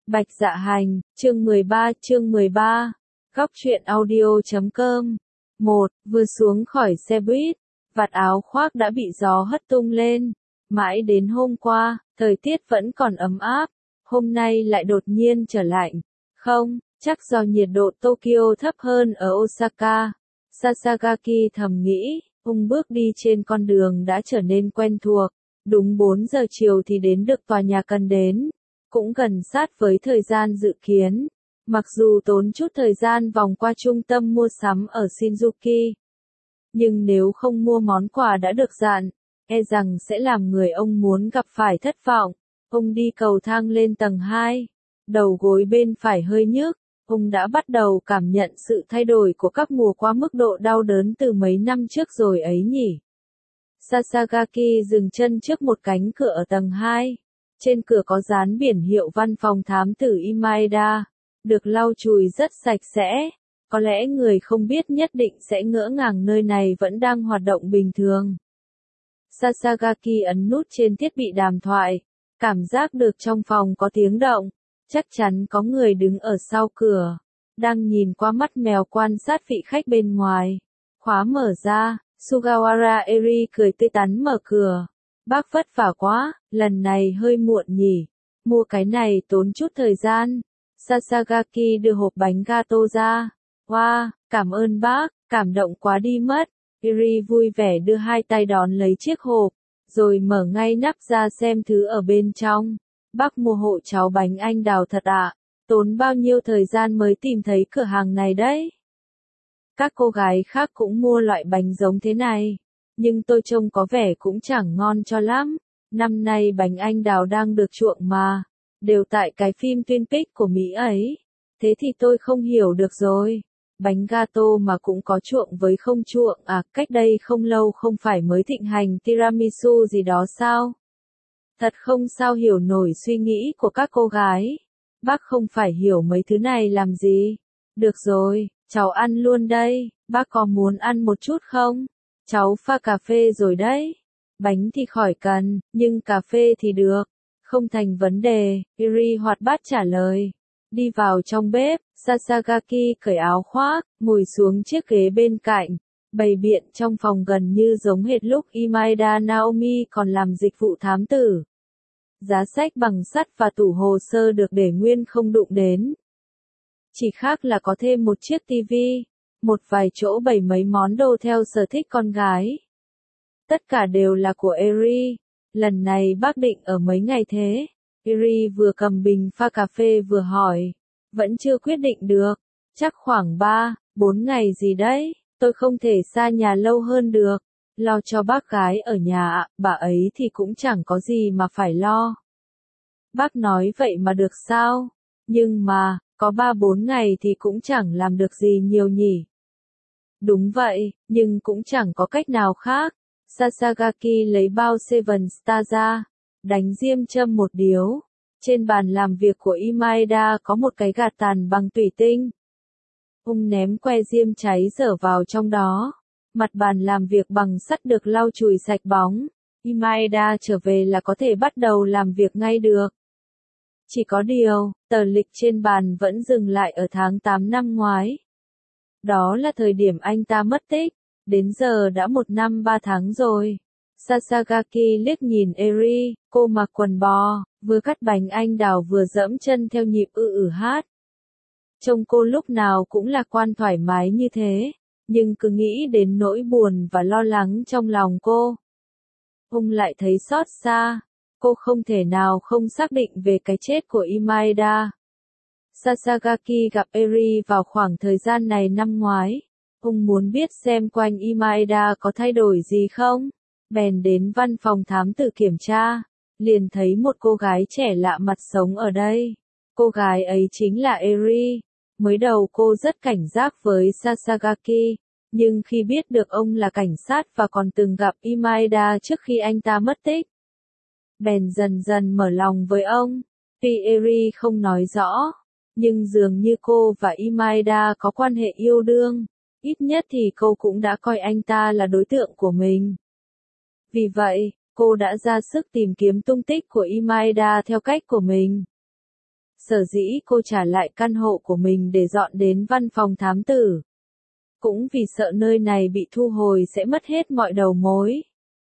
Bạch Dạ Hành, chương 13, Góc truyện audio.com. 1. Vừa xuống khỏi xe buýt, vạt áo khoác đã bị gió hất tung lên. Mãi đến hôm qua, thời tiết vẫn còn ấm áp, hôm nay lại đột nhiên trở lạnh. Không, chắc do nhiệt độ Tokyo thấp hơn ở Osaka. Sasagaki thầm nghĩ, ông bước đi trên con đường đã trở nên quen thuộc. Đúng 4 giờ chiều thì đến được tòa nhà cần đến, cũng gần sát với thời gian dự kiến. Mặc dù tốn chút thời gian vòng qua trung tâm mua sắm ở Shinjuku, nhưng nếu không mua món quà đã được dặn, e rằng sẽ làm người ông muốn gặp phải thất vọng. Ông đi cầu thang lên tầng 2, đầu gối bên phải hơi nhức, ông đã bắt đầu cảm nhận sự thay đổi của các mùa qua mức độ đau đớn từ mấy năm trước rồi ấy nhỉ. Sasagaki dừng chân trước một cánh cửa ở tầng 2. Trên cửa có dán biển hiệu văn phòng thám tử Imaeda, được lau chùi rất sạch sẽ. Có lẽ người không biết nhất định sẽ ngỡ ngàng nơi này vẫn đang hoạt động bình thường. Sasagaki ấn nút trên thiết bị đàm thoại, cảm giác được trong phòng có tiếng động, chắc chắn có người đứng ở sau cửa, đang nhìn qua mắt mèo quan sát vị khách bên ngoài. Khóa mở ra, Sugawara Eri cười tươi tắn mở cửa. Bác vất vả quá, lần này hơi muộn nhỉ. Mua cái này tốn chút thời gian. Sasagaki đưa hộp bánh gato ra. Wow, cảm ơn bác, cảm động quá đi mất. Eri vui vẻ đưa hai tay đón lấy chiếc hộp, rồi mở ngay nắp ra xem thứ ở bên trong. Bác mua hộ cháu bánh anh đào thật ạ. Tốn bao nhiêu thời gian mới tìm thấy cửa hàng này đấy? Các cô gái khác cũng mua loại bánh giống thế này, nhưng tôi trông có vẻ cũng chẳng ngon cho lắm. Năm nay bánh anh đào đang được chuộng mà, đều tại cái phim Twin Peaks của Mỹ ấy. Thế thì tôi không hiểu được rồi. Bánh gato mà cũng có chuộng với không chuộng à, cách đây không lâu không phải mới thịnh hành tiramisu gì đó sao? Thật không sao hiểu nổi suy nghĩ của các cô gái. Bác không phải hiểu mấy thứ này làm gì. Được rồi, cháu ăn luôn đây, bác có muốn ăn một chút không? Cháu pha cà phê rồi đấy. Bánh thì khỏi cần, nhưng cà phê thì được. Không thành vấn đề, Eri hoạt bát trả lời. Đi vào trong bếp, Sasagaki cởi áo khoác, ngồi xuống chiếc ghế bên cạnh. Bày biện trong phòng gần như giống hệt lúc Imaeda Naomi còn làm dịch vụ thám tử. Giá sách bằng sắt và tủ hồ sơ được để nguyên không đụng đến. Chỉ khác là có thêm một chiếc tivi, một vài chỗ bày mấy món đồ theo sở thích con gái. Tất cả đều là của Eri. Lần này bác định ở mấy ngày thế? Eri vừa cầm bình pha cà phê vừa hỏi. Vẫn chưa quyết định được. Chắc khoảng 3-4 ngày gì đấy. Tôi không thể xa nhà lâu hơn được. Lo cho bác gái ở nhà ạ, bà ấy thì cũng chẳng có gì mà phải lo. Bác nói vậy mà được sao? Nhưng mà, có 3-4 ngày thì cũng chẳng làm được gì nhiều nhỉ. Đúng vậy, nhưng cũng chẳng có cách nào khác. Sasagaki lấy bao Seven Star ra, đánh diêm châm một điếu. Trên bàn làm việc của Imaeda có một cái gạt tàn bằng thủy tinh. Ông ném que diêm cháy dở vào trong đó. Mặt bàn làm việc bằng sắt được lau chùi sạch bóng. Imaeda trở về là có thể bắt đầu làm việc ngay được. Chỉ có điều, tờ lịch trên bàn vẫn dừng lại ở tháng 8 năm ngoái. Đó là thời điểm anh ta mất tích. Đến giờ đã 1 năm 3 tháng rồi. Sasagaki liếc nhìn Eri, cô mặc quần bò, vừa cắt bánh anh đào vừa giẫm chân theo nhịp hát. Trông cô lúc nào cũng lạc quan thoải mái như thế, nhưng cứ nghĩ đến nỗi buồn và lo lắng trong lòng cô. Ông lại thấy xót xa, cô không thể nào không xác định về cái chết của Imaeda. Sasagaki gặp Eri vào khoảng thời gian này năm ngoái. Ông muốn biết xem quanh Imaeda có thay đổi gì không? Bèn đến văn phòng thám tử kiểm tra, liền thấy một cô gái trẻ lạ mặt sống ở đây. Cô gái ấy chính là Eri. Mới đầu cô rất cảnh giác với Sasagaki, nhưng khi biết được ông là cảnh sát và còn từng gặp Imaeda trước khi anh ta mất tích, bèn dần dần mở lòng với ông. Tuy Eri không nói rõ, nhưng dường như cô và Imaeda có quan hệ yêu đương. Ít nhất thì cô cũng đã coi anh ta là đối tượng của mình. Vì vậy, cô đã ra sức tìm kiếm tung tích của Imaeda theo cách của mình. Sở dĩ cô trả lại căn hộ của mình để dọn đến văn phòng thám tử. Cũng vì sợ nơi này bị thu hồi sẽ mất hết mọi đầu mối.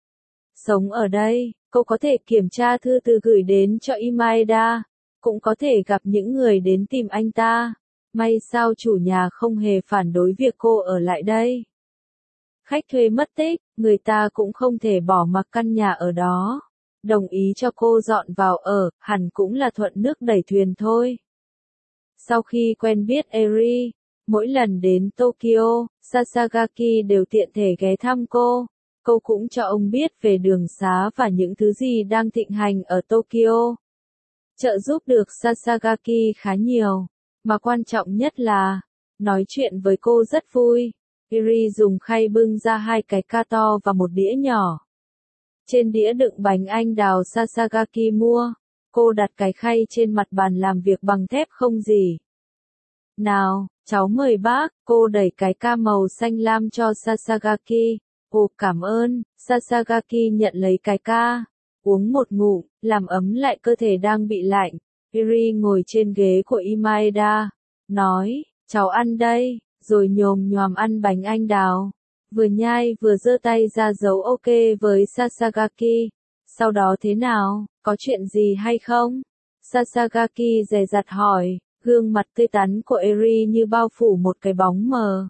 Sống ở đây, cô có thể kiểm tra thư từ gửi đến cho Imelda, cũng có thể gặp những người đến tìm anh ta. May sao chủ nhà không hề phản đối việc cô ở lại đây. Khách thuê mất tích, người ta cũng không thể bỏ mặc căn nhà ở đó. Đồng ý cho cô dọn vào ở, hẳn cũng là thuận nước đẩy thuyền thôi. Sau khi quen biết Eri, mỗi lần đến Tokyo, Sasagaki đều tiện thể ghé thăm cô. Cô cũng cho ông biết về đường xá và những thứ gì đang thịnh hành ở Tokyo. Trợ giúp được Sasagaki khá nhiều, mà quan trọng nhất là, nói chuyện với cô rất vui. Eri dùng khay bưng ra 2 cái ca to và một đĩa nhỏ. Trên đĩa đựng bánh anh đào Sasagaki mua. Cô đặt cái khay trên mặt bàn làm việc bằng thép không gì. Nào, cháu mời bác, cô đẩy cái ca màu xanh lam cho Sasagaki. Ồ, cảm ơn. Sasagaki nhận lấy cái ca, uống một ngụm, làm ấm lại cơ thể đang bị lạnh. Eri ngồi trên ghế của Imelda, nói, cháu ăn đây, rồi nhồm nhoàm ăn bánh anh đào. Vừa nhai vừa giơ tay ra dấu ok với Sasagaki. Sau đó thế nào, có chuyện gì hay không? Sasagaki dè dặt hỏi, gương mặt tươi tắn của Eri như bao phủ một cái bóng mờ.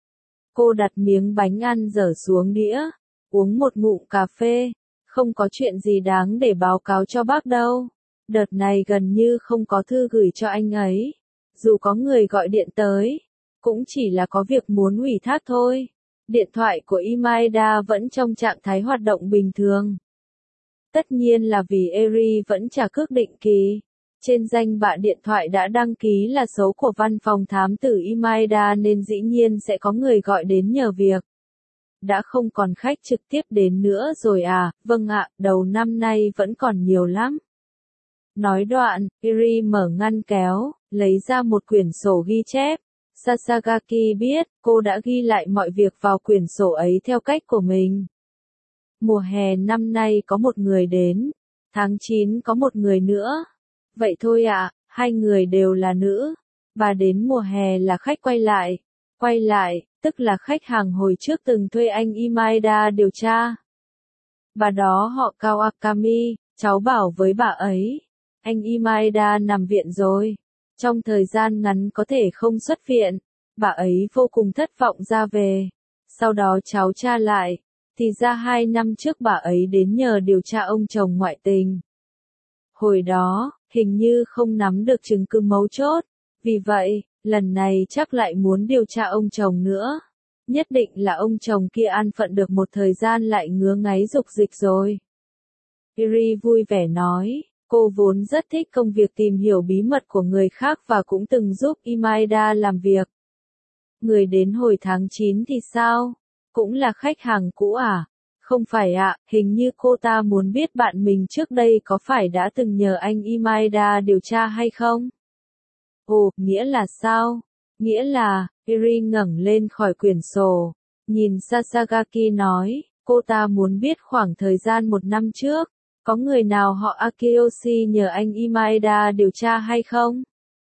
Cô đặt miếng bánh ăn dở xuống đĩa, uống một ngụm cà phê. Không có chuyện gì đáng để báo cáo cho bác đâu. Đợt này gần như không có thư gửi cho anh ấy. Dù có người gọi điện tới, cũng chỉ là có việc muốn ủy thác thôi. Điện thoại của Imelda vẫn trong trạng thái hoạt động bình thường. Tất nhiên là vì Eri vẫn trả cước định kỳ. Trên danh bạ điện thoại đã đăng ký là số của văn phòng thám tử Imelda nên dĩ nhiên sẽ có người gọi đến nhờ việc. Đã không còn khách trực tiếp đến nữa rồi à? Vâng ạ, đầu năm nay vẫn còn nhiều lắm. Nói đoạn, Eri mở ngăn kéo, lấy ra một quyển sổ ghi chép. Sasagaki biết, cô đã ghi lại mọi việc vào quyển sổ ấy theo cách của mình. Mùa hè năm nay có một người đến, tháng 9 có một người nữa. Vậy thôi ạ, 2 người đều là nữ. Bà đến mùa hè là khách quay lại. Quay lại, tức là khách hàng hồi trước từng thuê anh Imelda điều tra. Bà đó họ Kawakami, cháu bảo với bà ấy. Anh Imelda nằm viện rồi. Trong thời gian ngắn có thể không xuất viện. Bà ấy vô cùng thất vọng ra về. Sau đó cháu tra lại. Thì ra 2 năm trước bà ấy đến nhờ điều tra ông chồng ngoại tình. Hồi đó, hình như không nắm được chứng cứ mấu chốt. Vì vậy, lần này chắc lại muốn điều tra ông chồng nữa. Nhất định là ông chồng kia an phận được một thời gian lại ngứa ngáy dục dịch rồi. Eri vui vẻ nói, cô vốn rất thích công việc tìm hiểu bí mật của người khác và cũng từng giúp Imelda làm việc. Người đến hồi tháng 9 thì sao? Cũng là khách hàng cũ à? Không phải ạ, hình như cô ta muốn biết bạn mình trước đây có phải đã từng nhờ anh Imelda điều tra hay không? Ồ, nghĩa là sao? Nghĩa là, Eri ngẩng lên khỏi quyển sổ, nhìn Sasagaki nói, cô ta muốn biết khoảng thời gian 1 năm trước, có người nào họ Akiyoshi nhờ anh Imelda điều tra hay không?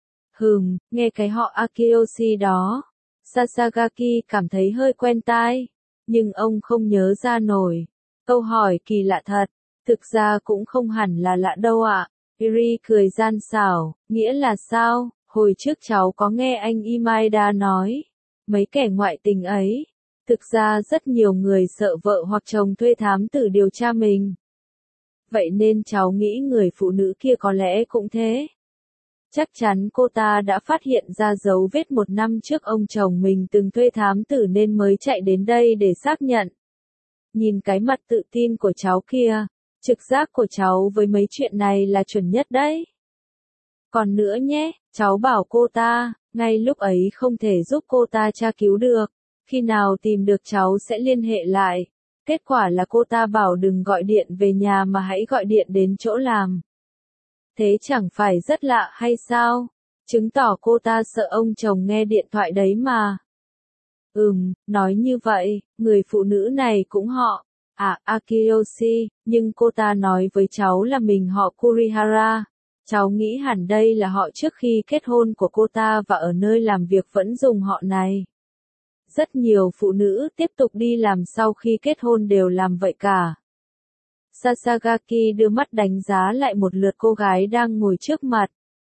Nghe cái họ Akiyoshi đó, Sasagaki cảm thấy hơi quen tai, nhưng ông không nhớ ra nổi. Câu hỏi kỳ lạ thật, thực ra cũng không hẳn là lạ đâu ạ. Eri cười gian xảo, nghĩa là sao? Hồi trước cháu có nghe anh Imelda nói, mấy kẻ ngoại tình ấy, thực ra rất nhiều người sợ vợ hoặc chồng thuê thám tử điều tra mình. Vậy nên cháu nghĩ người phụ nữ kia có lẽ cũng thế. Chắc chắn cô ta đã phát hiện ra dấu vết 1 năm trước ông chồng mình từng thuê thám tử nên mới chạy đến đây để xác nhận. Nhìn cái mặt tự tin của cháu kia, trực giác của cháu với mấy chuyện này là chuẩn nhất đấy. Còn nữa nhé, cháu bảo cô ta, ngay lúc ấy không thể giúp cô ta tra cứu được. Khi nào tìm được cháu sẽ liên hệ lại. Kết quả là cô ta bảo đừng gọi điện về nhà mà hãy gọi điện đến chỗ làm. Thế chẳng phải rất lạ hay sao? Chứng tỏ cô ta sợ ông chồng nghe điện thoại đấy mà. Nói như vậy, người phụ nữ này cũng họ Akiyoshi, nhưng cô ta nói với cháu là mình họ Kurihara. Cháu nghĩ hẳn đây là họ trước khi kết hôn của cô ta và ở nơi làm việc vẫn dùng họ này. Rất nhiều phụ nữ tiếp tục đi làm sau khi kết hôn đều làm vậy cả. Sasagaki đưa mắt đánh giá lại một lượt cô gái đang ngồi trước mặt.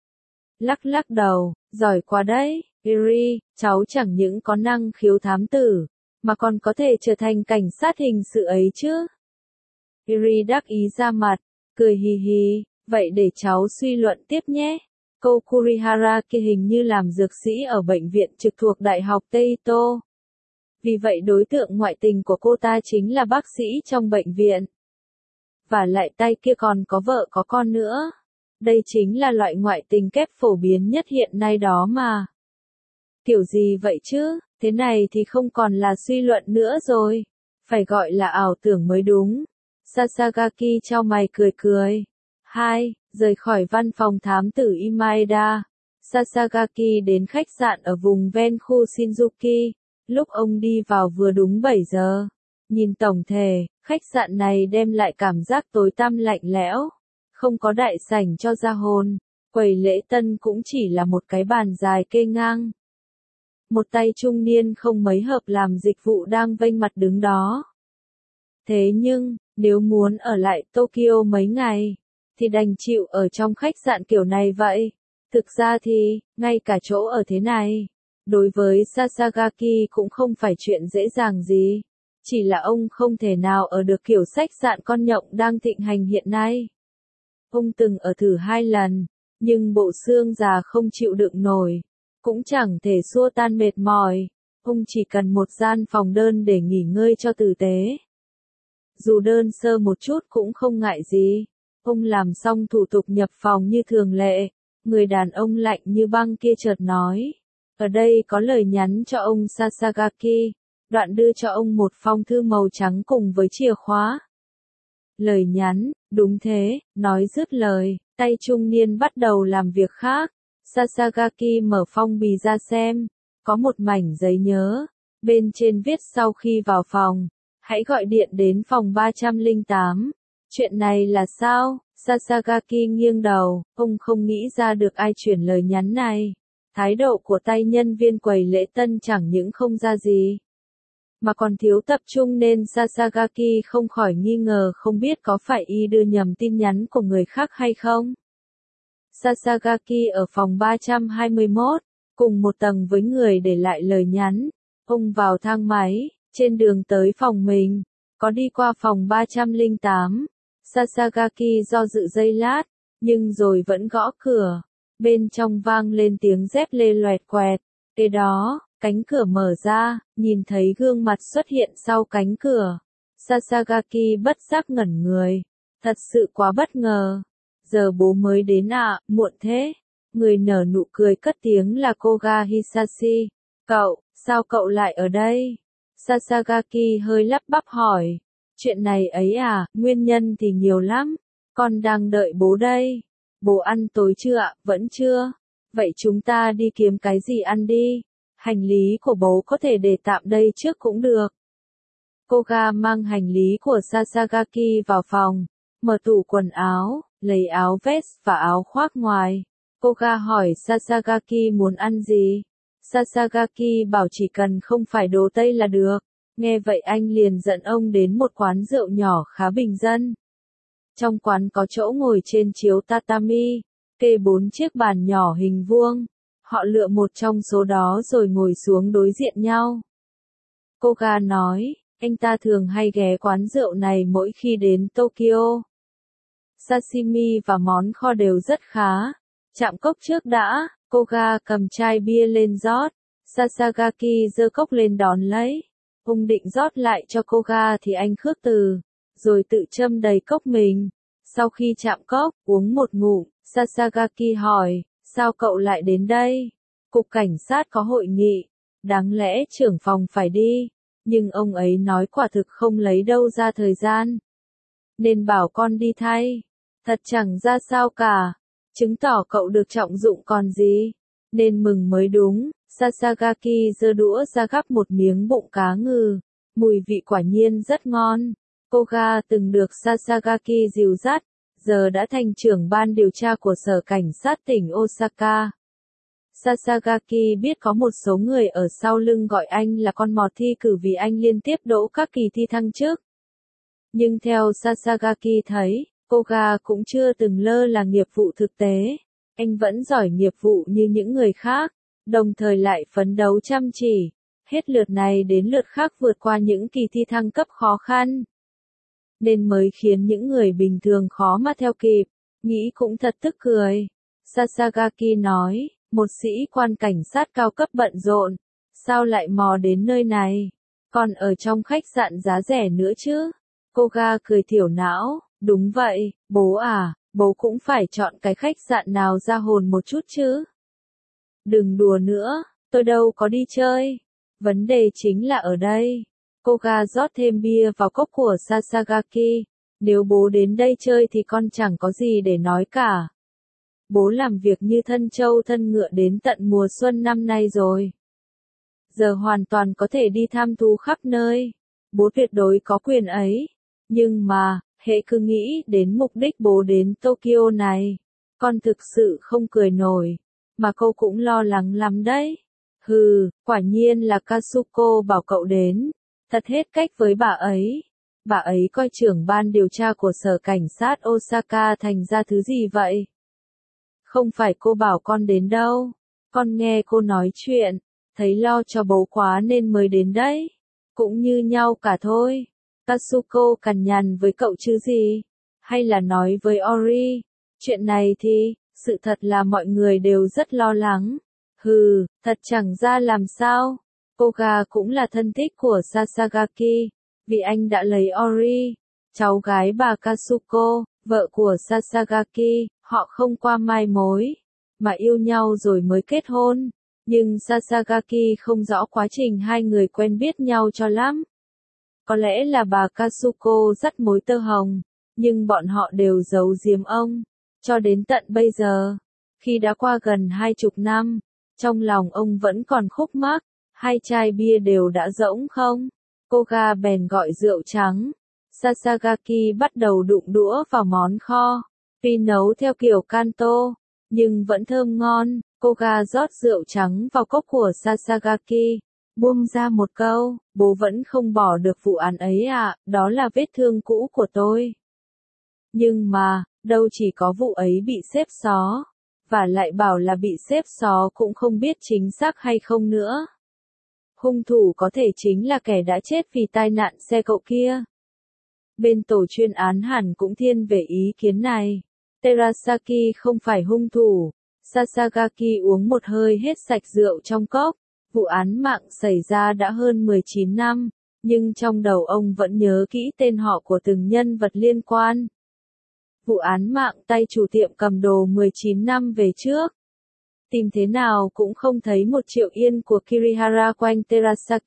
Lắc lắc đầu, giỏi quá đấy, Iri, cháu chẳng những có năng khiếu thám tử, mà còn có thể trở thành cảnh sát hình sự ấy chứ. Iri đắc ý ra mặt, cười hì hì, vậy để cháu suy luận tiếp nhé. Cô Kurihara kia hình như làm dược sĩ ở bệnh viện trực thuộc Đại học Teito. Vì vậy đối tượng ngoại tình của cô ta chính là bác sĩ trong bệnh viện. Và lại tay kia còn có vợ có con nữa. Đây chính là loại ngoại tình kép phổ biến nhất hiện nay đó mà. Kiểu gì vậy chứ, thế này thì không còn là suy luận nữa rồi. Phải gọi là ảo tưởng mới đúng. Sasagaki chau mày cười cười. 2. Rời khỏi văn phòng thám tử Imaeda. Sasagaki đến khách sạn ở vùng ven khu Shinjuku. Lúc ông đi vào vừa đúng 7 giờ. Nhìn tổng thể, khách sạn này đem lại cảm giác tối tăm lạnh lẽo. Không có đại sảnh cho ra hồn. Quầy lễ tân cũng chỉ là một cái bàn dài kê ngang. Một tay trung niên không mấy hợp làm dịch vụ đang vênh mặt đứng đó. Thế nhưng, nếu muốn ở lại Tokyo mấy ngày, thì đành chịu ở trong khách sạn kiểu này vậy. Thực ra thì, ngay cả chỗ ở thế này, đối với Sasagaki cũng không phải chuyện dễ dàng gì. Chỉ là ông không thể nào ở được kiểu khách sạn con nhộng đang thịnh hành hiện nay. Ông từng ở thử 2 lần, nhưng bộ xương già không chịu đựng nổi, cũng chẳng thể xua tan mệt mỏi. Ông chỉ cần một gian phòng đơn để nghỉ ngơi cho tử tế. Dù đơn sơ một chút cũng không ngại gì. Ông làm xong thủ tục nhập phòng như thường lệ. Người đàn ông lạnh như băng kia chợt nói. Ở đây có lời nhắn cho ông Sasagaki. Đoạn đưa cho ông một phong thư màu trắng cùng với chìa khóa. Lời nhắn, đúng thế, nói dứt lời, tay trung niên bắt đầu làm việc khác. Sasagaki mở phong bì ra xem. Có một mảnh giấy nhớ. Bên trên viết sau khi vào phòng. Hãy gọi điện đến phòng 308. Chuyện này là sao? Sasagaki nghiêng đầu, ông không nghĩ ra được ai chuyển lời nhắn này. Thái độ của tay nhân viên quầy lễ tân chẳng những không ra gì, mà còn thiếu tập trung nên Sasagaki không khỏi nghi ngờ không biết có phải y đưa nhầm tin nhắn của người khác hay không. Sasagaki ở phòng 321, cùng một tầng với người để lại lời nhắn. Ông vào thang máy, trên đường tới phòng mình, có đi qua phòng 308. Sasagaki do dự giây lát, nhưng rồi vẫn gõ cửa. Bên trong vang lên tiếng dép lê loẹt quẹt. Kế đó, cánh cửa mở ra, nhìn thấy gương mặt xuất hiện sau cánh cửa. Sasagaki bất giác ngẩn người. Thật sự quá bất ngờ. Giờ bố mới đến à, muộn thế. Người nở nụ cười cất tiếng là Koga Hisashi. Cậu, sao cậu lại ở đây? Sasagaki hơi lắp bắp hỏi. Chuyện này ấy à, nguyên nhân thì nhiều lắm. Con đang đợi bố đây. Bố ăn tối chưa ạ? Vẫn chưa. Vậy chúng ta đi kiếm cái gì ăn đi. Hành lý của bố có thể để tạm đây trước cũng được. Koga mang hành lý của Sasagaki vào phòng. Mở tủ quần áo, lấy áo vest và áo khoác ngoài. Koga hỏi Sasagaki muốn ăn gì. Sasagaki bảo chỉ cần không phải đồ Tây là được. Nghe vậy anh liền dẫn ông đến một quán rượu nhỏ khá bình dân. Trong quán có chỗ ngồi trên chiếu tatami, kê 4 chiếc bàn nhỏ hình vuông. Họ lựa một trong số đó rồi ngồi xuống đối diện nhau. Koga nói, anh ta thường hay ghé quán rượu này mỗi khi đến Tokyo. Sashimi và món kho đều rất khá. Chạm cốc trước đã, Koga cầm chai bia lên rót. Sasagaki giơ cốc lên đón lấy. Ông định rót lại cho Koga thì anh khước từ, rồi tự châm đầy cốc mình. Sau khi chạm cốc, uống một ngụm, Sasagaki hỏi, sao cậu lại đến đây? Cục cảnh sát có hội nghị, đáng lẽ trưởng phòng phải đi, nhưng ông ấy nói quả thực không lấy đâu ra thời gian. Nên bảo con đi thay, thật chẳng ra sao cả, chứng tỏ cậu được trọng dụng còn gì, nên mừng mới đúng. Sasagaki giơ đũa ra gắp một miếng bụng cá ngừ, mùi vị quả nhiên rất ngon. Koga từng được Sasagaki dìu dắt, giờ đã thành trưởng ban điều tra của Sở Cảnh sát tỉnh Osaka. Sasagaki biết có một số người ở sau lưng gọi anh là con mọt thi cử vì anh liên tiếp đỗ các kỳ thi thăng chức. Nhưng theo Sasagaki thấy, Koga cũng chưa từng lơ là nghiệp vụ thực tế. Anh vẫn giỏi nghiệp vụ như những người khác, đồng thời lại phấn đấu chăm chỉ. Hết lượt này đến lượt khác vượt qua những kỳ thi thăng cấp khó khăn. Nên mới khiến những người bình thường khó mà theo kịp. Nghĩ cũng thật tức cười. Sasagaki nói, một sĩ quan cảnh sát cao cấp bận rộn, sao lại mò đến nơi này? Còn ở trong khách sạn giá rẻ nữa chứ? Koga cười thiểu não, đúng vậy, bố à, bố cũng phải chọn cái khách sạn nào ra hồn một chút chứ. Đừng đùa nữa, tôi đâu có đi chơi. Vấn đề chính là ở đây. Koga rót thêm bia vào cốc của Sasagaki. Nếu bố đến đây chơi thì con chẳng có gì để nói cả. Bố làm việc như thân trâu thân ngựa đến tận mùa xuân năm nay rồi. Giờ hoàn toàn có thể đi tham thú khắp nơi. Bố tuyệt đối có quyền ấy. Nhưng mà, hễ cứ nghĩ đến mục đích bố đến Tokyo này, con thực sự không cười nổi. Mà cô cũng lo lắng lắm đấy. Hừ, quả nhiên là Katsuko bảo cậu đến. Thật hết cách với bà ấy. Bà ấy coi trưởng ban điều tra của Sở Cảnh sát Osaka thành ra thứ gì vậy? Không phải cô bảo con đến đâu. Con nghe cô nói chuyện, thấy lo cho bố quá nên mới đến đấy. Cũng như nhau cả thôi. Katsuko cằn nhằn với cậu chứ gì? Hay là nói với Ori? Chuyện này thì, sự thật là mọi người đều rất lo lắng. Hừ, thật chẳng ra làm sao. Koga cũng là thân thích của Sasagaki, vì anh đã lấy Ori, cháu gái bà Katsuko, vợ của Sasagaki, họ không qua mai mối, mà yêu nhau rồi mới kết hôn. Nhưng Sasagaki không rõ quá trình hai người quen biết nhau cho lắm. Có lẽ là bà Katsuko dắt mối tơ hồng, nhưng bọn họ đều giấu giếm ông, cho đến tận bây giờ. Khi đã qua gần 20 năm, trong lòng ông vẫn còn khúc mắc, hai chai bia đều đã rỗng không? Koga bèn gọi rượu trắng. Sasagaki bắt đầu đụng đũa vào món kho. Tuy nấu theo kiểu Kanto, nhưng vẫn thơm ngon. Koga rót rượu trắng vào cốc của Sasagaki, buông ra một câu, bố vẫn không bỏ được vụ án ấy à, đó là vết thương cũ của tôi. Nhưng mà, đâu chỉ có vụ ấy bị xếp xó, và lại bảo là bị xếp xó cũng không biết chính xác hay không nữa. Hung thủ có thể chính là kẻ đã chết vì tai nạn xe cộ kia. Bên tổ chuyên án hẳn cũng thiên về ý kiến này. Terasaki không phải hung thủ. Sasagaki uống một hơi hết sạch rượu trong cốc. Vụ án mạng xảy ra đã hơn 19 năm, nhưng trong đầu ông vẫn nhớ kỹ tên họ của từng nhân vật liên quan. Vụ án mạng tay chủ tiệm cầm đồ 19 năm về trước. Tìm thế nào cũng không thấy 1 triệu yên của Kirihara quanh Terasaki.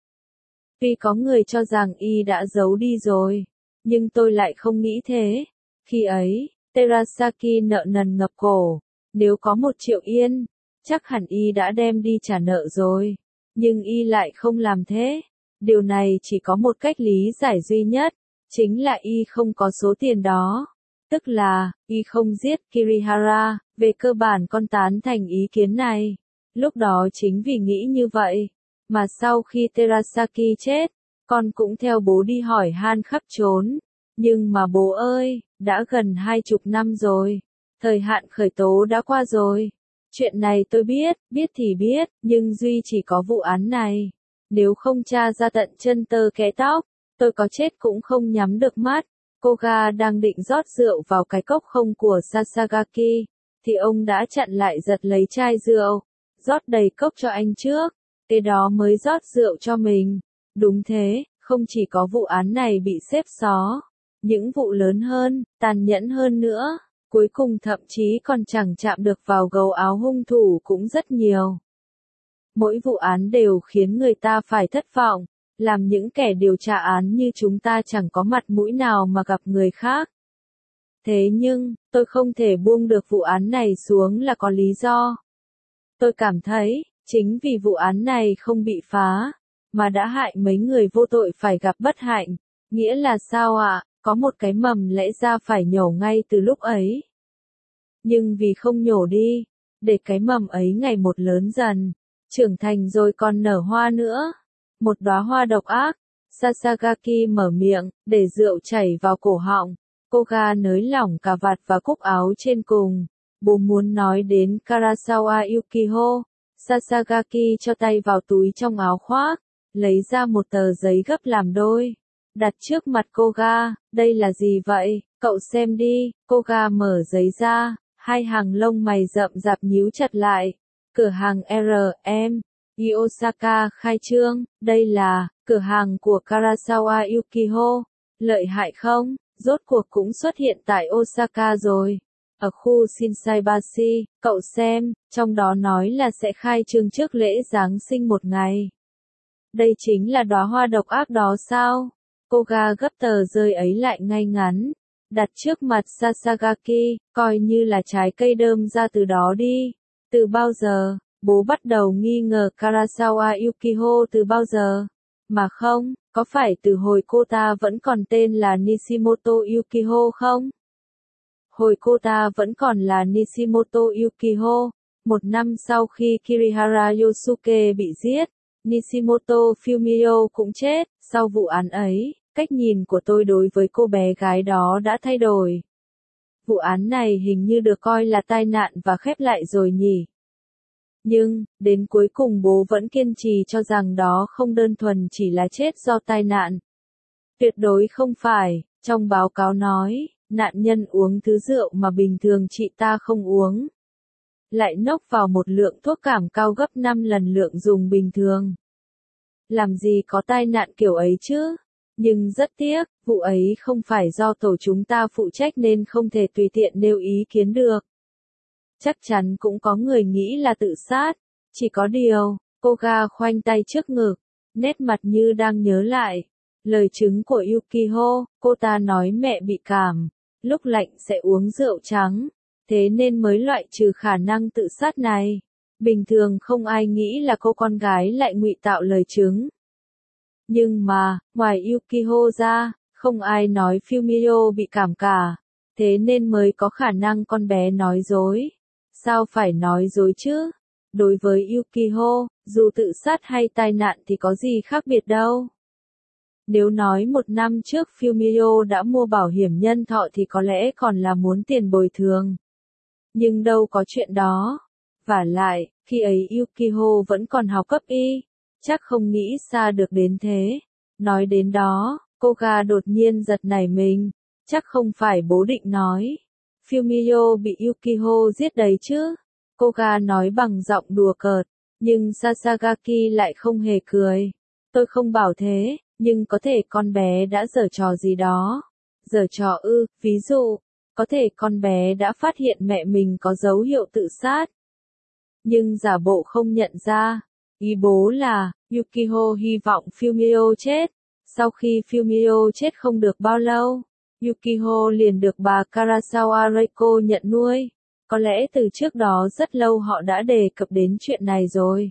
Tuy có người cho rằng y đã giấu đi rồi, nhưng tôi lại không nghĩ thế. Khi ấy, Terasaki nợ nần ngập cổ. Nếu có 1 triệu yên, chắc hẳn y đã đem đi trả nợ rồi. Nhưng y lại không làm thế. Điều này chỉ có một cách lý giải duy nhất, chính là y không có số tiền đó. Tức là, y không giết Kirihara, về cơ bản con tán thành ý kiến này. Lúc đó chính vì nghĩ như vậy, mà sau khi Terasaki chết, con cũng theo bố đi hỏi han khắp trốn. Nhưng mà bố ơi, đã gần 20 năm rồi. Thời hạn khởi tố đã qua rồi. Chuyện này tôi biết thì biết, nhưng duy chỉ có vụ án này. Nếu không tra ra tận chân tơ kẽ tóc, tôi có chết cũng không nhắm được mắt. Koga đang định rót rượu vào cái cốc không của Sasagaki, thì ông đã chặn lại giật lấy chai rượu, rót đầy cốc cho anh trước, kế đó mới rót rượu cho mình. Đúng thế, không chỉ có vụ án này bị xếp xó, những vụ lớn hơn, tàn nhẫn hơn nữa, cuối cùng thậm chí còn chẳng chạm được vào gấu áo hung thủ cũng rất nhiều. Mỗi vụ án đều khiến người ta phải thất vọng. Làm những kẻ điều tra án như chúng ta chẳng có mặt mũi nào mà gặp người khác. Thế nhưng, tôi không thể buông được vụ án này xuống là có lý do. Tôi cảm thấy, chính vì vụ án này không bị phá, mà đã hại mấy người vô tội phải gặp bất hạnh. Nghĩa là sao ạ? Có một cái mầm lẽ ra phải nhổ ngay từ lúc ấy. Nhưng vì không nhổ đi, để cái mầm ấy ngày một lớn dần, trưởng thành rồi còn nở hoa nữa. Một đóa hoa độc ác. Sasagaki mở miệng, để rượu chảy vào cổ họng. Koga nới lỏng cà vạt và cúc áo trên cùng. Bố muốn nói đến Karasawa Yukiho. Sasagaki cho tay vào túi trong áo khoác, lấy ra một tờ giấy gấp làm đôi. Đặt trước mặt Koga, đây là gì vậy, cậu xem đi. Koga mở giấy ra, hai hàng lông mày rậm rạp nhíu chặt lại. Cửa hàng RM. Osaka khai trương, đây là cửa hàng của Karasawa Yukiho. Lợi hại không? Rốt cuộc cũng xuất hiện tại Osaka rồi. Ở khu Shinsaibashi, cậu xem, trong đó nói là sẽ khai trương trước lễ Giáng sinh một ngày. Đây chính là đóa hoa độc ác đó sao? Koga gấp tờ rơi ấy lại ngay ngắn, đặt trước mặt Sasagaki, coi như là trái cây đơm ra từ đó đi. Từ bao giờ? Bố bắt đầu nghi ngờ Karasawa Yukiho từ bao giờ? Mà không, có phải từ hồi cô ta vẫn còn tên là Nishimoto Yukiho không? Hồi cô ta vẫn còn là Nishimoto Yukiho, một năm sau khi Kirihara Yosuke bị giết, Nishimoto Fumio cũng chết. Sau vụ án ấy, cách nhìn của tôi đối với cô bé gái đó đã thay đổi. Vụ án này hình như được coi là tai nạn và khép lại rồi nhỉ? Nhưng, đến cuối cùng bố vẫn kiên trì cho rằng đó không đơn thuần chỉ là chết do tai nạn. Tuyệt đối không phải, trong báo cáo nói, nạn nhân uống thứ rượu mà bình thường chị ta không uống. Lại nốc vào một lượng thuốc cảm cao gấp 5 lần lượng dùng bình thường. Làm gì có tai nạn kiểu ấy chứ? Nhưng rất tiếc, vụ ấy không phải do tổ chúng ta phụ trách nên không thể tùy tiện nêu ý kiến được. Chắc chắn cũng có người nghĩ là tự sát. Chỉ có điều, Koga khoanh tay trước ngực, nét mặt như đang nhớ lại. Lời chứng của Yukiho, cô ta nói mẹ bị cảm, lúc lạnh sẽ uống rượu trắng, thế nên mới loại trừ khả năng tự sát này. Bình thường không ai nghĩ là cô con gái lại ngụy tạo lời chứng. Nhưng mà, ngoài Yukiho ra, không ai nói Fumio bị cảm cả, thế nên mới có khả năng con bé nói dối. Sao phải nói dối chứ? Đối với Yukiho, dù tự sát hay tai nạn thì có gì khác biệt đâu. Nếu nói một năm trước Fumio đã mua bảo hiểm nhân thọ thì có lẽ còn là muốn tiền bồi thường. Nhưng đâu có chuyện đó. Vả lại, khi ấy Yukiho vẫn còn học cấp y, chắc không nghĩ xa được đến thế. Nói đến đó, Koga đột nhiên giật nảy mình, chắc không phải bố định nói Fumio bị Yukiho giết đấy chứ. Koga nói bằng giọng đùa cợt, nhưng Sasagaki lại không hề cười. Tôi không bảo thế, nhưng có thể con bé đã giở trò gì đó. Giở trò ư, ví dụ, có thể con bé đã phát hiện mẹ mình có dấu hiệu tự sát. Nhưng giả bộ không nhận ra. Ý bố là, Yukiho hy vọng Fumio chết. Sau khi Fumio chết không được bao lâu, Yukiho liền được bà Karasawa Reiko nhận nuôi. Có lẽ từ trước đó rất lâu họ đã đề cập đến chuyện này rồi.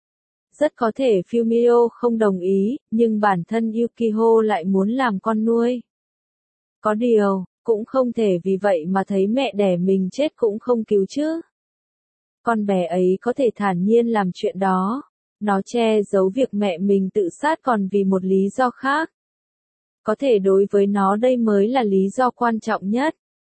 Rất có thể Fumio không đồng ý, nhưng bản thân Yukiho lại muốn làm con nuôi. Có điều, cũng không thể vì vậy mà thấy mẹ đẻ mình chết cũng không cứu chứ. Con bé ấy có thể thản nhiên làm chuyện đó. Nó che giấu việc mẹ mình tự sát còn vì một lý do khác. Có thể đối với nó đây mới là lý do quan trọng nhất.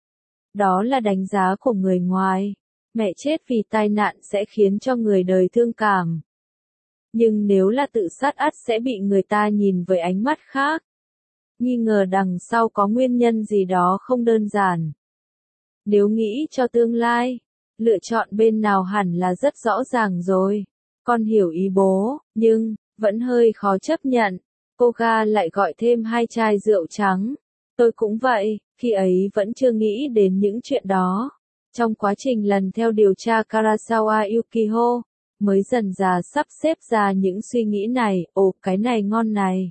Đó là đánh giá của người ngoài. Mẹ chết vì tai nạn sẽ khiến cho người đời thương cảm. Nhưng nếu là tự sát ắt sẽ bị người ta nhìn với ánh mắt khác. Nghi ngờ đằng sau có nguyên nhân gì đó không đơn giản. Nếu nghĩ cho tương lai, lựa chọn bên nào hẳn là rất rõ ràng rồi. Con hiểu ý bố, nhưng, vẫn hơi khó chấp nhận. Koga lại gọi thêm 2 chai rượu trắng. Tôi cũng vậy, khi ấy vẫn chưa nghĩ đến những chuyện đó. Trong quá trình lần theo điều tra Karasawa Yukiho, mới dần dà sắp xếp ra những suy nghĩ này, ồ cái này ngon này.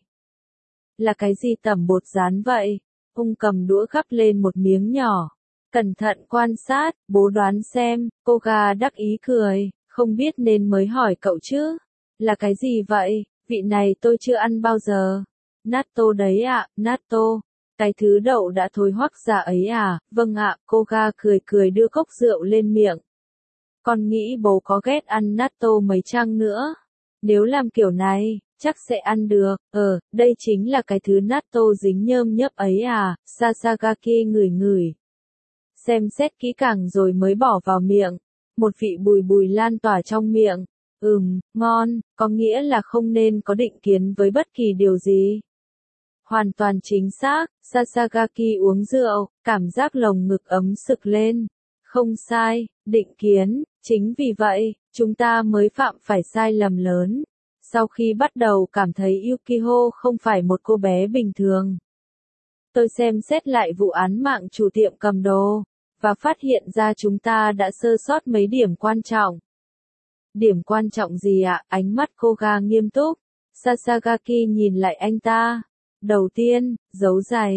Là cái gì tẩm bột rán vậy? Ông cầm đũa gắp lên một miếng nhỏ. Cẩn thận quan sát, bố đoán xem, Koga đắc ý cười, không biết nên mới hỏi cậu chứ. Là cái gì vậy? Vị này tôi chưa ăn bao giờ. Natto đấy ạ, natto. Cái thứ đậu đã thối hoắc ra ấy à, vâng ạ, Koga cười cười đưa cốc rượu lên miệng. Con nghĩ bố có ghét ăn natto mấy chăng nữa. Nếu làm kiểu này, chắc sẽ ăn được. Đây chính là cái thứ natto dính nhơm nhớp ấy à, Sasagaki ngửi ngửi. Xem xét kỹ càng rồi mới bỏ vào miệng. Một vị bùi bùi lan tỏa trong miệng. Ngon, có nghĩa là không nên có định kiến với bất kỳ điều gì. Hoàn toàn chính xác, Sasagaki uống rượu, cảm giác lồng ngực ấm sực lên. Không sai, định kiến, chính vì vậy, chúng ta mới phạm phải sai lầm lớn. Sau khi bắt đầu cảm thấy Yukiko không phải một cô bé bình thường. Tôi xem xét lại vụ án mạng chủ tiệm cầm đồ, và phát hiện ra chúng ta đã sơ sót mấy điểm quan trọng. Điểm quan trọng gì ạ? Ánh mắt Koga nghiêm túc. Sasagaki nhìn lại anh ta. Đầu tiên, dấu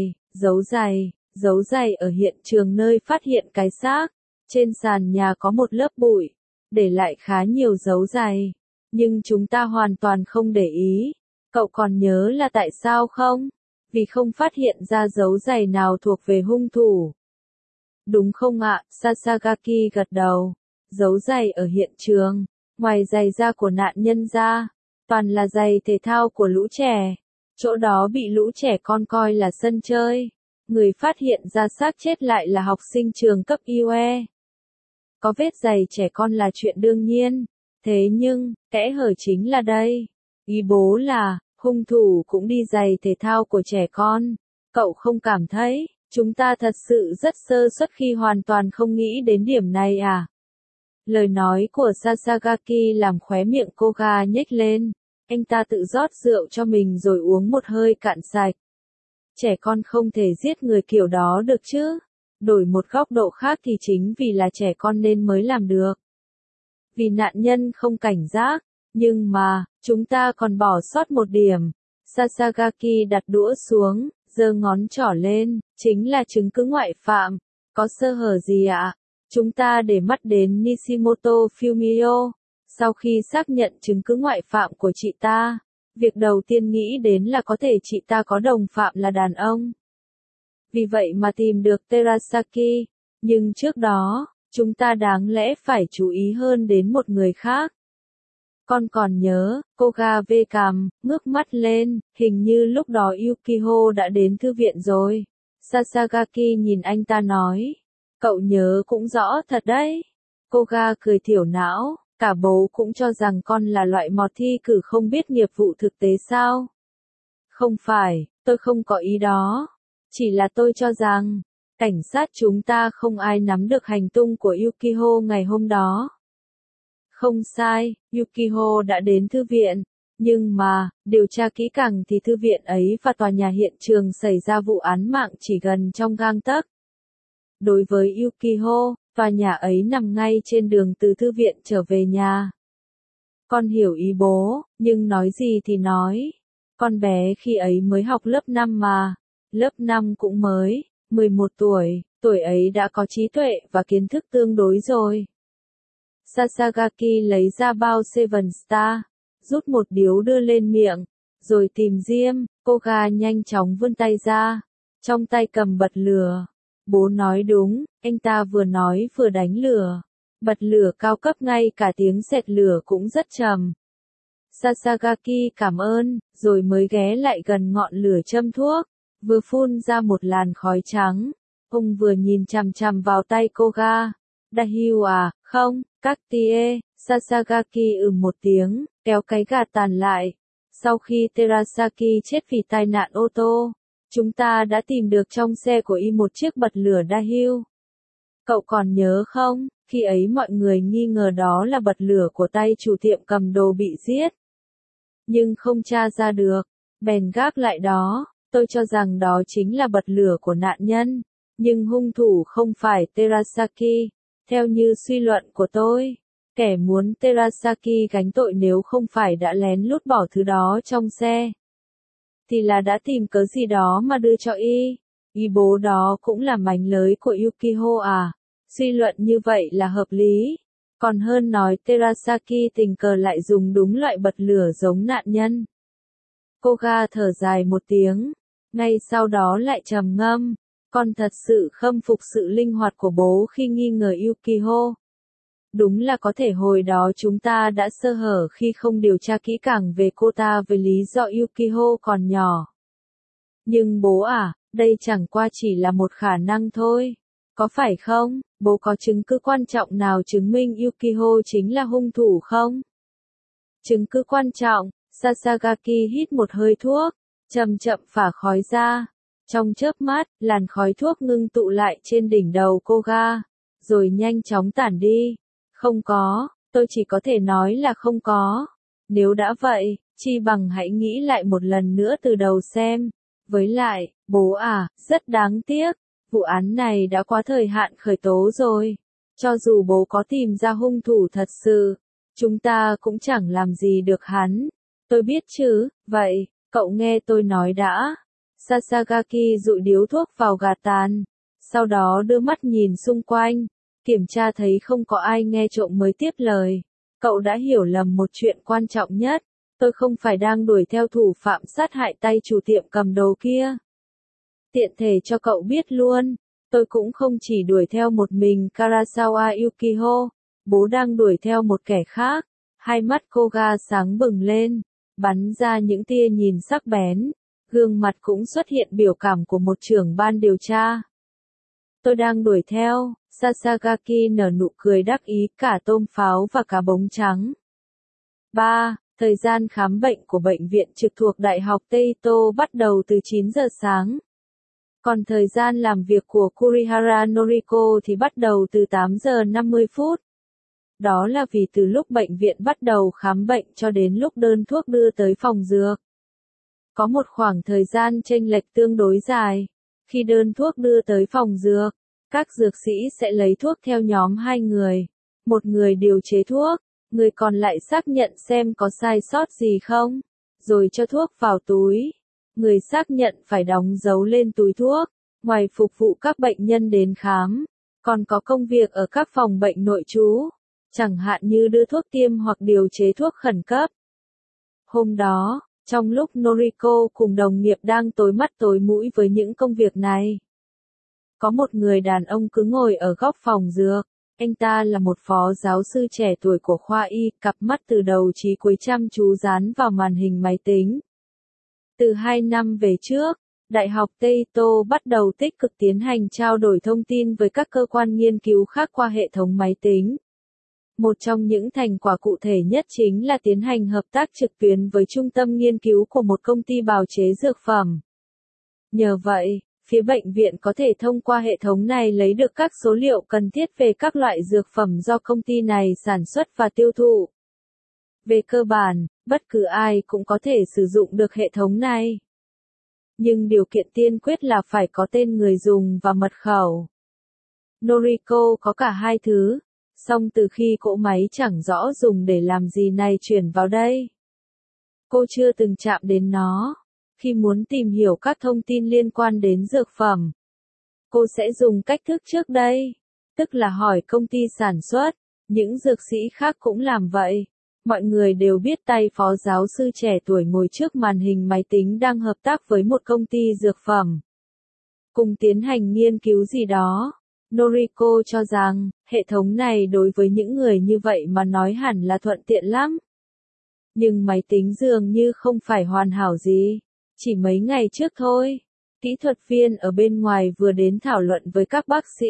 giày ở hiện trường nơi phát hiện cái xác. Trên sàn nhà có một lớp bụi, để lại khá nhiều dấu giày. Nhưng chúng ta hoàn toàn không để ý. Cậu còn nhớ là tại sao không? Vì không phát hiện ra dấu giày nào thuộc về hung thủ. Đúng không ạ? Sasagaki gật đầu. Dấu giày ở hiện trường, ngoài giày da của nạn nhân ra, toàn là giày thể thao của lũ trẻ. Chỗ đó bị lũ trẻ con coi là sân chơi. Người phát hiện ra xác chết lại là học sinh trường cấp UE. Có vết giày trẻ con là chuyện đương nhiên. Thế nhưng, kẽ hở chính là đây. Ý bố là, hung thủ cũng đi giày thể thao của trẻ con. Cậu không cảm thấy, chúng ta thật sự rất sơ suất khi hoàn toàn không nghĩ đến điểm này à? Lời nói của Sasagaki làm khóe miệng Koga nhếch lên. Anh ta tự rót rượu cho mình rồi uống một hơi cạn sạch. Trẻ con không thể giết người kiểu đó được chứ. Đổi một góc độ khác thì chính vì là trẻ con nên mới làm được. Vì nạn nhân không cảnh giác. Nhưng mà, chúng ta còn bỏ sót một điểm. Sasagaki đặt đũa xuống, giơ ngón trỏ lên, chính là chứng cứ ngoại phạm. Có sơ hở gì ạ? Chúng ta để mắt đến Nishimoto Fumio. Sau khi xác nhận chứng cứ ngoại phạm của chị ta, việc đầu tiên nghĩ đến là có thể chị ta có đồng phạm là đàn ông. Vì vậy mà tìm được Terasaki. Nhưng trước đó, chúng ta đáng lẽ phải chú ý hơn đến một người khác. Con còn nhớ, Koga vê cằm, ngước mắt lên, hình như lúc đó Yukiko đã đến thư viện rồi. Sasagaki nhìn anh ta nói, cậu nhớ cũng rõ thật đấy. Koga cười thiểu não, cả bố cũng cho rằng con là loại mọt thi cử không biết nghiệp vụ thực tế sao. Không phải, tôi không có ý đó. Chỉ là tôi cho rằng, cảnh sát chúng ta không ai nắm được hành tung của Yukiko ngày hôm đó. Không sai, Yukiko đã đến thư viện, nhưng mà, điều tra kỹ càng thì thư viện ấy và tòa nhà hiện trường xảy ra vụ án mạng chỉ gần trong gang tấc. Đối với Yukiko, tòa nhà ấy nằm ngay trên đường từ thư viện trở về nhà. Con hiểu ý bố, nhưng nói gì thì nói. Con bé khi ấy mới học lớp 5 mà. Lớp 5 cũng mới, 11 tuổi, tuổi ấy đã có trí tuệ và kiến thức tương đối rồi. Sasagaki lấy ra bao Seven Star, rút một điếu đưa lên miệng, rồi tìm diêm. Koga nhanh chóng vươn tay ra, trong tay cầm bật lửa. Bố nói đúng, anh ta vừa nói vừa đánh lửa. Bật lửa cao cấp ngay cả tiếng sệt lửa cũng rất trầm. Sasagaki cảm ơn, rồi mới ghé lại gần ngọn lửa châm thuốc, vừa phun ra một làn khói trắng. Ông vừa nhìn chằm chằm vào tay Koga. Dahiu à, không, các tie, Sasagaki một tiếng, kéo cái gạt tàn lại. Sau khi Terasaki chết vì tai nạn ô tô, chúng ta đã tìm được trong xe của y một chiếc bật lửa Dahiu. Cậu còn nhớ không, khi ấy mọi người nghi ngờ đó là bật lửa của tay chủ tiệm cầm đồ bị giết. Nhưng không tra ra được, bèn gác lại đó. Tôi cho rằng đó chính là bật lửa của nạn nhân, nhưng hung thủ không phải Terasaki. Theo như suy luận của tôi, kẻ muốn Terasaki gánh tội nếu không phải đã lén lút bỏ thứ đó trong xe, thì là đã tìm cớ gì đó mà đưa cho y. Y bố đó cũng là mánh lới của Yukiko à? Suy luận như vậy là hợp lý. Còn hơn nói Terasaki tình cờ lại dùng đúng loại bật lửa giống nạn nhân. Koga thở dài một tiếng. Ngay sau đó lại trầm ngâm. Con thật sự khâm phục sự linh hoạt của bố khi nghi ngờ Yukiho. Đúng là có thể hồi đó chúng ta đã sơ hở khi không điều tra kỹ càng về cô ta với lý do Yukiho còn nhỏ. Nhưng bố à, đây chẳng qua chỉ là một khả năng thôi. Có phải không? Bố có chứng cứ quan trọng nào chứng minh Yukiho chính là hung thủ không? Chứng cứ quan trọng, Sasagaki hít một hơi thuốc, chậm chậm phả khói ra. Trong chớp mắt, làn khói thuốc ngưng tụ lại trên đỉnh đầu Koga, rồi nhanh chóng tản đi. Không có, tôi chỉ có thể nói là không có. Nếu đã vậy, chi bằng hãy nghĩ lại một lần nữa từ đầu xem. Với lại, bố à, rất đáng tiếc, vụ án này đã quá thời hạn khởi tố rồi. Cho dù bố có tìm ra hung thủ thật sự, chúng ta cũng chẳng làm gì được hắn. Tôi biết chứ, vậy, cậu nghe tôi nói đã. Sasagaki dụi điếu thuốc vào gạt tàn, sau đó đưa mắt nhìn xung quanh, kiểm tra thấy không có ai nghe trộm mới tiếp lời. Cậu đã hiểu lầm một chuyện quan trọng nhất, tôi không phải đang đuổi theo thủ phạm sát hại tay chủ tiệm cầm đồ kia. Tiện thể cho cậu biết luôn, tôi cũng không chỉ đuổi theo một mình Karasawa Yukiho, bố đang đuổi theo một kẻ khác. Hai mắt Koga sáng bừng lên, bắn ra những tia nhìn sắc bén, gương mặt cũng xuất hiện biểu cảm của một trưởng ban điều tra. Tôi đang đuổi theo, Sasagaki nở nụ cười đắc ý, cả tôm pháo và cả bóng trắng. 3. Thời gian khám bệnh của bệnh viện trực thuộc Đại học Teito bắt đầu từ 9 giờ sáng. Còn thời gian làm việc của Kurihara Noriko thì bắt đầu từ 8 giờ 50 phút. Đó là vì từ lúc bệnh viện bắt đầu khám bệnh cho đến lúc đơn thuốc đưa tới phòng dược. Có một khoảng thời gian chênh lệch tương đối dài. Khi đơn thuốc đưa tới phòng dược, các dược sĩ sẽ lấy thuốc theo nhóm 2 người. Một người điều chế thuốc, người còn lại xác nhận xem có sai sót gì không, rồi cho thuốc vào túi. Người xác nhận phải đóng dấu lên túi thuốc. Ngoài phục vụ các bệnh nhân đến khám, còn có công việc ở các phòng bệnh nội trú, chẳng hạn như đưa thuốc tiêm hoặc điều chế thuốc khẩn cấp. Hôm đó, trong lúc Noriko cùng đồng nghiệp đang tối mắt tối mũi với những công việc này, có một người đàn ông cứ ngồi ở góc phòng dược. Anh ta là một phó giáo sư trẻ tuổi của khoa y, cặp mắt từ đầu chí cuối chăm chú dán vào màn hình máy tính. Từ 2 năm về trước, Đại học Teito bắt đầu tích cực tiến hành trao đổi thông tin với các cơ quan nghiên cứu khác qua hệ thống máy tính. Một trong những thành quả cụ thể nhất chính là tiến hành hợp tác trực tuyến với trung tâm nghiên cứu của một công ty bào chế dược phẩm. Nhờ vậy, phía bệnh viện có thể thông qua hệ thống này lấy được các số liệu cần thiết về các loại dược phẩm do công ty này sản xuất và tiêu thụ. Về cơ bản, bất cứ ai cũng có thể sử dụng được hệ thống này. Nhưng điều kiện tiên quyết là phải có tên người dùng và mật khẩu. Noriko có cả hai thứ, song từ khi cỗ máy chẳng rõ dùng để làm gì này chuyển vào đây, cô chưa từng chạm đến nó. Khi muốn tìm hiểu các thông tin liên quan đến dược phẩm, cô sẽ dùng cách thức trước đây, tức là hỏi công ty sản xuất. Những dược sĩ khác cũng làm vậy. Mọi người đều biết tay phó giáo sư trẻ tuổi ngồi trước màn hình máy tính đang hợp tác với một công ty dược phẩm, cùng tiến hành nghiên cứu gì đó. Noriko cho rằng, hệ thống này đối với những người như vậy mà nói hẳn là thuận tiện lắm. Nhưng máy tính dường như không phải hoàn hảo gì. Chỉ mấy ngày trước thôi, kỹ thuật viên ở bên ngoài vừa đến thảo luận với các bác sĩ.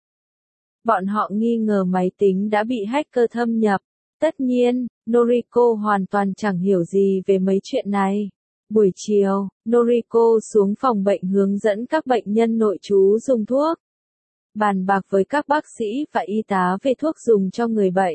Bọn họ nghi ngờ máy tính đã bị hacker thâm nhập. Tất nhiên, Noriko hoàn toàn chẳng hiểu gì về mấy chuyện này. Buổi chiều, Noriko xuống phòng bệnh hướng dẫn các bệnh nhân nội trú dùng thuốc, bàn bạc với các bác sĩ và y tá về thuốc dùng cho người bệnh.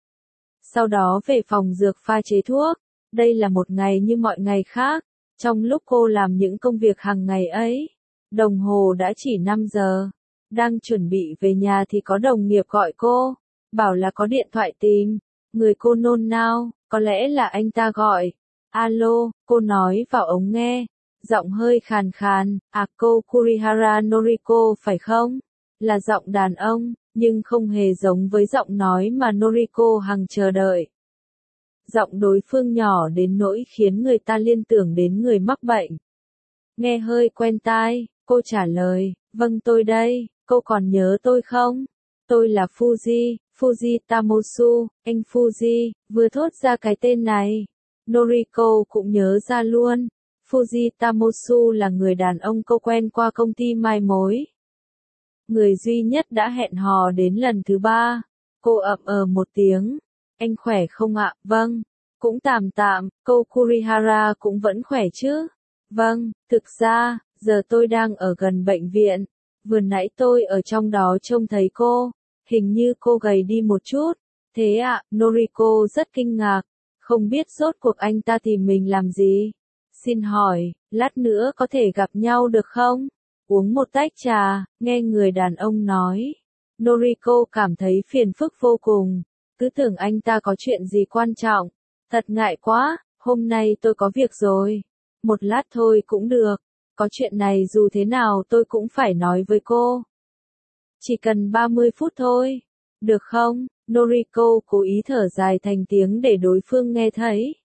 Sau đó về phòng dược pha chế thuốc. Đây là một ngày như mọi ngày khác. Trong lúc cô làm những công việc hàng ngày ấy, đồng hồ đã chỉ 5 giờ. Đang chuẩn bị về nhà thì có đồng nghiệp gọi cô, bảo là có điện thoại tìm. Người cô nôn nao, có lẽ là anh ta gọi. Alo, cô nói vào ống nghe, giọng hơi khàn khàn. À, cô Kurihara Noriko phải không? Là giọng đàn ông, nhưng không hề giống với giọng nói mà Noriko hằng chờ đợi. Giọng đối phương nhỏ đến nỗi khiến người ta liên tưởng đến người mắc bệnh. Nghe hơi quen tai, cô trả lời, vâng tôi đây, cô còn nhớ tôi không? Tôi là Fuji, Fuji Tamosu, anh Fuji, vừa thốt ra cái tên này. Noriko cũng nhớ ra luôn. Fuji Tamosu là người đàn ông cô quen qua công ty mai mối. Người duy nhất đã hẹn hò đến lần thứ 3. Cô ậm một tiếng. Anh khỏe không ạ? Vâng. Cũng tạm tạm, cô Kurihara cũng vẫn khỏe chứ? Vâng, thực ra, giờ tôi đang ở gần bệnh viện. Vừa nãy tôi ở trong đó trông thấy cô. Hình như cô gầy đi một chút. Thế ạ, Noriko rất kinh ngạc. Không biết rốt cuộc anh ta tìm mình làm gì? Xin hỏi, lát nữa có thể gặp nhau được không? Uống một tách trà, nghe người đàn ông nói. Noriko cảm thấy phiền phức vô cùng. Cứ tưởng anh ta có chuyện gì quan trọng. Thật ngại quá, hôm nay tôi có việc rồi. Một lát thôi cũng được. Có chuyện này dù thế nào tôi cũng phải nói với cô. Chỉ cần 30 phút thôi. Được không? Noriko cố ý thở dài thành tiếng để đối phương nghe thấy.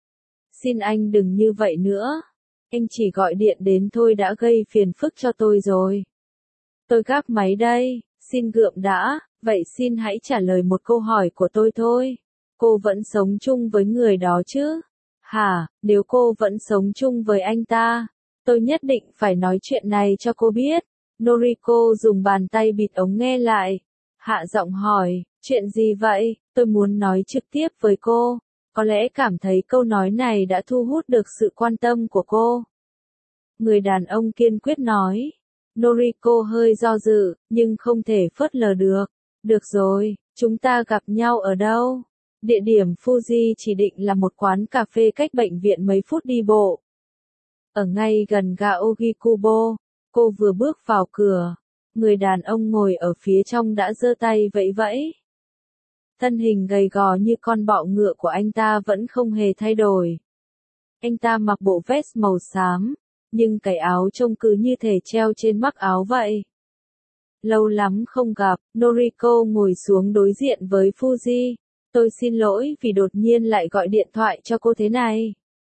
Xin anh đừng như vậy nữa. Anh chỉ gọi điện đến thôi đã gây phiền phức cho tôi rồi. Tôi gác máy đây, xin gượng đã, vậy xin hãy trả lời một câu hỏi của tôi thôi. Cô vẫn sống chung với người đó chứ? Hả, nếu cô vẫn sống chung với anh ta, tôi nhất định phải nói chuyện này cho cô biết. Noriko dùng bàn tay bịt ống nghe lại. Hạ giọng hỏi, chuyện gì vậy? Tôi muốn nói trực tiếp với cô. Có lẽ cảm thấy câu nói này đã thu hút được sự quan tâm của cô. Người đàn ông kiên quyết nói. Noriko hơi do dự, nhưng không thể phớt lờ được. Được rồi, chúng ta gặp nhau ở đâu? Địa điểm Fuji chỉ định là một quán cà phê cách bệnh viện mấy phút đi bộ. Ở ngay gần ga Ogikubo, cô vừa bước vào cửa. Người đàn ông ngồi ở phía trong đã giơ tay vẫy vẫy. Thân hình gầy gò như con bọ ngựa của anh ta vẫn không hề thay đổi. Anh ta mặc bộ vest màu xám, nhưng cái áo trông cứ như thể treo trên mắc áo vậy. Lâu lắm không gặp, Noriko ngồi xuống đối diện với Fuji. Tôi xin lỗi vì đột nhiên lại gọi điện thoại cho cô thế này.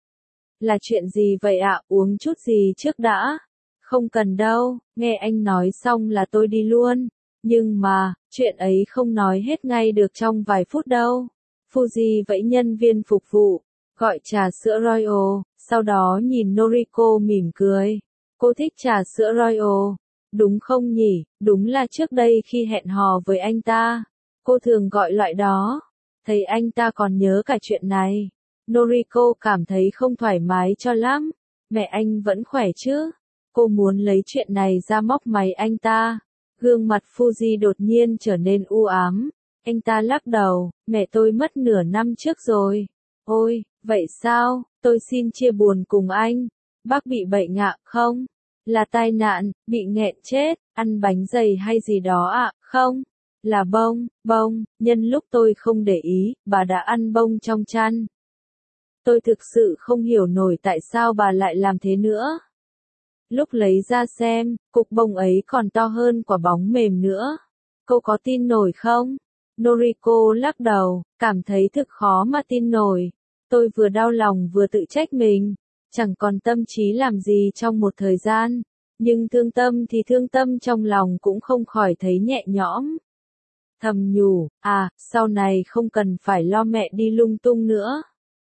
Là chuyện gì vậy ạ? Uống chút gì trước đã? Không cần đâu, nghe anh nói xong là tôi đi luôn. Nhưng mà, chuyện ấy không nói hết ngay được trong vài phút đâu. Fuji vẫy nhân viên phục vụ, gọi trà sữa Royal, sau đó nhìn Noriko mỉm cười. Cô thích trà sữa Royal, đúng không nhỉ? Đúng là trước đây khi hẹn hò với anh ta, cô thường gọi loại đó. Thấy anh ta còn nhớ cả chuyện này. Noriko cảm thấy không thoải mái cho lắm. Mẹ anh vẫn khỏe chứ? Cô muốn lấy chuyện này ra móc máy anh ta. Gương mặt Fuji đột nhiên trở nên u ám. Anh ta lắc đầu, mẹ tôi mất nửa năm trước rồi. Ôi, vậy sao? Tôi xin chia buồn cùng anh. Bác bị bệnh ạ, không? Là tai nạn, bị nghẹn chết, ăn bánh dày hay gì đó ạ, không? Là bông, nhân lúc tôi không để ý, bà đã ăn bông trong chăn. Tôi thực sự không hiểu nổi tại sao bà lại làm thế nữa. Lúc lấy ra xem, cục bông ấy còn to hơn quả bóng mềm nữa. Cô có tin nổi không? Noriko lắc đầu, cảm thấy thực khó mà tin nổi. Tôi vừa đau lòng vừa tự trách mình. Chẳng còn tâm trí làm gì trong một thời gian. Nhưng thương tâm thì thương tâm trong lòng cũng không khỏi thấy nhẹ nhõm. Thầm nhủ, sau này không cần phải lo mẹ đi lung tung nữa.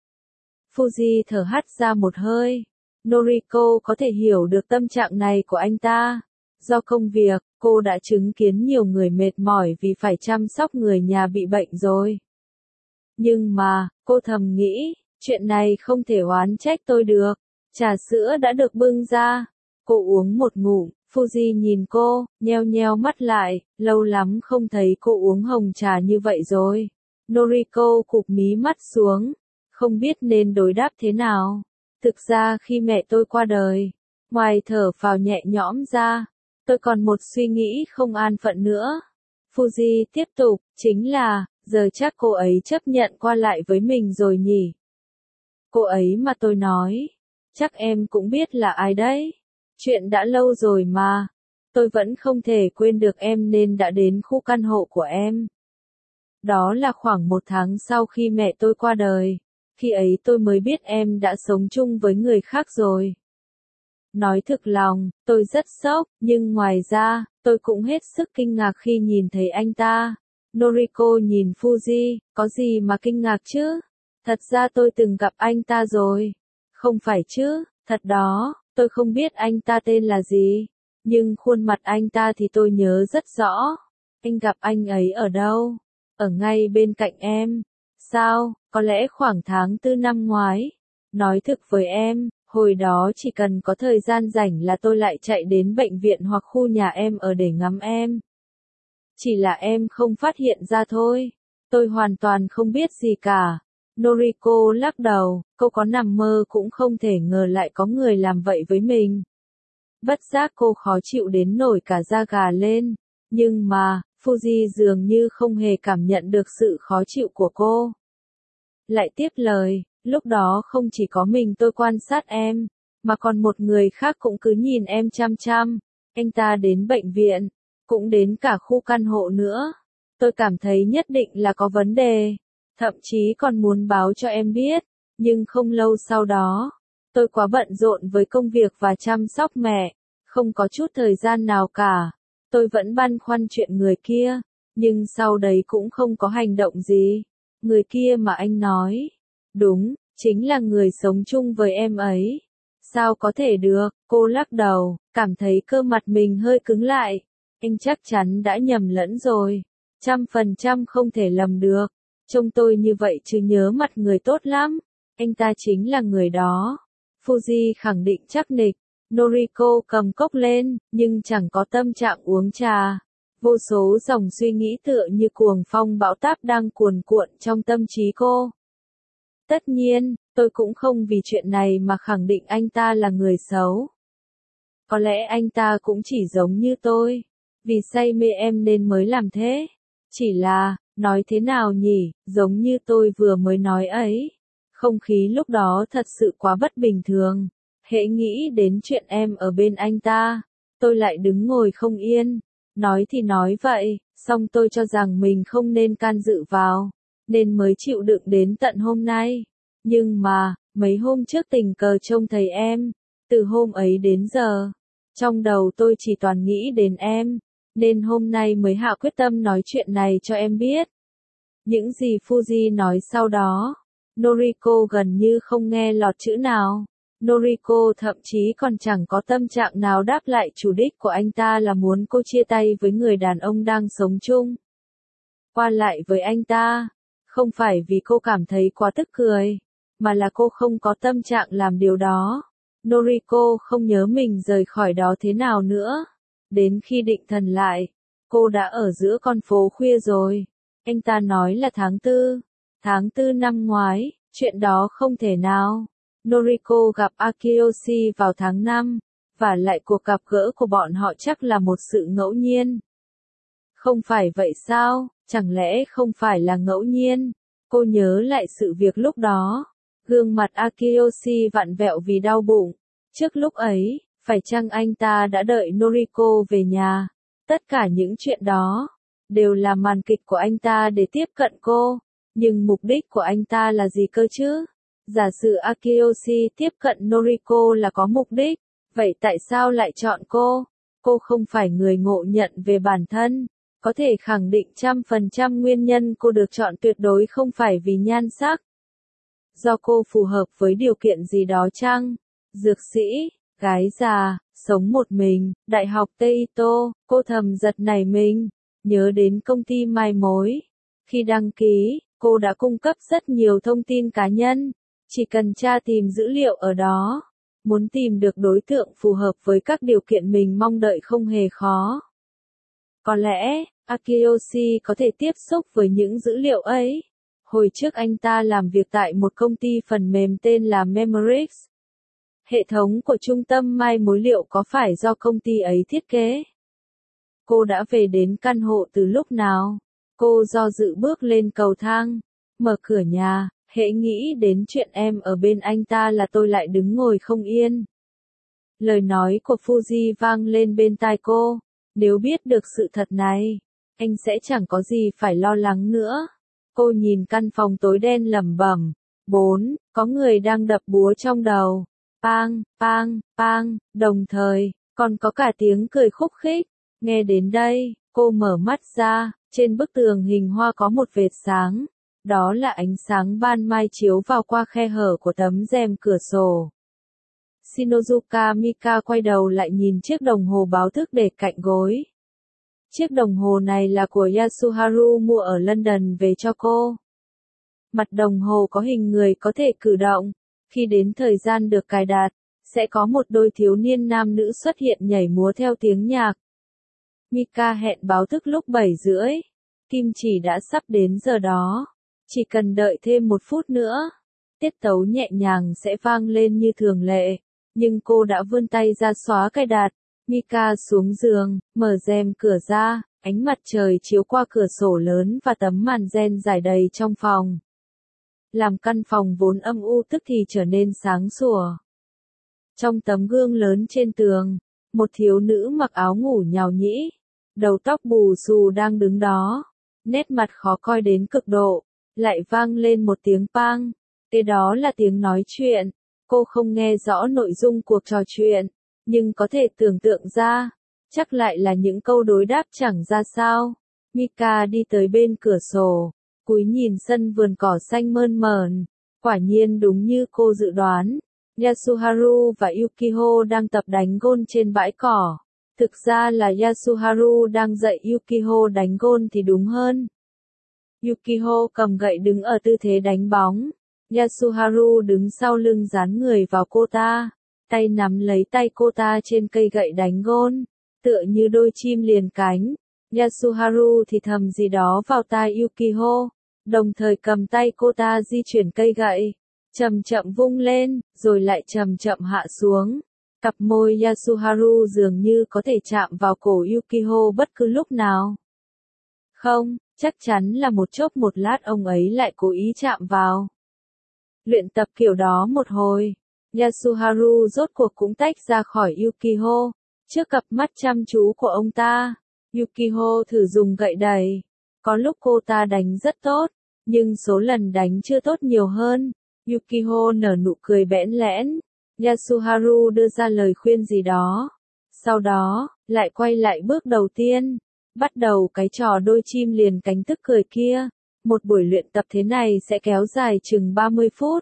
Fuji thở hắt ra một hơi. Noriko có thể hiểu được tâm trạng này của anh ta. Do công việc, cô đã chứng kiến nhiều người mệt mỏi vì phải chăm sóc người nhà bị bệnh rồi. Nhưng mà, cô thầm nghĩ, chuyện này không thể oán trách tôi được. Trà sữa đã được bưng ra. Cô uống một ngụm, Fuji nhìn cô, nheo nheo mắt lại, lâu lắm không thấy cô uống hồng trà như vậy rồi. Noriko cụp mí mắt xuống, không biết nên đối đáp thế nào. Thực ra khi mẹ tôi qua đời, ngoài thở phào nhẹ nhõm ra, tôi còn một suy nghĩ không an phận nữa. Fuji tiếp tục, chính là, giờ chắc cô ấy chấp nhận qua lại với mình rồi nhỉ. Cô ấy mà tôi nói, chắc em cũng biết là ai đấy. Chuyện đã lâu rồi mà. Tôi vẫn không thể quên được em nên đã đến khu căn hộ của em. Đó là khoảng 1 tháng sau khi mẹ tôi qua đời. Khi ấy tôi mới biết em đã sống chung với người khác rồi. Nói thực lòng, tôi rất sốc, nhưng ngoài ra, tôi cũng hết sức kinh ngạc khi nhìn thấy anh ta. Noriko nhìn Fuji, có gì mà kinh ngạc chứ? Thật ra tôi từng gặp anh ta rồi. Không phải chứ, thật đó, tôi không biết anh ta tên là gì. Nhưng khuôn mặt anh ta thì tôi nhớ rất rõ. Anh gặp anh ấy ở đâu? Ở ngay bên cạnh em. Sao, có lẽ khoảng tháng 4 năm ngoái. Nói thực với em, hồi đó chỉ cần có thời gian rảnh là tôi lại chạy đến bệnh viện hoặc khu nhà em ở để ngắm em. Chỉ là em không phát hiện ra thôi. Tôi hoàn toàn không biết gì cả. Noriko lắc đầu, cô có nằm mơ cũng không thể ngờ lại có người làm vậy với mình. Bất giác cô khó chịu đến nổi cả da gà lên. Nhưng mà, Fuji dường như không hề cảm nhận được sự khó chịu của cô. Lại tiếp lời, lúc đó không chỉ có mình tôi quan sát em, mà còn một người khác cũng cứ nhìn em chăm chăm. Anh ta đến bệnh viện, cũng đến cả khu căn hộ nữa. Tôi cảm thấy nhất định là có vấn đề, thậm chí còn muốn báo cho em biết, nhưng không lâu sau đó, tôi quá bận rộn với công việc và chăm sóc mẹ, không có chút thời gian nào cả. Tôi vẫn băn khoăn chuyện người kia, nhưng sau đấy cũng không có hành động gì. Người kia mà anh nói, đúng, chính là người sống chung với em ấy. Sao có thể được, cô lắc đầu, cảm thấy cơ mặt mình hơi cứng lại. Anh chắc chắn đã nhầm lẫn rồi. 100% không thể lầm được. Trông tôi như vậy chứ nhớ mặt người tốt lắm. Anh ta chính là người đó. Fuji khẳng định chắc nịch. Noriko cầm cốc lên, nhưng chẳng có tâm trạng uống trà. Vô số dòng suy nghĩ tựa như cuồng phong bão táp đang cuồn cuộn trong tâm trí cô. Tất nhiên, tôi cũng không vì chuyện này mà khẳng định anh ta là người xấu. Có lẽ anh ta cũng chỉ giống như tôi. Vì say mê em nên mới làm thế. Chỉ là, nói thế nào nhỉ, giống như tôi vừa mới nói ấy. Không khí lúc đó thật sự quá bất bình thường. Hễ nghĩ đến chuyện em ở bên anh ta, tôi lại đứng ngồi không yên. Nói thì nói vậy, song tôi cho rằng mình không nên can dự vào, nên mới chịu đựng đến tận hôm nay. Nhưng mà, mấy hôm trước tình cờ trông thấy em, từ hôm ấy đến giờ, trong đầu tôi chỉ toàn nghĩ đến em, nên hôm nay mới hạ quyết tâm nói chuyện này cho em biết. Những gì Fuji nói sau đó, Noriko gần như không nghe lọt chữ nào. Noriko thậm chí còn chẳng có tâm trạng nào đáp lại chủ đích của anh ta là muốn cô chia tay với người đàn ông đang sống chung. Qua lại với anh ta, không phải vì cô cảm thấy quá tức cười, mà là cô không có tâm trạng làm điều đó. Noriko không nhớ mình rời khỏi đó thế nào nữa. Đến khi định thần lại, cô đã ở giữa con phố khuya rồi. Anh ta nói là tháng 4. Tháng 4 năm ngoái, chuyện đó không thể nào. Noriko gặp Akiyoshi vào tháng 5, và lại cuộc gặp gỡ của bọn họ chắc là một sự ngẫu nhiên. Không phải vậy sao, chẳng lẽ không phải là ngẫu nhiên? Cô nhớ lại sự việc lúc đó. Gương mặt Akiyoshi vặn vẹo vì đau bụng. Trước lúc ấy, phải chăng anh ta đã đợi Noriko về nhà? Tất cả những chuyện đó, đều là màn kịch của anh ta để tiếp cận cô. Nhưng mục đích của anh ta là gì cơ chứ? Giả sử Akiyoshi tiếp cận Noriko là có mục đích, vậy tại sao lại chọn cô? Cô không phải người ngộ nhận về bản thân. Có thể khẳng định 100% nguyên nhân cô được chọn tuyệt đối không phải vì nhan sắc. Do cô phù hợp với điều kiện gì đó chăng? Dược sĩ, gái già, sống một mình, đại học Teito, cô thầm giật nảy mình, nhớ đến công ty mai mối. Khi đăng ký, cô đã cung cấp rất nhiều thông tin cá nhân, chỉ cần tra tìm dữ liệu ở đó. Muốn tìm được đối tượng phù hợp với các điều kiện mình mong đợi không hề khó. Có lẽ, Akiyoshi có thể tiếp xúc với những dữ liệu ấy. Hồi trước anh ta làm việc tại một công ty phần mềm tên là Memorix. Hệ thống của trung tâm mai mối liệu có phải do công ty ấy thiết kế? Cô đã về đến căn hộ từ lúc nào? Cô do dự bước lên cầu thang, mở cửa nhà, hễ nghĩ đến chuyện em ở bên anh ta là tôi lại đứng ngồi không yên. Lời nói của Fuji vang lên bên tai cô. Nếu biết được sự thật này, anh sẽ chẳng có gì phải lo lắng nữa. Cô nhìn căn phòng tối đen lẩm bẩm. 4. Có người đang đập búa trong đầu. pang, pang, pang, đồng thời, còn có cả tiếng cười khúc khích. Nghe đến đây, cô mở mắt ra, trên bức tường hình hoa có một vệt sáng. Đó là ánh sáng ban mai chiếu vào qua khe hở của tấm rèm cửa sổ. Shinozuka Mika quay đầu lại nhìn chiếc đồng hồ báo thức để cạnh gối. Chiếc đồng hồ này là của Yasuharu mua ở London về cho cô. Mặt đồng hồ có hình người có thể cử động. Khi đến thời gian được cài đặt, sẽ có một đôi thiếu niên nam nữ xuất hiện nhảy múa theo tiếng nhạc. Mika hẹn báo thức lúc 7:30. Kim chỉ đã sắp đến giờ đó. Chỉ cần đợi thêm 1 phút nữa. Tiết tấu nhẹ nhàng sẽ vang lên như thường lệ. Nhưng cô đã vươn tay ra xóa cài đặt. Mika xuống giường, mở rèm cửa ra, ánh mặt trời chiếu qua cửa sổ lớn và tấm màn ren rải đầy trong phòng. Làm căn phòng vốn âm u tức thì trở nên sáng sủa. Trong tấm gương lớn trên tường, một thiếu nữ mặc áo ngủ nhào nhĩ, đầu tóc bù xù đang đứng đó, nét mặt khó coi đến cực độ, lại vang lên một tiếng pang, kế đó là tiếng nói chuyện. Cô không nghe rõ nội dung cuộc trò chuyện, nhưng có thể tưởng tượng ra, chắc lại là những câu đối đáp chẳng ra sao. Mika đi tới bên cửa sổ, cúi nhìn sân vườn cỏ xanh mơn mởn, quả nhiên đúng như cô dự đoán. Yasuharu và Yukiho đang tập đánh gôn trên bãi cỏ. Thực ra là Yasuharu đang dạy Yukiho đánh gôn thì đúng hơn. Yukiho cầm gậy đứng ở tư thế đánh bóng. Yasuharu đứng sau lưng dán người vào cô ta, tay nắm lấy tay cô ta trên cây gậy đánh gôn, tựa như đôi chim liền cánh. Yasuharu thì thầm gì đó vào tai Yukiho, đồng thời cầm tay cô ta di chuyển cây gậy, chậm chậm vung lên, rồi lại chậm chậm hạ xuống. Cặp môi Yasuharu dường như có thể chạm vào cổ Yukiho bất cứ lúc nào. Không, chắc chắn là một chốc một lát ông ấy lại cố ý chạm vào. Luyện tập kiểu đó một hồi, Yasuharu rốt cuộc cũng tách ra khỏi Yukiho, trước cặp mắt chăm chú của ông ta. Yukiho thử dùng gậy đẩy. Có lúc cô ta đánh rất tốt, nhưng số lần đánh chưa tốt nhiều hơn. Yukiho nở nụ cười bẽn lẽn. Yasuharu đưa ra lời khuyên gì đó. Sau đó, lại quay lại bước đầu tiên. Bắt đầu cái trò đôi chim liền cánh tức cười kia. Một buổi luyện tập thế này sẽ kéo dài chừng 30 phút.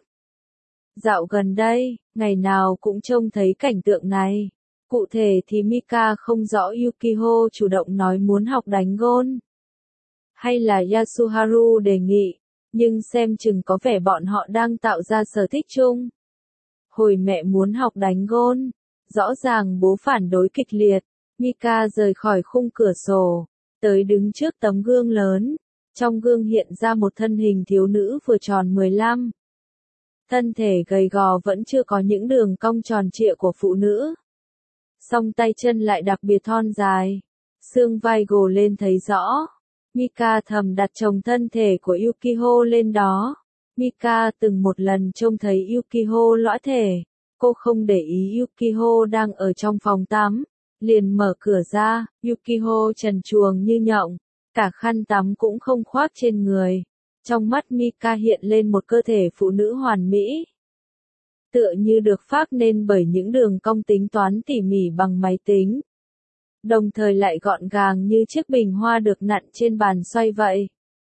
Dạo gần đây, ngày nào cũng trông thấy cảnh tượng này. Cụ thể thì Mika không rõ Yukiho chủ động nói muốn học đánh gôn, hay là Yasuharu đề nghị, nhưng xem chừng có vẻ bọn họ đang tạo ra sở thích chung. Hồi mẹ muốn học đánh gôn, rõ ràng bố phản đối kịch liệt. Mika rời khỏi khung cửa sổ, tới đứng trước tấm gương lớn. Trong gương hiện ra một thân hình thiếu nữ vừa tròn 15. Thân thể gầy gò vẫn chưa có những đường cong tròn trịa của phụ nữ. Song tay chân lại đặc biệt thon dài. Xương vai gồ lên thấy rõ. Mika thầm đặt chồng thân thể của Yukiho lên đó. Mika từng một lần trông thấy Yukiho lõa thể. Cô không để ý Yukiho đang ở trong phòng tắm. Liền mở cửa ra, Yukiho trần truồng như nhộng. Cả khăn tắm cũng không khoác trên người. Trong mắt Mika hiện lên một cơ thể phụ nữ hoàn mỹ. Tựa như được phác nên bởi những đường cong tính toán tỉ mỉ bằng máy tính. Đồng thời lại gọn gàng như chiếc bình hoa được nặn trên bàn xoay vậy.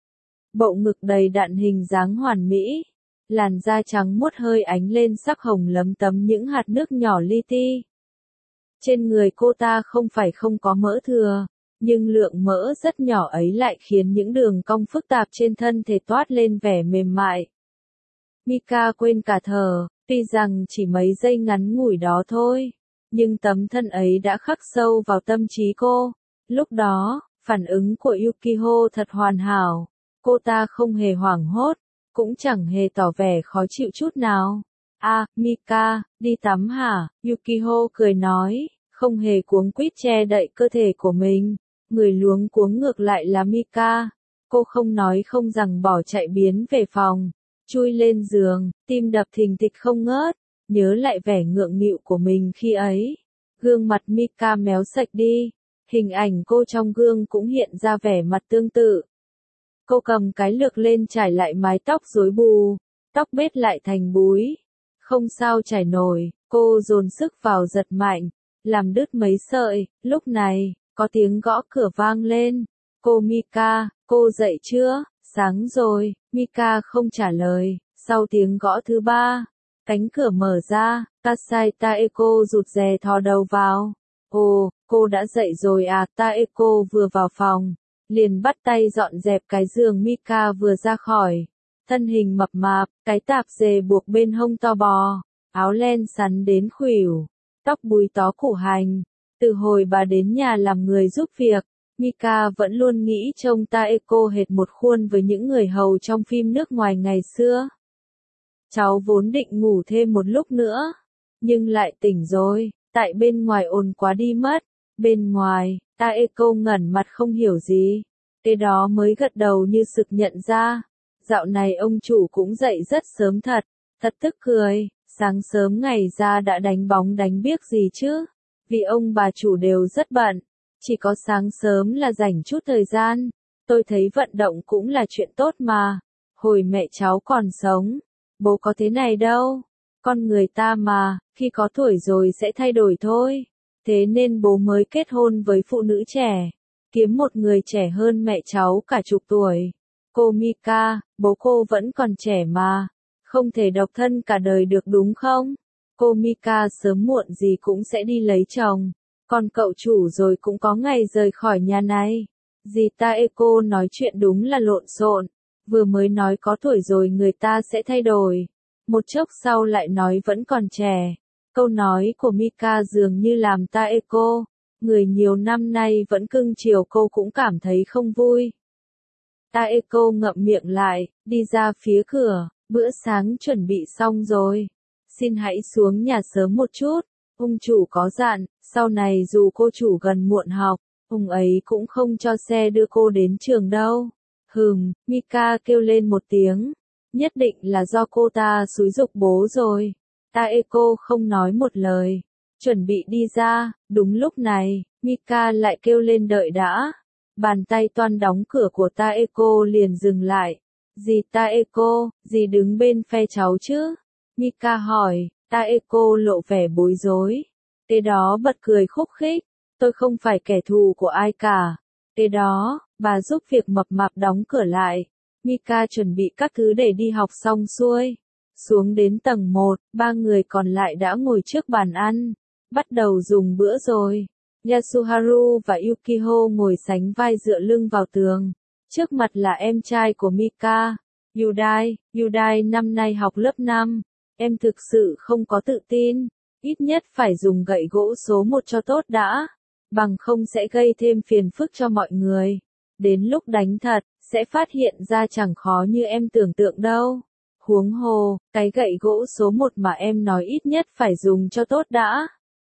Bộ ngực đầy đặn hình dáng hoàn mỹ. Làn da trắng muốt hơi ánh lên sắc hồng lấm tấm những hạt nước nhỏ li ti. Trên người cô ta không phải không có mỡ thừa, nhưng lượng mỡ rất nhỏ ấy lại khiến những đường cong phức tạp trên thân thể toát lên vẻ mềm mại. Mika quên cả thở, tuy rằng chỉ mấy giây ngắn ngủi đó thôi, nhưng tấm thân ấy đã khắc sâu vào tâm trí cô. Lúc đó, phản ứng của Yukiho thật hoàn hảo, cô ta không hề hoảng hốt, cũng chẳng hề tỏ vẻ khó chịu chút nào. À, Mika, đi tắm hả? Yukiho cười nói, không hề cuống quýt che đậy cơ thể của mình. Người luống cuống ngược lại là Mika. Cô không nói không rằng bỏ chạy biến về phòng, chui lên giường, tim đập thình thịch không ngớt, nhớ lại vẻ ngượng nghịu của mình khi ấy. Gương mặt Mika méo sạch đi, hình ảnh cô trong gương cũng hiện ra vẻ mặt tương tự. Cô cầm cái lược lên trải lại mái tóc rối bù, tóc bết lại thành búi. Không sao chảy nổi, cô dồn sức vào giật mạnh, làm đứt mấy sợi. Lúc này, có tiếng gõ cửa vang lên. Cô Mika, cô dậy chưa? Sáng rồi. Mika không trả lời. Sau tiếng gõ thứ ba, cánh cửa mở ra, Kasai Taeko rụt rè thò đầu vào. Ồ, cô đã dậy rồi à? Taeko vừa vào phòng, liền bắt tay dọn dẹp cái giường Mika vừa ra khỏi. Thân hình mập mạp, cái tạp dề buộc bên hông to bò, áo len sắn đến khuỷu, tóc búi tó củ hành. Từ hồi bà đến nhà làm người giúp việc, Mika vẫn luôn nghĩ trông Taeko hệt một khuôn với những người hầu trong phim nước ngoài ngày xưa. Cháu vốn định ngủ thêm một lúc nữa, nhưng lại tỉnh rồi, tại bên ngoài ồn quá đi mất. Bên ngoài, Taeko ngẩn mặt không hiểu gì. Cái đó mới gật đầu như sực nhận ra. Dạo này ông chủ cũng dậy rất sớm thật, thật tức cười, sáng sớm ngày ra đã đánh bóng đánh biếc gì chứ, vì ông bà chủ đều rất bận, chỉ có sáng sớm là dành chút thời gian, tôi thấy vận động cũng là chuyện tốt mà, hồi mẹ cháu còn sống, bố có thế này đâu, con người ta mà, khi có tuổi rồi sẽ thay đổi thôi, thế nên bố mới kết hôn với phụ nữ trẻ, kiếm một người trẻ hơn mẹ cháu cả chục tuổi. Cô Mika, bố cô vẫn còn trẻ mà, không thể độc thân cả đời được đúng không? Cô Mika sớm muộn gì cũng sẽ đi lấy chồng, còn cậu chủ rồi cũng có ngày rời khỏi nhà này. Dì Taeko nói chuyện đúng là lộn xộn, vừa mới nói có tuổi rồi người ta sẽ thay đổi, một chốc sau lại nói vẫn còn trẻ. Câu nói của Mika dường như làm Taeko, người nhiều năm nay vẫn cưng chiều cô cũng cảm thấy không vui. Taeko ngậm miệng lại, đi ra phía cửa, bữa sáng chuẩn bị xong rồi. Xin hãy xuống nhà sớm một chút, ông chủ có dặn, sau này dù cô chủ gần muộn học, ông ấy cũng không cho xe đưa cô đến trường đâu. Mika kêu lên một tiếng, nhất định là do cô ta xúi giục bố rồi. Taeko không nói một lời, chuẩn bị đi ra, đúng lúc này, Mika lại kêu lên đợi đã. Bàn tay toan đóng cửa của Taeko liền dừng lại. Dì Taeko, dì đứng bên phe cháu chứ? Mika hỏi, Taeko lộ vẻ bối rối. Kế đó bật cười khúc khích, tôi không phải kẻ thù của ai cả. Kế đó, bà giúp việc mập mạp đóng cửa lại. Mika chuẩn bị các thứ để đi học xong xuôi. Xuống đến tầng 1, ba người còn lại đã ngồi trước bàn ăn. Bắt đầu dùng bữa rồi. Yasuharu và Yukiho ngồi sánh vai dựa lưng vào tường. Trước mặt là em trai của Mika, Yudai năm nay học lớp 5. Em thực sự không có tự tin. Ít nhất phải dùng gậy gỗ số 1 cho tốt đã. Bằng không sẽ gây thêm phiền phức cho mọi người. Đến lúc đánh thật, sẽ phát hiện ra chẳng khó như em tưởng tượng đâu. Huống hồ, cái gậy gỗ số 1 mà em nói ít nhất phải dùng cho tốt đã.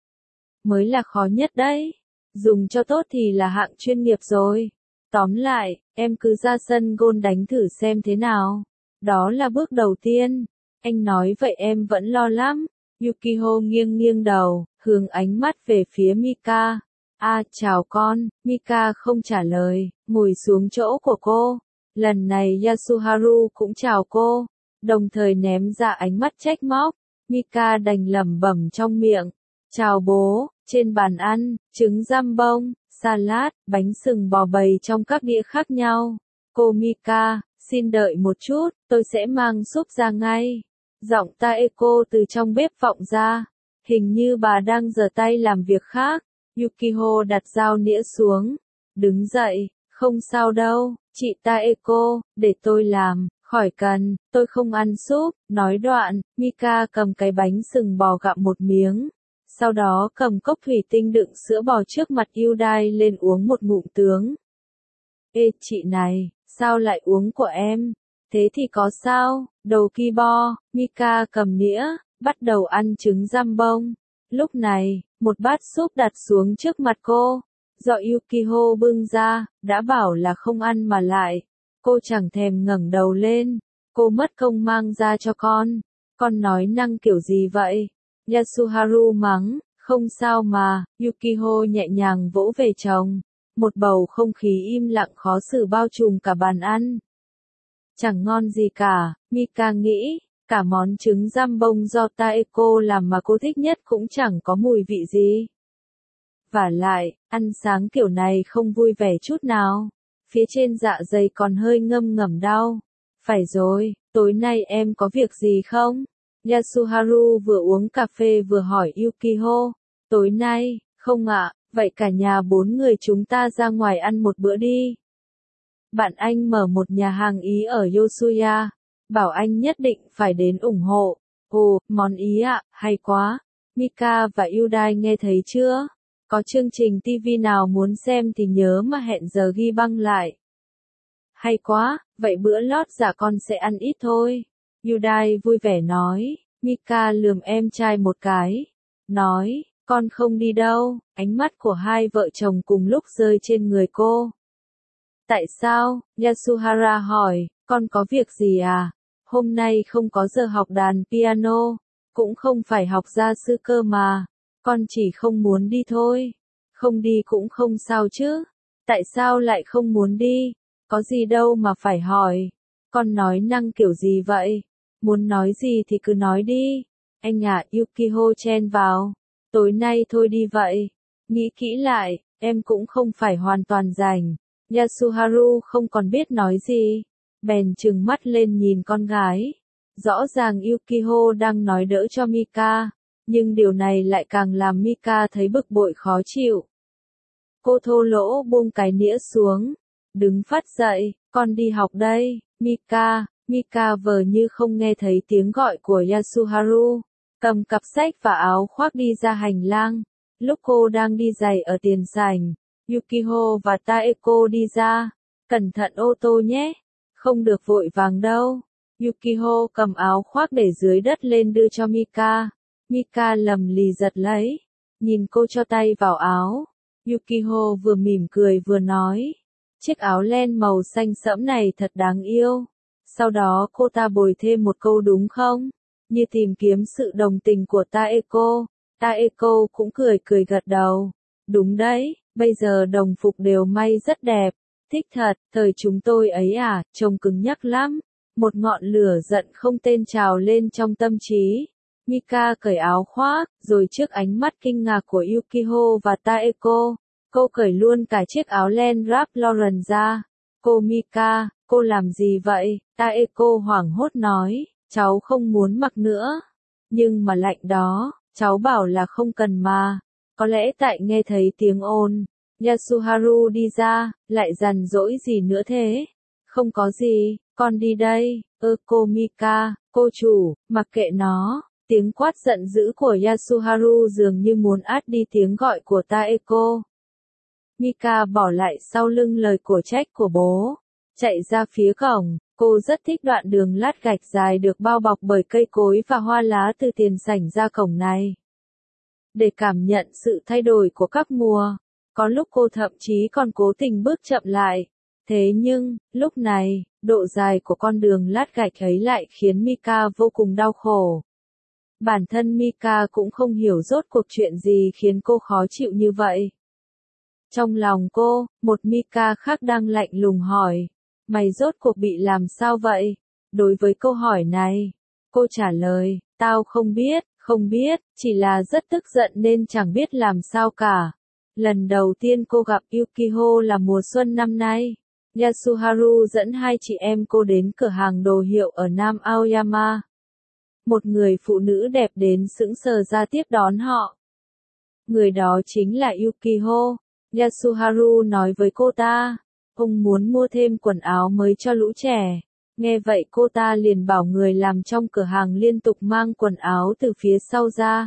Mới là khó nhất đấy. Dùng cho tốt thì là hạng chuyên nghiệp rồi. Tóm lại, em cứ ra sân gôn đánh thử xem thế nào. Đó là bước đầu tiên. Anh nói vậy em vẫn lo lắm. Yukiho nghiêng nghiêng đầu, hướng ánh mắt về phía Mika. Chào con. Mika không trả lời, ngồi xuống chỗ của cô. Lần này Yasuharu cũng chào cô, đồng thời ném ra ánh mắt trách móc. Mika đành lẩm bẩm trong miệng. Chào bố. Trên bàn ăn, trứng giam bông, salad, bánh sừng bò bầy trong các đĩa khác nhau. Cô Mika, xin đợi một chút, tôi sẽ mang súp ra ngay. Giọng Taeko từ trong bếp vọng ra. Hình như bà đang giở tay làm việc khác. Yukiho đặt dao nĩa xuống. Đứng dậy, không sao đâu, chị Taeko, để tôi làm, khỏi cần, tôi không ăn súp. Nói đoạn, Mika cầm cái bánh sừng bò gặm một miếng. Sau đó cầm cốc thủy tinh đựng sữa bò trước mặt Yudai lên uống một ngụm tướng. Ê chị này, sao lại uống của em? Thế thì có sao? Đầu ki bo, Mika cầm nĩa, bắt đầu ăn trứng giam bông. Lúc này, một bát súp đặt xuống trước mặt cô. Do Yukiho bưng ra, đã bảo là không ăn mà lại. Cô chẳng thèm ngẩng đầu lên. Cô mất công mang ra cho con. Con nói năng kiểu gì vậy? Yasuharu mắng, không sao mà, Yukiho nhẹ nhàng vỗ về chồng. Một bầu không khí im lặng khó xử bao trùm cả bàn ăn. Chẳng ngon gì cả, Mika nghĩ, Cả món trứng giam bông do Taeko làm mà cô thích nhất cũng chẳng có mùi vị gì. Vả lại, ăn sáng kiểu này không vui vẻ chút nào. Phía trên dạ dày còn hơi ngâm ngầm đau. Phải rồi, tối nay em có việc gì không? Yasuharu vừa uống cà phê vừa hỏi Yukiho. Tối nay, không ạ, vậy cả nhà 4 người chúng ta ra ngoài ăn một bữa đi. Bạn anh mở một nhà hàng Ý ở Yosuya. Bảo anh nhất định phải đến ủng hộ. Ồ, món Ý ạ, hay quá. Mika và Yudai nghe thấy chưa? Có chương trình TV nào muốn xem thì nhớ mà hẹn giờ ghi băng lại. Hay quá, vậy bữa lót dạ con sẽ ăn ít thôi. Yudai vui vẻ nói. Mika lườm em trai một cái. Nói, con không đi đâu. Ánh mắt của hai vợ chồng cùng lúc rơi trên người cô. Tại sao? Yasuhara hỏi, con có việc gì à? Hôm nay không có giờ học đàn piano, cũng không phải học gia sư cơ mà. Con chỉ không muốn đi thôi. Không đi cũng không sao chứ. Tại sao lại không muốn đi? Có gì đâu mà phải hỏi. Con nói năng kiểu gì vậy? Muốn nói gì thì cứ nói đi. Anh à, Yukiho chen vào. Tối nay thôi đi vậy. Nghĩ kỹ lại, em cũng không phải hoàn toàn rảnh. Yasuharu không còn biết nói gì. Bèn trừng mắt lên nhìn con gái. Rõ ràng Yukiho đang nói đỡ cho Mika. Nhưng điều này lại càng làm Mika thấy bực bội khó chịu. Cô thô lỗ buông cái nĩa xuống. Đứng phát dậy, con đi học đây, Mika vờ như không nghe thấy tiếng gọi của Yasuharu. Cầm cặp sách và áo khoác đi ra hành lang. Lúc cô đang đi giày ở tiền sảnh, Yukiho và Taeko đi ra. Cẩn thận ô tô nhé. Không được vội vàng đâu. Yukiho cầm áo khoác để dưới đất lên đưa cho Mika. Mika lầm lì giật lấy. Nhìn cô cho tay vào áo. Yukiho vừa mỉm cười vừa nói. Chiếc áo len màu xanh sẫm này thật đáng yêu. Sau đó cô ta bồi thêm một câu đúng không? Như tìm kiếm sự đồng tình của Taeko. Taeko cũng cười cười gật đầu. Đúng đấy, bây giờ đồng phục đều may rất đẹp. Thích thật, thời chúng tôi ấy à, trông cứng nhắc lắm. Một ngọn lửa giận không tên trào lên trong tâm trí. Mika cởi áo khoác, rồi trước ánh mắt kinh ngạc của Yukiho và Taeko, cô cởi luôn cả chiếc áo len Ralph Lauren ra. Cô Mika, cô làm gì vậy? Taeko hoảng hốt nói, cháu không muốn mặc nữa. Nhưng mà lạnh đó, cháu bảo là không cần mà. Có lẽ tại nghe thấy tiếng ồn. Yasuharu đi ra, lại dằn dỗi gì nữa thế? Không có gì, con đi đây. Cô Mika, cô chủ, mặc kệ nó. Tiếng quát giận dữ của Yasuharu dường như muốn át đi tiếng gọi của Taeko. Mika bỏ lại sau lưng lời cổ trách của bố. Chạy ra phía cổng, cô rất thích đoạn đường lát gạch dài được bao bọc bởi cây cối và hoa lá từ tiền sảnh ra cổng này. Để cảm nhận sự thay đổi của các mùa, có lúc cô thậm chí còn cố tình bước chậm lại. Thế nhưng, lúc này, độ dài của con đường lát gạch ấy lại khiến Mika vô cùng đau khổ. Bản thân Mika cũng không hiểu rốt cuộc chuyện gì khiến cô khó chịu như vậy. Trong lòng cô, một Mika khác đang lạnh lùng hỏi, mày rốt cuộc bị làm sao vậy? Đối với câu hỏi này, cô trả lời, tao không biết, chỉ là rất tức giận nên chẳng biết làm sao cả. Lần đầu tiên cô gặp Yukiho là mùa xuân năm nay. Yasuharu dẫn hai chị em cô đến cửa hàng đồ hiệu ở Nam Aoyama. Một người phụ nữ đẹp đến sững sờ ra tiếp đón họ. Người đó chính là Yukiho. Yasuharu nói với cô ta, ông muốn mua thêm quần áo mới cho lũ trẻ. Nghe vậy cô ta liền bảo người làm trong cửa hàng liên tục mang quần áo từ phía sau ra.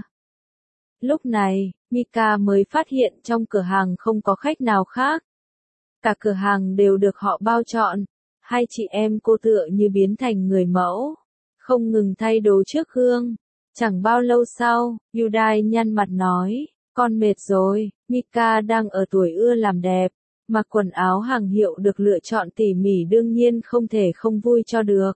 Lúc này, Mika mới phát hiện trong cửa hàng không có khách nào khác. Cả cửa hàng đều được họ bao trọn. Hai chị em cô tựa như biến thành người mẫu, không ngừng thay đồ trước gương. Chẳng bao lâu sau, Yudai nhăn mặt nói, con mệt rồi. Mika đang ở tuổi ưa làm đẹp, mặc quần áo hàng hiệu được lựa chọn tỉ mỉ đương nhiên không thể không vui cho được.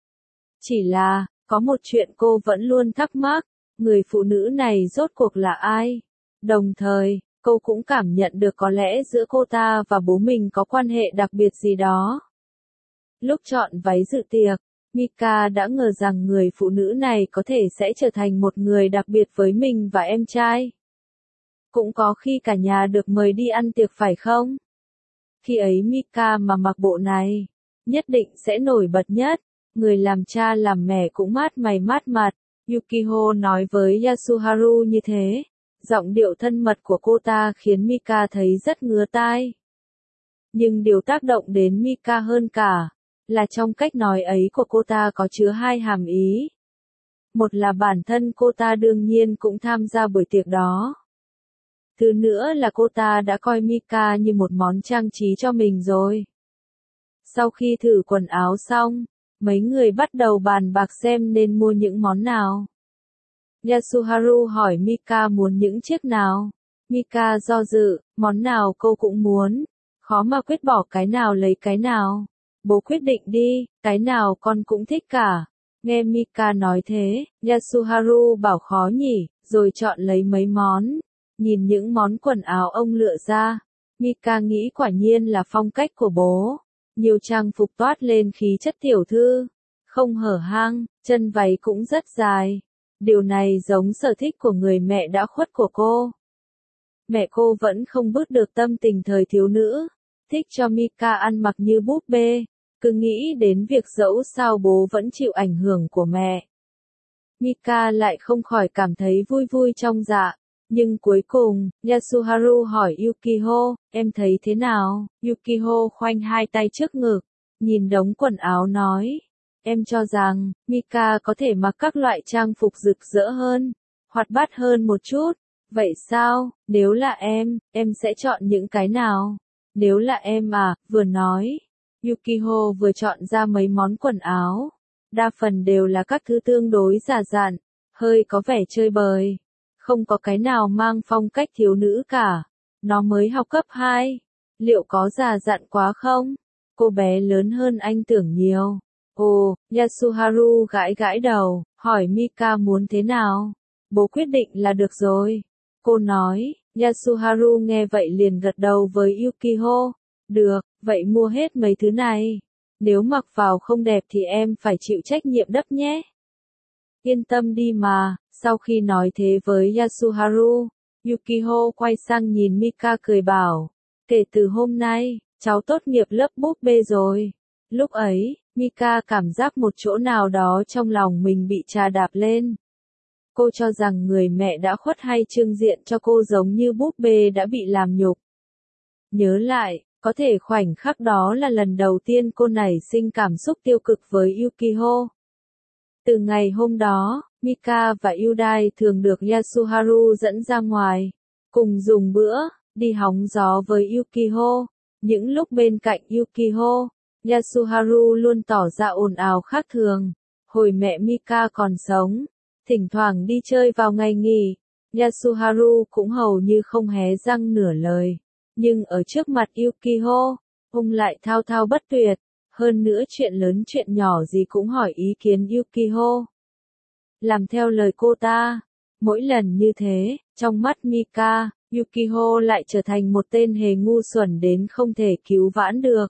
Chỉ là, có một chuyện cô vẫn luôn thắc mắc, người phụ nữ này rốt cuộc là ai? Đồng thời, cô cũng cảm nhận được có lẽ giữa cô ta và bố mình có quan hệ đặc biệt gì đó. Lúc chọn váy dự tiệc, Mika đã ngờ rằng người phụ nữ này có thể sẽ trở thành một người đặc biệt với mình và em trai. Cũng có khi cả nhà được mời đi ăn tiệc phải không? Khi ấy Mika mà mặc bộ này, nhất định sẽ nổi bật nhất. Người làm cha làm mẹ cũng mát mày mát mặt. Yukiko nói với Yasuharu như thế. Giọng điệu thân mật của cô ta khiến Mika thấy rất ngứa tai. Nhưng điều tác động đến Mika hơn cả, là trong cách nói ấy của cô ta có chứa hai hàm ý. Một là bản thân cô ta đương nhiên cũng tham gia buổi tiệc đó. Thứ nữa là cô ta đã coi Mika như một món trang trí cho mình rồi. Sau khi thử quần áo xong, mấy người bắt đầu bàn bạc xem nên mua những món nào. Yasuharu hỏi Mika muốn những chiếc nào. Mika do dự, món nào cô cũng muốn. Khó mà quyết bỏ cái nào lấy cái nào. Bố quyết định đi, cái nào con cũng thích cả. Nghe Mika nói thế, Yasuharu bảo khó nhỉ, rồi chọn lấy mấy món. Nhìn những món quần áo ông lựa ra, Mika nghĩ quả nhiên là phong cách của bố. Nhiều trang phục toát lên khí chất tiểu thư, không hở hang, chân váy cũng rất dài. Điều này giống sở thích của người mẹ đã khuất của cô. Mẹ cô vẫn không bứt được tâm tình thời thiếu nữ, thích cho Mika ăn mặc như búp bê, cứ nghĩ đến việc dẫu sao bố vẫn chịu ảnh hưởng của mẹ. Mika lại không khỏi cảm thấy vui vui trong dạ. Nhưng cuối cùng, Yasuharu hỏi Yukiko, em thấy thế nào? Yukiko khoanh hai tay trước ngực, nhìn đống quần áo nói. Em cho rằng, Mika có thể mặc các loại trang phục rực rỡ hơn, hoạt bát hơn một chút. Vậy sao, nếu là em sẽ chọn những cái nào? Nếu là em à, vừa nói. Yukiko vừa chọn ra mấy món quần áo. Đa phần đều là các thứ tương đối già dặn, hơi có vẻ chơi bời. Không có cái nào mang phong cách thiếu nữ cả. Nó mới học cấp 2. Liệu có già dặn quá không? Cô bé lớn hơn anh tưởng nhiều. Ồ, Yasuharu gãi gãi đầu, hỏi Mika muốn thế nào? Bố quyết định là được rồi. Cô nói, Yasuharu nghe vậy liền gật đầu với Yukiko. Được, vậy mua hết mấy thứ này. Nếu mặc vào không đẹp thì em phải chịu trách nhiệm đắp nhé. Yên tâm đi mà. Sau khi nói thế với Yasuharu, Yukiko quay sang nhìn Mika cười bảo, kể từ hôm nay, cháu tốt nghiệp lớp búp bê rồi. Lúc ấy, Mika cảm giác một chỗ nào đó trong lòng mình bị chà đạp lên. Cô cho rằng người mẹ đã khuất hay trưng diện cho cô giống như búp bê đã bị làm nhục. Nhớ lại, có thể khoảnh khắc đó là lần đầu tiên cô nảy sinh cảm xúc tiêu cực với Yukiko. Từ ngày hôm đó, Mika và Yudai thường được Yasuharu dẫn ra ngoài, cùng dùng bữa, đi hóng gió với Yukiko. Những lúc bên cạnh Yukiko, Yasuharu luôn tỏ ra ồn ào khác thường. Hồi mẹ Mika còn sống, thỉnh thoảng đi chơi vào ngày nghỉ, Yasuharu cũng hầu như không hé răng nửa lời. Nhưng ở trước mặt Yukiko, ông lại thao thao bất tuyệt. Hơn nữa chuyện lớn chuyện nhỏ gì cũng hỏi ý kiến Yukiko. Làm theo lời cô ta. Mỗi lần như thế, trong mắt Mika, Yukiko lại trở thành một tên hề ngu xuẩn đến không thể cứu vãn được.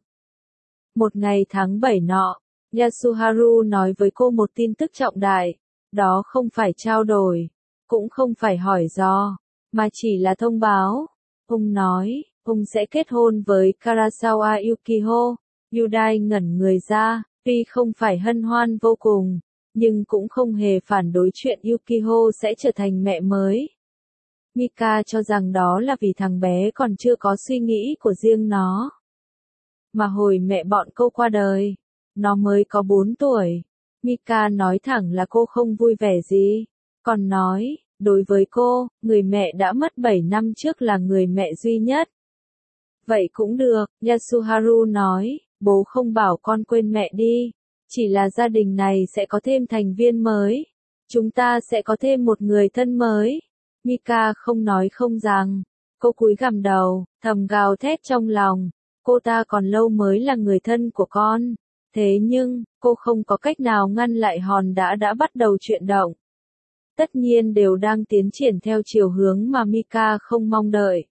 Một ngày tháng 7 nọ, Yasuharu nói với cô một tin tức trọng đại. Đó không phải trao đổi, cũng không phải hỏi dò, mà chỉ là thông báo. Ông nói, ông sẽ kết hôn với Karasawa Yukiko. Yudai ngẩn người ra, tuy không phải hân hoan vô cùng, nhưng cũng không hề phản đối chuyện Yukiko sẽ trở thành mẹ mới. Mika cho rằng đó là vì thằng bé còn chưa có suy nghĩ của riêng nó. Mà hồi mẹ bọn cô qua đời, nó mới có 4 tuổi. Mika nói thẳng là cô không vui vẻ gì. Còn nói, đối với cô, người mẹ đã mất 7 năm trước là người mẹ duy nhất. Vậy cũng được, Yasuharu nói, bố không bảo con quên mẹ đi. Chỉ là gia đình này sẽ có thêm thành viên mới. Chúng ta sẽ có thêm một người thân mới. Mika không nói không rằng. Cô cúi gằm đầu, thầm gào thét trong lòng. Cô ta còn lâu mới là người thân của con. Thế nhưng, cô không có cách nào ngăn lại hòn đá đã bắt đầu chuyển động. Tất nhiên đều đang tiến triển theo chiều hướng mà Mika không mong đợi.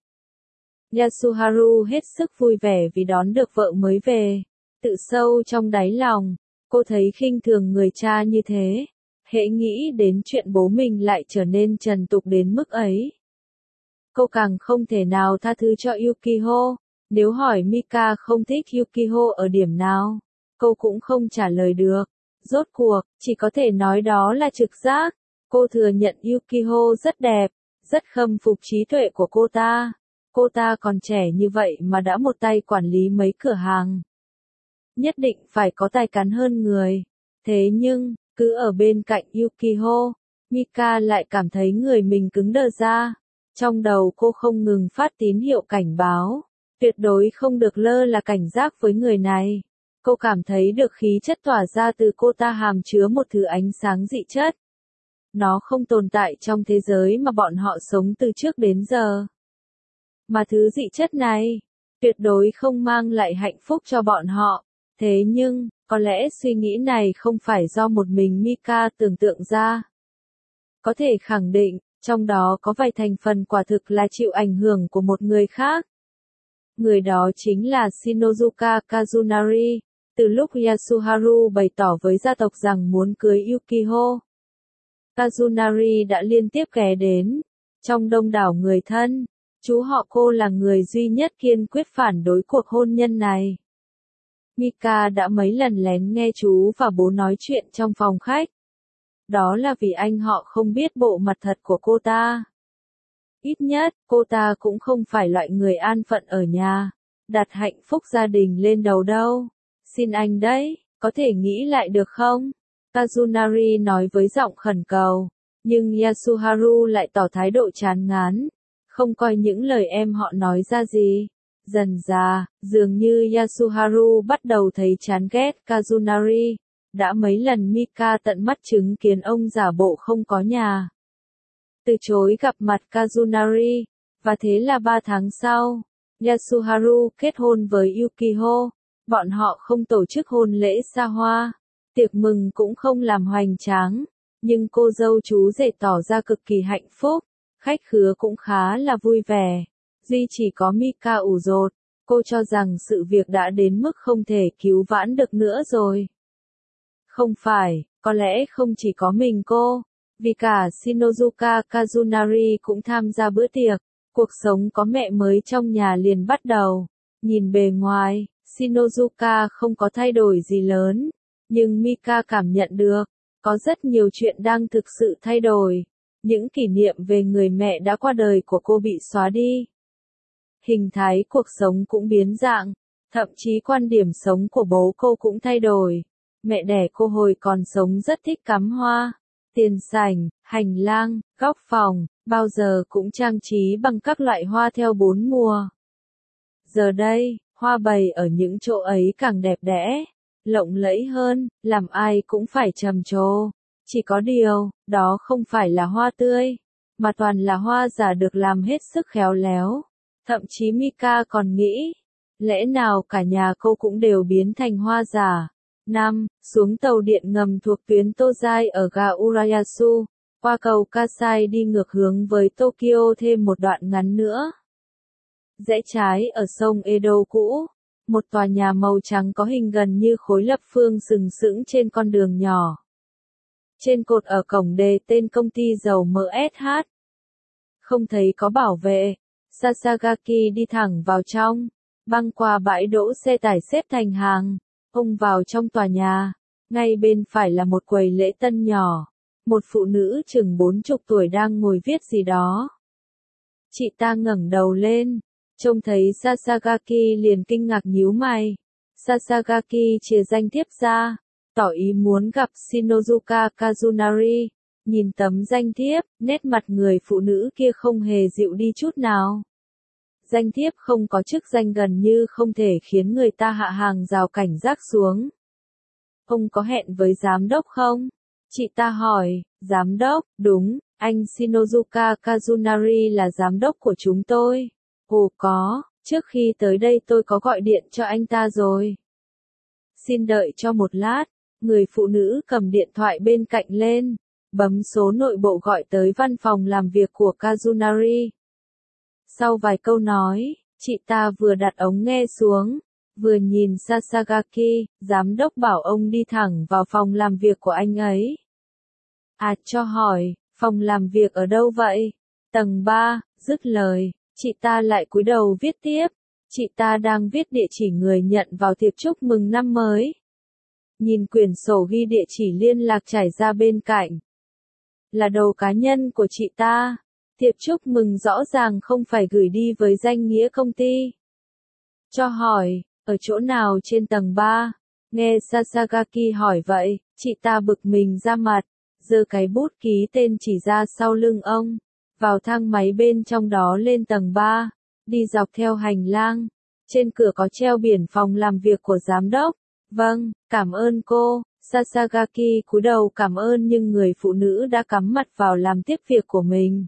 Yasuharu hết sức vui vẻ vì đón được vợ mới về. Tự sâu trong đáy lòng, Cô thấy khinh thường người cha như thế. Hễ nghĩ đến chuyện bố mình lại trở nên trần tục đến mức ấy. Cô càng không thể nào tha thứ cho Yukiho. Nếu hỏi Mika không thích Yukiho ở điểm nào, cô cũng không trả lời được. Rốt cuộc, chỉ có thể nói đó là trực giác. Cô thừa nhận Yukiho rất đẹp, rất khâm phục trí tuệ của cô ta. Cô ta còn trẻ như vậy mà đã một tay quản lý mấy cửa hàng. Nhất định phải có tài cán hơn người. Thế nhưng, cứ ở bên cạnh Yukiho, Mika lại cảm thấy người mình cứng đờ ra. Trong đầu cô không ngừng phát tín hiệu cảnh báo. Tuyệt đối không được lơ là cảnh giác với người này. Cô cảm thấy được khí chất tỏa ra từ cô ta hàm chứa một thứ ánh sáng dị chất. Nó không tồn tại trong thế giới mà bọn họ sống từ trước đến giờ. Mà thứ dị chất này, tuyệt đối không mang lại hạnh phúc cho bọn họ. Thế nhưng, có lẽ suy nghĩ này không phải do một mình Mika tưởng tượng ra. Có thể khẳng định, trong đó có vài thành phần quả thực là chịu ảnh hưởng của một người khác. Người đó chính là Shinozuka Kazunari. Từ lúc Yasuharu bày tỏ với gia tộc rằng muốn cưới Yukiho, Kazunari đã liên tiếp ghé đến. Trong đông đảo người thân, chú họ cô là người duy nhất kiên quyết phản đối cuộc hôn nhân này. Mika đã mấy lần lén nghe chú và bố nói chuyện trong phòng khách. Đó là vì anh họ không biết bộ mặt thật của cô ta. Ít nhất, cô ta cũng không phải loại người an phận ở nhà, đặt hạnh phúc gia đình lên đầu đâu. Xin anh đấy, có thể nghĩ lại được không? Kazunari nói với giọng khẩn cầu, nhưng Yasuharu lại tỏ thái độ chán ngán, không coi những lời em họ nói ra gì. Dần dà, dường như Yasuharu bắt đầu thấy chán ghét Kazunari. Đã mấy lần Mika tận mắt chứng kiến ông giả bộ không có nhà, từ chối gặp mặt Kazunari, và thế là 3 tháng sau, Yasuharu kết hôn với Yukiho. Bọn họ không tổ chức hôn lễ xa hoa, tiệc mừng cũng không làm hoành tráng, nhưng cô dâu chú rể tỏ ra cực kỳ hạnh phúc, khách khứa cũng khá là vui vẻ. Duy chỉ có Mika ủ rột, cô cho rằng sự việc đã đến mức không thể cứu vãn được nữa rồi. Không phải, có lẽ không chỉ có mình cô, vì cả Shinozuka Kazunari cũng tham gia bữa tiệc. Cuộc sống có mẹ mới trong nhà liền bắt đầu. Nhìn bề ngoài, Shinozuka không có thay đổi gì lớn, nhưng Mika cảm nhận được, có rất nhiều chuyện đang thực sự thay đổi. Những kỷ niệm về người mẹ đã qua đời của cô bị xóa đi. Hình thái cuộc sống cũng biến dạng, thậm chí quan điểm sống của bố cô cũng thay đổi. Mẹ đẻ cô hồi còn sống rất thích cắm hoa. Tiền sảnh, hành lang, góc phòng, bao giờ cũng trang trí bằng các loại hoa theo 4 mùa. Giờ đây, hoa bày ở những chỗ ấy càng đẹp đẽ, lộng lẫy hơn, làm ai cũng phải trầm trồ. Chỉ có điều, đó không phải là hoa tươi, mà toàn là hoa giả được làm hết sức khéo léo. Thậm chí Mika còn nghĩ, lẽ nào cả nhà cô cũng đều biến thành hoa giả. 5. Xuống tàu điện ngầm thuộc tuyến Tozai ở ga Urayasu, qua cầu Kasai đi ngược hướng với Tokyo thêm một đoạn ngắn nữa. Rẽ trái ở sông Edo cũ, một tòa nhà màu trắng có hình gần như khối lập phương sừng sững trên con đường nhỏ. Trên cột ở cổng đề tên công ty dầu MSH. Không thấy có bảo vệ, Sasagaki đi thẳng vào trong, băng qua bãi đỗ xe tải xếp thành hàng. Ông vào trong tòa nhà, ngay bên phải là một quầy lễ tân nhỏ. Một phụ nữ chừng 40 tuổi đang ngồi viết gì đó. Chị ta ngẩng đầu lên, trông thấy Sasagaki liền kinh ngạc nhíu mày. Sasagaki chìa danh thiếp ra, tỏ ý muốn gặp Shinozuka Kazunari. Nhìn tấm danh thiếp, nét mặt người phụ nữ kia không hề dịu đi chút nào. Danh thiếp không có chức danh gần như không thể khiến người ta hạ hàng rào cảnh giác xuống. Ông có hẹn với giám đốc không? Chị ta hỏi, giám đốc, đúng, anh Shinozuka Kazunari là giám đốc của chúng tôi. Ồ có, trước khi tới đây tôi có gọi điện cho anh ta rồi. Xin đợi cho một lát, người phụ nữ cầm điện thoại bên cạnh lên, bấm số nội bộ gọi tới văn phòng làm việc của Kazunari. Sau vài câu nói, chị ta vừa đặt ống nghe xuống, Vừa nhìn Sasagaki, giám đốc bảo ông đi thẳng vào phòng làm việc của anh ấy. À cho hỏi, phòng làm việc ở đâu vậy? Tầng 3, dứt lời, chị ta lại cúi đầu viết tiếp. Chị ta đang viết địa chỉ người nhận vào thiệp chúc mừng năm mới. Nhìn quyển sổ ghi địa chỉ liên lạc trải ra bên cạnh. Là đầu cá nhân của chị ta. Thiệp chúc mừng rõ ràng không phải gửi đi với danh nghĩa công ty. Cho hỏi, ở chỗ nào trên tầng 3? Nghe Sasagaki hỏi vậy, chị ta bực mình ra mặt, giơ cái bút ký tên chỉ ra sau lưng ông, vào thang máy bên trong đó lên tầng 3, đi dọc theo hành lang. Trên cửa có treo biển phòng làm việc của giám đốc. Vâng, cảm ơn cô. Sasagaki cúi đầu cảm ơn nhưng người phụ nữ đã cắm mặt vào làm tiếp việc của mình.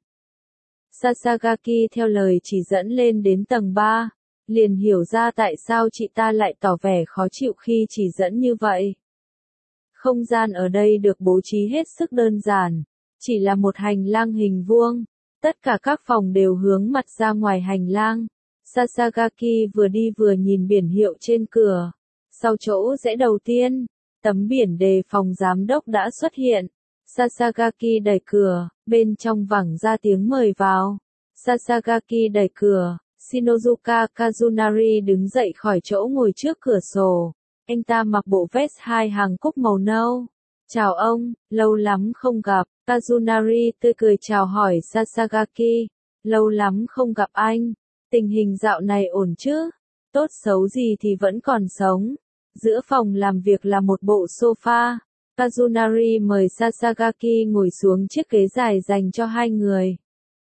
Sasagaki theo lời chỉ dẫn lên đến tầng 3, liền hiểu ra tại sao chị ta lại tỏ vẻ khó chịu khi chỉ dẫn như vậy. Không gian ở đây được bố trí hết sức đơn giản, chỉ là một hành lang hình vuông, tất cả các phòng đều hướng mặt ra ngoài hành lang. Sasagaki vừa đi vừa nhìn biển hiệu trên cửa. Sau chỗ rẽ đầu tiên, tấm biển đề phòng giám đốc đã xuất hiện. Sasagaki đẩy cửa, bên trong vẳng ra tiếng mời vào. Sasagaki đẩy cửa, Shinozuka Kazunari đứng dậy khỏi chỗ ngồi trước cửa sổ. Anh ta mặc bộ vest hai hàng cúc màu nâu. Chào ông, lâu lắm không gặp. Kazunari tươi cười chào hỏi Sasagaki. Lâu lắm không gặp anh. Tình hình dạo này ổn chứ? Tốt xấu gì thì vẫn còn sống. Giữa phòng làm việc là một bộ sofa. Kazunari mời Sasagaki ngồi xuống chiếc ghế dài dành cho hai người.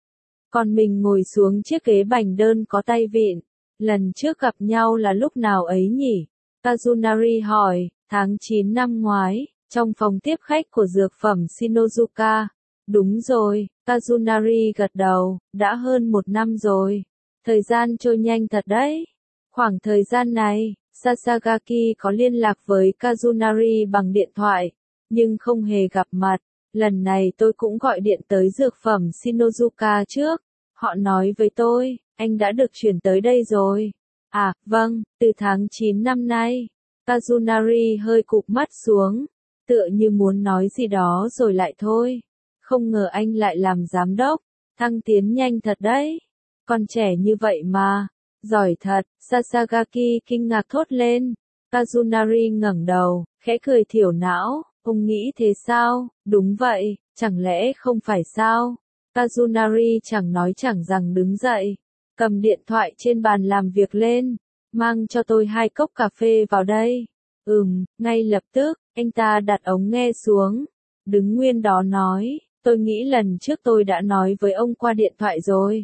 Còn mình ngồi xuống chiếc ghế bành đơn có tay vịn. Lần trước gặp nhau là lúc nào ấy nhỉ? Kazunari hỏi, tháng 9 năm ngoái, trong phòng tiếp khách của dược phẩm Shinozuka. Đúng rồi, Kazunari gật đầu, đã hơn 1 năm rồi. Thời gian trôi nhanh thật đấy. Khoảng thời gian này, Sasagaki có liên lạc với Kazunari bằng điện thoại, nhưng không hề gặp mặt. Lần này tôi cũng gọi điện tới dược phẩm Shinozuka trước. Họ nói với tôi, anh đã được chuyển tới đây rồi. À, vâng, từ tháng 9 năm nay. Kazunari hơi cụp mắt xuống, tựa như muốn nói gì đó rồi lại thôi. Không ngờ anh lại làm giám đốc, thăng tiến nhanh thật đấy. Còn trẻ như vậy mà, giỏi thật. Sasagaki kinh ngạc thốt lên. Kazunari ngẩng đầu, khẽ cười thiểu não, ông nghĩ thế sao? Đúng vậy, chẳng lẽ không phải sao? Kazunari chẳng nói chẳng rằng đứng dậy, cầm điện thoại trên bàn làm việc lên, mang cho tôi 2 cốc cà phê vào đây. Ngay lập tức, anh ta đặt ống nghe xuống, đứng nguyên đó nói, tôi nghĩ lần trước tôi đã nói với ông qua điện thoại rồi.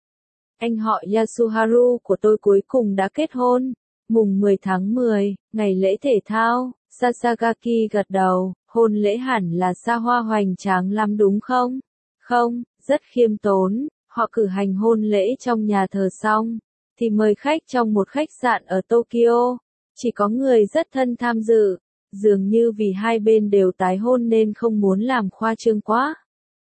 Anh họ Yasuharu của tôi cuối cùng đã kết hôn, mùng 10 tháng 10, ngày lễ thể thao. Sasagaki gật đầu, hôn lễ hẳn là xa hoa hoành tráng lắm đúng không? Không, rất khiêm tốn, họ cử hành hôn lễ trong nhà thờ xong, thì mời khách trong một khách sạn ở Tokyo. Chỉ có người rất thân tham dự, dường như vì hai bên đều tái hôn nên không muốn làm khoa trương quá.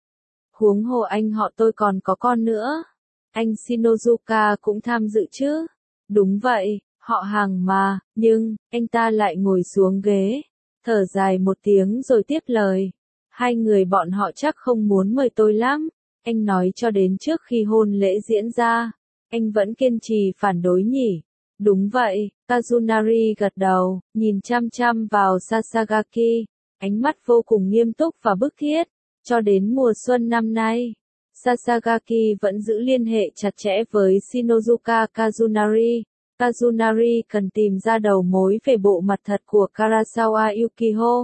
Huống hồ anh họ tôi còn có con nữa. Anh Shinozuka cũng tham dự chứ? Đúng vậy, họ hàng mà, nhưng, anh ta lại ngồi xuống ghế, thở dài một tiếng rồi tiếp lời. Hai người bọn họ chắc không muốn mời tôi lắm. Anh nói cho đến trước khi hôn lễ diễn ra, anh vẫn kiên trì phản đối nhỉ? Đúng vậy, Kazunari gật đầu, nhìn chăm chăm vào Sasagaki, ánh mắt vô cùng nghiêm túc và bức thiết. Cho đến mùa xuân năm nay, Sasagaki vẫn giữ liên hệ chặt chẽ với Shinozuka Kazunari. Kazunari cần tìm ra đầu mối về bộ mặt thật của Karasawa Yukiho.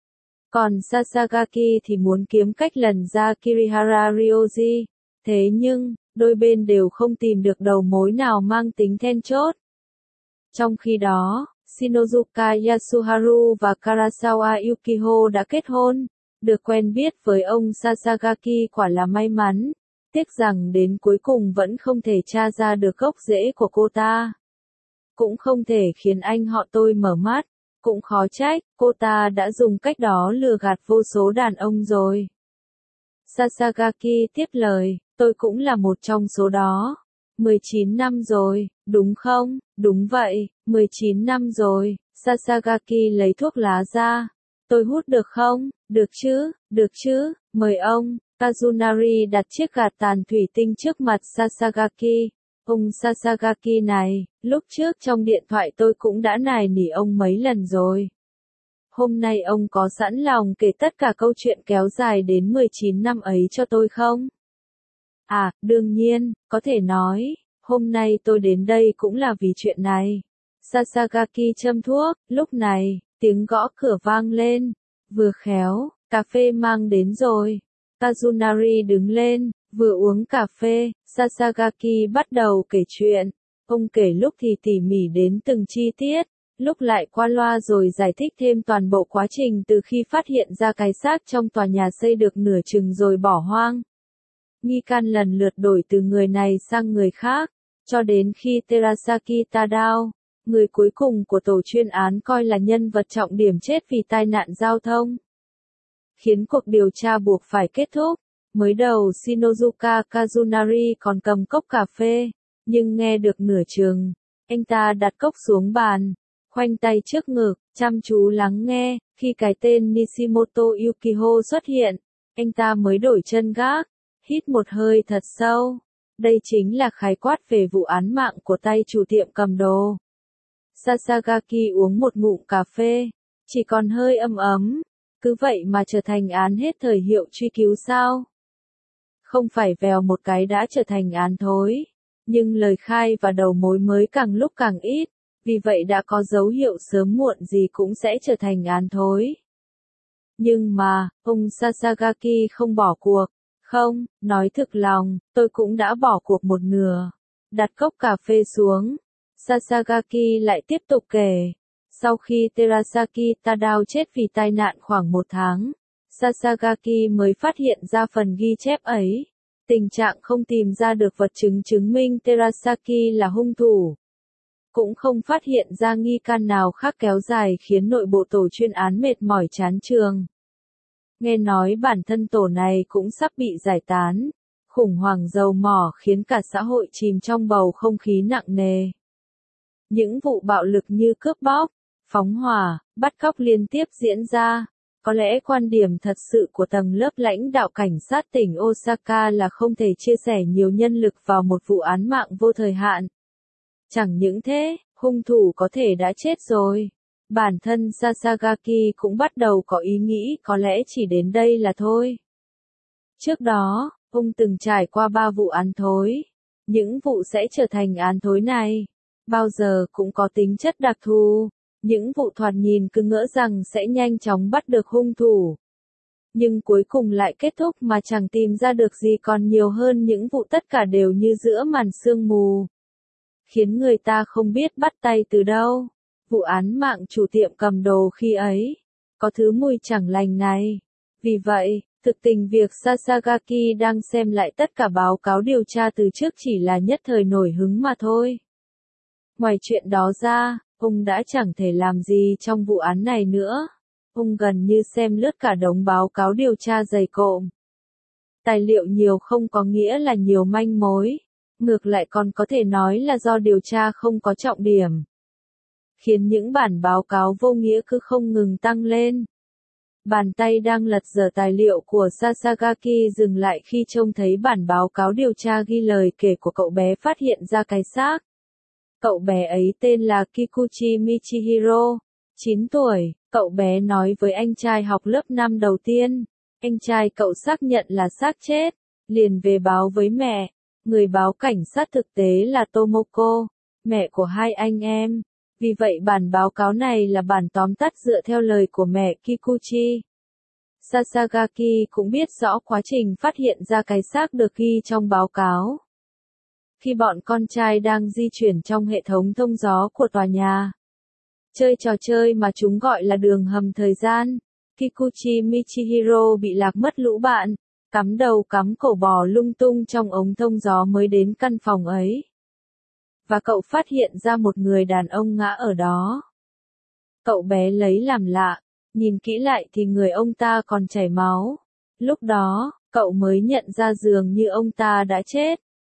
Còn Sasagaki thì muốn kiếm cách lần ra Kirihara Ryoji. Thế nhưng, đôi bên đều không tìm được đầu mối nào mang tính then chốt. Trong khi đó, Shinozuka Yasuharu và Karasawa Yukiho đã kết hôn. Được quen biết với ông Sasagaki quả là may mắn. Tiếc rằng đến cuối cùng vẫn không thể tra ra được gốc rễ của cô ta. Cũng không thể khiến anh họ tôi mở mắt. Cũng khó trách, cô ta đã dùng cách đó lừa gạt vô số đàn ông rồi. Sasagaki tiếp lời, tôi cũng là một trong số đó. 19 năm rồi, đúng không? Đúng vậy, 19 năm rồi. Sasagaki lấy thuốc lá ra. Tôi hút được không? Được chứ, mời ông. Kazunari đặt chiếc gạt tàn thủy tinh trước mặt Sasagaki. Ông Sasagaki này, lúc trước trong điện thoại tôi cũng đã nài nỉ ông mấy lần rồi. Hôm nay ông có sẵn lòng kể tất cả câu chuyện kéo dài đến 19 năm ấy cho tôi không? À, đương nhiên, có thể nói, hôm nay tôi đến đây cũng là vì chuyện này. Sasagaki châm thuốc, lúc này, tiếng gõ cửa vang lên. Vừa khéo, cà phê mang đến rồi. Kazunari đứng lên, vừa uống cà phê, Sasagaki bắt đầu kể chuyện. Ông kể lúc thì tỉ mỉ đến từng chi tiết, lúc lại qua loa rồi giải thích thêm toàn bộ quá trình từ khi phát hiện ra cái xác trong tòa nhà xây được nửa chừng rồi bỏ hoang. Nghi can lần lượt đổi từ người này sang người khác, cho đến khi Terasaki Tadao, người cuối cùng của tổ chuyên án coi là nhân vật trọng điểm chết vì tai nạn giao thông. Khiến cuộc điều tra buộc phải kết thúc. Mới đầu Shinozuka Kazunari còn cầm cốc cà phê, nhưng nghe được nửa chừng, anh ta đặt cốc xuống bàn, khoanh tay trước ngực, chăm chú lắng nghe. Khi cái tên Nishimoto Yukiho xuất hiện, anh ta mới đổi chân gác, hít một hơi thật sâu. Đây chính là khái quát về vụ án mạng của tay chủ tiệm cầm đồ. Sasagaki uống một ngụm cà phê, chỉ còn hơi ấm ấm. Cứ vậy mà trở thành án hết thời hiệu truy cứu sao? Không phải vèo một cái đã trở thành án thối. Nhưng lời khai và đầu mối mới càng lúc càng ít, vì vậy đã có dấu hiệu sớm muộn gì cũng sẽ trở thành án thối. Nhưng mà, ông Sasagaki không bỏ cuộc. Không, nói thực lòng, tôi cũng đã bỏ cuộc một nửa. Đặt cốc cà phê xuống, Sasagaki lại tiếp tục kể. Sau khi Terasaki Tadao chết vì tai nạn khoảng 1 tháng, Sasagaki mới phát hiện ra phần ghi chép ấy. Tình trạng không tìm ra được vật chứng chứng minh Terasaki là hung thủ. Cũng không phát hiện ra nghi can nào khác kéo dài khiến nội bộ tổ chuyên án mệt mỏi chán chường. Nghe nói bản thân tổ này cũng sắp bị giải tán. Khủng hoảng dầu mỏ khiến cả xã hội chìm trong bầu không khí nặng nề. Những vụ bạo lực như cướp bóc, phóng hỏa, bắt cóc liên tiếp diễn ra. Có lẽ quan điểm thật sự của tầng lớp lãnh đạo cảnh sát tỉnh Osaka là không thể chia sẻ nhiều nhân lực vào một vụ án mạng vô thời hạn. Chẳng những thế, hung thủ có thể đã chết rồi. Bản thân Sasagaki cũng bắt đầu có ý nghĩ có lẽ chỉ đến đây là thôi. Trước đó, ông từng trải qua 3 vụ án thối. Những vụ sẽ trở thành án thối này, bao giờ cũng có tính chất đặc thù. Những vụ thoạt nhìn cứ ngỡ rằng sẽ nhanh chóng bắt được hung thủ. Nhưng cuối cùng lại kết thúc mà chẳng tìm ra được gì, còn nhiều hơn những vụ tất cả đều như giữa màn sương mù. Khiến người ta không biết bắt tay từ đâu. Vụ án mạng chủ tiệm cầm đồ khi ấy, có thứ mùi chẳng lành này. Vì vậy, thực tình việc Sasagaki đang xem lại tất cả báo cáo điều tra từ trước chỉ là nhất thời nổi hứng mà thôi. Ngoài chuyện đó ra, ông đã chẳng thể làm gì trong vụ án này nữa. Ông gần như xem lướt cả đống báo cáo điều tra dày cộm. Tài liệu nhiều không có nghĩa là nhiều manh mối. Ngược lại còn có thể nói là do điều tra không có trọng điểm. Khiến những bản báo cáo vô nghĩa cứ không ngừng tăng lên. Bàn tay đang lật dở tài liệu của Sasagaki dừng lại khi trông thấy bản báo cáo điều tra ghi lời kể của cậu bé phát hiện ra cái xác. Cậu bé ấy tên là Kikuchi Michihiro, 9 tuổi, cậu bé nói với anh trai học lớp 5 đầu tiên. Anh trai cậu xác nhận là xác chết, liền về báo với mẹ. Người báo cảnh sát thực tế là Tomoko, mẹ của hai anh em. Vì vậy bản báo cáo này là bản tóm tắt dựa theo lời của mẹ Kikuchi. Sasagaki cũng biết rõ quá trình phát hiện ra cái xác được ghi trong báo cáo. Khi bọn con trai đang di chuyển trong hệ thống thông gió của tòa nhà, chơi trò chơi mà chúng gọi là đường hầm thời gian, Kikuchi Michihiro bị lạc mất lũ bạn, cắm đầu cắm cổ bò lung tung trong ống thông gió mới đến căn phòng ấy. Và cậu phát hiện ra một người đàn ông ngã ở đó. Cậu bé lấy làm lạ, nhìn kỹ lại thì người ông ta còn chảy máu. Lúc đó, cậu mới nhận ra dường như ông ta đã chết.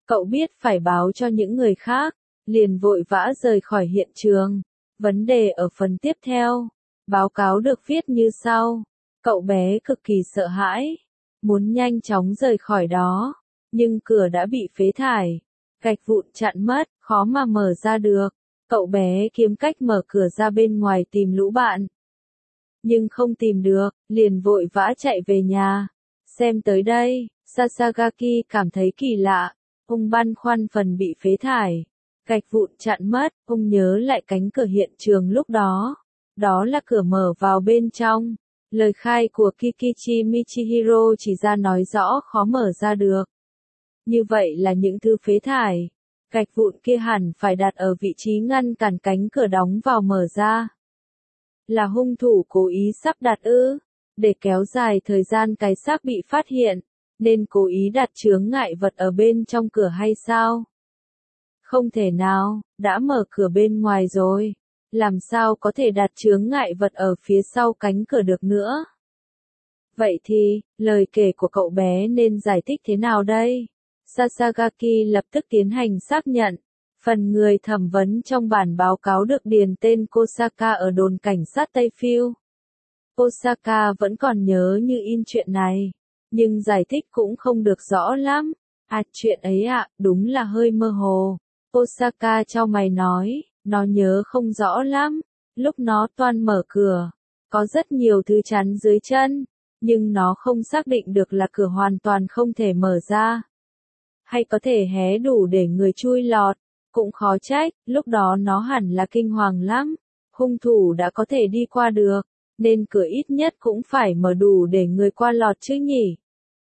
Cậu biết phải báo cho những người khác, liền vội vã rời khỏi hiện trường. Vấn đề ở phần tiếp theo. Báo cáo được viết như sau. Cậu bé cực kỳ sợ hãi, muốn nhanh chóng rời khỏi đó, nhưng cửa đã bị phế thải, gạch vụn chặn mất, khó mà mở ra được. Cậu bé kiếm cách mở cửa ra bên ngoài tìm lũ bạn, nhưng không tìm được, liền vội vã chạy về nhà. Xem tới đây, Sasagaki cảm thấy kỳ lạ, ông băn khoăn phần bị phế thải, gạch vụn chặn mất, ông nhớ lại cánh cửa hiện trường lúc đó. Đó là cửa mở vào bên trong. Lời khai của Kikichi Michihiro chỉ ra nói rõ khó mở ra được. Như vậy là những thứ phế thải, gạch vụn kia hẳn phải đặt ở vị trí ngăn cản cánh cửa đóng vào mở ra. Là hung thủ cố ý sắp đặt ư? Để kéo dài thời gian cái xác bị phát hiện, nên cố ý đặt chướng ngại vật ở bên trong cửa hay sao? Không thể nào, đã mở cửa bên ngoài rồi. Làm sao có thể đặt chướng ngại vật ở phía sau cánh cửa được nữa? Vậy thì, lời kể của cậu bé nên giải thích thế nào đây? Sasagaki lập tức tiến hành xác nhận. Phần người thẩm vấn trong bản báo cáo được điền tên Kosaka ở đồn cảnh sát Tây Phiêu. Kosaka vẫn còn nhớ như in chuyện này, nhưng giải thích cũng không được rõ lắm. Chuyện ấy đúng là hơi mơ hồ. Kosaka chau mày nói, nó nhớ không rõ lắm. Lúc nó toan mở cửa, có rất nhiều thứ chắn dưới chân, nhưng nó không xác định được là cửa hoàn toàn không thể mở ra, hay có thể hé đủ để người chui lọt. Cũng khó trách, lúc đó nó hẳn là kinh hoàng lắm. Hung thủ đã có thể đi qua được, nên cửa ít nhất cũng phải mở đủ để người qua lọt chứ nhỉ?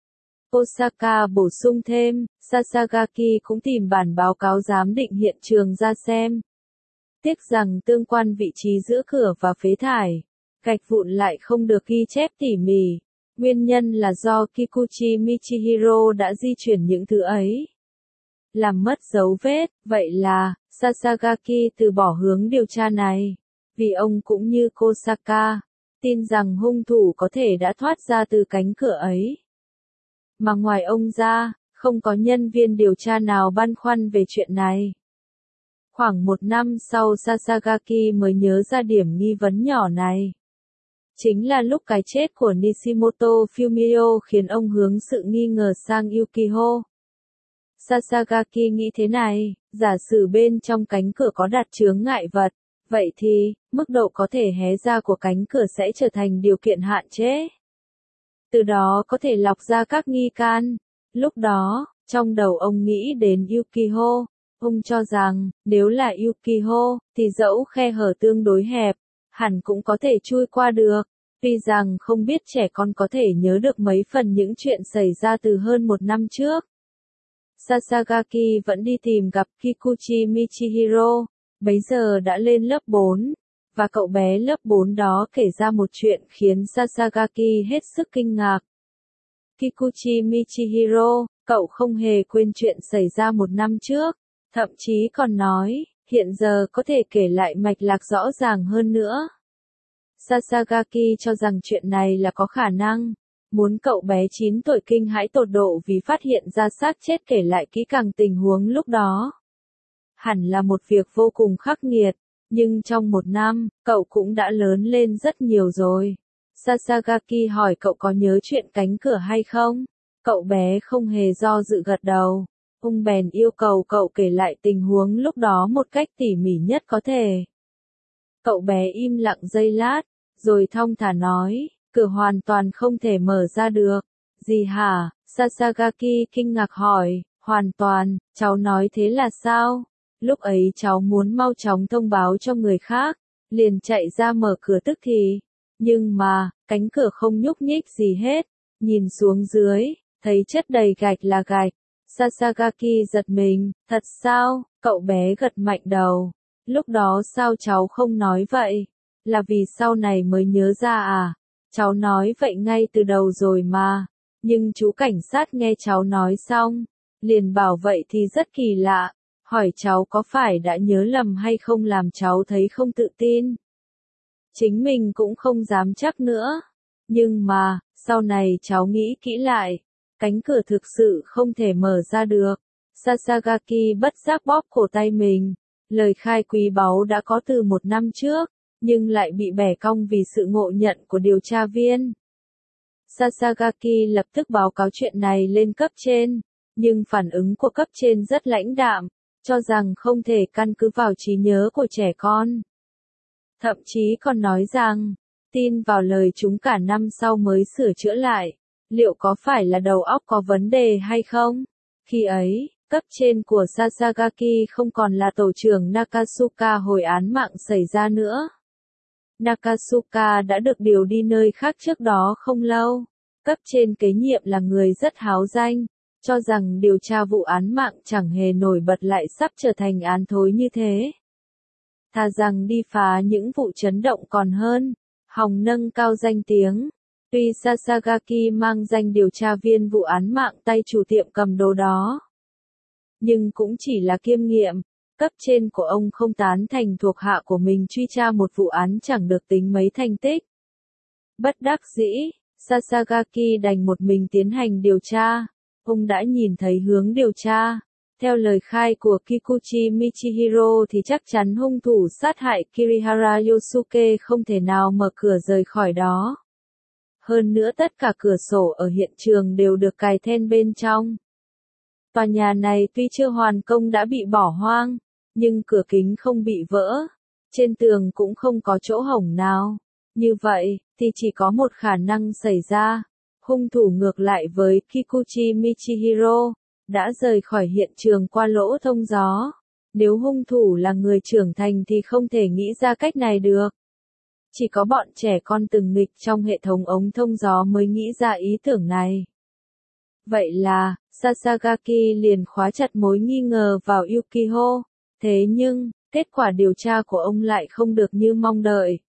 Osaka bổ sung thêm, Sasagaki cũng tìm bản báo cáo giám định hiện trường ra xem. Tiếc rằng tương quan vị trí giữa cửa và phế thải, gạch vụn lại không được ghi chép tỉ mỉ. Nguyên nhân là do Kikuchi Michihiro đã di chuyển những thứ ấy, làm mất dấu vết. Vậy là, Sasagaki từ bỏ hướng điều tra này, vì ông cũng như Kosaka, tin rằng hung thủ có thể đã thoát ra từ cánh cửa ấy. Mà ngoài ông ra, không có nhân viên điều tra nào băn khoăn về chuyện này. Khoảng 1 năm sau Sasagaki mới nhớ ra điểm nghi vấn nhỏ này. Chính là lúc cái chết của Nishimoto Fumio khiến ông hướng sự nghi ngờ sang Yukiho. Sasagaki nghĩ thế này, giả sử bên trong cánh cửa có đặt chướng ngại vật, vậy thì, mức độ có thể hé ra của cánh cửa sẽ trở thành điều kiện hạn chế. Từ đó có thể lọc ra các nghi can. Lúc đó, trong đầu ông nghĩ đến Yukiho. Ông cho rằng, nếu là Yukiho, thì dẫu khe hở tương đối hẹp, hẳn cũng có thể chui qua được. Tuy rằng không biết trẻ con có thể nhớ được mấy phần những chuyện xảy ra từ hơn 1 năm trước. Sasagaki vẫn đi tìm gặp Kikuchi Michihiro, bấy giờ đã lên lớp 4, và cậu bé lớp 4 đó kể ra một chuyện khiến Sasagaki hết sức kinh ngạc. Kikuchi Michihiro, cậu không hề quên chuyện xảy ra 1 năm trước, thậm chí còn nói, hiện giờ có thể kể lại mạch lạc rõ ràng hơn nữa. Sasagaki cho rằng chuyện này là có khả năng, muốn cậu bé 9 tuổi kinh hãi tột độ vì phát hiện ra xác chết kể lại kỹ càng tình huống lúc đó. Hẳn là một việc vô cùng khắc nghiệt, nhưng trong 1 năm, cậu cũng đã lớn lên rất nhiều rồi. Sasagaki hỏi cậu có nhớ chuyện cánh cửa hay không? Cậu bé không hề do dự gật đầu. Ông bèn yêu cầu cậu kể lại tình huống lúc đó một cách tỉ mỉ nhất có thể. Cậu bé im lặng giây lát, rồi thong thả nói, cửa hoàn toàn không thể mở ra được. Gì hả? Sasagaki kinh ngạc hỏi, hoàn toàn, cháu nói thế là sao? Lúc ấy cháu muốn mau chóng thông báo cho người khác, liền chạy ra mở cửa tức thì. Nhưng mà, cánh cửa không nhúc nhích gì hết. Nhìn xuống dưới, thấy chất đầy gạch là gạch. Sasagaki giật mình, thật sao? Cậu bé gật mạnh đầu. Lúc đó sao cháu không nói vậy? Là vì sau này mới nhớ ra à? Cháu nói vậy ngay từ đầu rồi mà. Nhưng chú cảnh sát nghe cháu nói xong, liền bảo vậy thì rất kỳ lạ. Hỏi cháu có phải đã nhớ lầm hay không làm cháu thấy không tự tin. Chính mình cũng không dám chắc nữa. Nhưng mà, sau này cháu nghĩ kỹ lại, cánh cửa thực sự không thể mở ra được. Sasagaki bất giác bóp cổ tay mình. Lời khai quý báu đã có từ 1 năm trước, nhưng lại bị bẻ cong vì sự ngộ nhận của điều tra viên. Sasagaki lập tức báo cáo chuyện này lên cấp trên, nhưng phản ứng của cấp trên rất lãnh đạm, cho rằng không thể căn cứ vào trí nhớ của trẻ con. Thậm chí còn nói rằng, tin vào lời chúng cả năm sau mới sửa chữa lại, liệu có phải là đầu óc có vấn đề hay không? Khi ấy, cấp trên của Sasagaki không còn là tổ trưởng Nakasuka hồi án mạng xảy ra nữa. Nakasuka đã được điều đi nơi khác trước đó không lâu. Cấp trên kế nhiệm là người rất háo danh, cho rằng điều tra vụ án mạng chẳng hề nổi bật lại sắp trở thành án thối như thế. Thà rằng đi phá những vụ chấn động còn hơn, hòng nâng cao danh tiếng. Tuy Sasagaki mang danh điều tra viên vụ án mạng tay chủ tiệm cầm đồ đó, nhưng cũng chỉ là kiêm nghiệm. Cấp trên của ông không tán thành thuộc hạ của mình truy tra một vụ án chẳng được tính mấy thành tích. Bất đắc dĩ, Sasagaki đành một mình tiến hành điều tra. Ông đã nhìn thấy hướng điều tra. Theo lời khai của Kikuchi Michihiro thì chắc chắn hung thủ sát hại Kirihara Yosuke không thể nào mở cửa rời khỏi đó. Hơn nữa tất cả cửa sổ ở hiện trường đều được cài then bên trong. Tòa nhà này tuy chưa hoàn công đã bị bỏ hoang, nhưng cửa kính không bị vỡ. Trên tường cũng không có chỗ hổng nào. Như vậy, thì chỉ có một khả năng xảy ra. Hung thủ ngược lại với Kikuchi Michihiro, đã rời khỏi hiện trường qua lỗ thông gió. Nếu hung thủ là người trưởng thành thì không thể nghĩ ra cách này được. Chỉ có bọn trẻ con từng nghịch trong hệ thống ống thông gió mới nghĩ ra ý tưởng này. Vậy là, Sasagaki liền khóa chặt mối nghi ngờ vào Yukiho. Thế nhưng, kết quả điều tra của ông lại không được như mong đợi.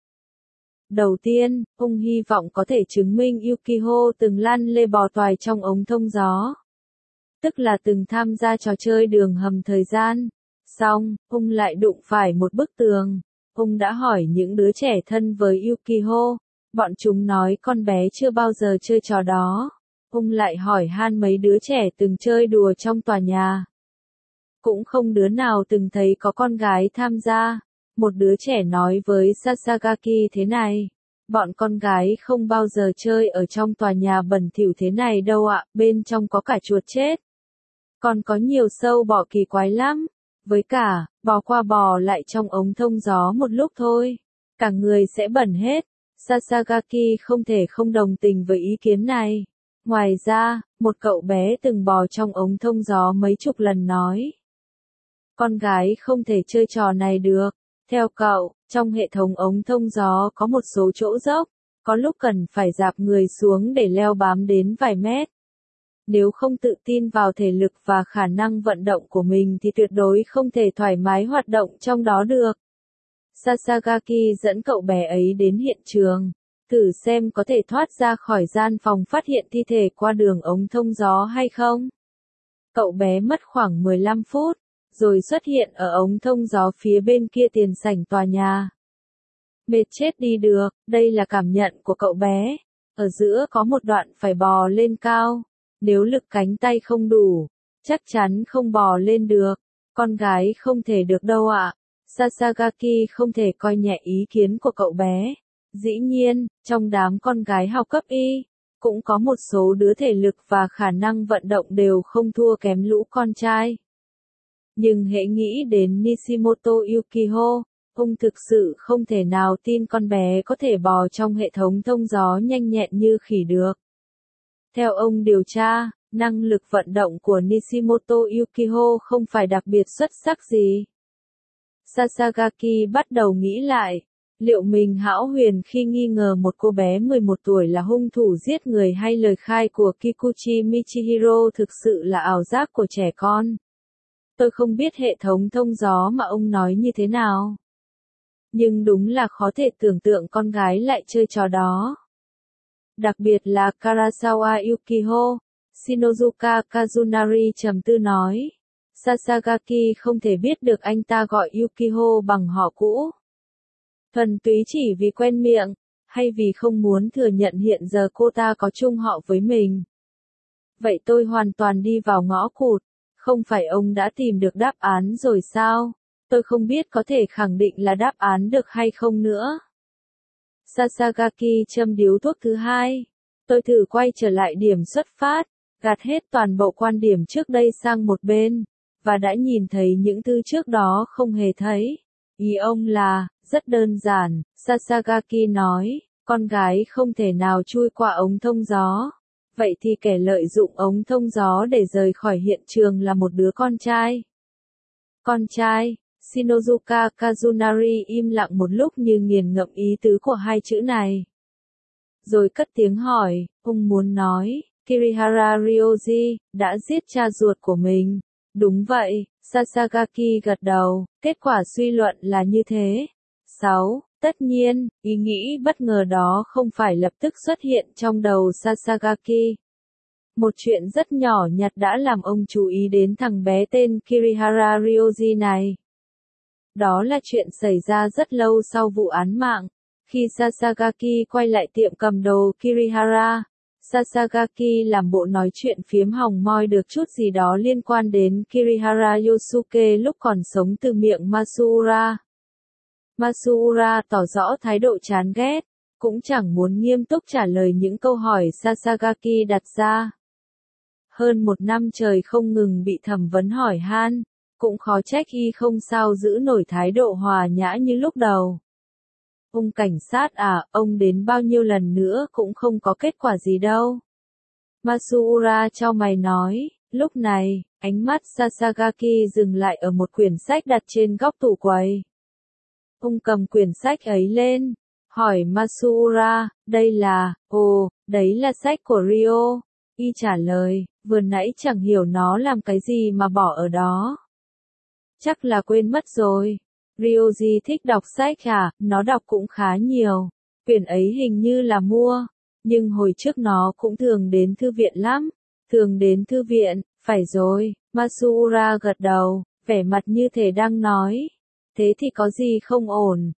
Đầu tiên, ông hy vọng có thể chứng minh Yukiho từng lăn lê bò toài trong ống thông gió. Tức là từng tham gia trò chơi đường hầm thời gian. Xong, ông lại đụng phải một bức tường. Ông đã hỏi những đứa trẻ thân với Yukiho. Bọn chúng nói con bé chưa bao giờ chơi trò đó. Ông lại hỏi han mấy đứa trẻ từng chơi đùa trong tòa nhà. Cũng không đứa nào từng thấy có con gái tham gia. Một đứa trẻ nói với Sasagaki thế này. Bọn con gái không bao giờ chơi ở trong tòa nhà bẩn thỉu thế này đâu ạ, bên trong có cả chuột chết. Còn có nhiều sâu bọ kỳ quái lắm. Với cả, bò qua bò lại trong ống thông gió một lúc thôi. Cả người sẽ bẩn hết. Sasagaki không thể không đồng tình với ý kiến này. Ngoài ra, một cậu bé từng bò trong ống thông gió mấy chục lần nói. Con gái không thể chơi trò này được. Theo cậu, trong hệ thống ống thông gió có một số chỗ dốc, có lúc cần phải dạp người xuống để leo bám đến vài mét. Nếu không tự tin vào thể lực và khả năng vận động của mình thì tuyệt đối không thể thoải mái hoạt động trong đó được. Sasagaki dẫn cậu bé ấy đến hiện trường, thử xem có thể thoát ra khỏi gian phòng phát hiện thi thể qua đường ống thông gió hay không. Cậu bé mất khoảng 15 phút, rồi xuất hiện ở ống thông gió phía bên kia tiền sảnh tòa nhà. Mệt chết đi được, đây là cảm nhận của cậu bé. Ở giữa có một đoạn phải bò lên cao. Nếu lực cánh tay không đủ, chắc chắn không bò lên được. Con gái không thể được đâu ạ. Sasagaki không thể coi nhẹ ý kiến của cậu bé. Dĩ nhiên, trong đám con gái học cấp Y, cũng có một số đứa thể lực và khả năng vận động đều không thua kém lũ con trai. Nhưng hễ nghĩ đến Nishimoto Yukiho, ông thực sự không thể nào tin con bé có thể bò trong hệ thống thông gió nhanh nhẹn như khỉ được. Theo ông điều tra, năng lực vận động của Nishimoto Yukiho không phải đặc biệt xuất sắc gì. Sasagaki bắt đầu nghĩ lại, liệu mình hão huyền khi nghi ngờ một cô bé 11 tuổi là hung thủ giết người hay lời khai của Kikuchi Michihiro thực sự là ảo giác của trẻ con. Tôi không biết hệ thống thông gió mà ông nói như thế nào. Nhưng đúng là khó thể tưởng tượng con gái lại chơi trò đó. Đặc biệt là Karasawa Yukiho, Shinozuka Kazunari trầm tư nói. Sasagaki không thể biết được anh ta gọi Yukiho bằng họ cũ. Thuần túy chỉ vì quen miệng, hay vì không muốn thừa nhận hiện giờ cô ta có chung họ với mình. Vậy tôi hoàn toàn đi vào ngõ cụt. Không phải ông đã tìm được đáp án rồi sao? Tôi không biết có thể khẳng định là đáp án được hay không nữa. Sasagaki châm điếu thuốc thứ hai. Tôi thử quay trở lại điểm xuất phát, gạt hết toàn bộ quan điểm trước đây sang một bên, và đã nhìn thấy những thứ trước đó không hề thấy. Ý ông là, rất đơn giản, Sasagaki nói, con gái không thể nào chui qua ống thông gió. Vậy thì kẻ lợi dụng ống thông gió để rời khỏi hiện trường là một đứa con trai. Con trai, Shinozuka Kazunari im lặng một lúc như nghiền ngẫm ý tứ của hai chữ này. Rồi cất tiếng hỏi, ông muốn nói, Kirihara Ryoji, đã giết cha ruột của mình. Đúng vậy, Sasagaki gật đầu, kết quả suy luận là như thế. 6. Tất nhiên, ý nghĩ bất ngờ đó không phải lập tức xuất hiện trong đầu Sasagaki. Một chuyện rất nhỏ nhặt đã làm ông chú ý đến thằng bé tên Kirihara Ryoji này. Đó là chuyện xảy ra rất lâu sau vụ án mạng. Khi Sasagaki quay lại tiệm cầm đồ Kirihara, Sasagaki làm bộ nói chuyện phiếm hòng moi được chút gì đó liên quan đến Kirihara Yosuke lúc còn sống từ miệng Masuura. Masuura tỏ rõ thái độ chán ghét, cũng chẳng muốn nghiêm túc trả lời những câu hỏi Sasagaki đặt ra. Hơn một năm trời không ngừng bị thẩm vấn hỏi han, cũng khó trách y không sao giữ nổi thái độ hòa nhã như lúc đầu. Ông cảnh sát à, ông đến bao nhiêu lần nữa cũng không có kết quả gì đâu. Masuura chau mày nói, lúc này, ánh mắt Sasagaki dừng lại ở một quyển sách đặt trên góc tủ quầy. Ông cầm quyển sách ấy lên, hỏi Masuura, đây là, đấy là sách của Rio. Y trả lời, vừa nãy chẳng hiểu nó làm cái gì mà bỏ ở đó. Chắc là quên mất rồi. Ryoji thích đọc sách à, nó đọc cũng khá nhiều. Quyển ấy hình như là mua, nhưng hồi trước nó cũng thường đến thư viện lắm. Thường đến thư viện, phải rồi, Masuura gật đầu, vẻ mặt như thể đang nói. Thế thì có gì không ổn?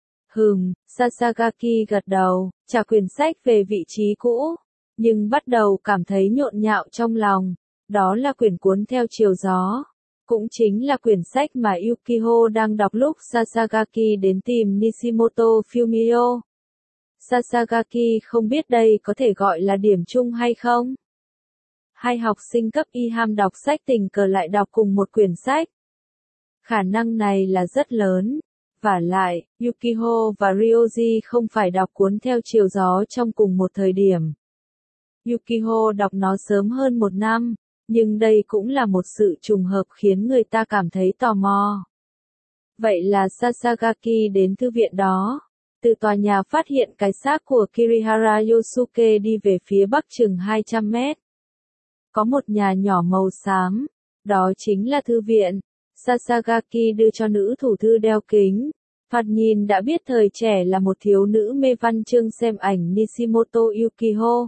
Sasagaki gật đầu, trả quyển sách về vị trí cũ, nhưng bắt đầu cảm thấy nhộn nhạo trong lòng. Đó là quyển cuốn Theo chiều gió. Cũng chính là quyển sách mà Yukiho đang đọc lúc Sasagaki đến tìm Nishimoto Fumio. Sasagaki không biết đây có thể gọi là điểm chung hay không? Hai học sinh cấp y ham đọc sách tình cờ lại đọc cùng một quyển sách. Khả năng này là rất lớn. Vả lại, Yukiho và Ryoji không phải đọc cuốn Theo chiều gió trong cùng một thời điểm. Yukiho đọc nó sớm hơn một năm, nhưng đây cũng là một sự trùng hợp khiến người ta cảm thấy tò mò. Vậy là Sasagaki đến thư viện đó. Từ tòa nhà phát hiện cái xác của Kirihara Yosuke đi về phía bắc chừng 200 mét. Có một nhà nhỏ màu xám. Đó chính là thư viện. Sasagaki đưa cho nữ thủ thư đeo kính. Thoạt nhìn đã biết thời trẻ là một thiếu nữ mê văn chương xem ảnh Nishimoto Yukiho.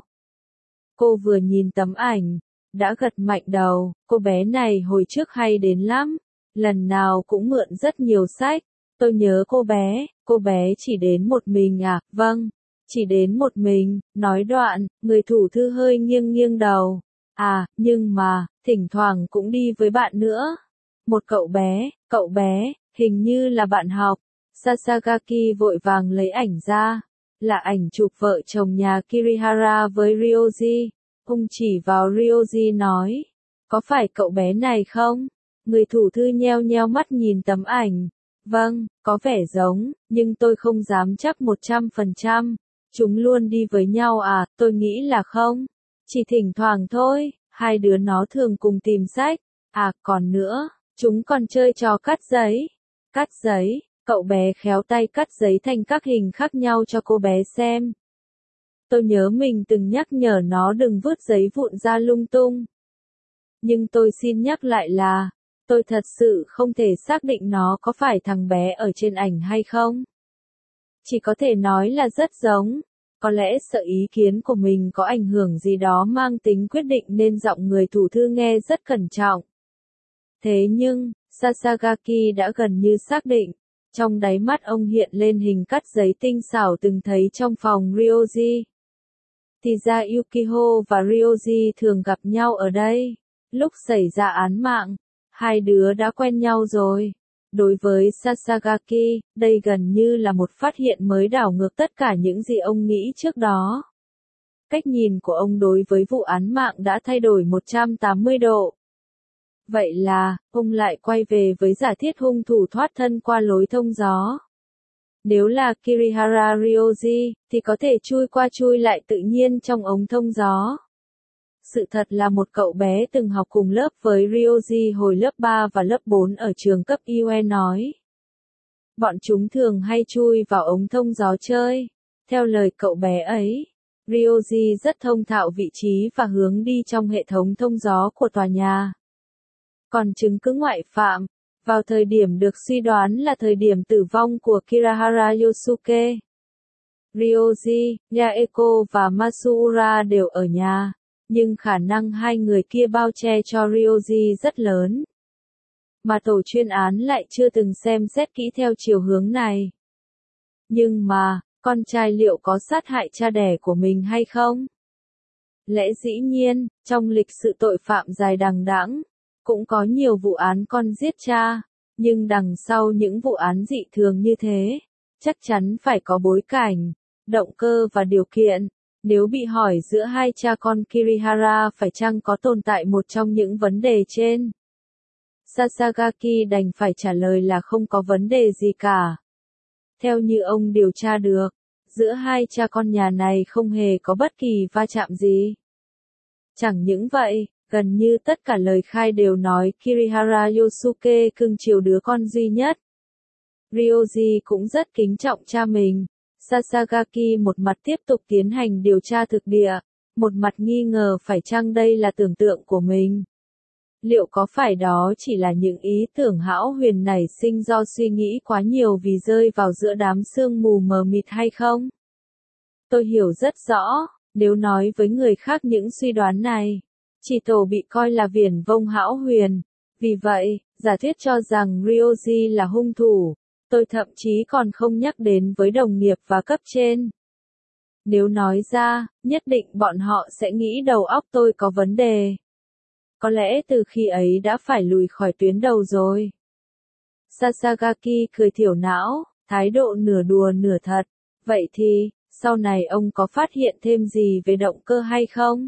Cô vừa nhìn tấm ảnh, đã gật mạnh đầu, cô bé này hồi trước hay đến lắm. Lần nào cũng mượn rất nhiều sách. Tôi nhớ cô bé chỉ đến một mình à, vâng, chỉ đến một mình, nói đoạn, người thủ thư hơi nghiêng nghiêng đầu. À, nhưng mà, thỉnh thoảng cũng đi với bạn nữa. Một cậu bé, hình như là bạn học. Sasagaki vội vàng lấy ảnh ra. Là ảnh chụp vợ chồng nhà Kirihara với Ryoji. Ông chỉ vào Ryoji nói, có phải cậu bé này không? Người thủ thư nheo nheo mắt nhìn tấm ảnh. Vâng, có vẻ giống, nhưng tôi không dám chắc 100%. Chúng luôn đi với nhau à, tôi nghĩ là không. Chỉ thỉnh thoảng thôi, hai đứa nó thường cùng tìm sách. À, còn nữa, chúng còn chơi trò cắt giấy. Cắt giấy, cậu bé khéo tay cắt giấy thành các hình khác nhau cho cô bé xem. Tôi nhớ mình từng nhắc nhở nó đừng vứt giấy vụn ra lung tung. Nhưng tôi xin nhắc lại là, tôi thật sự không thể xác định nó có phải thằng bé ở trên ảnh hay không. Chỉ có thể nói là rất giống. Có lẽ sợ ý kiến của mình có ảnh hưởng gì đó mang tính quyết định nên giọng người thủ thư nghe rất cẩn trọng. Thế nhưng, Sasagaki đã gần như xác định. Trong đáy mắt ông hiện lên hình cắt giấy tinh xảo từng thấy trong phòng Ryoji. Thì ra Yukiho và Ryoji thường gặp nhau ở đây. Lúc xảy ra án mạng, Hai đứa đã quen nhau rồi. Đối với Sasagaki, đây gần như là một phát hiện mới đảo ngược tất cả những gì ông nghĩ trước đó. Cách nhìn của ông đối với vụ án mạng đã thay đổi 180 độ. Vậy là, ông lại quay về với giả thiết hung thủ thoát thân qua lối thông gió. Nếu là Kirihara Ryoji, thì có thể chui qua chui lại tự nhiên trong ống thông gió. Sự thật là một cậu bé từng học cùng lớp với Ryoji hồi lớp 3 và lớp 4 ở trường cấp Ue nói. Bọn chúng thường hay chui vào ống thông gió chơi. Theo lời cậu bé ấy, Ryoji rất thông thạo vị trí và hướng đi trong hệ thống thông gió của tòa nhà. Còn chứng cứ ngoại phạm, vào thời điểm được suy đoán là thời điểm tử vong của Kirihara Yosuke, Ryoji, Yaeko và Masuura đều ở nhà, nhưng khả năng hai người kia bao che cho Ryoji rất lớn. Mà tổ chuyên án lại chưa từng xem xét kỹ theo chiều hướng này. Nhưng mà, con trai liệu có sát hại cha đẻ của mình hay không? Lẽ dĩ nhiên, trong lịch sử tội phạm dài đằng đẵng, cũng có nhiều vụ án con giết cha, nhưng đằng sau những vụ án dị thường như thế, chắc chắn phải có bối cảnh, động cơ và điều kiện. Nếu bị hỏi giữa hai cha con Kirihara phải chăng có tồn tại một trong những vấn đề trên, Sasagaki đành phải trả lời là không có vấn đề gì cả. Theo như ông điều tra được, giữa hai cha con nhà này không hề có bất kỳ va chạm gì. Chẳng những vậy, gần như tất cả lời khai đều nói Kirihara Yosuke cưng chiều đứa con duy nhất. Ryoji cũng rất kính trọng cha mình. Sasagaki một mặt tiếp tục tiến hành điều tra thực địa, một mặt nghi ngờ phải chăng đây là tưởng tượng của mình. Liệu có phải đó chỉ là những ý tưởng hão huyền nảy sinh do suy nghĩ quá nhiều vì rơi vào giữa đám sương mù mờ mịt hay không? Tôi hiểu rất rõ, nếu nói với người khác những suy đoán này, chỉ tổ bị coi là viển vông hão huyền. Vì vậy, giả thuyết cho rằng Ryoji là hung thủ, tôi thậm chí còn không nhắc đến với đồng nghiệp và cấp trên. Nếu nói ra, nhất định bọn họ sẽ nghĩ đầu óc tôi có vấn đề. Có lẽ từ khi ấy đã phải lùi khỏi tuyến đầu rồi. Sasagaki cười thiểu não, thái độ nửa đùa nửa thật. Vậy thì, sau này ông có phát hiện thêm gì về động cơ hay không?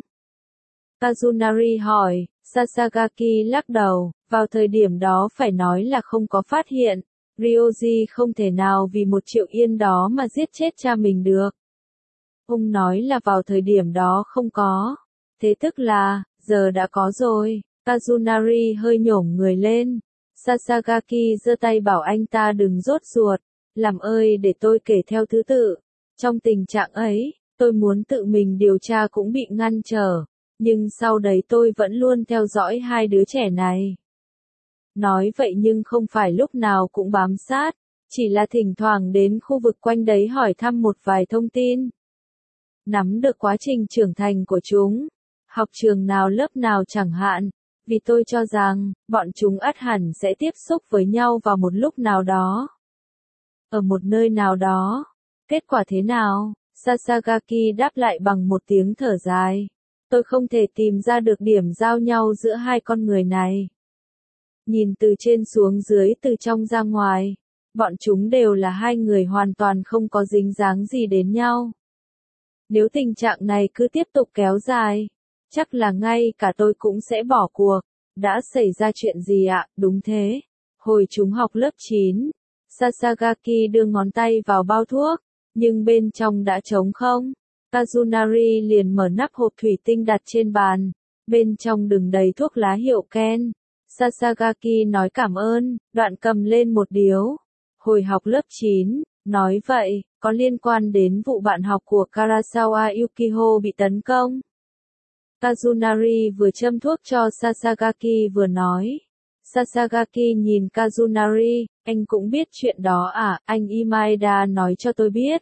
Kazunari hỏi. Sasagaki lắc đầu, vào thời điểm đó phải nói là không có phát hiện. Ryoji không thể nào vì 1 triệu yên đó mà giết chết cha mình được. Ông nói là vào thời điểm đó không có. Thế tức là, giờ đã có rồi. Kazunari hơi nhổm người lên. Sasagaki giơ tay bảo anh ta đừng rốt ruột. Làm ơi để tôi kể theo thứ tự. Trong tình trạng ấy, tôi muốn tự mình điều tra cũng bị ngăn trở. Nhưng sau đấy tôi vẫn luôn theo dõi hai đứa trẻ này. Nói vậy nhưng không phải lúc nào cũng bám sát, chỉ là thỉnh thoảng đến khu vực quanh đấy hỏi thăm một vài thông tin. Nắm được quá trình trưởng thành của chúng, học trường nào lớp nào chẳng hạn, vì tôi cho rằng, bọn chúng ắt hẳn sẽ tiếp xúc với nhau vào một lúc nào đó. Ở một nơi nào đó. Kết quả thế nào? Sasagaki đáp lại bằng một tiếng thở dài. Tôi không thể tìm ra được điểm giao nhau giữa hai con người này. Nhìn từ trên xuống dưới từ trong ra ngoài, bọn chúng đều là hai người hoàn toàn không có dính dáng gì đến nhau. Nếu tình trạng này cứ tiếp tục kéo dài, chắc là ngay cả tôi cũng sẽ bỏ cuộc. Đã xảy ra chuyện gì ạ? Đúng thế. Hồi chúng học lớp 9, Sasagaki đưa ngón tay vào bao thuốc, nhưng bên trong đã trống không. Kazunari liền mở nắp hộp thủy tinh đặt trên bàn. Bên trong đựng đầy thuốc lá hiệu Ken. Sasagaki nói cảm ơn, đoạn cầm lên một điếu. Hồi học lớp 9, nói vậy, có liên quan đến vụ bạn học của Karasawa Yukiho bị tấn công. Kazunari vừa châm thuốc cho Sasagaki vừa nói. Sasagaki nhìn Kazunari, anh cũng biết chuyện đó à, anh Imaeda nói cho tôi biết.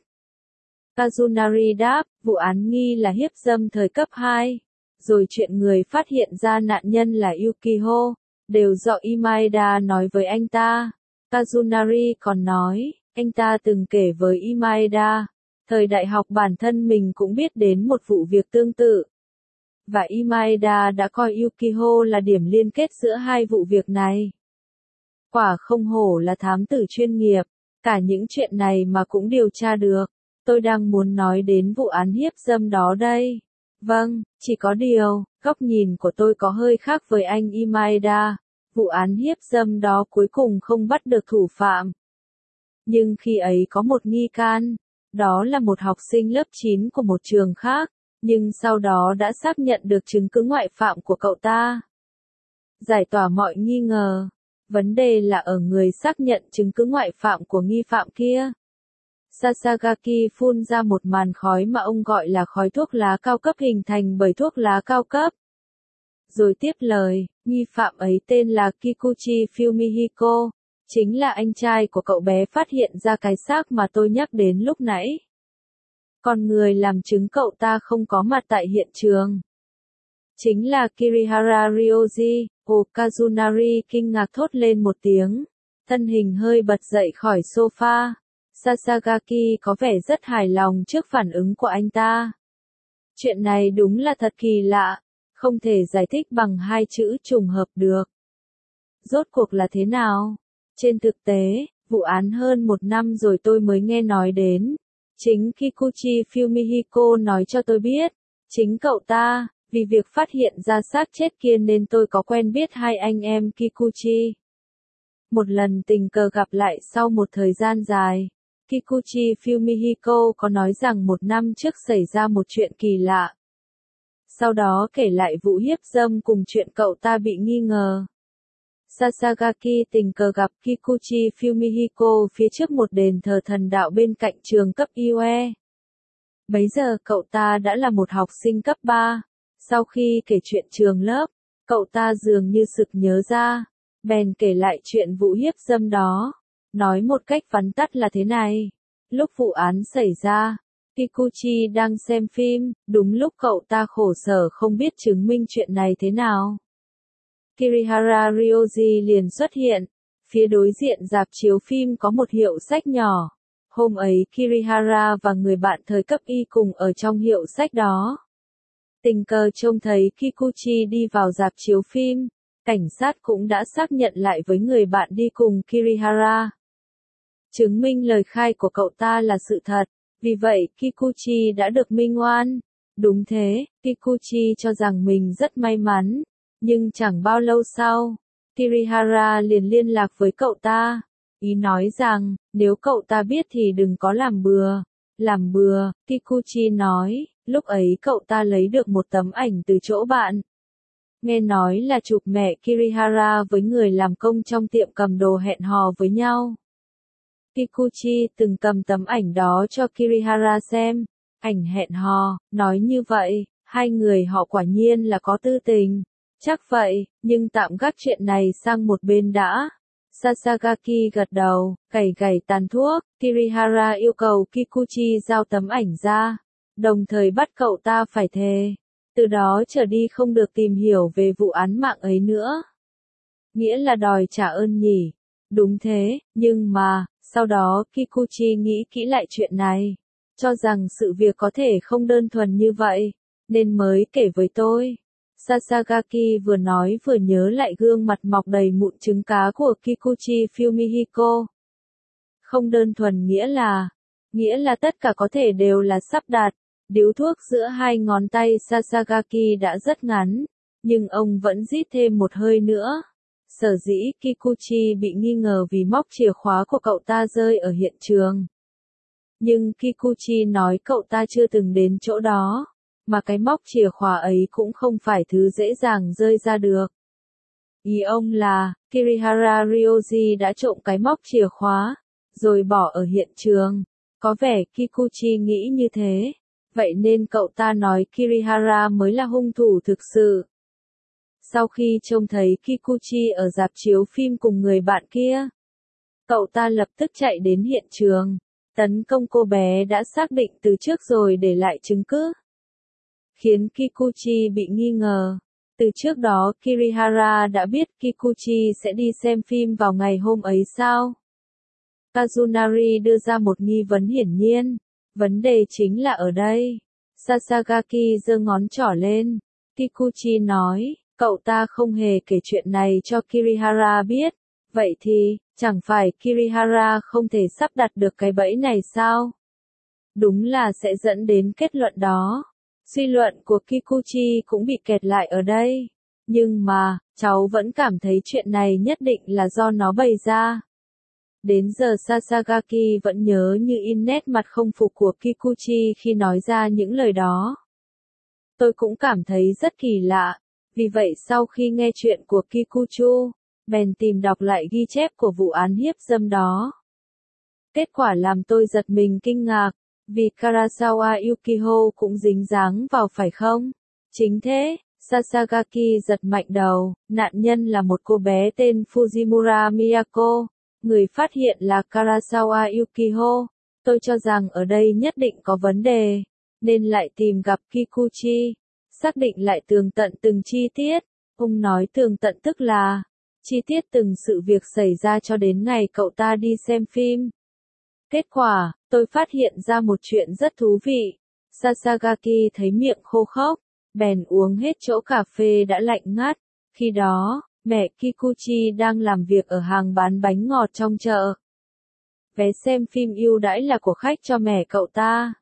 Kazunari đáp, vụ án nghi là hiếp dâm thời cấp 2. Rồi chuyện người phát hiện ra nạn nhân là Yukiho, đều do Imaeda nói với anh ta. Kazunari còn nói, anh ta từng kể với Imaeda, thời đại học bản thân mình cũng biết đến một vụ việc tương tự. và Imaeda đã coi Yukiho là điểm liên kết giữa hai vụ việc này. Quả không hổ là thám tử chuyên nghiệp, cả những chuyện này mà cũng điều tra được. Tôi đang muốn nói đến vụ án hiếp dâm đó đây. Vâng, chỉ có điều, góc nhìn của tôi có hơi khác với anh Imaeda. Vụ án hiếp dâm đó cuối cùng không bắt được thủ phạm. Nhưng khi ấy có một nghi can, đó là một học sinh lớp 9 của một trường khác, nhưng sau đó đã xác nhận được chứng cứ ngoại phạm của cậu ta. Giải tỏa mọi nghi ngờ. Vấn đề là ở người xác nhận chứng cứ ngoại phạm của nghi phạm kia. Sasagaki phun ra một màn khói mà ông gọi là khói thuốc lá cao cấp hình thành bởi thuốc lá cao cấp. Rồi tiếp lời, nghi phạm ấy tên là Kikuchi Fumihiko, chính là anh trai của cậu bé phát hiện ra cái xác mà tôi nhắc đến lúc nãy. Còn người làm chứng cậu ta không có mặt tại hiện trường. Chính là Kirihara Ryoji. Kazunari kinh ngạc thốt lên một tiếng. Thân hình hơi bật dậy khỏi sofa. Sasagaki có vẻ rất hài lòng trước phản ứng của anh ta. Chuyện này đúng là thật kỳ lạ, không thể giải thích bằng hai chữ trùng hợp được. Rốt cuộc là thế nào? Trên thực tế, vụ án hơn một năm rồi tôi mới nghe nói đến. Chính Kikuchi Fumihiko nói cho tôi biết. Chính cậu ta, vì việc phát hiện ra xác chết kia nên tôi có quen biết hai anh em Kikuchi. Một lần tình cờ gặp lại sau một thời gian dài. Kikuchi Fumihiko có nói rằng một năm trước xảy ra một chuyện kỳ lạ. Sau đó kể lại vụ hiếp dâm cùng chuyện cậu ta bị nghi ngờ. Sasagaki tình cờ gặp Kikuchi Fumihiko phía trước một đền thờ thần đạo bên cạnh trường cấp Iue. Bấy giờ cậu ta đã là một học sinh cấp 3. Sau khi kể chuyện trường lớp, cậu ta dường như sực nhớ ra, bèn kể lại chuyện vụ hiếp dâm đó. Nói một cách vắn tắt là thế này. Lúc vụ án xảy ra, Kikuchi đang xem phim, đúng lúc cậu ta khổ sở không biết chứng minh chuyện này thế nào. Kirihara Ryoji liền xuất hiện. Phía đối diện rạp chiếu phim có một hiệu sách nhỏ. Hôm ấy Kirihara và người bạn thời cấp Y cùng ở trong hiệu sách đó. Tình cờ trông thấy Kikuchi đi vào rạp chiếu phim. Cảnh sát cũng đã xác nhận lại với người bạn đi cùng Kirihara. Chứng minh lời khai của cậu ta là sự thật. Vì vậy Kikuchi đã được minh oan. Đúng thế, Kikuchi cho rằng mình rất may mắn. Nhưng chẳng bao lâu sau, Kirihara liền liên lạc với cậu ta. Ý nói rằng, nếu cậu ta biết thì đừng có làm bừa. Làm bừa, Kikuchi nói, lúc ấy cậu ta lấy được một tấm ảnh từ chỗ bạn. Nghe nói là chụp mẹ Kirihara với người làm công trong tiệm cầm đồ hẹn hò với nhau. Kikuchi từng cầm tấm ảnh đó cho Kirihara xem. Ảnh hẹn hò, nói như vậy, hai người họ quả nhiên là có tư tình. Chắc vậy, nhưng tạm gác chuyện này sang một bên đã. Sasagaki gật đầu, gảy gảy tàn thuốc. Kirihara yêu cầu Kikuchi giao tấm ảnh ra, đồng thời bắt cậu ta phải thề. Từ đó trở đi không được tìm hiểu về vụ án mạng ấy nữa. Nghĩa là đòi trả ơn nhỉ? Đúng thế, nhưng mà, sau đó Kikuchi nghĩ kỹ lại chuyện này. Cho rằng sự việc có thể không đơn thuần như vậy, nên mới kể với tôi. Sasagaki vừa nói vừa nhớ lại gương mặt mọc đầy mụn trứng cá của Kikuchi Fumihiko. Không đơn thuần nghĩa là tất cả có thể đều là sắp đặt. Điếu thuốc giữa hai ngón tay Sasagaki đã rất ngắn, nhưng ông vẫn rít thêm một hơi nữa. Sở dĩ Kikuchi bị nghi ngờ vì móc chìa khóa của cậu ta rơi ở hiện trường. Nhưng Kikuchi nói cậu ta chưa từng đến chỗ đó, mà cái móc chìa khóa ấy cũng không phải thứ dễ dàng rơi ra được. Ý ông là, Kirihara Ryoji đã trộm cái móc chìa khóa, rồi bỏ ở hiện trường. Có vẻ Kikuchi nghĩ như thế. Vậy nên cậu ta nói Kirihara mới là hung thủ thực sự. Sau khi trông thấy Kikuchi ở rạp chiếu phim cùng người bạn kia, cậu ta lập tức chạy đến hiện trường, tấn công cô bé đã xác định từ trước rồi để lại chứng cứ. Khiến Kikuchi bị nghi ngờ. Từ trước đó Kirihara đã biết Kikuchi sẽ đi xem phim vào ngày hôm ấy sao? Kazunari đưa ra một nghi vấn hiển nhiên. Vấn đề chính là ở đây. Sasagaki giơ ngón trỏ lên. Kikuchi nói, cậu ta không hề kể chuyện này cho Kirihara biết. Vậy thì, chẳng phải Kirihara không thể sắp đặt được cái bẫy này sao? Đúng là sẽ dẫn đến kết luận đó. Suy luận của Kikuchi cũng bị kẹt lại ở đây. Nhưng mà, cháu vẫn cảm thấy chuyện này nhất định là do nó bày ra. Đến giờ Sasagaki vẫn nhớ như in nét mặt không phục của Kikuchi khi nói ra những lời đó. Tôi cũng cảm thấy rất kỳ lạ. Vì vậy sau khi nghe chuyện của Kikuchu, bèn tìm đọc lại ghi chép của vụ án hiếp dâm đó. Kết quả làm tôi giật mình kinh ngạc, vì Karasawa Yukiho cũng dính dáng vào phải không? Chính thế, Sasagaki giật mạnh đầu, nạn nhân là một cô bé tên Fujimura Miyako, người phát hiện là Karasawa Yukiho. Tôi cho rằng ở đây nhất định có vấn đề, nên lại tìm gặp Kikuchi, xác định lại tường tận từng chi tiết. Ông nói tường tận tức là chi tiết từng sự việc xảy ra cho đến ngày cậu ta đi xem phim. Kết quả, tôi phát hiện ra một chuyện rất thú vị. Sasagaki thấy miệng khô khốc, bèn uống hết chỗ cà phê đã lạnh ngắt. Khi đó, mẹ Kikuchi đang làm việc ở hàng bán bánh ngọt trong chợ. Vé xem phim ưu đãi là của khách cho mẹ cậu ta.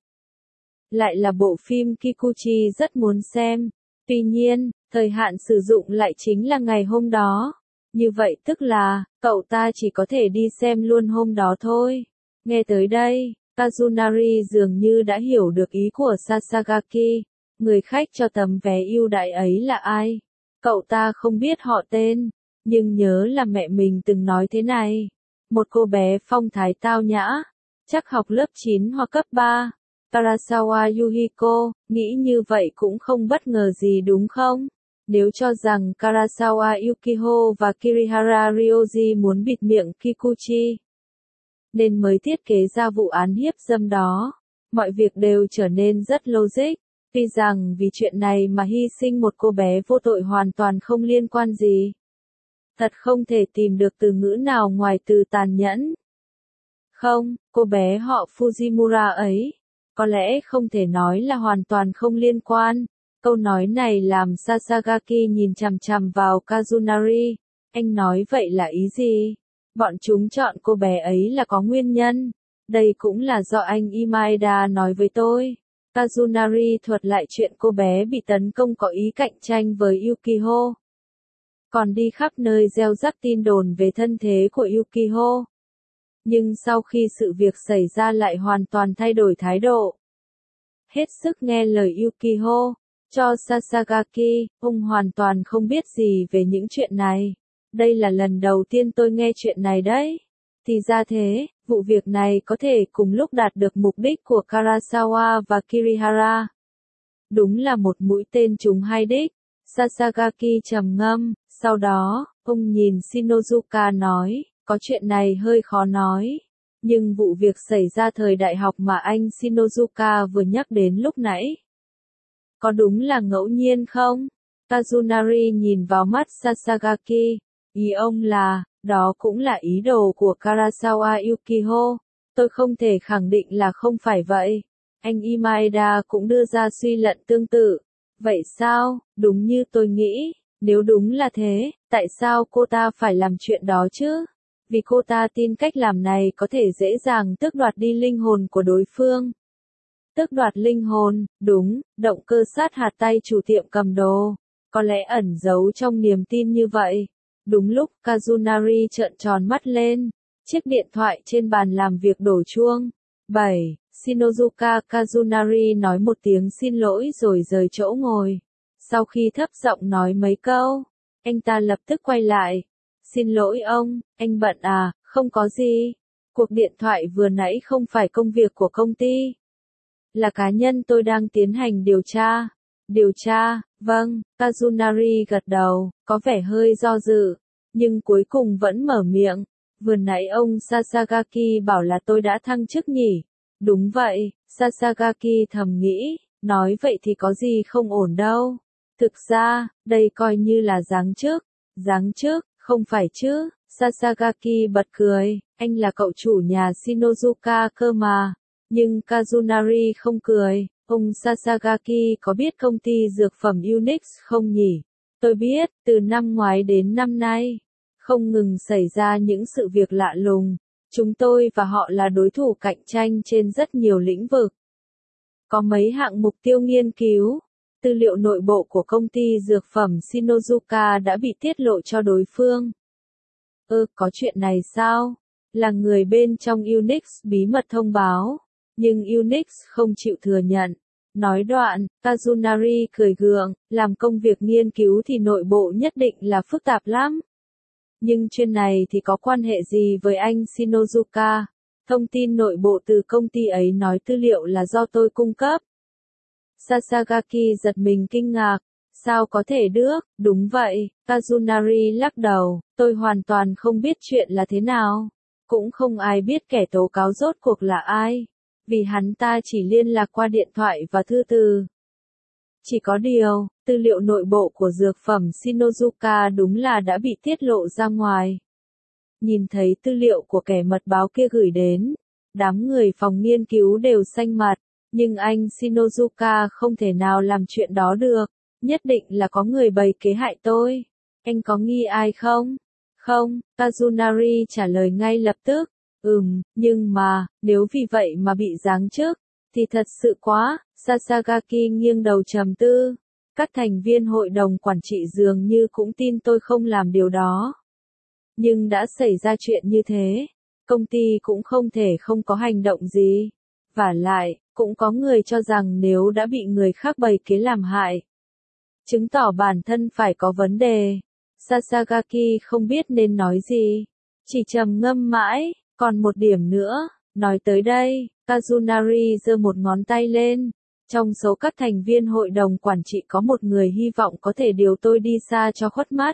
Lại là bộ phim Kikuchi rất muốn xem. Tuy nhiên, thời hạn sử dụng lại chính là ngày hôm đó. Như vậy tức là, cậu ta chỉ có thể đi xem luôn hôm đó thôi. Nghe tới đây, Kazunari dường như đã hiểu được ý của Sasagaki. Người khách cho tấm vé ưu đãi ấy là ai? Cậu ta không biết họ tên, nhưng nhớ là mẹ mình từng nói thế này. Một cô bé phong thái tao nhã, chắc học lớp 9 hoặc cấp 3. Karasawa Yuhiko, nghĩ như vậy cũng không bất ngờ gì đúng không? Nếu cho rằng Karasawa Yukiho và Kirihara Ryoji muốn bịt miệng Kikuchi, nên mới thiết kế ra vụ án hiếp dâm đó, mọi việc đều trở nên rất logic. Tuy rằng vì chuyện này mà hy sinh một cô bé vô tội hoàn toàn không liên quan gì. Thật không thể tìm được từ ngữ nào ngoài từ tàn nhẫn. Không, cô bé họ Fujimura ấy, có lẽ không thể nói là hoàn toàn không liên quan. Câu nói này làm Sasagaki nhìn chằm chằm vào Kazunari. Anh nói vậy là ý gì? Bọn chúng chọn cô bé ấy là có nguyên nhân. Đây cũng là do anh Imaeda nói với tôi. Kazunari thuật lại chuyện cô bé bị tấn công có ý cạnh tranh với Yukiho. Còn đi khắp nơi gieo rắc tin đồn về thân thế của Yukiho. Nhưng sau khi sự việc xảy ra lại hoàn toàn thay đổi thái độ. Hết sức nghe lời Yukiho. Cho Sasagaki, ông hoàn toàn không biết gì về những chuyện này. Đây là lần đầu tiên tôi nghe chuyện này đấy. Thì ra thế, vụ việc này có thể cùng lúc đạt được mục đích của Karasawa và Kirihara. Đúng là một mũi tên trúng hai đích. Sasagaki trầm ngâm, sau đó, ông nhìn Shinozuka nói, có chuyện này hơi khó nói. Nhưng vụ việc xảy ra thời đại học mà anh Shinozuka vừa nhắc đến lúc nãy, có đúng là ngẫu nhiên không? Kazunari nhìn vào mắt Sasagaki. Ý ông là, đó cũng là ý đồ của Karasawa Yukiho. Tôi không thể khẳng định là không phải vậy. Anh Imaeda cũng đưa ra suy luận tương tự. Vậy sao? Đúng như tôi nghĩ. Nếu đúng là thế, tại sao cô ta phải làm chuyện đó chứ? Vì cô ta tin cách làm này có thể dễ dàng tước đoạt đi linh hồn của đối phương. Tước đoạt linh hồn, đúng, động cơ sát hạt tay chủ tiệm cầm đồ. Có lẽ ẩn giấu trong niềm tin như vậy. Đúng lúc Kazunari trợn tròn mắt lên, chiếc điện thoại trên bàn làm việc đổ chuông. 7. Shinozuka Kazunari nói một tiếng xin lỗi rồi rời chỗ ngồi. Sau khi thấp giọng nói mấy câu, anh ta lập tức quay lại. Xin lỗi ông, anh bận à, không có gì. Cuộc điện thoại vừa nãy không phải công việc của công ty. Là cá nhân tôi đang tiến hành điều tra. Điều tra, vâng, Kazunari gật đầu, có vẻ hơi do dự, nhưng cuối cùng vẫn mở miệng. Vừa nãy ông Sasagaki bảo là tôi đã thăng chức nhỉ? Đúng vậy, Sasagaki thầm nghĩ, nói vậy thì có gì không ổn đâu. Thực ra, đây coi như là giáng chức. Giáng chức, không phải chứ? Sasagaki bật cười, anh là cậu chủ nhà Shinozuka cơ mà. Nhưng Kazunari không cười, Ông Sasagaki có biết công ty dược phẩm Unix không nhỉ? Tôi biết, từ năm ngoái đến năm nay, không ngừng xảy ra những sự việc lạ lùng. Chúng tôi và họ là đối thủ cạnh tranh trên rất nhiều lĩnh vực. Có mấy hạng mục tiêu nghiên cứu, tư liệu nội bộ của công ty dược phẩm Shinozuka đã bị tiết lộ cho đối phương. Có chuyện này sao? Là người bên trong Unix bí mật thông báo, nhưng Unix không chịu thừa nhận. Nói đoạn, Kazunari cười gượng, làm công việc nghiên cứu thì nội bộ nhất định là phức tạp lắm. Nhưng chuyện này thì có quan hệ gì với anh Shinozuka? Thông tin nội bộ từ công ty ấy nói tư liệu là do tôi cung cấp. Sasagaki giật mình kinh ngạc. Sao có thể được? Đúng vậy, Kazunari lắc đầu, tôi hoàn toàn không biết chuyện là thế nào. Cũng không ai biết kẻ tố cáo rốt cuộc là ai. Vì hắn ta chỉ liên lạc qua điện thoại và thư từ. Chỉ có điều, tư liệu nội bộ của dược phẩm Shinozuka đúng là đã bị tiết lộ ra ngoài. Nhìn thấy tư liệu của kẻ mật báo kia gửi đến, đám người phòng nghiên cứu đều xanh mặt, nhưng anh Shinozuka không thể nào làm chuyện đó được, nhất định là có người bày kế hại tôi. Anh có nghi ai không? Không, Kazunari trả lời ngay lập tức. Nhưng mà, nếu vì vậy mà bị giáng chức, thì thật sự quá. Sasagaki nghiêng đầu trầm tư. Các thành viên hội đồng quản trị dường như cũng tin tôi không làm điều đó. Nhưng đã xảy ra chuyện như thế, công ty cũng không thể không có hành động gì. Vả lại, cũng có người cho rằng nếu đã bị người khác bày kế làm hại, chứng tỏ bản thân phải có vấn đề. Sasagaki không biết nên nói gì, chỉ trầm ngâm mãi. Còn một điểm nữa, nói tới đây, Kazunari giơ một ngón tay lên. Trong số các thành viên hội đồng quản trị có một người hy vọng có thể điều tôi đi xa cho khuất mắt.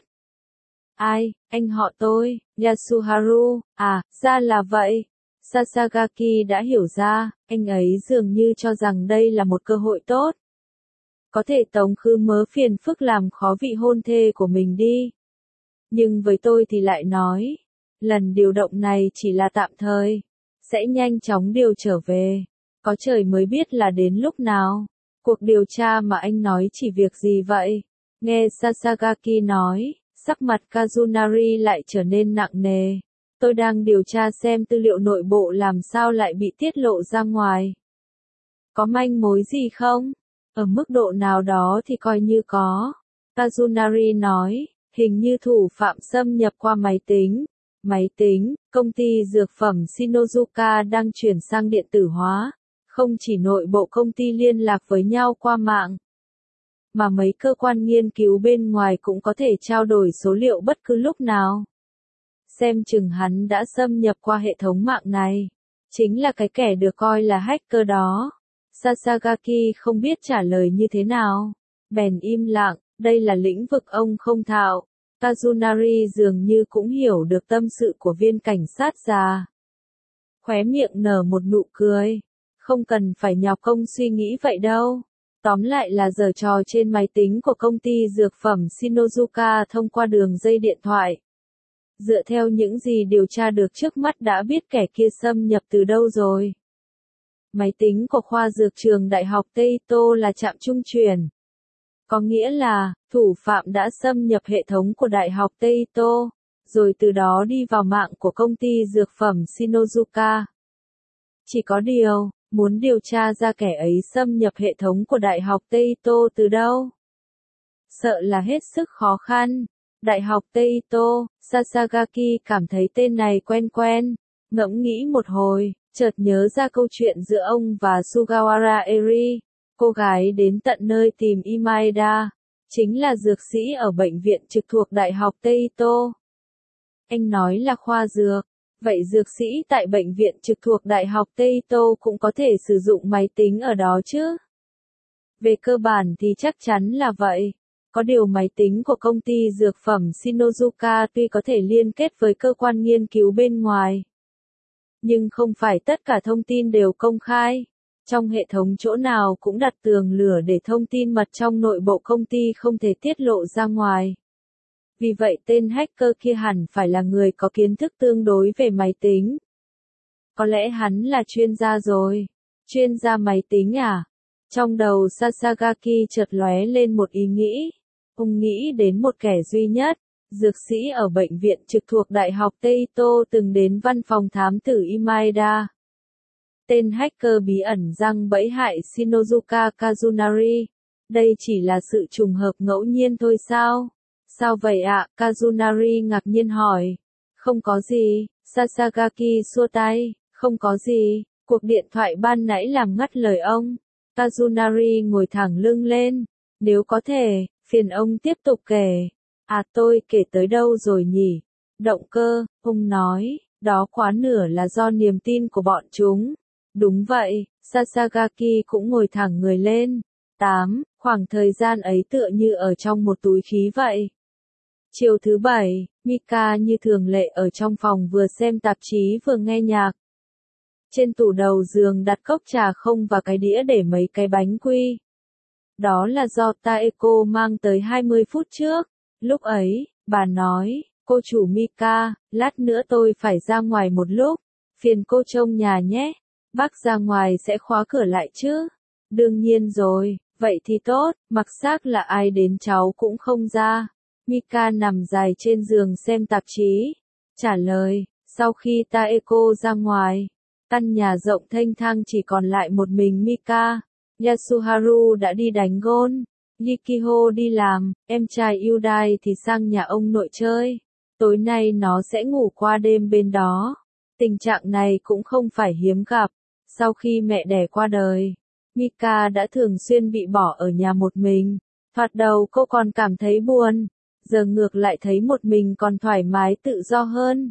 Ai? Anh họ tôi, Yasuharu. À, ra là vậy. Sasagaki đã hiểu ra, anh ấy dường như cho rằng đây là một cơ hội tốt. Có thể tống khứ mớ phiền phức làm khó vị hôn thê của mình đi. Nhưng với tôi thì lại nói, lần điều động này chỉ là tạm thời, sẽ nhanh chóng điều trở về. Có trời mới biết là đến lúc nào. Cuộc điều tra mà anh nói chỉ việc gì vậy? Nghe Sasagaki nói, sắc mặt Kazunari lại trở nên nặng nề. Tôi đang điều tra xem tư liệu nội bộ làm sao lại bị tiết lộ ra ngoài. Có manh mối gì không? Ở mức độ nào đó thì coi như có. Kazunari nói, hình như thủ phạm xâm nhập qua máy tính. Máy tính, công ty dược phẩm Shinozuka đang chuyển sang điện tử hóa. Không chỉ nội bộ công ty liên lạc với nhau qua mạng, mà mấy cơ quan nghiên cứu bên ngoài cũng có thể trao đổi số liệu bất cứ lúc nào. Xem chừng hắn đã xâm nhập qua hệ thống mạng này. Chính là cái kẻ được coi là hacker đó. Sasagaki không biết trả lời như thế nào. Bèn im lặng, đây là lĩnh vực ông không thạo. Kazunari dường như cũng hiểu được tâm sự của viên cảnh sát già. Khóe miệng nở một nụ cười. Không cần phải nhọc công suy nghĩ vậy đâu. Tóm lại là giở trò trên máy tính của công ty dược phẩm Shinozuka thông qua đường dây điện thoại. Dựa theo những gì điều tra được trước mắt đã biết kẻ kia xâm nhập từ đâu rồi. Máy tính của khoa dược trường Đại học Teito là trạm trung chuyển. Có nghĩa là, thủ phạm đã xâm nhập hệ thống của Đại học Teito, rồi từ đó đi vào mạng của công ty dược phẩm Shinozuka. Chỉ có điều, muốn điều tra ra kẻ ấy xâm nhập hệ thống của Đại học Teito từ đâu? Sợ là hết sức khó khăn. Đại học Teito, Sasagaki cảm thấy tên này quen quen. Ngẫm nghĩ một hồi, chợt nhớ ra câu chuyện giữa ông và Sugawara Eri. Cô gái đến tận nơi tìm Imaeda, chính là dược sĩ ở bệnh viện trực thuộc Đại học Teito. Anh nói là khoa dược, vậy dược sĩ tại bệnh viện trực thuộc Đại học Teito cũng có thể sử dụng máy tính ở đó chứ? Về cơ bản thì chắc chắn là vậy. Có điều máy tính của công ty dược phẩm Shinozuka tuy có thể liên kết với cơ quan nghiên cứu bên ngoài, nhưng không phải tất cả thông tin đều công khai. Trong hệ thống chỗ nào cũng đặt tường lửa để thông tin mật trong nội bộ công ty không thể tiết lộ ra ngoài. Vì vậy tên hacker kia hẳn phải là người có kiến thức tương đối về máy tính. Có lẽ hắn là chuyên gia rồi. Chuyên gia máy tính à? Trong đầu Sasagaki chợt lóe lên một ý nghĩ. Ông nghĩ đến một kẻ duy nhất, dược sĩ ở bệnh viện trực thuộc Đại học Teito từng đến văn phòng thám tử Imaeda. Tên hacker bí ẩn giăng bẫy hại Shinozuka Kazunari. Đây chỉ là sự trùng hợp ngẫu nhiên thôi sao? Sao vậy ạ? Kazunari ngạc nhiên hỏi. Không có gì, Sasagaki xua tay, không có gì, cuộc điện thoại ban nãy làm ngắt lời ông. Kazunari ngồi thẳng lưng lên, nếu có thể, phiền ông tiếp tục kể. À tôi kể tới đâu rồi nhỉ? Động cơ, ông nói, đó quá nửa là do niềm tin của bọn chúng. Đúng vậy, Sasagaki cũng ngồi thẳng người lên. 8. Khoảng thời gian ấy tựa như ở trong một túi khí vậy. Chiều thứ bảy, Mika như thường lệ ở trong phòng vừa xem tạp chí vừa nghe nhạc. Trên tủ đầu giường đặt cốc trà không và cái đĩa để mấy cái bánh quy. Đó là do Taeko mang tới 20 phút trước. Lúc ấy, bà nói, cô chủ Mika, lát nữa tôi phải ra ngoài một lúc. Phiền cô trông nhà nhé. Bác ra ngoài sẽ khóa cửa lại chứ? Đương nhiên rồi, vậy thì tốt, mặc xác là ai đến cháu cũng không ra. Mika nằm dài trên giường xem tạp chí. Trả lời, sau khi Taeko ra ngoài, căn nhà rộng thênh thang chỉ còn lại một mình Mika. Yasuharu đã đi đánh gôn. Yukiho đi làm, em trai Yudai thì sang nhà ông nội chơi. Tối nay nó sẽ ngủ qua đêm bên đó. Tình trạng này cũng không phải hiếm gặp. Sau khi mẹ đẻ qua đời, Mika đã thường xuyên bị bỏ ở nhà một mình. Thoạt đầu cô còn cảm thấy buồn, giờ ngược lại thấy một mình còn thoải mái tự do hơn.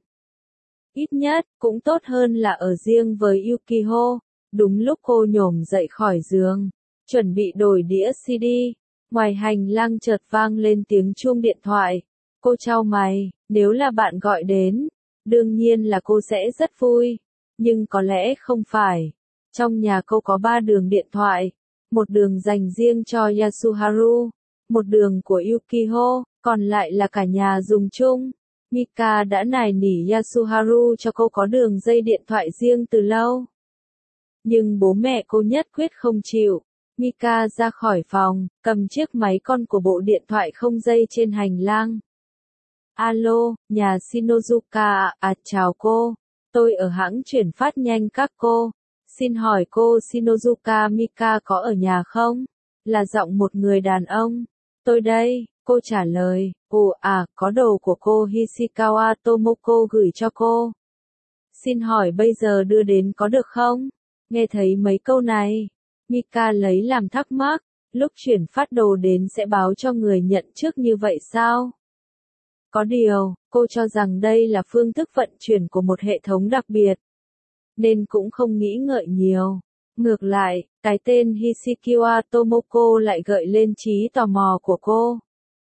Ít nhất, cũng tốt hơn là ở riêng với Yukiho. Đúng lúc cô nhổm dậy khỏi giường, chuẩn bị đổi đĩa CD, ngoài hành lang chợt vang lên tiếng chuông điện thoại. Cô chau mày, nếu là bạn gọi đến, đương nhiên là cô sẽ rất vui, nhưng có lẽ không phải. Trong nhà cô có 3 đường điện thoại, một đường dành riêng cho Yasuharu, một đường của Yukiho, còn lại là cả nhà dùng chung. Mika đã nài nỉ Yasuharu cho cô có đường dây điện thoại riêng từ lâu. Nhưng bố mẹ cô nhất quyết không chịu. Mika ra khỏi phòng, cầm chiếc máy con của bộ điện thoại không dây trên hành lang. Alo, nhà Shinozuka à, chào cô. Tôi ở hãng chuyển phát nhanh các cô. Xin hỏi cô Shinozuka Mika có ở nhà không? Là giọng một người đàn ông. Tôi đây, cô trả lời. Ồ à, có đồ của cô Hishikawa Tomoko gửi cho cô. Xin hỏi bây giờ đưa đến có được không? Nghe thấy mấy câu này, Mika lấy làm thắc mắc, lúc chuyển phát đồ đến sẽ báo cho người nhận trước như vậy sao? Có điều, cô cho rằng đây là phương thức vận chuyển của một hệ thống đặc biệt, nên cũng không nghĩ ngợi nhiều. Ngược lại, cái tên Hishikawa Tomoko lại gợi lên trí tò mò của cô.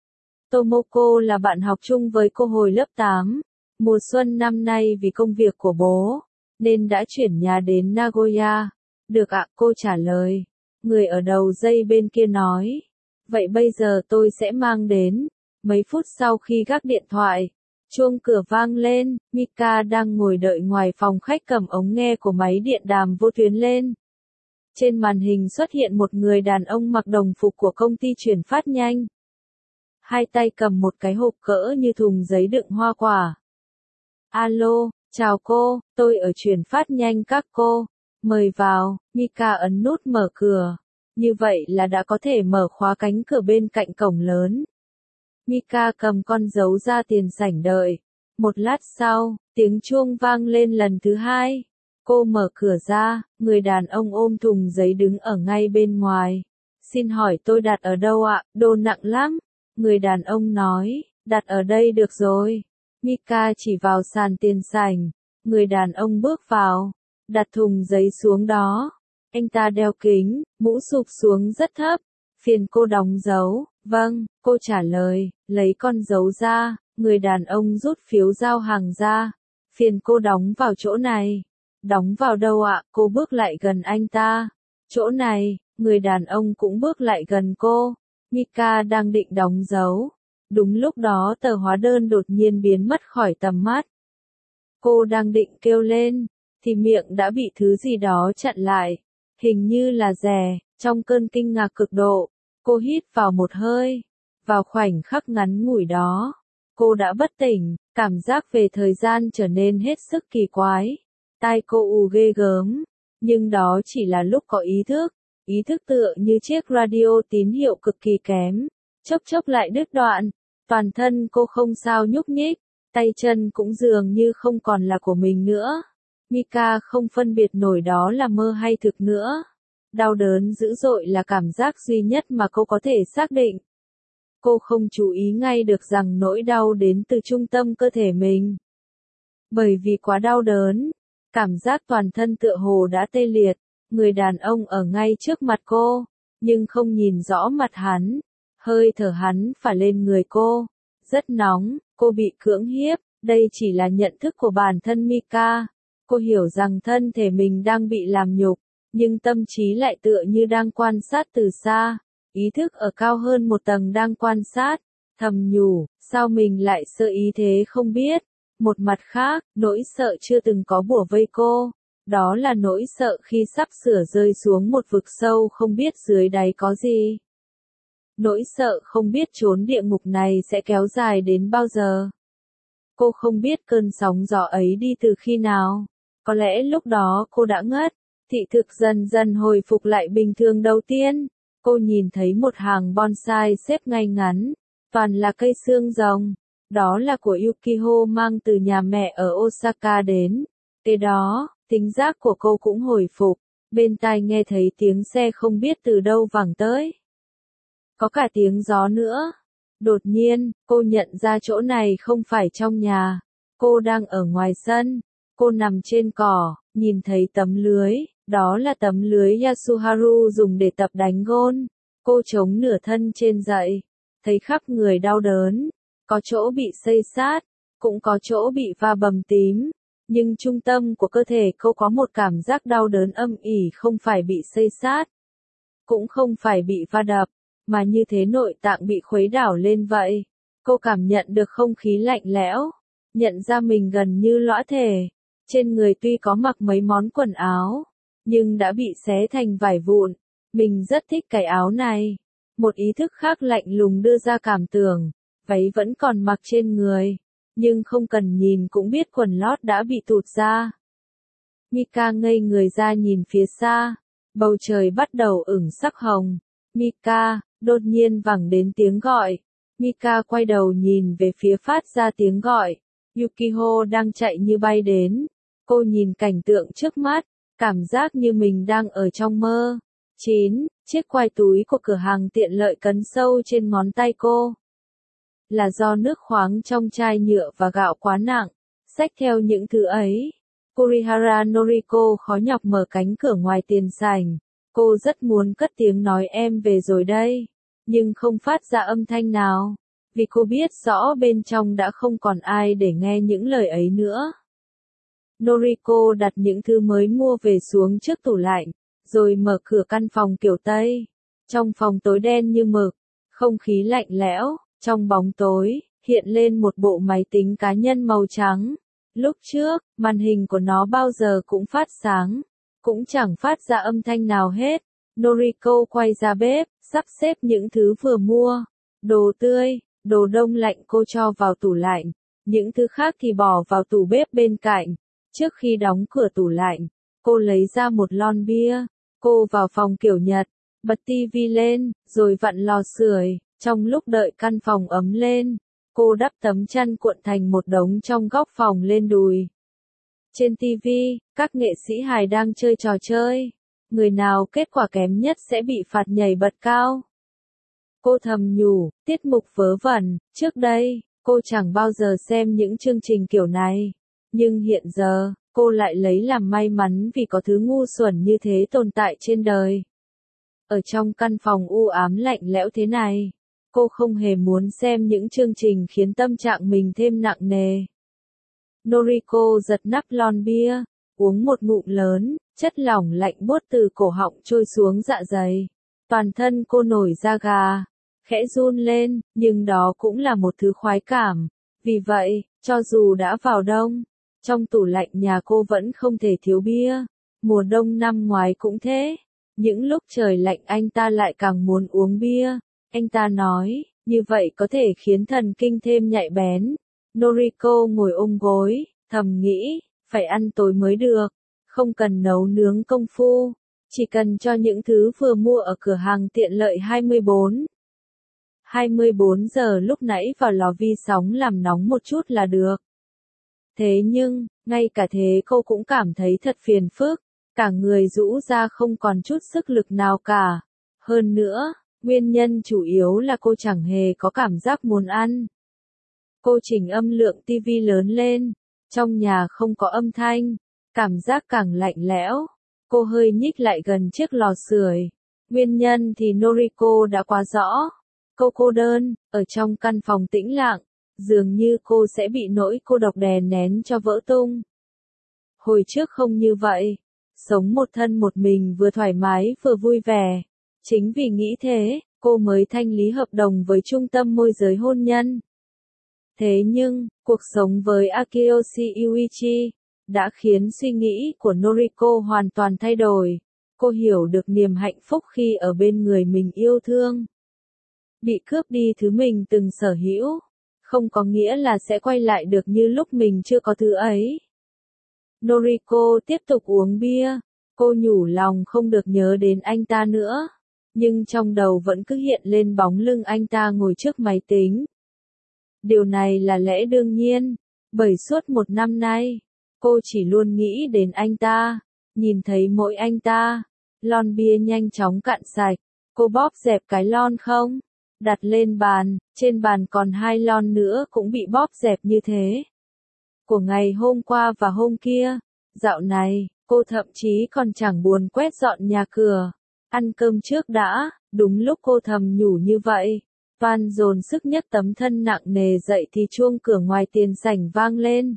Tomoko là bạn học chung với cô hồi lớp 8. Mùa xuân năm nay vì công việc của bố, nên đã chuyển nhà đến Nagoya. Được ạ, cô trả lời. Người ở đầu dây bên kia nói. Vậy bây giờ tôi sẽ mang đến. Mấy phút sau khi gác điện thoại, chuông cửa vang lên, Mika đang ngồi đợi ngoài phòng khách cầm ống nghe của máy điện đàm vô tuyến lên. Trên màn hình xuất hiện một người đàn ông mặc đồng phục của công ty chuyển phát nhanh. Hai tay cầm một cái hộp cỡ như thùng giấy đựng hoa quả. Alo, chào cô, tôi ở chuyển phát nhanh các cô. Mời vào, Mika ấn nút mở cửa. Như vậy là đã có thể mở khóa cánh cửa bên cạnh cổng lớn. Mika cầm con dấu ra tiền sảnh đợi. Một lát sau, tiếng chuông vang lên lần thứ hai. Cô mở cửa ra, người đàn ông ôm thùng giấy đứng ở ngay bên ngoài. Xin hỏi tôi đặt ở đâu ạ, đồ nặng lắm. Người đàn ông nói, đặt ở đây được rồi. Mika chỉ vào sàn tiền sảnh. Người đàn ông bước vào, đặt thùng giấy xuống đó. Anh ta đeo kính, mũ sụp xuống rất thấp. Phiền cô đóng dấu. Vâng, cô trả lời, lấy con dấu ra. Người đàn ông rút phiếu giao hàng ra. Phiền cô đóng vào chỗ này. Đóng vào đâu ạ? Cô bước lại gần anh ta. Chỗ này. Người đàn ông cũng bước lại gần cô. Mika đang định đóng dấu. Đúng lúc đó tờ hóa đơn đột nhiên biến mất khỏi tầm mắt. Cô đang định kêu lên, thì miệng đã bị thứ gì đó chặn lại. Hình như là rẻ, Trong cơn kinh ngạc cực độ, cô hít vào một hơi. Vào khoảnh khắc ngắn ngủi đó, cô đã bất tỉnh, cảm giác về thời gian trở nên hết sức kỳ quái. Tai cô ù ghê gớm, nhưng đó chỉ là lúc có ý thức tựa như chiếc radio tín hiệu cực kỳ kém, chốc chốc lại đứt đoạn. Toàn thân cô không sao nhúc nhích, tay chân cũng dường như không còn là của mình nữa. Mika không phân biệt nổi đó là mơ hay thực nữa. Đau đớn dữ dội là cảm giác duy nhất mà cô có thể xác định. Cô không chú ý ngay được rằng nỗi đau đến từ trung tâm cơ thể mình. Bởi vì quá đau đớn, cảm giác toàn thân tựa hồ đã tê liệt, người đàn ông ở ngay trước mặt cô, nhưng không nhìn rõ mặt hắn. Hơi thở hắn phả lên người cô, rất nóng, cô bị cưỡng hiếp, đây chỉ là nhận thức của bản thân Mika. Cô hiểu rằng thân thể mình đang bị làm nhục, nhưng tâm trí lại tựa như đang quan sát từ xa. Ý thức ở cao hơn một tầng đang quan sát, thầm nhủ, sao mình lại sợ ý thế không biết. Một mặt khác, nỗi sợ chưa từng có bủa vây cô. Đó là nỗi sợ khi sắp sửa rơi xuống một vực sâu không biết dưới đáy có gì. Nỗi sợ không biết chốn địa ngục này sẽ kéo dài đến bao giờ. Cô không biết cơn sóng gió ấy đi từ khi nào. Có lẽ lúc đó cô đã ngất. Thị thực dần dần hồi phục lại bình thường đầu tiên. Cô nhìn thấy một hàng bonsai xếp ngay ngắn. Toàn là cây xương rồng. Đó là của Yukiho mang từ nhà mẹ ở Osaka đến. Kế đó, tính giác của cô cũng hồi phục. Bên tai nghe thấy tiếng xe không biết từ đâu vẳng tới. Có cả tiếng gió nữa. Đột nhiên, cô nhận ra chỗ này không phải trong nhà. Cô đang ở ngoài sân. Cô nằm trên cỏ, nhìn thấy tấm lưới. Đó là tấm lưới Yasuharu dùng để tập đánh gôn. Cô chống nửa thân trên dậy. Thấy khắp người đau đớn. Có chỗ bị xây sát. Cũng có chỗ bị va bầm tím. Nhưng trung tâm của cơ thể cô có một cảm giác đau đớn âm ỉ, không phải bị xây sát. Cũng không phải bị va đập. Mà như thế nội tạng bị khuấy đảo lên vậy. Cô cảm nhận được không khí lạnh lẽo. Nhận ra mình gần như lõa thể. Trên người tuy có mặc mấy món quần áo, nhưng đã bị xé thành vải vụn. Mình rất thích cái áo này. Một ý thức khác lạnh lùng đưa ra cảm tưởng. Váy vẫn còn mặc trên người. Nhưng không cần nhìn cũng biết quần lót đã bị tụt ra. Mika ngây người ra nhìn phía xa. Bầu trời bắt đầu ửng sắc hồng. Mika, đột nhiên vẳng đến tiếng gọi. Mika quay đầu nhìn về phía phát ra tiếng gọi. Yukiho đang chạy như bay đến. Cô nhìn cảnh tượng trước mắt, cảm giác như mình đang ở trong mơ. 9. Chiếc quai túi của cửa hàng tiện lợi cấn sâu trên ngón tay cô. Là do nước khoáng trong chai nhựa và gạo quá nặng. Xách theo những thứ ấy. Kurihara Noriko khó nhọc mở cánh cửa ngoài tiền sảnh. Cô rất muốn cất tiếng nói em về rồi đây. Nhưng không phát ra âm thanh nào. Vì cô biết rõ bên trong đã không còn ai để nghe những lời ấy nữa. Noriko đặt những thứ mới mua về xuống trước tủ lạnh. Rồi mở cửa căn phòng kiểu Tây. Trong phòng tối đen như mực. Không khí lạnh lẽo. Trong bóng tối, hiện lên một bộ máy tính cá nhân màu trắng. Lúc trước, màn hình của nó bao giờ cũng phát sáng. Cũng chẳng phát ra âm thanh nào hết. Noriko quay ra bếp, sắp xếp những thứ vừa mua. Đồ tươi, đồ đông lạnh cô cho vào tủ lạnh. Những thứ khác thì bỏ vào tủ bếp bên cạnh. Trước khi đóng cửa tủ lạnh, cô lấy ra một lon bia. Cô vào phòng kiểu Nhật, bật tivi lên, rồi vặn lò sưởi. Trong lúc đợi căn phòng ấm lên, cô đắp tấm chăn cuộn thành một đống trong góc phòng lên đùi. Trên TV, các nghệ sĩ hài đang chơi trò chơi. Người nào kết quả kém nhất sẽ bị phạt nhảy bật cao. Cô thầm nhủ, tiết mục vớ vẩn, trước đây, cô chẳng bao giờ xem những chương trình kiểu này. Nhưng hiện giờ, cô lại lấy làm may mắn vì có thứ ngu xuẩn như thế tồn tại trên đời. Ở trong căn phòng u ám lạnh lẽo thế này, cô không hề muốn xem những chương trình khiến tâm trạng mình thêm nặng nề. Noriko giật nắp lon bia, uống một ngụm lớn, chất lỏng lạnh buốt từ cổ họng trôi xuống dạ dày. Toàn thân cô nổi da gà, khẽ run lên, nhưng đó cũng là một thứ khoái cảm. Vì vậy, cho dù đã vào đông, trong tủ lạnh nhà cô vẫn không thể thiếu bia. Mùa đông năm ngoái cũng thế. Những lúc trời lạnh anh ta lại càng muốn uống bia. Anh ta nói, như vậy có thể khiến thần kinh thêm nhạy bén. Noriko ngồi ôm gối, thầm nghĩ, phải ăn tối mới được, không cần nấu nướng công phu, chỉ cần cho những thứ vừa mua ở cửa hàng tiện lợi 24 giờ lúc nãy vào lò vi sóng làm nóng một chút là được. Thế nhưng, ngay cả thế cô cũng cảm thấy thật phiền phức, cả người rũ ra không còn chút sức lực nào cả. Hơn nữa, nguyên nhân chủ yếu là cô chẳng hề có cảm giác muốn ăn. Cô chỉnh âm lượng tivi lớn lên, trong nhà không có âm thanh, cảm giác càng lạnh lẽo. Cô hơi nhích lại gần chiếc lò sưởi. Nguyên nhân thì Noriko đã quá rõ. Cô cô đơn, ở trong căn phòng tĩnh lặng, dường như cô sẽ bị nỗi cô độc đè nén cho vỡ tung. Hồi trước không như vậy, sống một thân một mình vừa thoải mái vừa vui vẻ. Chính vì nghĩ thế, cô mới thanh lý hợp đồng với trung tâm môi giới hôn nhân. Thế nhưng, cuộc sống với Akiyoshi Yuichi đã khiến suy nghĩ của Noriko hoàn toàn thay đổi. Cô hiểu được niềm hạnh phúc khi ở bên người mình yêu thương. Bị cướp đi thứ mình từng sở hữu, không có nghĩa là sẽ quay lại được như lúc mình chưa có thứ ấy. Noriko tiếp tục uống bia, cô nhủ lòng không được nhớ đến anh ta nữa, nhưng trong đầu vẫn cứ hiện lên bóng lưng anh ta ngồi trước máy tính. Điều này là lẽ đương nhiên, bởi suốt một năm nay, cô chỉ luôn nghĩ đến anh ta, nhìn thấy mỗi anh ta. Lon bia nhanh chóng cạn sạch, cô bóp dẹp cái lon không, đặt lên bàn, trên bàn còn 2 lon nữa cũng bị bóp dẹp như thế. Của ngày hôm qua và hôm kia, dạo này, cô thậm chí còn chẳng buồn quét dọn nhà cửa, ăn cơm trước đã. Đúng lúc cô thầm nhủ như vậy, toan dồn sức nhấc tấm thân nặng nề dậy thì chuông cửa ngoài tiền sảnh vang lên.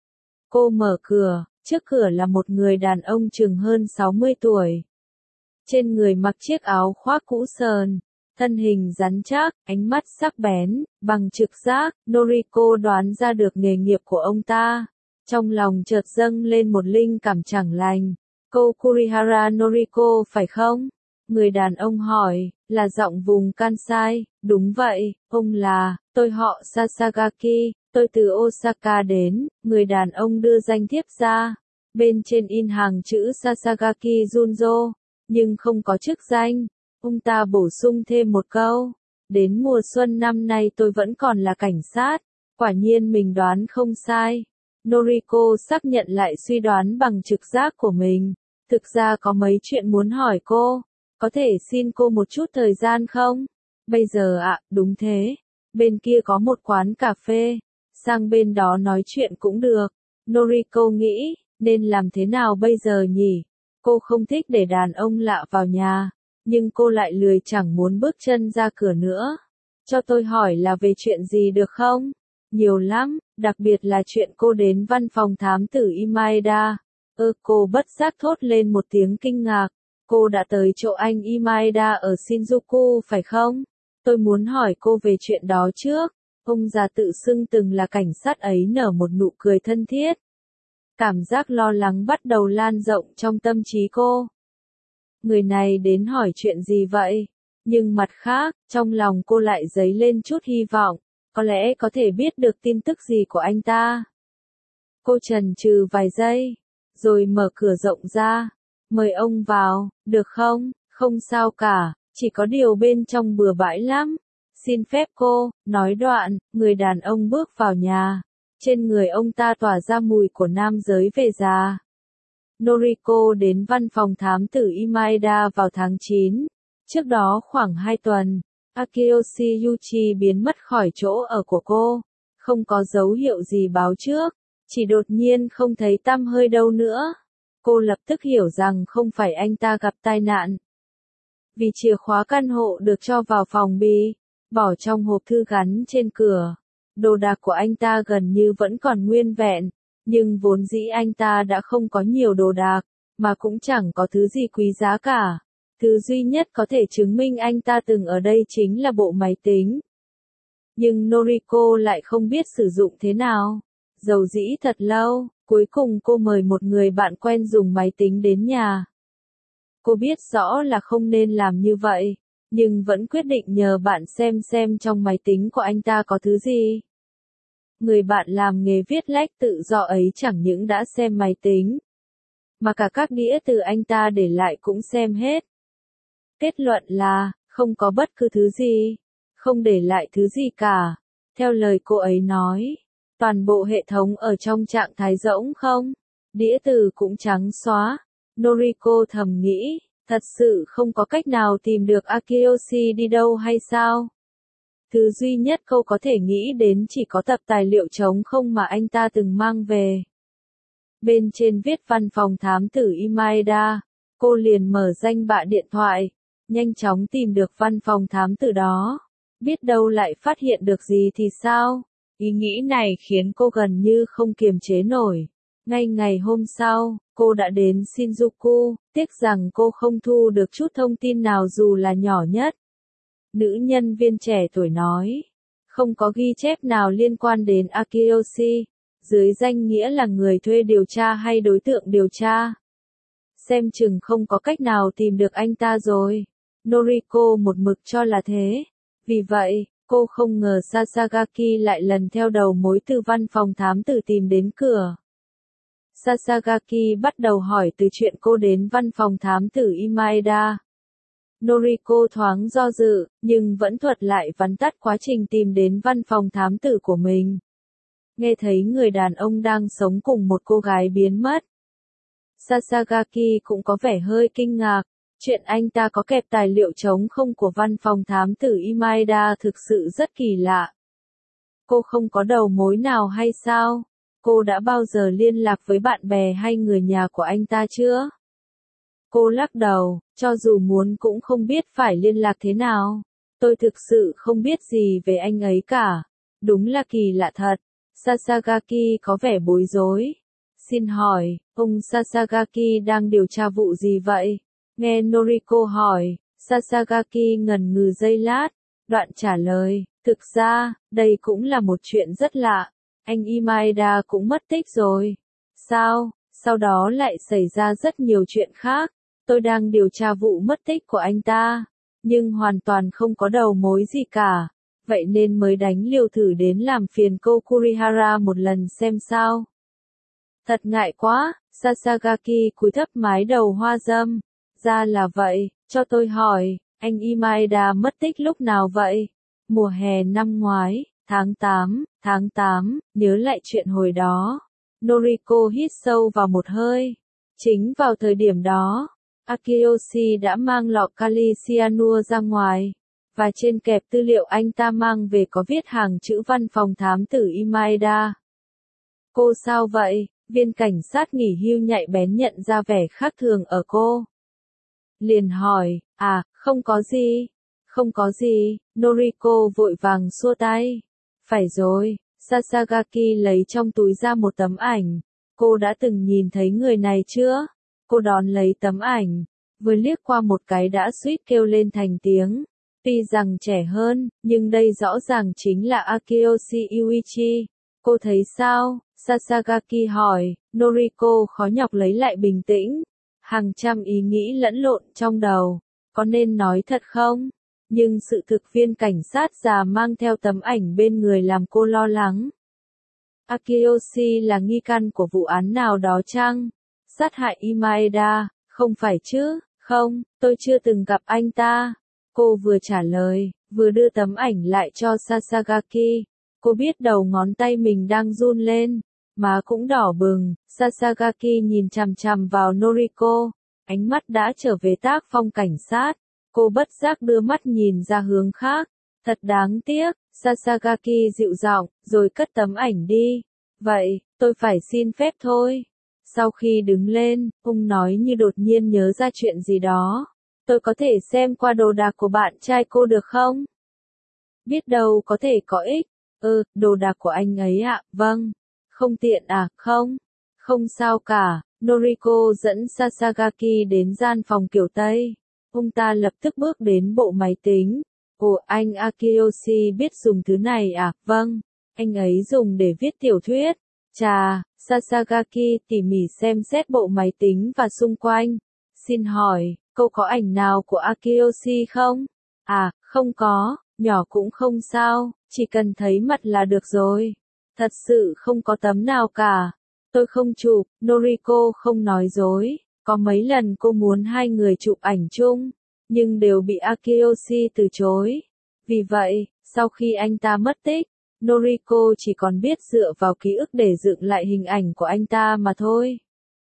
Cô mở cửa, trước cửa là một người đàn ông chừng hơn 60 tuổi. Trên người mặc chiếc áo khoác cũ sờn, thân hình rắn chắc, ánh mắt sắc bén, bằng trực giác, Noriko đoán ra được nghề nghiệp của ông ta. Trong lòng chợt dâng lên một linh cảm chẳng lành. Cô Kurihara Noriko phải không? Người đàn ông hỏi, là giọng vùng Kansai. Đúng vậy, ông là, tôi họ Sasagaki, tôi từ Osaka đến. Người đàn ông đưa danh thiếp ra. Bên trên in hàng chữ Sasagaki Junjo, nhưng không có chức danh. Ông ta bổ sung thêm một câu, đến mùa xuân năm nay tôi vẫn còn là cảnh sát. Quả nhiên mình đoán không sai. Noriko xác nhận lại suy đoán bằng trực giác của mình. Thực ra có mấy chuyện muốn hỏi cô. Có thể xin cô một chút thời gian không? Bây giờ ạ, đúng thế. Bên kia có một quán cà phê. Sang bên đó nói chuyện cũng được. Noriko nghĩ, nên làm thế nào bây giờ nhỉ? Cô không thích để đàn ông lạ vào nhà. Nhưng cô lại lười chẳng muốn bước chân ra cửa nữa. Cho tôi hỏi là về chuyện gì được không? Nhiều lắm, đặc biệt là chuyện cô đến văn phòng thám tử Imaeda. Cô bất giác thốt lên một tiếng kinh ngạc. Cô đã tới chỗ anh Imaeda ở Shinjuku phải không? Tôi muốn hỏi cô về chuyện đó trước. Ông già tự xưng từng là cảnh sát ấy nở một nụ cười thân thiết. Cảm giác lo lắng bắt đầu lan rộng trong tâm trí cô. Người này đến hỏi chuyện gì vậy? Nhưng mặt khác, trong lòng cô lại dấy lên chút hy vọng, có lẽ có thể biết được tin tức gì của anh ta. Cô chần chừ vài giây, rồi mở cửa rộng ra. Mời ông vào, được không? Không sao cả, chỉ có điều bên trong bừa bãi lắm. Xin phép cô, nói đoạn, người đàn ông bước vào nhà. Trên người ông ta tỏa ra mùi của nam giới về già. Noriko đến văn phòng thám tử Imaeda vào tháng 9. Trước đó khoảng 2 tuần, Akiyoshi Yuichi biến mất khỏi chỗ ở của cô. Không có dấu hiệu gì báo trước, chỉ đột nhiên không thấy tăm hơi đâu nữa. Cô lập tức hiểu rằng không phải anh ta gặp tai nạn. Vì chìa khóa căn hộ được cho vào phòng bị, bỏ trong hộp thư gắn trên cửa. Đồ đạc của anh ta gần như vẫn còn nguyên vẹn, nhưng vốn dĩ anh ta đã không có nhiều đồ đạc, mà cũng chẳng có thứ gì quý giá cả. Thứ duy nhất có thể chứng minh anh ta từng ở đây chính là bộ máy tính. Nhưng Noriko lại không biết sử dụng thế nào. Dầu dĩ thật lâu, cuối cùng cô mời một người bạn quen dùng máy tính đến nhà. Cô biết rõ là không nên làm như vậy, nhưng vẫn quyết định nhờ bạn xem trong máy tính của anh ta có thứ gì. Người bạn làm nghề viết lách tự do ấy chẳng những đã xem máy tính, mà cả các đĩa từ anh ta để lại cũng xem hết. Kết luận là, không có bất cứ thứ gì, không để lại thứ gì cả. Theo lời cô ấy nói, toàn bộ hệ thống ở trong trạng thái rỗng không, đĩa từ cũng trắng xóa. Noriko thầm nghĩ, thật sự không có cách nào tìm được Akiyoshi đi đâu hay sao? Thứ duy nhất cô có thể nghĩ đến chỉ có tập tài liệu trống không mà anh ta từng mang về. Bên trên viết văn phòng thám tử Imaeda, cô liền mở danh bạ điện thoại, nhanh chóng tìm được văn phòng thám tử đó. Biết đâu lại phát hiện được gì thì sao? Ý nghĩ này khiến cô gần như không kiềm chế nổi. Ngay ngày hôm sau, cô đã đến Shinjuku, tiếc rằng cô không thu được chút thông tin nào dù là nhỏ nhất. Nữ nhân viên trẻ tuổi nói, không có ghi chép nào liên quan đến Akiyoshi, dưới danh nghĩa là người thuê điều tra hay đối tượng điều tra. Xem chừng không có cách nào tìm được anh ta rồi. Noriko một mực cho là thế. Vì vậy, cô không ngờ Sasagaki lại lần theo đầu mối từ văn phòng thám tử tìm đến cửa. Sasagaki bắt đầu hỏi từ chuyện cô đến văn phòng thám tử Imaeda. Noriko thoáng do dự, nhưng vẫn thuật lại vắn tắt quá trình tìm đến văn phòng thám tử của mình. Nghe thấy người đàn ông đang sống cùng một cô gái biến mất. Sasagaki cũng có vẻ hơi kinh ngạc, chuyện anh ta có kẹp tài liệu trống không của văn phòng thám tử Imaeda thực sự rất kỳ lạ. Cô không có đầu mối nào hay sao? Cô đã bao giờ liên lạc với bạn bè hay người nhà của anh ta chưa? Cô lắc đầu, cho dù muốn cũng không biết phải liên lạc thế nào. Tôi thực sự không biết gì về anh ấy cả. Đúng là kỳ lạ thật. Sasagaki có vẻ bối rối. Xin hỏi, ông Sasagaki đang điều tra vụ gì vậy? Nghe Noriko hỏi, Sasagaki ngần ngừ giây lát, đoạn trả lời, thực ra, đây cũng là một chuyện rất lạ. Anh Imaeda cũng mất tích rồi. Sao? Sau đó lại xảy ra rất nhiều chuyện khác. Tôi đang điều tra vụ mất tích của anh ta, nhưng hoàn toàn không có đầu mối gì cả. Vậy nên mới đánh liều thử đến làm phiền cô Kurihara một lần xem sao. Thật ngại quá, Sasagaki cúi thấp mái đầu hoa dâm. Ra là vậy, cho tôi hỏi, anh Imaeda mất tích lúc nào vậy? Mùa hè năm ngoái, tháng 8, nhớ lại chuyện hồi đó. Noriko hít sâu vào một hơi. Chính vào thời điểm đó, Akiyoshi đã mang lọ kali cyanua ra ngoài, và trên kẹp tư liệu anh ta mang về có viết hàng chữ văn phòng thám tử Imaeda. Cô sao vậy? Viên cảnh sát nghỉ hưu nhạy bén nhận ra vẻ khác thường ở cô. Liền hỏi, không có gì. Không có gì, Noriko vội vàng xua tay. Phải rồi, Sasagaki lấy trong túi ra một tấm ảnh. Cô đã từng nhìn thấy người này chưa? Cô đón lấy tấm ảnh, vừa liếc qua một cái đã suýt kêu lên thành tiếng. Tuy rằng trẻ hơn, nhưng đây rõ ràng chính là Akiyoshi Yuichi. Cô thấy sao? Sasagaki hỏi, Noriko khó nhọc lấy lại bình tĩnh. Hàng trăm ý nghĩ lẫn lộn trong đầu. Có nên nói thật không? Nhưng sự thực viên cảnh sát già mang theo tấm ảnh bên người làm cô lo lắng. Akiyoshi là nghi can của vụ án nào đó chăng? Sát hại Imaeda, không phải chứ? Không, tôi chưa từng gặp anh ta. Cô vừa trả lời, vừa đưa tấm ảnh lại cho Sasagaki. Cô biết đầu ngón tay mình đang run lên, má cũng đỏ bừng. Sasagaki nhìn chằm chằm vào Noriko, ánh mắt đã trở về tác phong cảnh sát. Cô bất giác đưa mắt nhìn ra hướng khác. Thật đáng tiếc, Sasagaki dịu giọng, rồi cất tấm ảnh đi. Vậy, tôi phải xin phép thôi. Sau khi đứng lên, ông nói như đột nhiên nhớ ra chuyện gì đó. Tôi có thể xem qua đồ đạc của bạn trai cô được không? Biết đâu có thể có ích. Đồ đạc của anh ấy ạ, vâng. Không tiện à, không? Không sao cả. Noriko dẫn Sasagaki đến gian phòng kiểu Tây. Ông ta lập tức bước đến bộ máy tính. Ồ, anh Akiyoshi biết dùng thứ này à? Vâng. Anh ấy dùng để viết tiểu thuyết. Chà, Sasagaki tỉ mỉ xem xét bộ máy tính và xung quanh. Xin hỏi, Cô có ảnh nào của Akiyoshi không? À, không có, nhỏ cũng không sao, chỉ cần thấy mặt là được rồi. Thật sự không có tấm nào cả. Tôi không chụp, Noriko không nói dối. Có mấy lần cô muốn hai người chụp ảnh chung, nhưng đều bị Akiyoshi từ chối. Vì vậy, sau khi anh ta mất tích, Noriko chỉ còn biết dựa vào ký ức để dựng lại hình ảnh của anh ta mà thôi.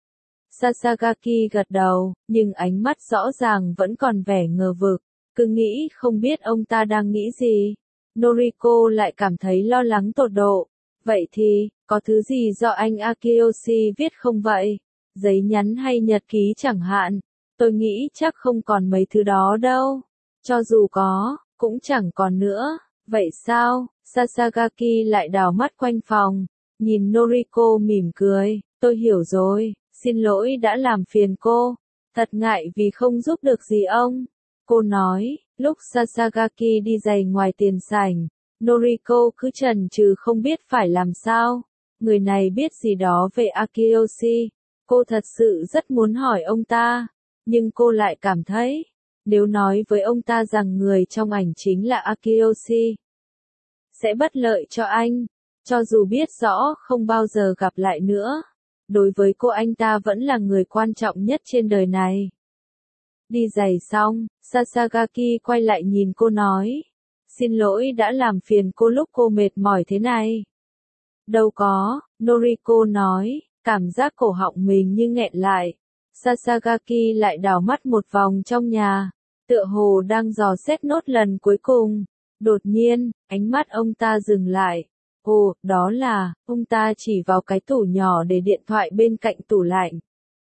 Sasagaki gật đầu, nhưng ánh mắt rõ ràng vẫn còn vẻ ngờ vực, cứ nghĩ không biết ông ta đang nghĩ gì. Noriko lại cảm thấy lo lắng tột độ. Vậy thì, có thứ gì do anh Akiyoshi viết không vậy? Giấy nhắn hay nhật ký chẳng hạn? Tôi nghĩ chắc không còn mấy thứ đó đâu. Cho dù có, cũng chẳng còn nữa. Vậy sao? Sasagaki lại đảo mắt quanh phòng, nhìn Noriko mỉm cười. Tôi hiểu rồi, xin lỗi đã làm phiền cô. Thật ngại vì không giúp được gì ông. Cô nói, lúc Sasagaki đi giày ngoài tiền sảnh, Noriko cứ chần chừ không biết phải làm sao. Người này biết gì đó về Akiyoshi. Cô thật sự rất muốn hỏi ông ta, nhưng cô lại cảm thấy, nếu nói với ông ta rằng người trong ảnh chính là Akiyoshi, sẽ bất lợi cho anh. Cho dù biết rõ không bao giờ gặp lại nữa, đối với cô anh ta vẫn là người quan trọng nhất trên đời này. Đi giày xong, Sasagaki quay lại nhìn cô nói, xin lỗi đã làm phiền cô lúc cô mệt mỏi thế này. Đâu có, Noriko nói, cảm giác cổ họng mình như nghẹn lại. Sasagaki lại đảo mắt một vòng trong nhà, tựa hồ đang dò xét nốt lần cuối cùng. Đột nhiên, ánh mắt ông ta dừng lại. Ồ, đó là, ông ta chỉ vào cái tủ nhỏ để điện thoại bên cạnh tủ lạnh.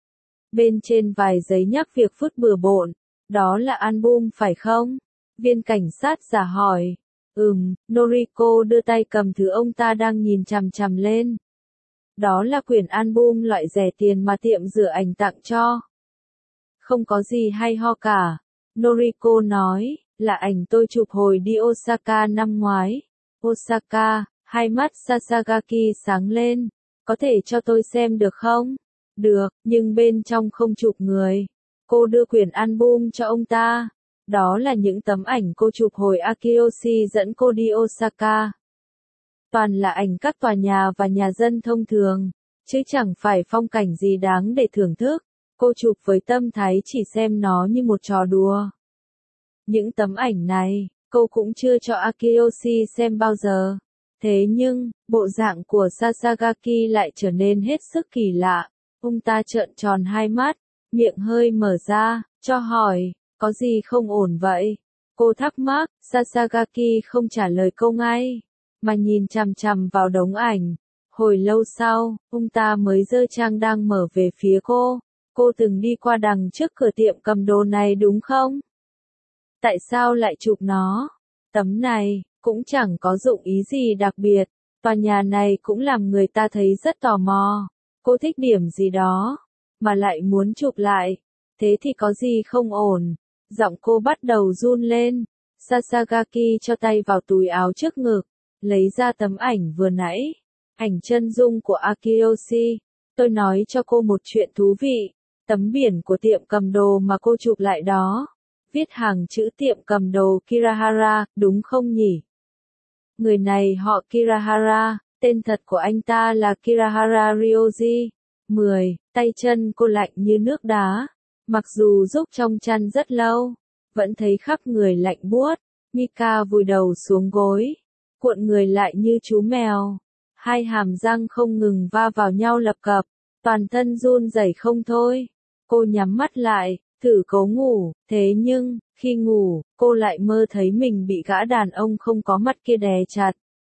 Bên trên vài giấy nhắc việc vứt bừa bộn, đó là album phải không? Viên cảnh sát giả hỏi. Noriko đưa tay cầm thứ ông ta đang nhìn chằm chằm lên. Đó là quyển album loại rẻ tiền mà tiệm rửa ảnh tặng cho. Không có gì hay ho cả. Noriko nói, là ảnh tôi chụp hồi đi Osaka năm ngoái. Osaka, hai mắt Sasagaki sáng lên. Có thể cho tôi xem được không? Được, nhưng bên trong không chụp người. Cô đưa quyển album cho ông ta. Đó là những tấm ảnh cô chụp hồi Akiyoshi dẫn cô đi Osaka. Toàn là ảnh các tòa nhà và nhà dân thông thường, chứ chẳng phải phong cảnh gì đáng để thưởng thức. Cô chụp với tâm thái chỉ xem nó như một trò đùa. Những tấm ảnh này, cô cũng chưa cho Akiyoshi xem bao giờ. Thế nhưng, bộ dạng của Sasagaki lại trở nên hết sức kỳ lạ. Ông ta trợn tròn hai mắt, miệng hơi mở ra, cho hỏi, có gì không ổn vậy? Cô thắc mắc, Sasagaki không trả lời câu ngay, mà nhìn chằm chằm vào đống ảnh. Hồi lâu sau, ông ta mới giơ trang đang mở về phía cô. Cô từng đi qua đằng trước cửa tiệm cầm đồ này đúng không? Tại sao lại chụp nó? Tấm này, cũng chẳng có dụng ý gì đặc biệt. Tòa nhà này cũng làm người ta thấy rất tò mò. Cô thích điểm gì đó, mà lại muốn chụp lại. Thế thì có gì không ổn? Giọng cô bắt đầu run lên. Sasagaki cho tay vào túi áo trước ngực, lấy ra tấm ảnh vừa nãy. Ảnh chân dung của Akiyoshi. Tôi nói cho cô một chuyện thú vị. Tấm biển của tiệm cầm đồ mà cô chụp lại đó, viết hàng chữ tiệm cầm đồ Kirahara, đúng không nhỉ? Người này họ Kirahara, tên thật của anh ta là Kirahara Ryoji. 10. Tay chân cô lạnh như nước đá. Mặc dù rúc trong chăn rất lâu, vẫn thấy khắp người lạnh buốt. Mika vùi đầu xuống gối, cuộn người lại như chú mèo. Hai hàm răng không ngừng va vào nhau lập cập, toàn thân run rẩy không thôi. Cô nhắm mắt lại, thử cố ngủ, thế nhưng, khi ngủ, cô lại mơ thấy mình bị gã đàn ông không có mắt kia đè chặt.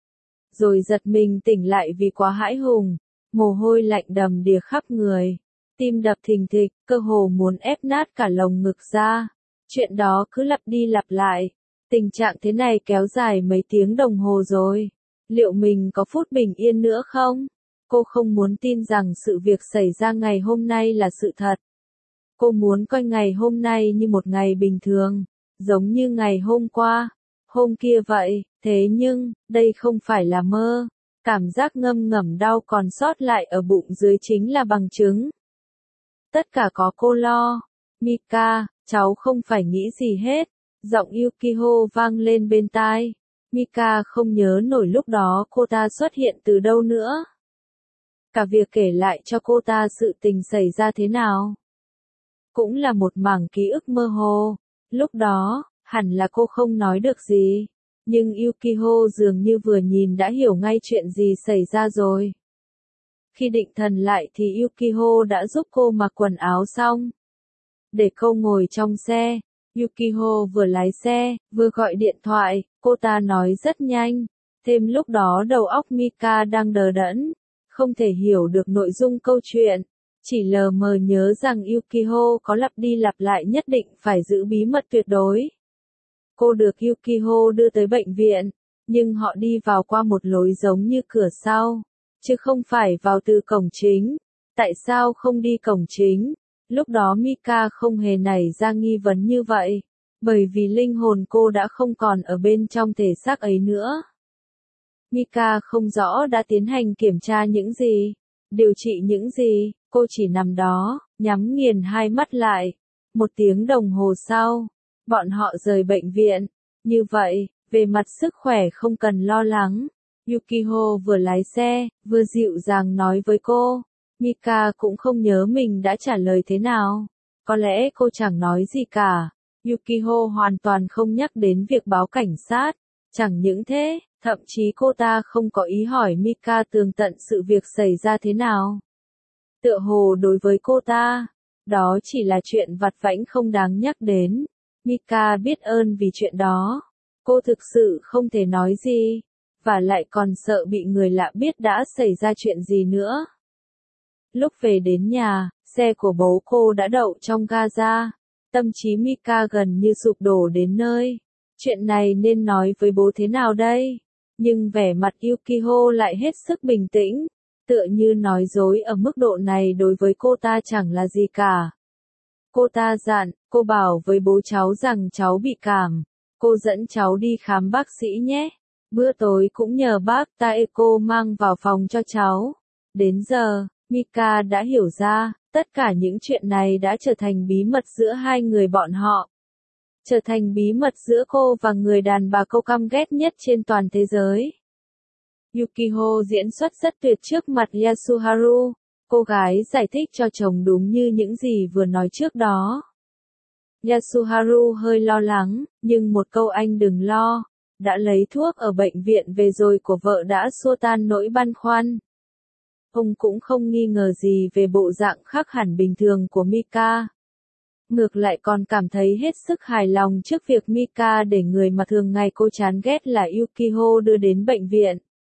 Rồi giật mình tỉnh lại vì quá hãi hùng, mồ hôi lạnh đầm đìa khắp người, tim đập thình thịch, cơ hồ muốn ép nát cả lồng ngực ra. Chuyện đó cứ lặp đi lặp lại, tình trạng thế này kéo dài mấy tiếng đồng hồ rồi. Liệu mình có phút bình yên nữa không? Cô không muốn tin rằng sự việc xảy ra ngày hôm nay là sự thật. Cô muốn coi ngày hôm nay như một ngày bình thường, giống như ngày hôm qua, hôm kia vậy. Thế nhưng, đây không phải là mơ. Cảm giác ngâm ngầm đau còn sót lại ở bụng dưới chính là bằng chứng. Tất cả có cô lo. Mika, cháu không phải nghĩ gì hết. Giọng Yukiho vang lên bên tai. Mika không nhớ nổi lúc đó cô ta xuất hiện từ đâu nữa. Cả việc kể lại cho cô ta sự tình xảy ra thế nào. Cũng là một mảng ký ức mơ hồ. Lúc đó, hẳn là cô không nói được gì. Nhưng Yukiho dường như vừa nhìn đã hiểu ngay chuyện gì xảy ra rồi. Khi định thần lại thì Yukiho đã giúp cô mặc quần áo xong. Để cô ngồi trong xe, Yukiho vừa lái xe, vừa gọi điện thoại, cô ta nói rất nhanh. Thêm lúc đó đầu óc Mika đang đờ đẫn, không thể hiểu được nội dung câu chuyện. Chỉ lờ mờ nhớ rằng Yukiho có lặp đi lặp lại nhất định phải giữ bí mật tuyệt đối. Cô được Yukiho đưa tới bệnh viện, nhưng họ đi vào qua một lối giống như cửa sau, chứ không phải vào từ cổng chính. Tại sao không đi cổng chính? Lúc đó Mika không hề nảy ra nghi vấn như vậy, bởi vì linh hồn cô đã không còn ở bên trong thể xác ấy nữa. Mika không rõ đã tiến hành kiểm tra những gì, điều trị những gì, cô chỉ nằm đó, nhắm nghiền hai mắt lại. 1 tiếng đồng hồ sau, bọn họ rời bệnh viện. Như vậy, về mặt sức khỏe không cần lo lắng. Yukiho vừa lái xe, vừa dịu dàng nói với cô. Mika cũng không nhớ mình đã trả lời thế nào. Có lẽ cô chẳng nói gì cả. Yukiho hoàn toàn không nhắc đến việc báo cảnh sát. Chẳng những thế, thậm chí cô ta không có ý hỏi Mika tường tận sự việc xảy ra thế nào. Tựa hồ đối với cô ta, đó chỉ là chuyện vặt vãnh không đáng nhắc đến. Mika biết ơn vì chuyện đó. Cô thực sự không thể nói gì, và lại còn sợ bị người lạ biết đã xảy ra chuyện gì nữa. Lúc về đến nhà, xe của bố cô đã đậu trong gara. Tâm trí Mika gần như sụp đổ đến nơi. Chuyện này nên nói với bố thế nào đây? Nhưng vẻ mặt Yukiho lại hết sức bình tĩnh, tựa như nói dối ở mức độ này đối với cô ta chẳng là gì cả. Cô ta dặn, cô bảo với bố cháu rằng cháu bị cảm. Cô dẫn cháu đi khám bác sĩ nhé. Bữa tối cũng nhờ bác Taeko mang vào phòng cho cháu. Đến giờ, Mika đã hiểu ra, tất cả những chuyện này đã trở thành bí mật giữa hai người bọn họ. Trở thành bí mật giữa cô và người đàn bà cô căm ghét nhất trên toàn thế giới. Yukiho diễn xuất rất tuyệt trước mặt Yasuharu. Cô gái giải thích cho chồng đúng như những gì vừa nói trước đó. Yasuharu hơi lo lắng, nhưng một câu anh đừng lo. Đã lấy thuốc ở bệnh viện về rồi của vợ đã xua tan nỗi băn khoăn. Ông cũng không nghi ngờ gì về bộ dạng khác hẳn bình thường của Mika. Ngược lại còn cảm thấy hết sức hài lòng trước việc Mika để người mà thường ngày cô chán ghét là Yukiho đưa đến bệnh viện.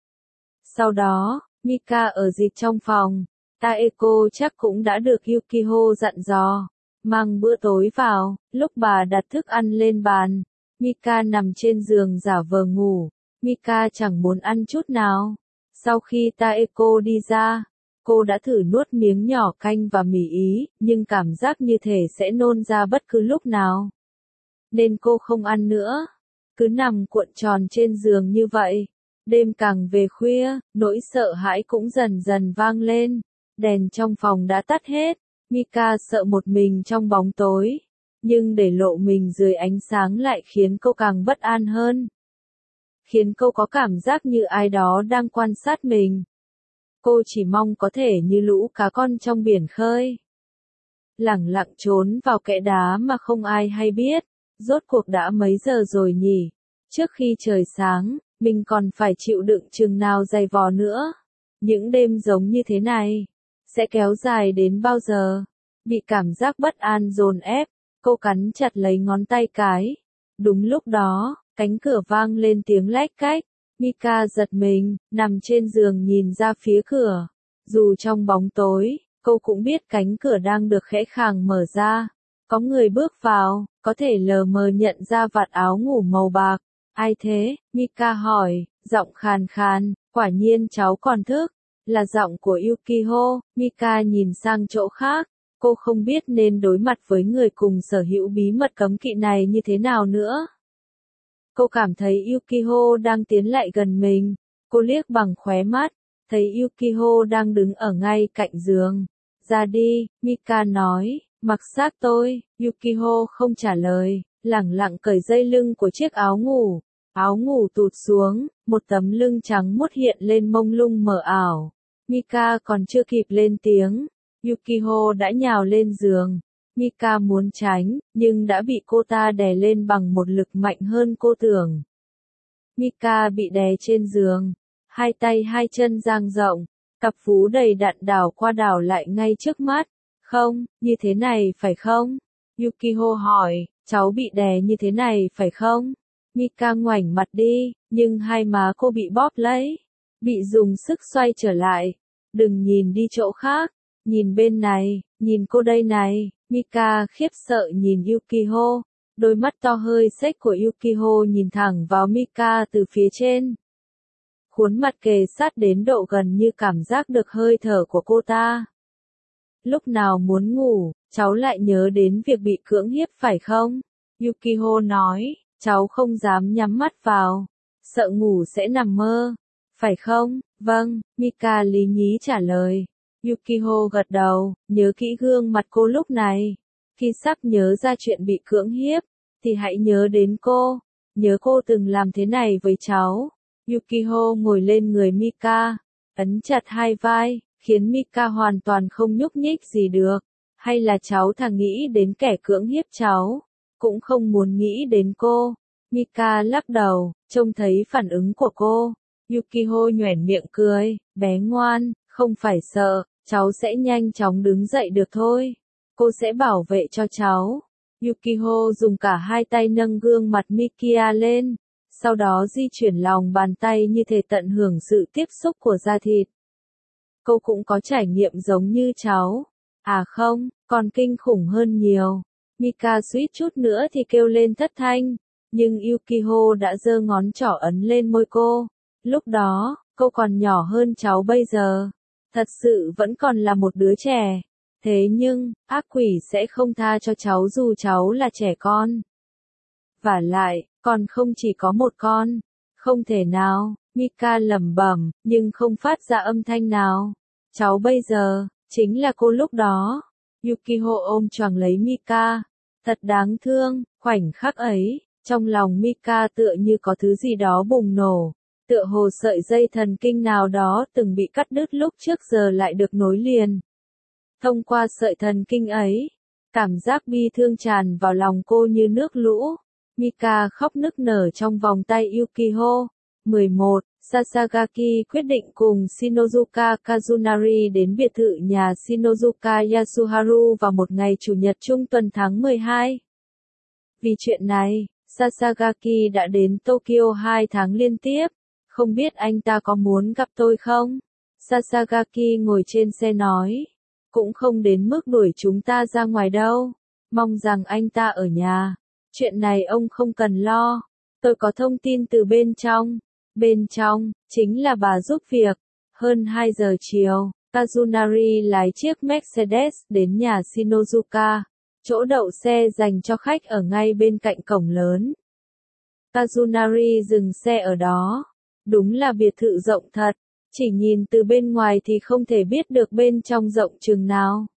Sau đó, Mika ở dịch trong phòng. Taeko chắc cũng đã được Yukiho dặn dò. Mang bữa tối vào, lúc bà đặt thức ăn lên bàn. Mika nằm trên giường giả vờ ngủ. Mika chẳng muốn ăn chút nào. Sau khi Taeko đi ra, cô đã thử nuốt miếng nhỏ canh và mì ý, nhưng cảm giác như thể sẽ nôn ra bất cứ lúc nào. Nên cô không ăn nữa. Cứ nằm cuộn tròn trên giường như vậy. Đêm càng về khuya, nỗi sợ hãi cũng dần dần vang lên. Đèn trong phòng đã tắt hết. Mika sợ một mình trong bóng tối. Nhưng để lộ mình dưới ánh sáng lại khiến cô càng bất an hơn. Khiến cô có cảm giác như ai đó đang quan sát mình. Cô chỉ mong có thể như lũ cá con trong biển khơi. Lẳng lặng trốn vào kẽ đá mà không ai hay biết. Rốt cuộc đã mấy giờ rồi nhỉ? Trước khi trời sáng, mình còn phải chịu đựng chừng nào dày vò nữa. Những đêm giống như thế này, sẽ kéo dài đến bao giờ? Bị cảm giác bất an dồn ép, cô cắn chặt lấy ngón tay cái. Đúng lúc đó, cánh cửa vang lên tiếng lách cách. Mika giật mình, nằm trên giường nhìn ra phía cửa. Dù trong bóng tối, cô cũng biết cánh cửa đang được khẽ khàng mở ra. Có người bước vào, có thể lờ mờ nhận ra vạt áo ngủ màu bạc. Ai thế? Mika hỏi, giọng khàn khàn, quả nhiên cháu còn thức. Là giọng của Yukiho. Mika nhìn sang chỗ khác. Cô không biết nên đối mặt với người cùng sở hữu bí mật cấm kỵ này như thế nào nữa. Cô cảm thấy Yukiho đang tiến lại gần mình. Cô liếc bằng khóe mắt, thấy Yukiho đang đứng ở ngay cạnh giường. Ra đi, Mika nói, Mặc xác tôi, Yukiko không trả lời, lẳng lặng cởi dây lưng của chiếc áo ngủ tụt xuống, một tấm lưng trắng muốt hiện lên mông lung mờ ảo. Mika còn chưa kịp lên tiếng, Yukiko đã nhào lên giường. Mika muốn tránh, nhưng đã bị cô ta đè lên bằng một lực mạnh hơn cô tưởng. Mika bị đè trên giường, hai tay hai chân dang rộng, cặp vú đầy đặn đảo qua đảo lại ngay trước mắt. Không, như thế này phải không? Yukiko hỏi, cháu bị đè như thế này phải không? Mika ngoảnh mặt đi, nhưng hai má cô bị bóp lấy, bị dùng sức xoay trở lại. Đừng nhìn đi chỗ khác, nhìn bên này, nhìn cô đây này. Mika khiếp sợ nhìn Yukiko, đôi mắt to hơi xếch của Yukiko nhìn thẳng vào Mika từ phía trên. Khuôn mặt kề sát đến độ gần như cảm giác được hơi thở của cô ta. Lúc nào muốn ngủ, cháu lại nhớ đến việc bị cưỡng hiếp phải không? Yukiko nói, cháu không dám nhắm mắt vào, sợ ngủ sẽ nằm mơ, phải không? Vâng, Mika lý nhí trả lời. Yukiko gật đầu, nhớ kỹ gương mặt cô lúc này. Khi sắp nhớ ra chuyện bị cưỡng hiếp, thì hãy nhớ đến cô. Nhớ cô từng làm thế này với cháu. Yukiko ngồi lên người Mika, ấn chặt hai vai, khiến Mika hoàn toàn không nhúc nhích gì được. Hay là cháu thà nghĩ đến kẻ cưỡng hiếp cháu, cũng không muốn nghĩ đến cô. Mika lắc đầu, trông thấy phản ứng của cô. Yukiko nhoẻn miệng cười, bé ngoan, không phải sợ, cháu sẽ nhanh chóng đứng dậy được thôi. Cô sẽ bảo vệ cho cháu. Yukiko dùng cả hai tay nâng gương mặt Mika lên, sau đó di chuyển lòng bàn tay như thể tận hưởng sự tiếp xúc của da thịt. Cô cũng có trải nghiệm giống như cháu. À không, còn kinh khủng hơn nhiều. Mika suýt chút nữa thì kêu lên thất thanh, nhưng Yukiko đã giơ ngón trỏ ấn lên môi cô. Lúc đó, cô còn nhỏ hơn cháu bây giờ. Thật sự vẫn còn là một đứa trẻ. Thế nhưng, ác quỷ sẽ không tha cho cháu dù cháu là trẻ con. Vả lại, còn không chỉ có một con. Không thể nào, Mika lẩm bẩm, nhưng không phát ra âm thanh nào. Cháu bây giờ, chính là cô lúc đó. Yukiko ôm choàng lấy Mika. Thật đáng thương, khoảnh khắc ấy, trong lòng Mika tựa như có thứ gì đó bùng nổ. Tựa hồ sợi dây thần kinh nào đó từng bị cắt đứt lúc trước giờ lại được nối liền. Thông qua sợi thần kinh ấy, cảm giác bi thương tràn vào lòng cô như nước lũ. Mika khóc nức nở trong vòng tay Yukiko. 11. Sasagaki quyết định cùng Shinozuka Kazunari đến biệt thự nhà Shinozuka Yasuharu vào một ngày Chủ nhật trung tuần tháng 12. Vì chuyện này, Sasagaki đã đến Tokyo 2 tháng liên tiếp. Không biết anh ta có muốn gặp tôi không? Sasagaki ngồi trên xe nói. Cũng không đến mức đuổi chúng ta ra ngoài đâu. Mong rằng anh ta ở nhà. Chuyện này ông không cần lo. Tôi có thông tin từ bên trong. Bên trong, chính là bà giúp việc. Hơn 2 giờ chiều, Kazunari lái chiếc Mercedes đến nhà Shinozuka. Chỗ đậu xe dành cho khách ở ngay bên cạnh cổng lớn. Kazunari dừng xe ở đó. Đúng là biệt thự rộng thật. Chỉ nhìn từ bên ngoài thì không thể biết được bên trong rộng chừng nào.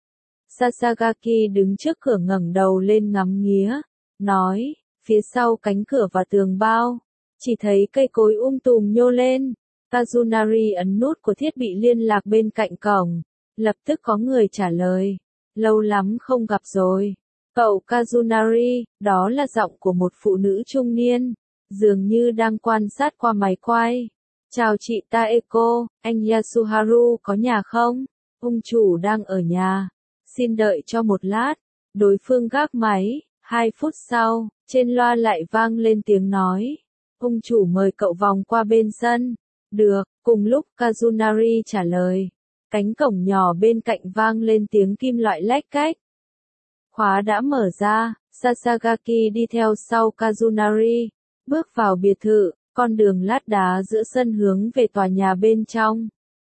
Sasagaki đứng trước cửa ngẩng đầu lên ngắm nghía. Nói, phía sau cánh cửa và tường bao. Chỉ thấy cây cối tùm nhô lên. Kazunari ấn nút của thiết bị liên lạc bên cạnh cổng. Lập tức có người trả lời. Lâu lắm không gặp rồi. Cậu Kazunari, đó là giọng của một phụ nữ trung niên. Dường như đang quan sát qua máy quay. Chào chị Taeko, anh Yasuharu có nhà không? Ông chủ đang ở nhà. Xin đợi cho một lát. Đối phương gác máy. 2 phút sau, trên loa lại vang lên tiếng nói. Ông chủ mời cậu vòng qua bên sân. Được, cùng lúc Kazunari trả lời. Cánh cổng nhỏ bên cạnh vang lên tiếng kim loại lách cách. Khóa đã mở ra, Sasagaki đi theo sau Kazunari. Bước vào biệt thự, con đường lát đá giữa sân hướng về tòa nhà bên trong.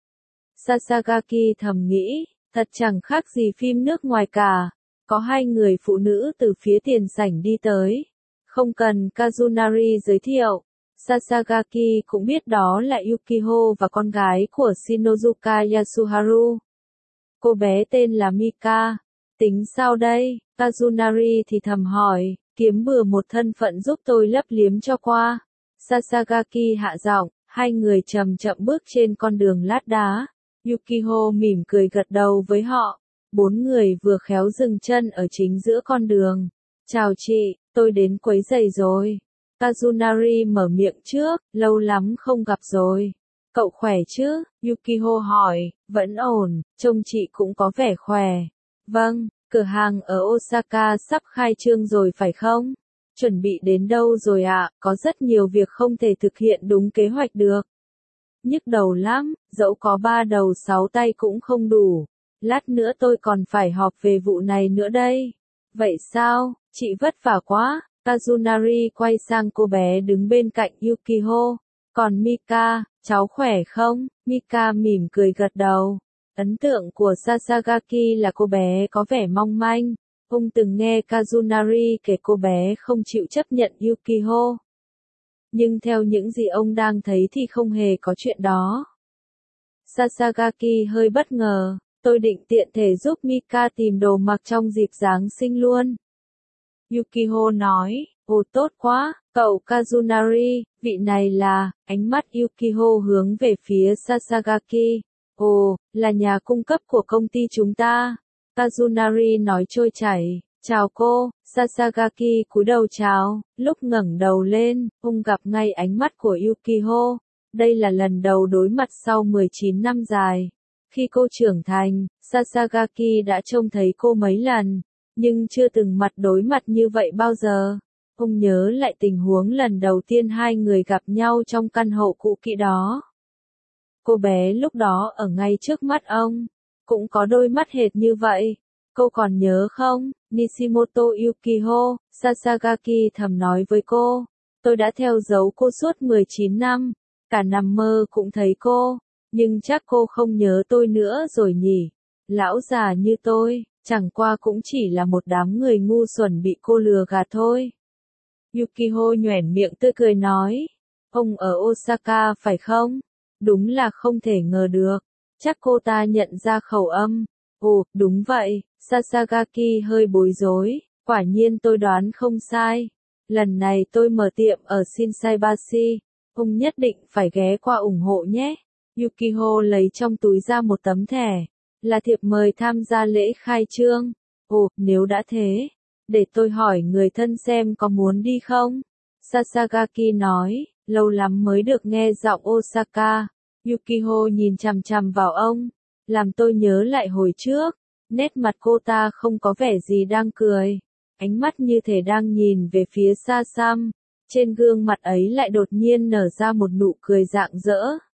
Sasagaki thầm nghĩ, thật chẳng khác gì phim nước ngoài cả. Có 2 người phụ nữ từ phía tiền sảnh đi tới. Không cần Kazunari giới thiệu. Sasagaki cũng biết đó là Yukiko và con gái của Shinozuka Yasuharu. Cô bé tên là Mika. Tính sao đây? Kazunari thì thầm hỏi, kiếm bừa một thân phận giúp tôi lấp liếm cho qua. Sasagaki hạ giọng, hai người chậm chậm bước trên con đường lát đá. Yukiho mỉm cười gật đầu với họ. Bốn người vừa khéo dừng chân ở chính giữa con đường. Chào chị, tôi đến quấy rầy rồi. Kazunari mở miệng trước, lâu lắm không gặp rồi. Cậu khỏe chứ? Yukiho hỏi, vẫn ổn, trông chị cũng có vẻ khỏe. Vâng, cửa hàng ở Osaka sắp khai trương rồi phải không? Chuẩn bị đến đâu rồi ạ? Có rất nhiều việc không thể thực hiện đúng kế hoạch được. Nhức đầu lắm, dẫu có 3 đầu 6 tay cũng không đủ. Lát nữa tôi còn phải họp về vụ này nữa đây. Vậy sao, chị vất vả quá. Kazunari quay sang cô bé đứng bên cạnh Yukiho. Còn Mika, cháu khỏe không? Mika mỉm cười gật đầu. Ấn tượng của Sasagaki là cô bé có vẻ mong manh. Ông từng nghe Kazunari kể cô bé không chịu chấp nhận Yukiho. Nhưng theo những gì ông đang thấy thì không hề có chuyện đó. Sasagaki hơi bất ngờ, tôi định tiện thể giúp Mika tìm đồ mặc trong dịp Giáng sinh luôn. Yukiho nói, ồ tốt quá, cậu Kazunari, vị này là, ánh mắt Yukiho hướng về phía Sasagaki. Ồ, là nhà cung cấp của công ty chúng ta. Kazunari nói trôi chảy, chào cô, Sasagaki cúi đầu chào, lúc ngẩng đầu lên, ông gặp ngay ánh mắt của Yukiho. Đây là lần đầu đối mặt sau 19 năm dài. Khi cô trưởng thành, Sasagaki đã trông thấy cô mấy lần, nhưng chưa từng mặt đối mặt như vậy bao giờ. Ông nhớ lại tình huống lần đầu tiên hai người gặp nhau trong căn hộ cũ kỹ đó. Cô bé lúc đó ở ngay trước mắt ông, cũng có đôi mắt hệt như vậy. Cô còn nhớ không, Nishimoto Yukiho, Sasagaki thầm nói với cô. Tôi đã theo dấu cô suốt 19 năm, cả nằm mơ cũng thấy cô, nhưng chắc cô không nhớ tôi nữa rồi nhỉ. Lão già như tôi, chẳng qua cũng chỉ là một đám người ngu xuẩn bị cô lừa gạt thôi. Yukiho nhoẻn miệng tươi cười nói, ông ở Osaka phải không? Đúng là không thể ngờ được. Chắc cô ta nhận ra khẩu âm. Ồ, đúng vậy, Sasagaki hơi bối rối. Quả nhiên tôi đoán không sai. Lần này tôi mở tiệm ở Shinsaibashi. Ông nhất định phải ghé qua ủng hộ nhé. Yukiho lấy trong túi ra một tấm thẻ. Là thiệp mời tham gia lễ khai trương. Ồ, nếu đã thế, để tôi hỏi người thân xem có muốn đi không? Sasagaki nói, lâu lắm mới được nghe giọng Osaka. Yukiho nhìn chằm chằm vào ông, làm tôi nhớ lại hồi trước, nét mặt cô ta không có vẻ gì đang cười, ánh mắt như thể đang nhìn về phía xa xăm, trên gương mặt ấy lại đột nhiên nở ra một nụ cười rạng rỡ.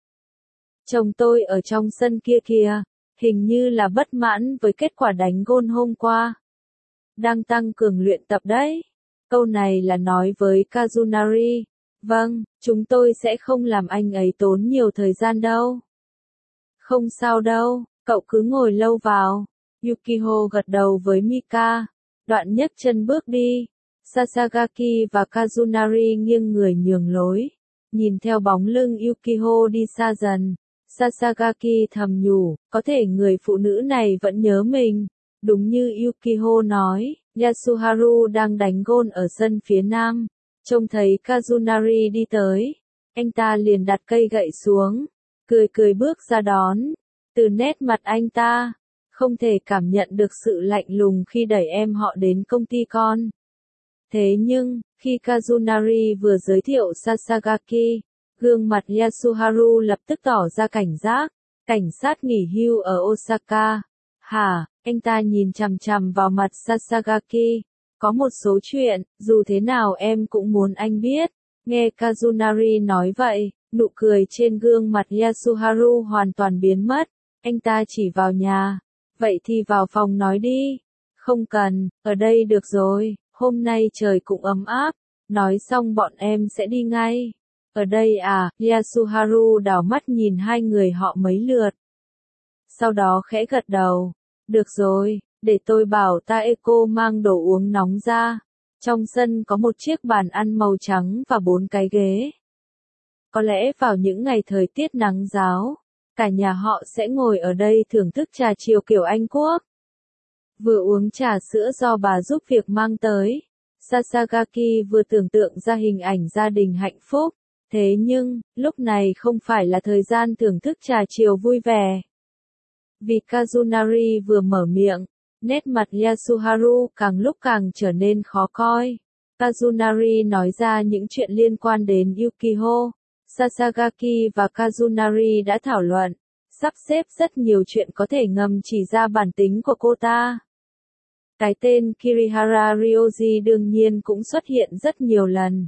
Chồng tôi ở trong sân kia kìa, hình như là bất mãn với kết quả đánh gôn hôm qua. Đang tăng cường luyện tập đấy. Câu này là nói với Kazunari. Vâng, chúng tôi sẽ không làm anh ấy tốn nhiều thời gian đâu. Không sao đâu, cậu cứ ngồi lâu vào. Yukiho gật đầu với Mika. Đoạn nhấc chân bước đi. Sasagaki và Kazunari nghiêng người nhường lối. Nhìn theo bóng lưng Yukiho đi xa dần. Sasagaki thầm nhủ, có thể người phụ nữ này vẫn nhớ mình. Đúng như Yukiho nói, Yasuharu đang đánh gôn ở sân phía nam. Trông thấy Kazunari đi tới, anh ta liền đặt cây gậy xuống, cười cười bước ra đón. Từ nét mặt anh ta, không thể cảm nhận được sự lạnh lùng khi đẩy em họ đến công ty con. Thế nhưng, khi Kazunari vừa giới thiệu Sasagaki, gương mặt Yasuharu lập tức tỏ ra cảnh giác. Cảnh sát nghỉ hưu ở Osaka. Hả, anh ta nhìn chằm chằm vào mặt Sasagaki. Có một số chuyện, dù thế nào em cũng muốn anh biết. Nghe Kazunari nói vậy, nụ cười trên gương mặt Yasuharu hoàn toàn biến mất. Anh ta chỉ vào nhà. Vậy thì vào phòng nói đi. Không cần, ở đây được rồi, hôm nay trời cũng ấm áp. Nói xong bọn em sẽ đi ngay. Ở đây à, Yasuharu đảo mắt nhìn hai người họ mấy lượt. Sau đó khẽ gật đầu. Được rồi, để tôi bảo Taeko mang đồ uống nóng ra. Trong sân có một chiếc bàn ăn màu trắng và 4 cái ghế. Có lẽ vào những ngày thời tiết nắng ráo, cả nhà họ sẽ ngồi ở đây thưởng thức trà chiều kiểu Anh Quốc. vừa uống trà sữa do bà giúp việc mang tới. Sasagaki vừa tưởng tượng ra hình ảnh gia đình hạnh phúc. Thế nhưng, lúc này không phải là thời gian thưởng thức trà chiều vui vẻ. Vì Kazunari vừa mở miệng, nét mặt Yasuharu càng lúc càng trở nên khó coi. Kazunari nói ra những chuyện liên quan đến Yukiho. Sasagaki và Kazunari đã thảo luận, sắp xếp rất nhiều chuyện có thể ngầm chỉ ra bản tính của cô ta. Cái tên Kirihara Ryoji đương nhiên cũng xuất hiện rất nhiều lần.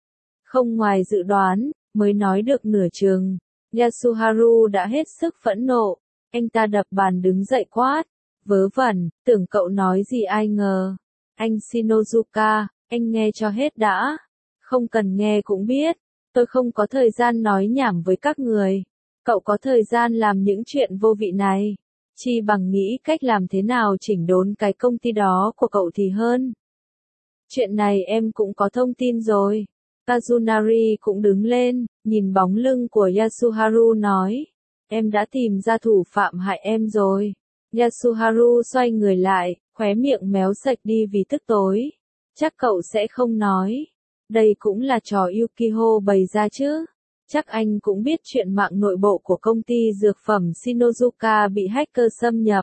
Không ngoài dự đoán, mới nói được nửa chừng, Yasuharu đã hết sức phẫn nộ. Anh ta đập bàn đứng dậy quát. Vớ vẩn, tưởng cậu nói gì ai ngờ. Anh Shinozuka, anh nghe cho hết đã. Không cần nghe cũng biết. Tôi không có thời gian nói nhảm với các người. Cậu có thời gian làm những chuyện vô vị này. Chi bằng nghĩ cách làm thế nào chỉnh đốn cái công ty đó của cậu thì hơn. Chuyện này em cũng có thông tin rồi. Kazunari cũng đứng lên, nhìn bóng lưng của Yasuharu nói. Em đã tìm ra thủ phạm hại em rồi. Yasuharu xoay người lại, khóe miệng méo sạch đi vì tức tối. Chắc cậu sẽ không nói. Đây cũng là trò Yukiho bày ra chứ. Chắc anh cũng biết chuyện mạng nội bộ của công ty dược phẩm Shinozuka bị hacker xâm nhập.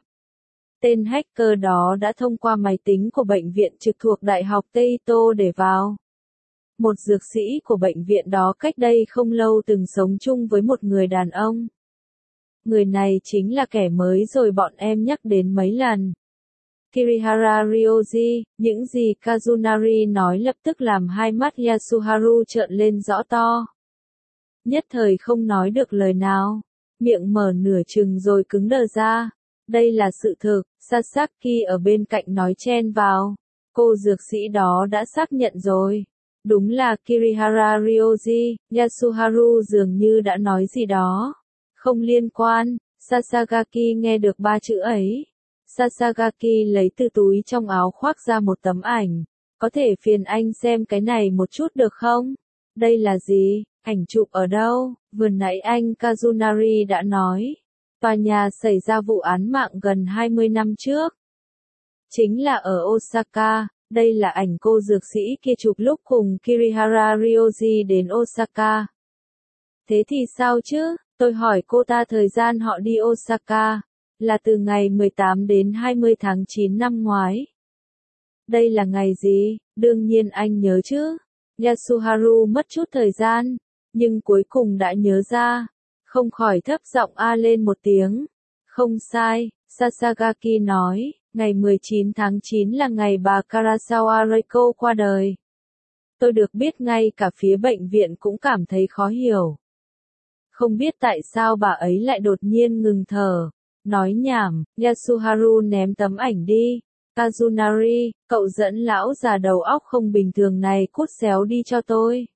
Tên hacker đó đã thông qua máy tính của bệnh viện trực thuộc Đại học Teito để vào. Một dược sĩ của bệnh viện đó cách đây không lâu từng sống chung với một người đàn ông. Người này chính là kẻ mới rồi bọn em nhắc đến mấy lần. Kirihara Ryoji, những gì Kazunari nói lập tức làm hai mắt Yasuharu trợn lên rõ to. Nhất thời không nói được lời nào, miệng mở nửa chừng rồi cứng đờ ra. Đây là sự thực, Sasaki ở bên cạnh nói chen vào. Cô dược sĩ đó đã xác nhận rồi. Đúng là Kirihara Ryoji, Yasuharu dường như đã nói gì đó. Không liên quan, Sasagaki nghe được ba chữ ấy. Sasagaki lấy từ túi trong áo khoác ra một tấm ảnh. Có thể phiền anh xem cái này một chút được không? Đây là gì? Ảnh chụp ở đâu? Vừa nãy anh Kazunari đã nói. Tòa nhà xảy ra vụ án mạng gần 20 năm trước. Chính là ở Osaka. Đây là ảnh cô dược sĩ kia chụp lúc cùng Kirihara Ryoji đến Osaka. Thế thì sao chứ? Tôi hỏi cô ta thời gian họ đi Osaka. Là từ ngày 18 đến 20 tháng 9 năm ngoái. Đây là ngày gì? Đương nhiên anh nhớ chứ. Yasuharu mất chút thời gian. Nhưng cuối cùng đã nhớ ra. Không khỏi thấp giọng a lên một tiếng. Không sai, Sasagaki nói. Ngày 19 tháng 9 là ngày bà Karasawa Reiko qua đời. Tôi được biết ngay cả phía bệnh viện cũng cảm thấy khó hiểu. Không biết tại sao bà ấy lại đột nhiên ngừng thở. Nói nhảm, Yasuharu ném tấm ảnh đi. Kazunari, cậu dẫn lão già đầu óc không bình thường này cút xéo đi cho tôi.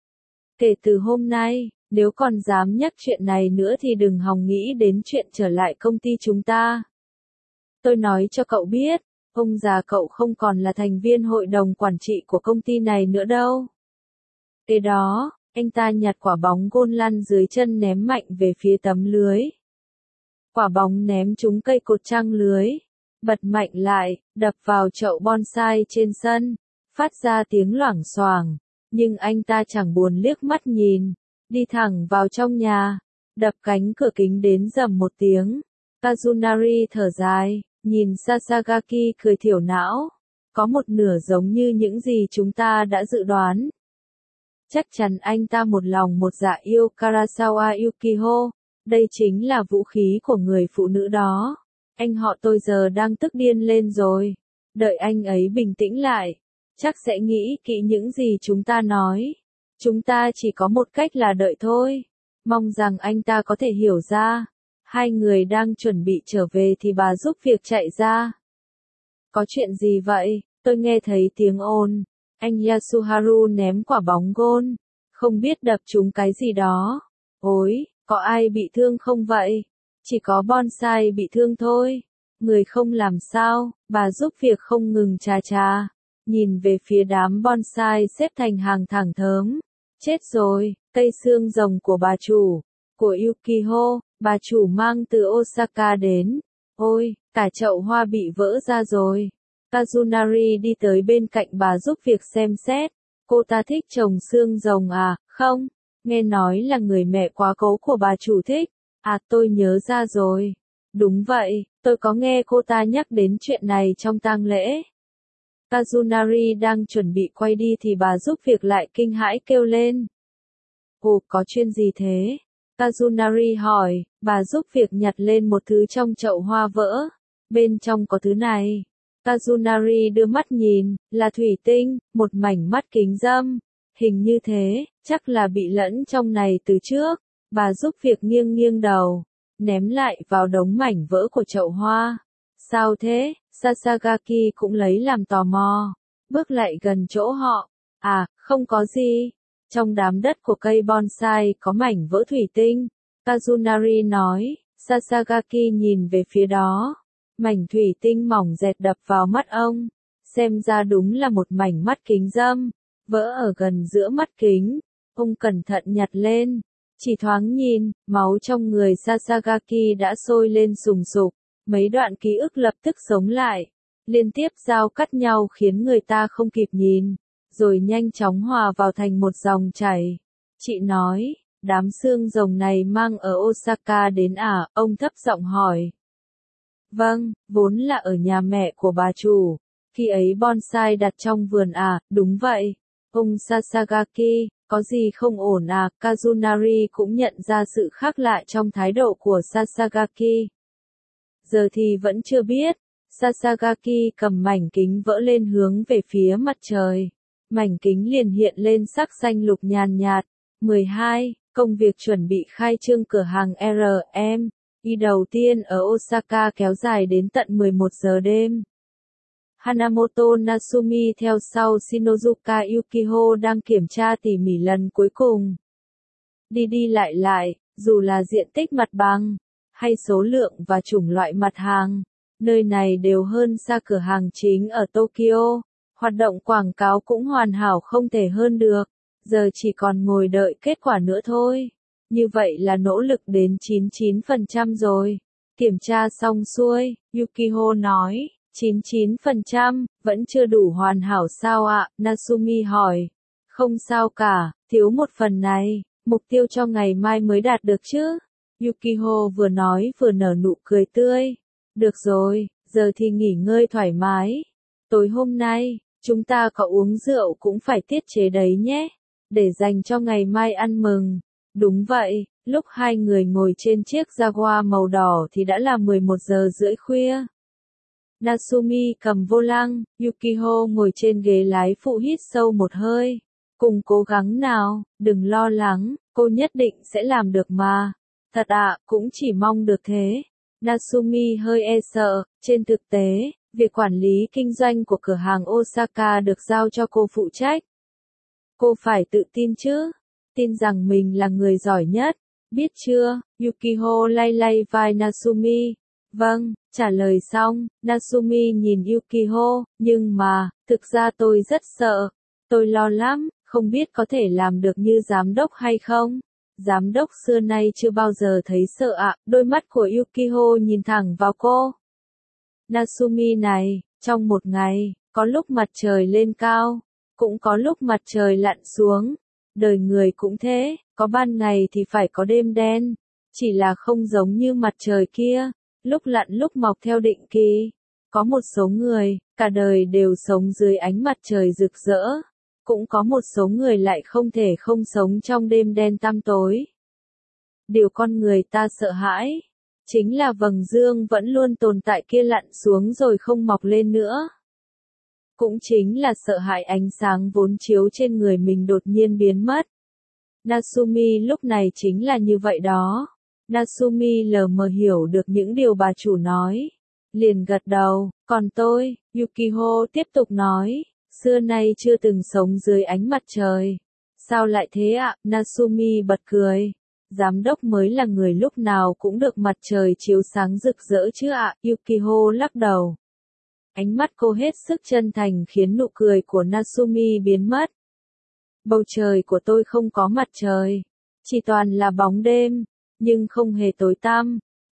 Kể từ hôm nay, nếu còn dám nhắc chuyện này nữa thì đừng hòng nghĩ đến chuyện trở lại công ty chúng ta. Tôi nói cho cậu biết, ông già cậu không còn là thành viên hội đồng quản trị của công ty này nữa đâu. Kế đó, anh ta nhặt quả bóng gôn lăn dưới chân ném mạnh về phía tấm lưới. Quả bóng ném trúng cây cột trăng lưới, bật mạnh lại, đập vào chậu bonsai trên sân, phát ra tiếng loảng xoảng, nhưng anh ta chẳng buồn liếc mắt nhìn, đi thẳng vào trong nhà, đập cánh cửa kính đến rầm một tiếng. Kazunari thở dài, nhìn Sasagaki cười thiểu não, có một nửa giống như những gì chúng ta đã dự đoán. Chắc chắn anh ta một lòng một dạ yêu Karasawa Yukiho. Đây chính là vũ khí của người phụ nữ đó. Anh họ tôi giờ đang tức điên lên rồi. Đợi anh ấy bình tĩnh lại. Chắc sẽ nghĩ kỹ những gì chúng ta nói. Chúng ta chỉ có một cách là đợi thôi. Mong rằng anh ta có thể hiểu ra. Hai người đang chuẩn bị trở về thì bà giúp việc chạy ra. Có chuyện gì vậy? Tôi nghe thấy tiếng ồn. Anh Yasuharu ném quả bóng gôn. Không biết đập trúng cái gì đó. Ôi! Có ai bị thương không vậy? Chỉ có bonsai bị thương thôi. Người không làm sao, bà giúp việc không ngừng chà chà. Nhìn về phía đám bonsai xếp thành hàng thẳng thớm. Chết rồi, cây xương rồng của bà chủ, của Yukiho, bà chủ mang từ Osaka đến. Ôi, cả chậu hoa bị vỡ ra rồi. Kazunari đi tới bên cạnh bà giúp việc xem xét. Cô ta thích trồng xương rồng à? Không, nghe nói là người mẹ quá cố của bà chủ thích. À, tôi nhớ ra rồi. Đúng vậy, tôi có nghe cô ta nhắc đến chuyện này trong tang lễ. Kazunari đang chuẩn bị quay đi thì bà giúp việc lại kinh hãi kêu lên. Ồ, có chuyện gì thế? Kazunari hỏi, bà giúp việc nhặt lên một thứ trong chậu hoa vỡ. Bên trong có thứ này. Kazunari đưa mắt nhìn, là thủy tinh, một mảnh mắt kính râm. Hình như thế, chắc là bị lẫn trong này từ trước. Bà giúp việc nghiêng nghiêng đầu, ném lại vào đống mảnh vỡ của chậu hoa. Sao thế? Sasagaki cũng lấy làm tò mò. Bước lại gần chỗ họ. À, không có gì. Trong đám đất của cây bonsai có mảnh vỡ thủy tinh. Kazunari nói. Sasagaki nhìn về phía đó. Mảnh thủy tinh mỏng dẹt đập vào mắt ông. Xem ra đúng là một mảnh mắt kính râm. Vỡ ở gần giữa mắt kính. Ông cẩn thận nhặt lên. Chỉ thoáng nhìn, máu trong người Sasagaki đã sôi lên sùng sục. Mấy đoạn ký ức lập tức sống lại. Liên tiếp giao cắt nhau khiến người ta không kịp nhìn. Rồi nhanh chóng hòa vào thành một dòng chảy. Chị nói, đám xương rồng này mang ở Osaka đến à? Ông thấp giọng hỏi. Vâng, vốn là ở nhà mẹ của bà chủ. Khi ấy bonsai đặt trong vườn à? Đúng vậy. Ông Sasagaki, có gì không ổn à? Kazunari cũng nhận ra sự khác lạ trong thái độ của Sasagaki. Giờ thì vẫn chưa biết. Sasagaki cầm mảnh kính vỡ lên hướng về phía mặt trời. Mảnh kính liền hiện lên sắc xanh lục nhàn nhạt. 12. Công việc chuẩn bị khai trương cửa hàng RM. Y đầu tiên ở Osaka kéo dài đến tận 11 giờ đêm. Hanamoto Natsumi theo sau Shinozuka Yukiho đang kiểm tra tỉ mỉ lần cuối cùng. Đi đi lại lại, dù là diện tích mặt bằng, hay số lượng và chủng loại mặt hàng, nơi này đều hơn xa cửa hàng chính ở Tokyo. Hoạt động quảng cáo cũng hoàn hảo không thể hơn được, giờ chỉ còn ngồi đợi kết quả nữa thôi. Như vậy là nỗ lực đến 99% rồi. Kiểm tra xong xuôi, Yukiho nói, 99%, vẫn chưa đủ hoàn hảo sao ạ? Natsumi hỏi. Không sao cả, thiếu một phần này, mục tiêu cho ngày mai mới đạt được chứ. Yukiho vừa nói vừa nở nụ cười tươi. Được rồi, giờ thì nghỉ ngơi thoải mái. Tối hôm nay, chúng ta có uống rượu cũng phải tiết chế đấy nhé, để dành cho ngày mai ăn mừng. Đúng vậy, lúc hai người ngồi trên chiếc Jaguar màu đỏ thì đã là 11 giờ rưỡi khuya. Natsumi cầm vô lăng, Yukiho ngồi trên ghế lái phụ hít sâu một hơi. Cùng cố gắng nào, đừng lo lắng, cô nhất định sẽ làm được mà. Thật ạ, cũng chỉ mong được thế. Natsumi hơi e sợ, trên thực tế, việc quản lý kinh doanh của cửa hàng Osaka được giao cho cô phụ trách. Cô phải tự tin chứ, tin rằng mình là người giỏi nhất, biết chưa? Yukiho lay lay vai Natsumi. Vâng, trả lời xong, Natsumi nhìn Yukiho, nhưng mà, thực ra tôi rất sợ. Tôi lo lắm, không biết có thể làm được như giám đốc hay không. Giám đốc xưa nay chưa bao giờ thấy sợ ạ. Đôi mắt của Yukiho nhìn thẳng vào cô. Natsumi này, trong một ngày, có lúc mặt trời lên cao, cũng có lúc mặt trời lặn xuống. Đời người cũng thế, có ban ngày thì phải có đêm đen. Chỉ là không giống như mặt trời kia, lúc lặn lúc mọc theo định kỳ. Có một số người, cả đời đều sống dưới ánh mặt trời rực rỡ. Cũng có một số người lại không thể không sống trong đêm đen tăm tối. Điều con người ta sợ hãi, chính là vầng dương vẫn luôn tồn tại kia lặn xuống rồi không mọc lên nữa. Cũng chính là sợ hãi ánh sáng vốn chiếu trên người mình đột nhiên biến mất. Natsumi lúc này chính là như vậy đó. Natsumi lờ mờ hiểu được những điều bà chủ nói. Liền gật đầu, còn tôi, Yukiho tiếp tục nói, xưa nay chưa từng sống dưới ánh mặt trời. Sao lại thế ạ? Natsumi bật cười. Giám đốc mới là người lúc nào cũng được mặt trời chiếu sáng rực rỡ chứ ạ? Yukiho lắc đầu. Ánh mắt cô hết sức chân thành khiến nụ cười của Natsumi biến mất. Bầu trời của tôi không có mặt trời, chỉ toàn là bóng đêm, nhưng không hề tối tăm.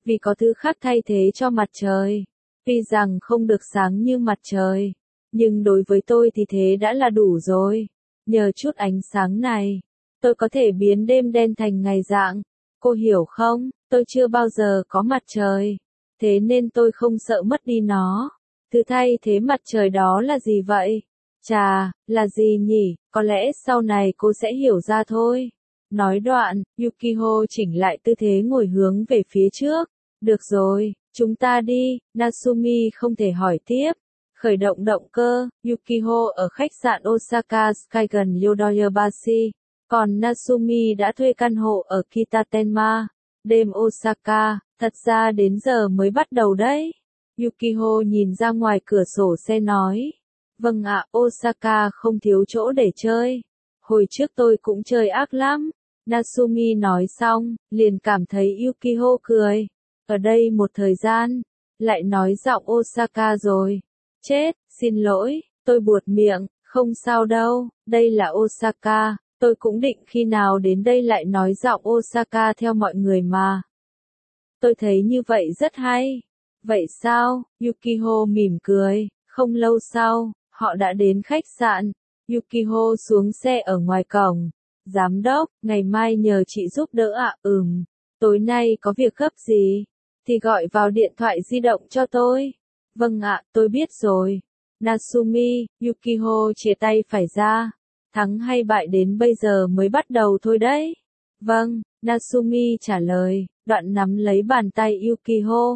vì có thứ khác thay thế cho mặt trời. Tuy rằng không được sáng như mặt trời, nhưng đối với tôi thì thế đã là đủ rồi. Nhờ chút ánh sáng này, tôi có thể biến đêm đen thành ngày rạng. Cô hiểu không, tôi chưa bao giờ có mặt trời, thế nên tôi không sợ mất đi nó. Thứ thay thế mặt trời đó là gì vậy? Chà, là gì nhỉ? Có lẽ sau này cô sẽ hiểu ra thôi. Nói đoạn, Yukiko chỉnh lại tư thế ngồi hướng về phía trước. Được rồi, chúng ta đi. Natsumi không thể hỏi tiếp. Khởi động động cơ, Yukiko ở khách sạn Osaka Sky gần Yodoyabashi. Còn Natsumi đã thuê căn hộ ở Kitatenma. Đêm Osaka, thật ra đến giờ mới bắt đầu đấy. Yukiko nhìn ra ngoài cửa sổ xe nói. Vâng ạ, Osaka không thiếu chỗ để chơi. Hồi trước tôi cũng chơi ác lắm. Natsumi nói xong, liền cảm thấy Yukiko cười. Ở đây một thời gian, lại nói giọng Osaka rồi. Chết, xin lỗi, tôi buột miệng, không sao đâu, đây là Osaka, tôi cũng định khi nào đến đây lại nói giọng Osaka theo mọi người mà. Tôi thấy như vậy rất hay. Vậy sao? Yukiko mỉm cười, không lâu sau, họ đã đến khách sạn. Yukiko xuống xe ở ngoài cổng. Giám đốc, ngày mai nhờ chị giúp đỡ ạ. Tối nay có việc gấp gì? Thì gọi vào điện thoại di động cho tôi. Vâng ạ, tôi biết rồi. Natsumi, Yukiko chia tay phải ra. Thắng hay bại đến bây giờ mới bắt đầu thôi đấy. Vâng, Natsumi trả lời, đoạn nắm lấy bàn tay Yukiko.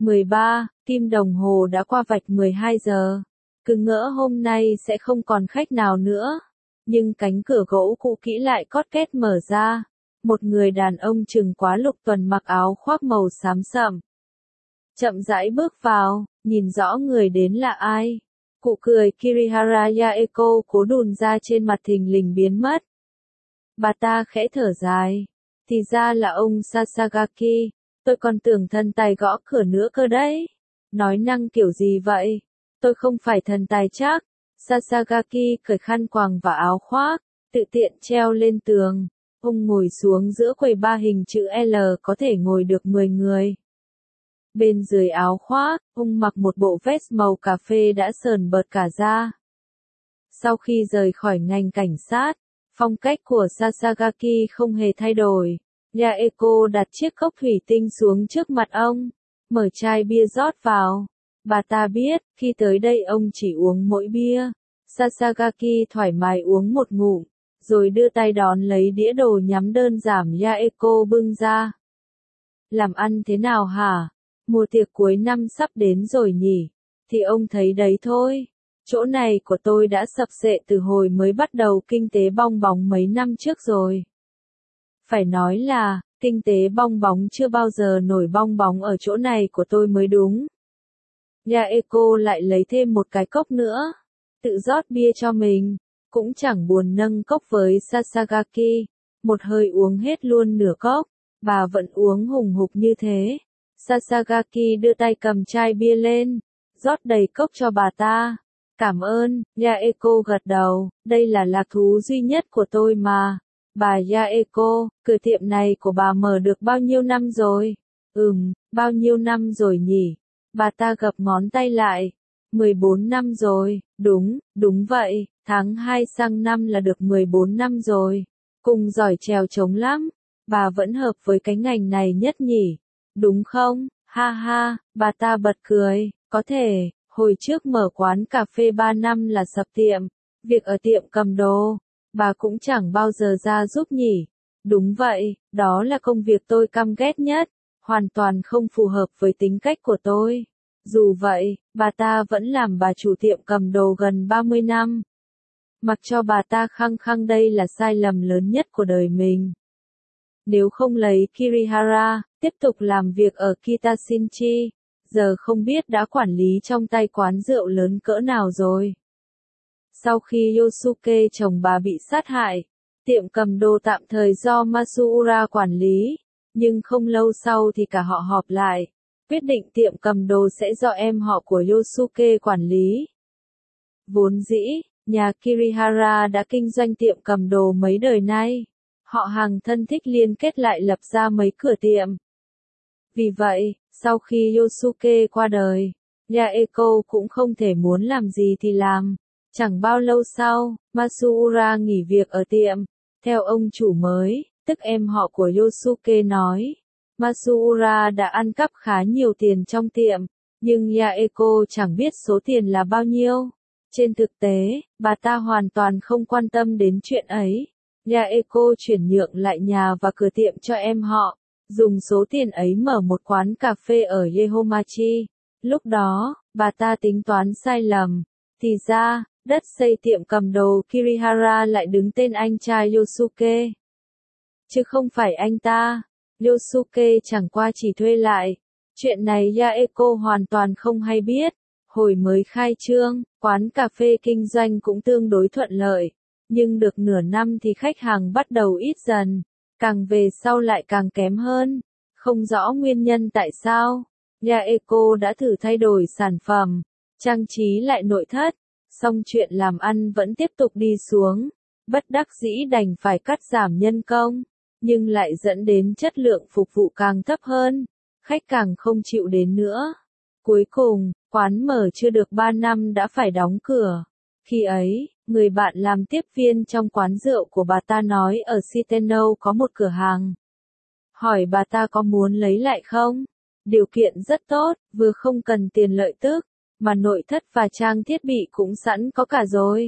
13, kim đồng hồ đã qua vạch 12 giờ. Cứ ngỡ hôm nay sẽ không còn khách nào nữa. Nhưng cánh cửa gỗ cũ kỹ lại cót két mở ra. Một người đàn ông chừng quá lục tuần mặc áo khoác màu xám sậm. Chậm rãi bước vào, nhìn rõ người đến là ai. Cụ cười Kirihara Yaeko cố đùn ra trên mặt thình lình biến mất. Bà ta khẽ thở dài. Thì ra là ông Sasagaki, tôi còn tưởng thần tài gõ cửa nữa cơ đấy. Nói năng kiểu gì vậy? Tôi không phải thần tài chắc. Sasagaki cởi khăn quàng và áo khoác, tự tiện treo lên tường. Ông ngồi xuống giữa quầy ba hình chữ L có thể ngồi được 10 người. Bên dưới áo khoác, ông mặc một bộ vest màu cà phê đã sờn bợt cả da. Sau khi rời khỏi ngành cảnh sát, phong cách của Sasagaki không hề thay đổi. Yaeko đặt chiếc cốc thủy tinh xuống trước mặt ông, mở chai bia rót vào. Bà ta biết, khi tới đây ông chỉ uống mỗi bia. Sasagaki thoải mái uống một ngụm, rồi đưa tay đón lấy đĩa đồ nhắm đơn giảm Yaeko bưng ra. Làm ăn thế nào hả? Mùa tiệc cuối năm sắp đến rồi nhỉ? Thì ông thấy đấy thôi. Chỗ này của tôi đã sập xệ từ hồi mới bắt đầu kinh tế bong bóng mấy năm trước rồi. Phải nói là, kinh tế bong bóng chưa bao giờ nổi bong bóng ở chỗ này của tôi mới đúng. Yaeko lại lấy thêm một cái cốc nữa. Tự rót bia cho mình. Cũng chẳng buồn nâng cốc với Sasagaki. Một hơi uống hết luôn nửa cốc. Bà vẫn uống hùng hục như thế. Sasagaki đưa tay cầm chai bia lên. Rót đầy cốc cho bà ta. Cảm ơn, Yaeko gật đầu. Đây là lạc thú duy nhất của tôi mà. Bà Yaeko, cửa tiệm này của bà mở được bao nhiêu năm rồi? Bao nhiêu năm rồi nhỉ? Bà ta gập ngón tay lại. 14 năm rồi, đúng vậy, tháng 2 sang năm là được 14 năm rồi. Cùng giỏi trèo trống lắm, bà vẫn hợp với cái ngành này nhất nhỉ, đúng không? Ha ha, bà ta bật cười, có thể, hồi trước mở quán cà phê 3 năm là sập tiệm, việc ở tiệm cầm đồ, bà cũng chẳng bao giờ ra giúp nhỉ. Đúng vậy, đó là công việc tôi căm ghét nhất, hoàn toàn không phù hợp với tính cách của tôi. Dù vậy, bà ta vẫn làm bà chủ tiệm cầm đồ gần 30 năm. Mặc cho bà ta khăng khăng đây là sai lầm lớn nhất của đời mình. Nếu không lấy Kirihara, tiếp tục làm việc ở Kitashinchi, giờ không biết đã quản lý trong tay quán rượu lớn cỡ nào rồi. Sau khi Yosuke chồng bà bị sát hại, tiệm cầm đồ tạm thời do Masuura quản lý, nhưng không lâu sau thì cả họ họp lại. Quyết định tiệm cầm đồ sẽ do em họ của Yosuke quản lý. Vốn dĩ, nhà Kirihara đã kinh doanh tiệm cầm đồ mấy đời nay. Họ hàng thân thích liên kết lại lập ra mấy cửa tiệm. Vì vậy, sau khi Yosuke qua đời, Yaeko cũng không thể muốn làm gì thì làm. Chẳng bao lâu sau, Masuura nghỉ việc ở tiệm. Theo ông chủ mới, tức em họ của Yosuke nói, Masuura đã ăn cắp khá nhiều tiền trong tiệm, nhưng Yaeko chẳng biết số tiền là bao nhiêu. Trên thực tế, bà ta hoàn toàn không quan tâm đến chuyện ấy. Yaeko chuyển nhượng lại nhà và cửa tiệm cho em họ, dùng số tiền ấy mở một quán cà phê ở Yehomachi. Lúc đó, bà ta tính toán sai lầm. Thì ra, đất xây tiệm cầm đồ Kirihara lại đứng tên anh trai Yosuke, chứ không phải anh ta. Yosuke chẳng qua chỉ thuê lại. Chuyện này Yaeko hoàn toàn không hay biết. Hồi mới khai trương, quán cà phê kinh doanh cũng tương đối thuận lợi. Nhưng được nửa năm thì khách hàng bắt đầu ít dần. Càng về sau lại càng kém hơn. Không rõ nguyên nhân tại sao. Yaeko đã thử thay đổi sản phẩm, trang trí lại nội thất. Song chuyện làm ăn vẫn tiếp tục đi xuống. Bất đắc dĩ đành phải cắt giảm nhân công. Nhưng lại dẫn đến chất lượng phục vụ càng thấp hơn. Khách càng không chịu đến nữa. Cuối cùng, quán mở chưa được 3 năm đã phải đóng cửa. Khi ấy, người bạn làm tiếp viên trong quán rượu của bà ta nói ở Shiteno có một cửa hàng. Hỏi bà ta có muốn lấy lại không? Điều kiện rất tốt, vừa không cần tiền lợi tức, mà nội thất và trang thiết bị cũng sẵn có cả rồi.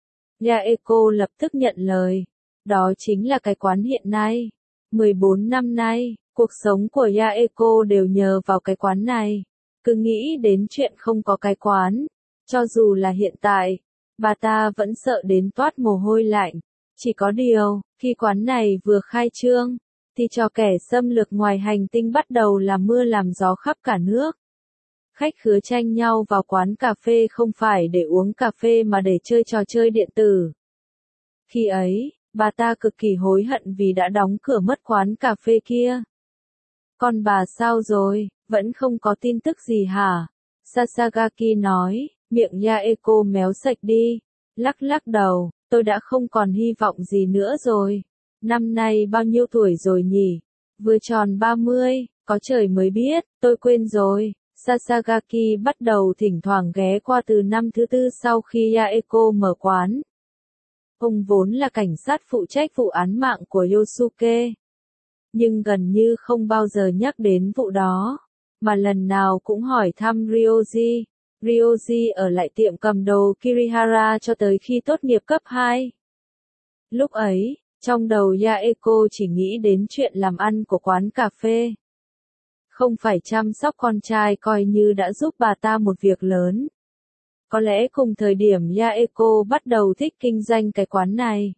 Yaeko lập tức nhận lời. Đó chính là cái quán hiện nay. 14 năm nay, cuộc sống của Yaeko đều nhờ vào cái quán này. Cứ nghĩ đến chuyện không có cái quán, cho dù là hiện tại, bà ta vẫn sợ đến toát mồ hôi lạnh. Chỉ có điều, khi quán này vừa khai trương, thì trò kẻ xâm lược ngoài hành tinh bắt đầu làm mưa làm gió khắp cả nước. Khách khứa tranh nhau vào quán cà phê không phải để uống cà phê mà để chơi trò chơi điện tử. Khi ấy, bà ta cực kỳ hối hận vì đã đóng cửa mất quán cà phê kia. Còn bà sao rồi, vẫn không có tin tức gì hả? Sasagaki nói, miệng Yaeko méo sạch đi. Lắc lắc đầu, tôi đã không còn hy vọng gì nữa rồi. Năm nay bao nhiêu tuổi rồi nhỉ? Vừa tròn 30, có trời mới biết, tôi quên rồi. Sasagaki bắt đầu thỉnh thoảng ghé qua từ năm thứ tư sau khi Yaeko mở quán. Ông vốn là cảnh sát phụ trách vụ án mạng của Yosuke. Nhưng gần như không bao giờ nhắc đến vụ đó, mà lần nào cũng hỏi thăm Ryoji. Ryoji ở lại tiệm cầm đồ Kirihara cho tới khi tốt nghiệp cấp 2. Lúc ấy, trong đầu Yaeko chỉ nghĩ đến chuyện làm ăn của quán cà phê. Không phải chăm sóc con trai coi như đã giúp bà ta một việc lớn. Có lẽ cùng thời điểm Yaeko bắt đầu thích kinh doanh cái quán này,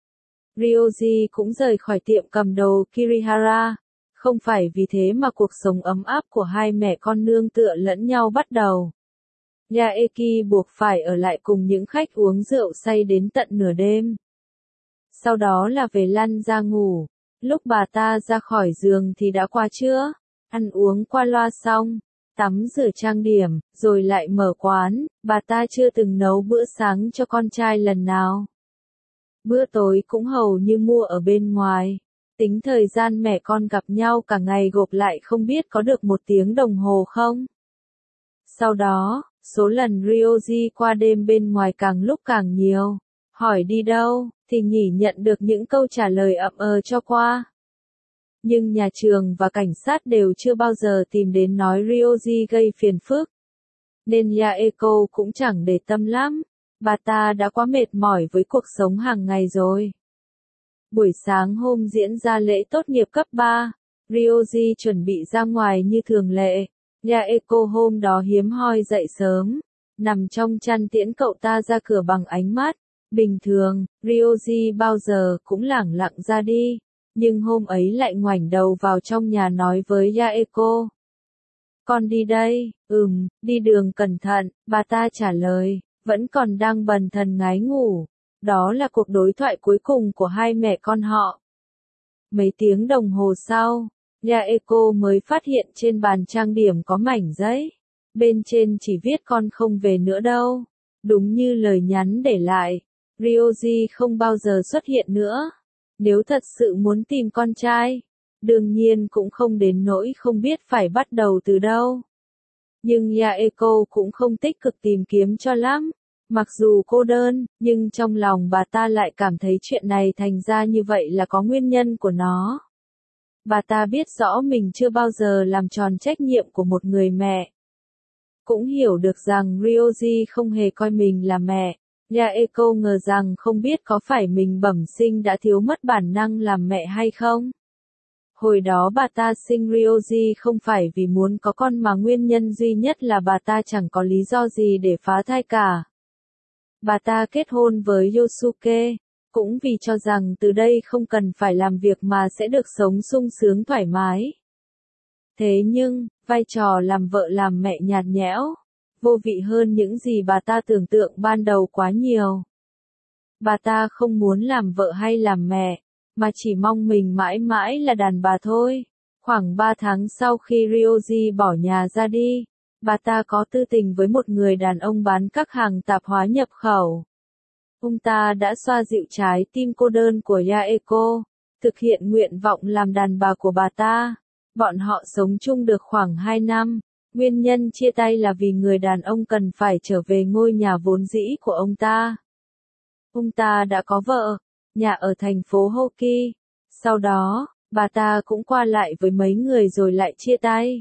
Ryoji cũng rời khỏi tiệm cầm đồ Kirihara. Không phải vì thế mà cuộc sống ấm áp của hai mẹ con nương tựa lẫn nhau bắt đầu. Yaeki buộc phải ở lại cùng những khách uống rượu say đến tận nửa đêm. Sau đó là về lăn ra ngủ. Lúc bà ta ra khỏi giường thì đã qua trưa. Ăn uống qua loa xong, tắm rửa trang điểm, rồi lại mở quán. Bà ta chưa từng nấu bữa sáng cho con trai lần nào. Bữa tối cũng hầu như mua ở bên ngoài. Tính thời gian mẹ con gặp nhau cả ngày gộp lại không biết có được 1 tiếng đồng hồ không. Sau đó, số lần Ryoji qua đêm bên ngoài càng lúc càng nhiều. Hỏi đi đâu, thì nhỉ nhận được những câu trả lời ậm cho qua. Nhưng nhà trường và cảnh sát đều chưa bao giờ tìm đến nói Ryoji gây phiền phức. Nên Yaeko cũng chẳng để tâm lắm. Bà ta đã quá mệt mỏi với cuộc sống hàng ngày rồi. Buổi sáng hôm diễn ra lễ tốt nghiệp cấp 3, Ryoji chuẩn bị ra ngoài như thường lệ. Yaeko hôm đó hiếm hoi dậy sớm, nằm trong chăn tiễn cậu ta ra cửa bằng ánh mắt. Bình thường, Ryoji bao giờ cũng lẳng lặng ra đi, nhưng hôm ấy lại ngoảnh đầu vào trong nhà nói với Yaeko. Con đi đây, đi đường cẩn thận, bà ta trả lời, vẫn còn đang bần thần ngái ngủ. Đó là cuộc đối thoại cuối cùng của hai mẹ con họ. Mấy tiếng đồng hồ sau, Yaeko mới phát hiện trên bàn trang điểm có mảnh giấy. Bên trên chỉ viết con không về nữa đâu. Đúng như lời nhắn để lại, Ryoji không bao giờ xuất hiện nữa. Nếu thật sự muốn tìm con trai, đương nhiên cũng không đến nỗi không biết phải bắt đầu từ đâu. Nhưng Yaeko cũng không tích cực tìm kiếm cho lắm. Mặc dù cô đơn, nhưng trong lòng bà ta lại cảm thấy chuyện này thành ra như vậy là có nguyên nhân của nó. Bà ta biết rõ mình chưa bao giờ làm tròn trách nhiệm của một người mẹ. Cũng hiểu được rằng Ryoji không hề coi mình là mẹ. Yaeko ngờ rằng không biết có phải mình bẩm sinh đã thiếu mất bản năng làm mẹ hay không. Hồi đó bà ta sinh Ryoji không phải vì muốn có con mà nguyên nhân duy nhất là bà ta chẳng có lý do gì để phá thai cả. Bà ta kết hôn với Yosuke, cũng vì cho rằng từ đây không cần phải làm việc mà sẽ được sống sung sướng thoải mái. Thế nhưng, vai trò làm vợ làm mẹ nhạt nhẽo, vô vị hơn những gì bà ta tưởng tượng ban đầu quá nhiều. Bà ta không muốn làm vợ hay làm mẹ, mà chỉ mong mình mãi mãi là đàn bà thôi. Khoảng 3 tháng sau khi Ryoji bỏ nhà ra đi, bà ta có tư tình với một người đàn ông bán các hàng tạp hóa nhập khẩu. Ông ta đã xoa dịu trái tim cô đơn của Yaeko, thực hiện nguyện vọng làm đàn bà của bà ta. Bọn họ sống chung được khoảng 2 năm. Nguyên nhân chia tay là vì người đàn ông cần phải trở về ngôi nhà vốn dĩ của ông ta. Ông ta đã có vợ, nhà ở thành phố Hoki. Sau đó, bà ta cũng qua lại với mấy người rồi lại chia tay.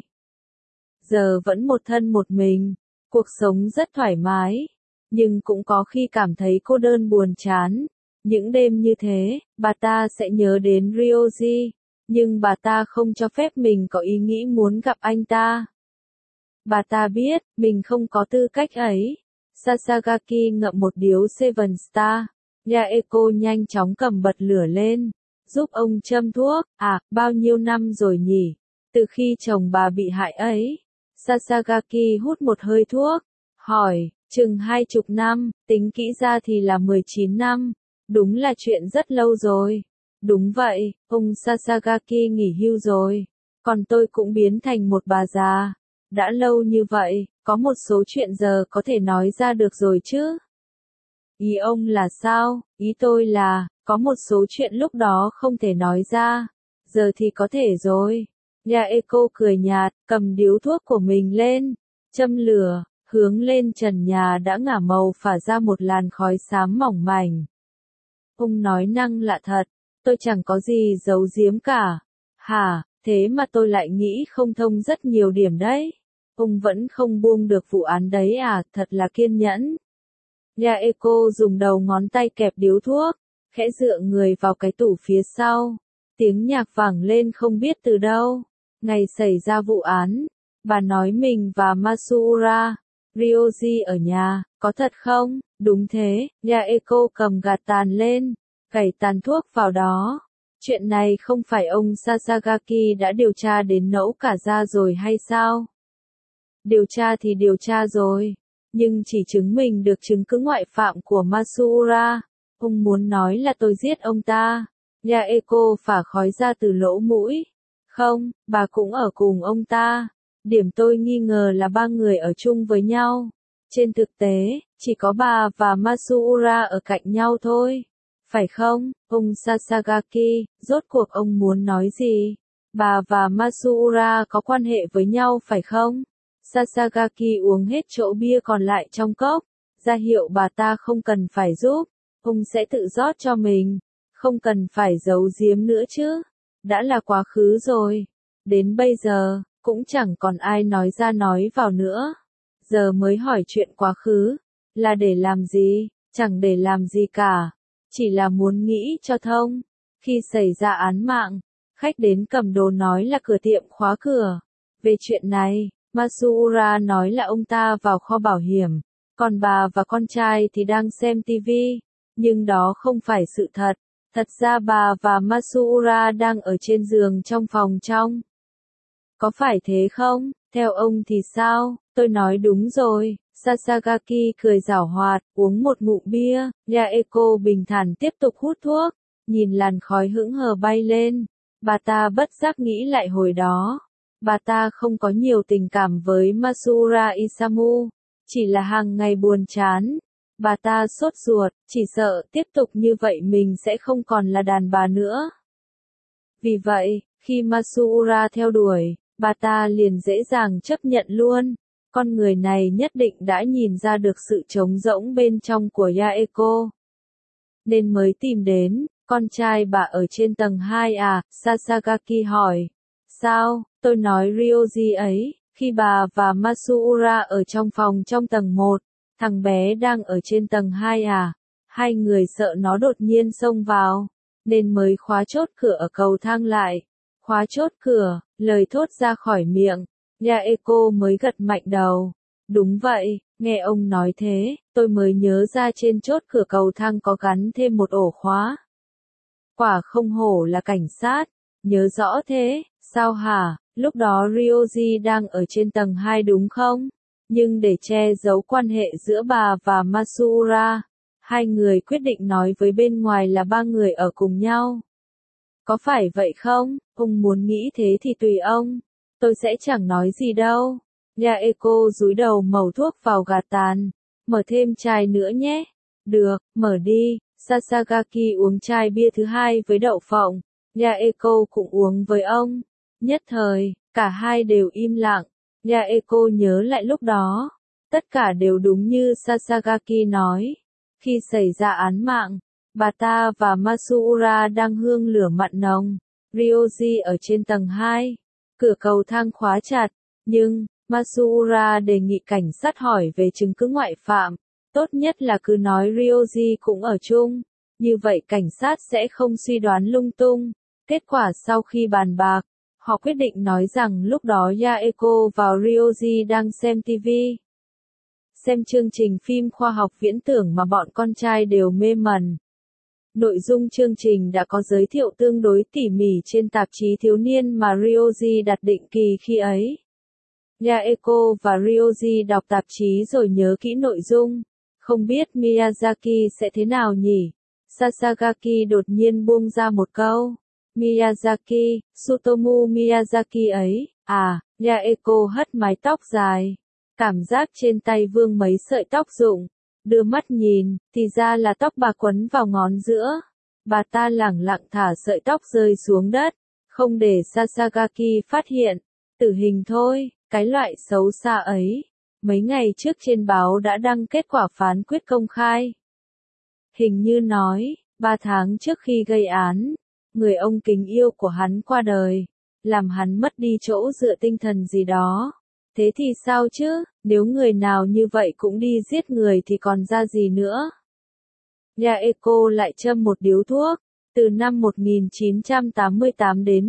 Giờ vẫn một thân một mình, cuộc sống rất thoải mái, nhưng cũng có khi cảm thấy cô đơn buồn chán. Những đêm như thế, bà ta sẽ nhớ đến Ryoji, nhưng bà ta không cho phép mình có ý nghĩ muốn gặp anh ta. Bà ta biết, mình không có tư cách ấy. Sasagaki ngậm một điếu Seven Star. Yaeko nhanh chóng cầm bật lửa lên, giúp ông châm thuốc. À, bao nhiêu năm rồi nhỉ? Từ khi chồng bà bị hại ấy. Sasagaki hút một hơi thuốc, hỏi, chừng 20 năm, tính kỹ ra thì là 19 năm. Đúng là chuyện rất lâu rồi. Đúng vậy, ông Sasagaki nghỉ hưu rồi. Còn tôi cũng biến thành một bà già. Đã lâu như vậy, có một số chuyện giờ có thể nói ra được rồi chứ? Ý ông là sao? Ý tôi là, có một số chuyện lúc đó không thể nói ra. Giờ thì có thể rồi. Yaeko cười nhạt, cầm điếu thuốc của mình lên, châm lửa, hướng lên trần nhà đã ngả màu phả ra một làn khói xám mỏng mảnh. Ông nói năng lạ thật, tôi chẳng có gì giấu giếm cả. Hả, thế mà tôi lại nghĩ không thông rất nhiều điểm đấy. Ông vẫn không buông được vụ án đấy à, thật là kiên nhẫn. Yaeko dùng đầu ngón tay kẹp điếu thuốc, khẽ dựa người vào cái tủ phía sau. Tiếng nhạc vang lên không biết từ đâu. Ngày xảy ra vụ án, bà nói mình và Masuura, Ryoji ở nhà, có thật không? Đúng thế, Yaeko cầm gạt tàn lên, gảy tàn thuốc vào đó. Chuyện này không phải ông Sasagaki đã điều tra đến nẫu cả ra rồi hay sao? Điều tra thì điều tra rồi, nhưng chỉ chứng minh được chứng cứ ngoại phạm của Masuura. Ông muốn nói là tôi giết ông ta. Yaeko phả khói ra từ lỗ mũi. Không, bà cũng ở cùng ông ta. Điểm tôi nghi ngờ là 3 người ở chung với nhau. Trên thực tế, chỉ có bà và Masuura ở cạnh nhau thôi. Phải không, ông Sasagaki, rốt cuộc ông muốn nói gì? Bà và Masuura có quan hệ với nhau phải không? Sasagaki uống hết chỗ bia còn lại trong cốc, ra hiệu bà ta không cần phải giúp. Ông sẽ tự rót cho mình, không cần phải giấu giếm nữa chứ. Đã là quá khứ rồi. Đến bây giờ, cũng chẳng còn ai nói ra nói vào nữa. Giờ mới hỏi chuyện quá khứ. Là để làm gì? Chẳng để làm gì cả. Chỉ là muốn nghĩ cho thông. Khi xảy ra án mạng, khách đến cầm đồ nói là cửa tiệm khóa cửa. Về chuyện này, Masuura nói là ông ta vào kho bảo hiểm. Còn bà và con trai thì đang xem tivi. Nhưng đó không phải sự thật. Thật ra bà và Masuura đang ở trên giường trong phòng trong. Có phải thế không? Theo ông thì sao? Tôi nói đúng rồi. Sasagaki cười giảo hoạt, uống một ngụm bia. Yaeko bình thản tiếp tục hút thuốc. Nhìn làn khói hững hờ bay lên. Bà ta bất giác nghĩ lại hồi đó. Bà ta không có nhiều tình cảm với Masuura Isamu. Chỉ là hàng ngày buồn chán. Bà ta sốt ruột, chỉ sợ tiếp tục như vậy mình sẽ không còn là đàn bà nữa. Vì vậy, Khi Masuura theo đuổi, bà ta liền dễ dàng chấp nhận luôn. Con người này nhất định đã nhìn ra được sự trống rỗng bên trong của Yaeko. Nên mới tìm đến, con trai bà ở trên tầng 2 à, Sasagaki hỏi. Sao, tôi nói Ryoji ấy, khi bà và Masuura ở trong phòng trong tầng 1, thằng bé đang ở trên tầng 2 à, hai người sợ nó đột nhiên xông vào, nên mới khóa chốt cửa ở cầu thang lại. Khóa chốt cửa, lời thốt ra khỏi miệng, Yaeko mới gật mạnh đầu. Đúng vậy, nghe ông nói thế, tôi mới nhớ ra trên chốt cửa cầu thang có gắn thêm một ổ khóa. Quả không hổ là cảnh sát, nhớ rõ thế, sao hả, lúc đó Ryoji đang ở trên tầng 2 đúng không? Nhưng để che giấu quan hệ giữa bà và Masuura, hai người quyết định nói với bên ngoài là ba người ở cùng nhau. Có phải vậy không? Ông muốn nghĩ thế thì tùy ông. Tôi sẽ chẳng nói gì đâu. Yaeko dúi đầu màu thuốc vào gạt tàn. Mở thêm chai nữa nhé. Được, mở đi. Sasagaki uống chai bia thứ hai với đậu phộng. Yaeko cũng uống với ông. Nhất thời, cả hai đều im lặng. Yaeko nhớ lại lúc đó. Tất cả đều đúng như Sasagaki nói. Khi xảy ra án mạng, bà ta và Masuura đang hương lửa mặn nồng. Ryoji ở trên tầng 2. Cửa cầu thang khóa chặt. Nhưng, Masuura đề nghị cảnh sát hỏi về chứng cứ ngoại phạm. Tốt nhất là cứ nói Ryoji cũng ở chung. Như vậy cảnh sát sẽ không suy đoán lung tung. Kết quả sau khi bàn bạc, họ quyết định nói rằng lúc đó Yaeko và Ryoji đang xem TV. Xem chương trình phim khoa học viễn tưởng mà bọn con trai đều mê mẩn. Nội dung chương trình đã có giới thiệu tương đối tỉ mỉ trên tạp chí thiếu niên mà Ryoji đặt định kỳ khi ấy. Yaeko và Ryoji đọc tạp chí rồi nhớ kỹ nội dung. Không biết Miyazaki sẽ thế nào nhỉ? Sasagaki đột nhiên buông ra một câu. Miyazaki, Tsutomu Miyazaki ấy, à, Yaeko hất mái tóc dài. Cảm giác trên tay vương mấy sợi tóc rụng. Đưa mắt nhìn, thì ra là tóc bà quấn vào ngón giữa. Bà ta lẳng lặng thả sợi tóc rơi xuống đất, không để Sasagaki phát hiện. Tử hình thôi, cái loại xấu xa ấy. Mấy ngày trước trên báo đã đăng kết quả phán quyết công khai. Hình như nói, 3 tháng trước khi gây án, người ông kính yêu của hắn qua đời, làm hắn mất đi chỗ dựa tinh thần gì đó. Thế thì sao chứ, nếu người nào như vậy cũng đi giết người thì còn ra gì nữa. Yaeko lại châm một điếu thuốc, từ năm 1988 đến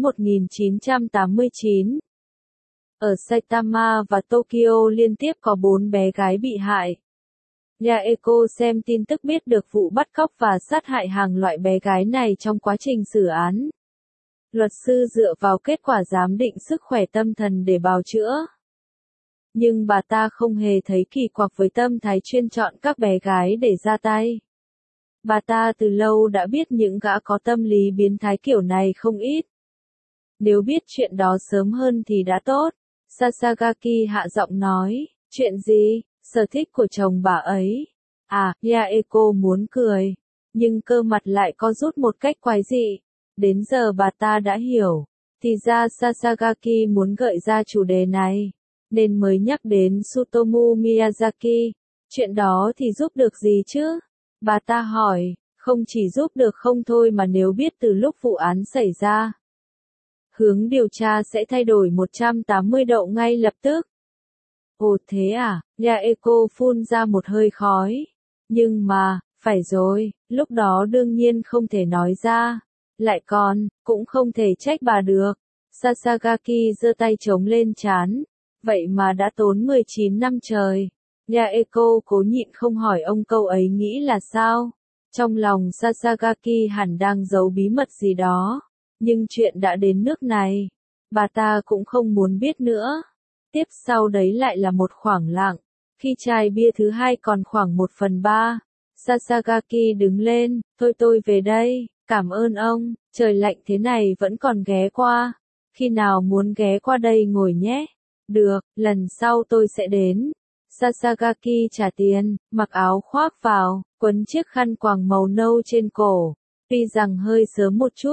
1989. Ở Saitama và Tokyo liên tiếp có 4 bé gái bị hại. Yaeko xem tin tức biết được vụ bắt cóc và sát hại hàng loại bé gái này trong quá trình xử án. Luật sư dựa vào kết quả giám định sức khỏe tâm thần để bào chữa. Nhưng bà ta không hề thấy kỳ quặc với tâm thái chuyên chọn các bé gái để ra tay. Bà ta từ lâu đã biết những gã có tâm lý biến thái kiểu này không ít. Nếu biết chuyện đó sớm hơn thì đã tốt. Sasagaki hạ giọng nói, chuyện gì, sở thích của chồng bà ấy. À, Yaeko muốn cười, nhưng cơ mặt lại co rút một cách quái dị. Đến giờ bà ta đã hiểu, thì ra Sasagaki muốn gợi ra chủ đề này, nên mới nhắc đến Tsutomu Miyazaki. Chuyện đó thì giúp được gì chứ? Bà ta hỏi, không chỉ giúp được không thôi mà nếu biết từ lúc vụ án xảy ra, hướng điều tra sẽ thay đổi 180 độ ngay lập tức. Ồ thế à, Yaeko phun ra một hơi khói. Nhưng mà, phải rồi, lúc đó đương nhiên không thể nói ra. Lại còn, cũng không thể trách bà được. Sasagaki giơ tay chống lên trán. Vậy mà đã tốn 19 năm trời. Yaeko cố nhịn không hỏi ông câu ấy nghĩ là sao. Trong lòng Sasagaki hẳn đang giấu bí mật gì đó. Nhưng chuyện đã đến nước này. Bà ta cũng không muốn biết nữa. Tiếp sau đấy lại là một khoảng lặng. Khi chai bia thứ hai còn khoảng 1/3. Sasagaki đứng lên, thôi tôi về đây, cảm ơn ông, trời lạnh thế này vẫn còn ghé qua. Khi nào muốn ghé qua đây ngồi nhé. Được, lần sau tôi sẽ đến. Sasagaki trả tiền, mặc áo khoác vào, quấn chiếc khăn quàng màu nâu trên cổ. Tuy rằng hơi sớm một chút,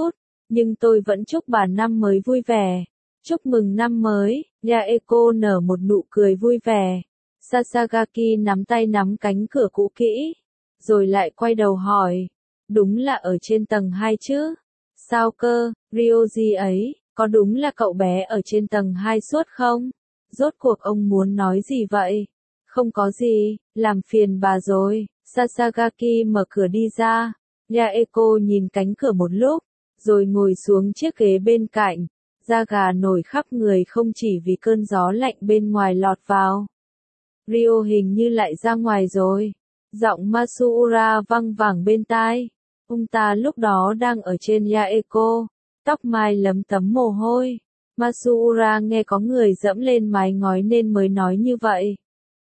nhưng tôi vẫn chúc bà năm mới vui vẻ. Chúc mừng năm mới, Yaeko nở một nụ cười vui vẻ. Sasagaki nắm tay nắm cánh cửa cũ kỹ, rồi lại quay đầu hỏi, đúng là ở trên tầng 2 chứ? Sao cơ, Ryoji ấy, có đúng là cậu bé ở trên tầng 2 suốt không? Rốt cuộc ông muốn nói gì vậy? Không có gì, làm phiền bà rồi. Sasagaki mở cửa đi ra. Yaeko nhìn cánh cửa một lúc, rồi ngồi xuống chiếc ghế bên cạnh. Da gà nổi khắp người không chỉ vì cơn gió lạnh bên ngoài lọt vào. Ryo hình như lại ra ngoài rồi. Giọng Masuura văng vẳng bên tai. Ông ta lúc đó đang ở trên Yaeko, tóc mai lấm tấm mồ hôi. Masuura nghe có người dẫm lên mái ngói nên mới nói như vậy.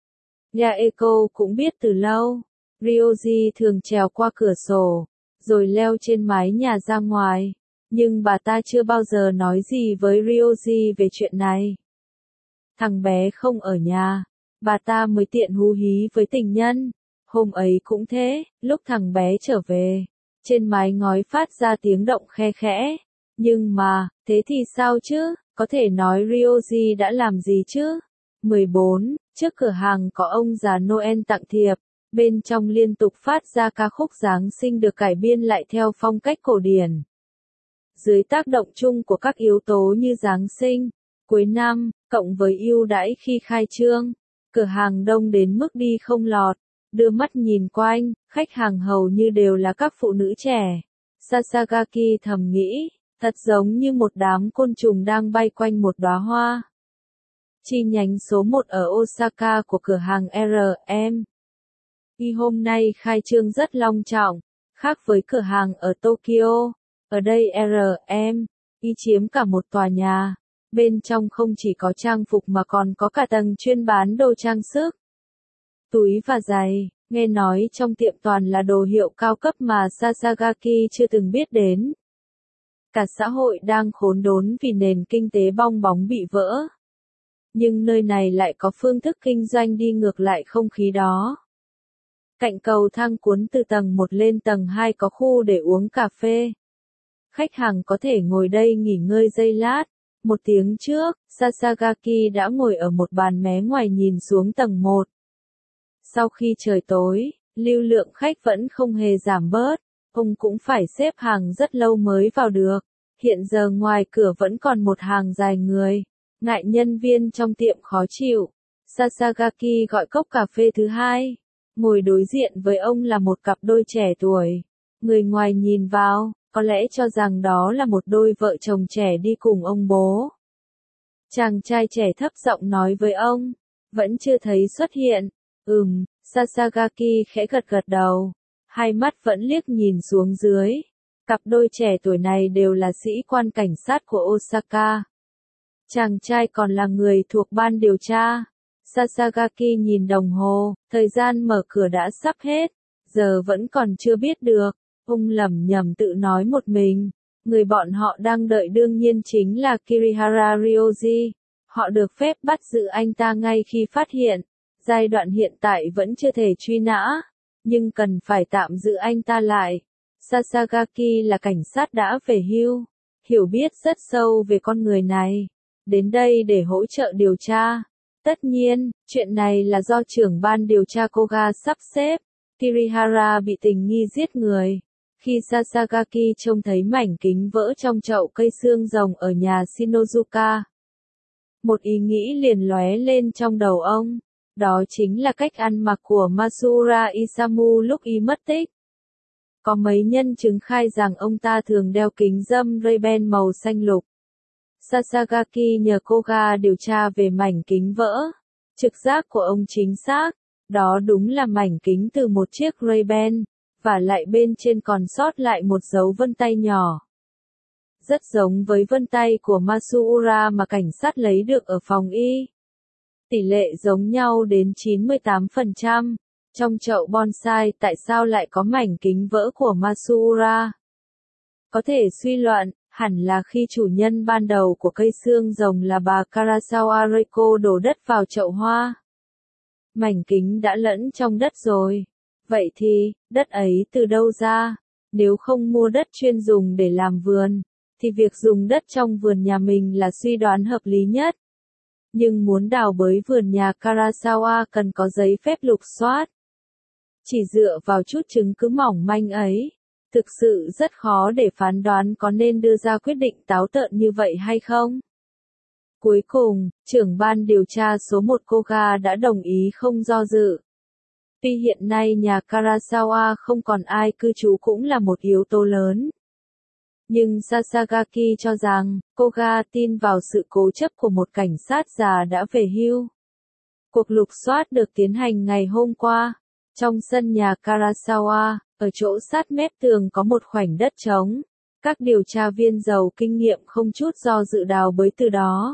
Yaeko cũng biết từ lâu, Ryoji thường trèo qua cửa sổ, rồi leo trên mái nhà ra ngoài, nhưng bà ta chưa bao giờ nói gì với Ryoji về chuyện này. Thằng bé không ở nhà, bà ta mới tiện hú hí với tình nhân. Hôm ấy cũng thế, lúc thằng bé trở về, trên mái ngói phát ra tiếng động khe khẽ. Nhưng mà, thế thì sao chứ, có thể nói Ryoji đã làm gì chứ? 14. Trước cửa hàng có ông già Noel tặng thiệp, bên trong liên tục phát ra ca khúc Giáng sinh được cải biên lại theo phong cách cổ điển. Dưới tác động chung của các yếu tố như Giáng sinh, cuối năm, cộng với ưu đãi khi khai trương, cửa hàng đông đến mức đi không lọt. Đưa mắt nhìn quanh, khách hàng hầu như đều là các phụ nữ trẻ. Sasagaki thầm nghĩ, thật giống như một đám côn trùng đang bay quanh một đóa hoa. Chi nhánh số 1 ở Osaka của cửa hàng RM. Y hôm nay khai trương rất long trọng, khác với cửa hàng ở Tokyo. Ở đây RM, Y chiếm cả một tòa nhà. Bên trong không chỉ có trang phục mà còn có cả tầng chuyên bán đồ trang sức, túi và giày. Nghe nói trong tiệm toàn là đồ hiệu cao cấp mà Sasagaki chưa từng biết đến. Cả xã hội đang khốn đốn vì nền kinh tế bong bóng bị vỡ. Nhưng nơi này lại có phương thức kinh doanh đi ngược lại không khí đó. Cạnh cầu thang cuốn từ tầng 1 lên tầng 2 có khu để uống cà phê. Khách hàng có thể ngồi đây nghỉ ngơi giây lát. Một tiếng trước, Sasagaki đã ngồi ở một bàn mé ngoài nhìn xuống tầng 1. Sau khi trời tối, lưu lượng khách vẫn không hề giảm bớt. Ông cũng phải xếp hàng rất lâu mới vào được. Hiện giờ ngoài cửa vẫn còn một hàng dài người. Ngại nhân viên trong tiệm khó chịu, Sasagaki gọi cốc cà phê thứ hai. Ngồi đối diện với ông là một cặp đôi trẻ tuổi. Người ngoài nhìn vào, có lẽ cho rằng đó là một đôi vợ chồng trẻ đi cùng ông bố. Chàng trai trẻ thấp giọng nói với ông, vẫn chưa thấy xuất hiện. Sasagaki khẽ gật gật đầu. Hai mắt vẫn liếc nhìn xuống dưới. Cặp đôi trẻ tuổi này đều là sĩ quan cảnh sát của Osaka. Chàng trai còn là người thuộc ban điều tra. Sasagaki nhìn đồng hồ, thời gian mở cửa đã sắp hết, giờ vẫn còn chưa biết được. Ông lẩm nhẩm tự nói một mình. Người bọn họ đang đợi đương nhiên chính là Kirihara Ryoji. Họ được phép bắt giữ anh ta ngay khi phát hiện. Giai đoạn hiện tại vẫn chưa thể truy nã, nhưng cần phải tạm giữ anh ta lại. Sasagaki là cảnh sát đã về hưu, hiểu biết rất sâu về con người này. Đến đây để hỗ trợ điều tra. Tất nhiên, chuyện này là do trưởng ban điều tra Koga sắp xếp. Kirihara bị tình nghi giết người. Khi Sasagaki trông thấy mảnh kính vỡ trong chậu cây xương rồng ở nhà Shinozuka, một ý nghĩ liền lóe lên trong đầu ông. Đó chính là cách ăn mặc của Masuura Isamu lúc y mất tích. Có mấy nhân chứng khai rằng ông ta thường đeo kính râm Ray-Ban màu xanh lục. Sasagaki nhờ Koga điều tra về mảnh kính vỡ. Trực giác của ông chính xác. Đó đúng là mảnh kính từ một chiếc Ray-Ban, và lại bên trên còn sót lại một dấu vân tay nhỏ. Rất giống với vân tay của Masuura mà cảnh sát lấy được ở phòng y. Tỷ lệ giống nhau đến 98%. Trong chậu bonsai tại sao lại có mảnh kính vỡ của Masuura? Có thể suy luận, hẳn là khi chủ nhân ban đầu của cây xương rồng là bà Karasawa Reiko đổ đất vào chậu hoa. Mảnh kính đã lẫn trong đất rồi. Vậy thì, đất ấy từ đâu ra? Nếu không mua đất chuyên dùng để làm vườn, thì việc dùng đất trong vườn nhà mình là suy đoán hợp lý nhất. Nhưng muốn đào bới vườn nhà Karasawa cần có giấy phép lục soát. Chỉ dựa vào chút chứng cứ mỏng manh ấy, thực sự rất khó để phán đoán có nên đưa ra quyết định táo tợn như vậy hay không. Cuối cùng, trưởng ban điều tra số 1 Koga đã đồng ý không do dự. Tuy hiện nay nhà Karasawa không còn ai cư trú cũng là một yếu tố lớn. Nhưng Sasagaki cho rằng, Koga tin vào sự cố chấp của một cảnh sát già đã về hưu. Cuộc lục soát được tiến hành ngày hôm qua. Trong sân nhà Karasawa, ở chỗ sát mép tường có một khoảnh đất trống. Các điều tra viên giàu kinh nghiệm không chút do dự đào bới từ đó.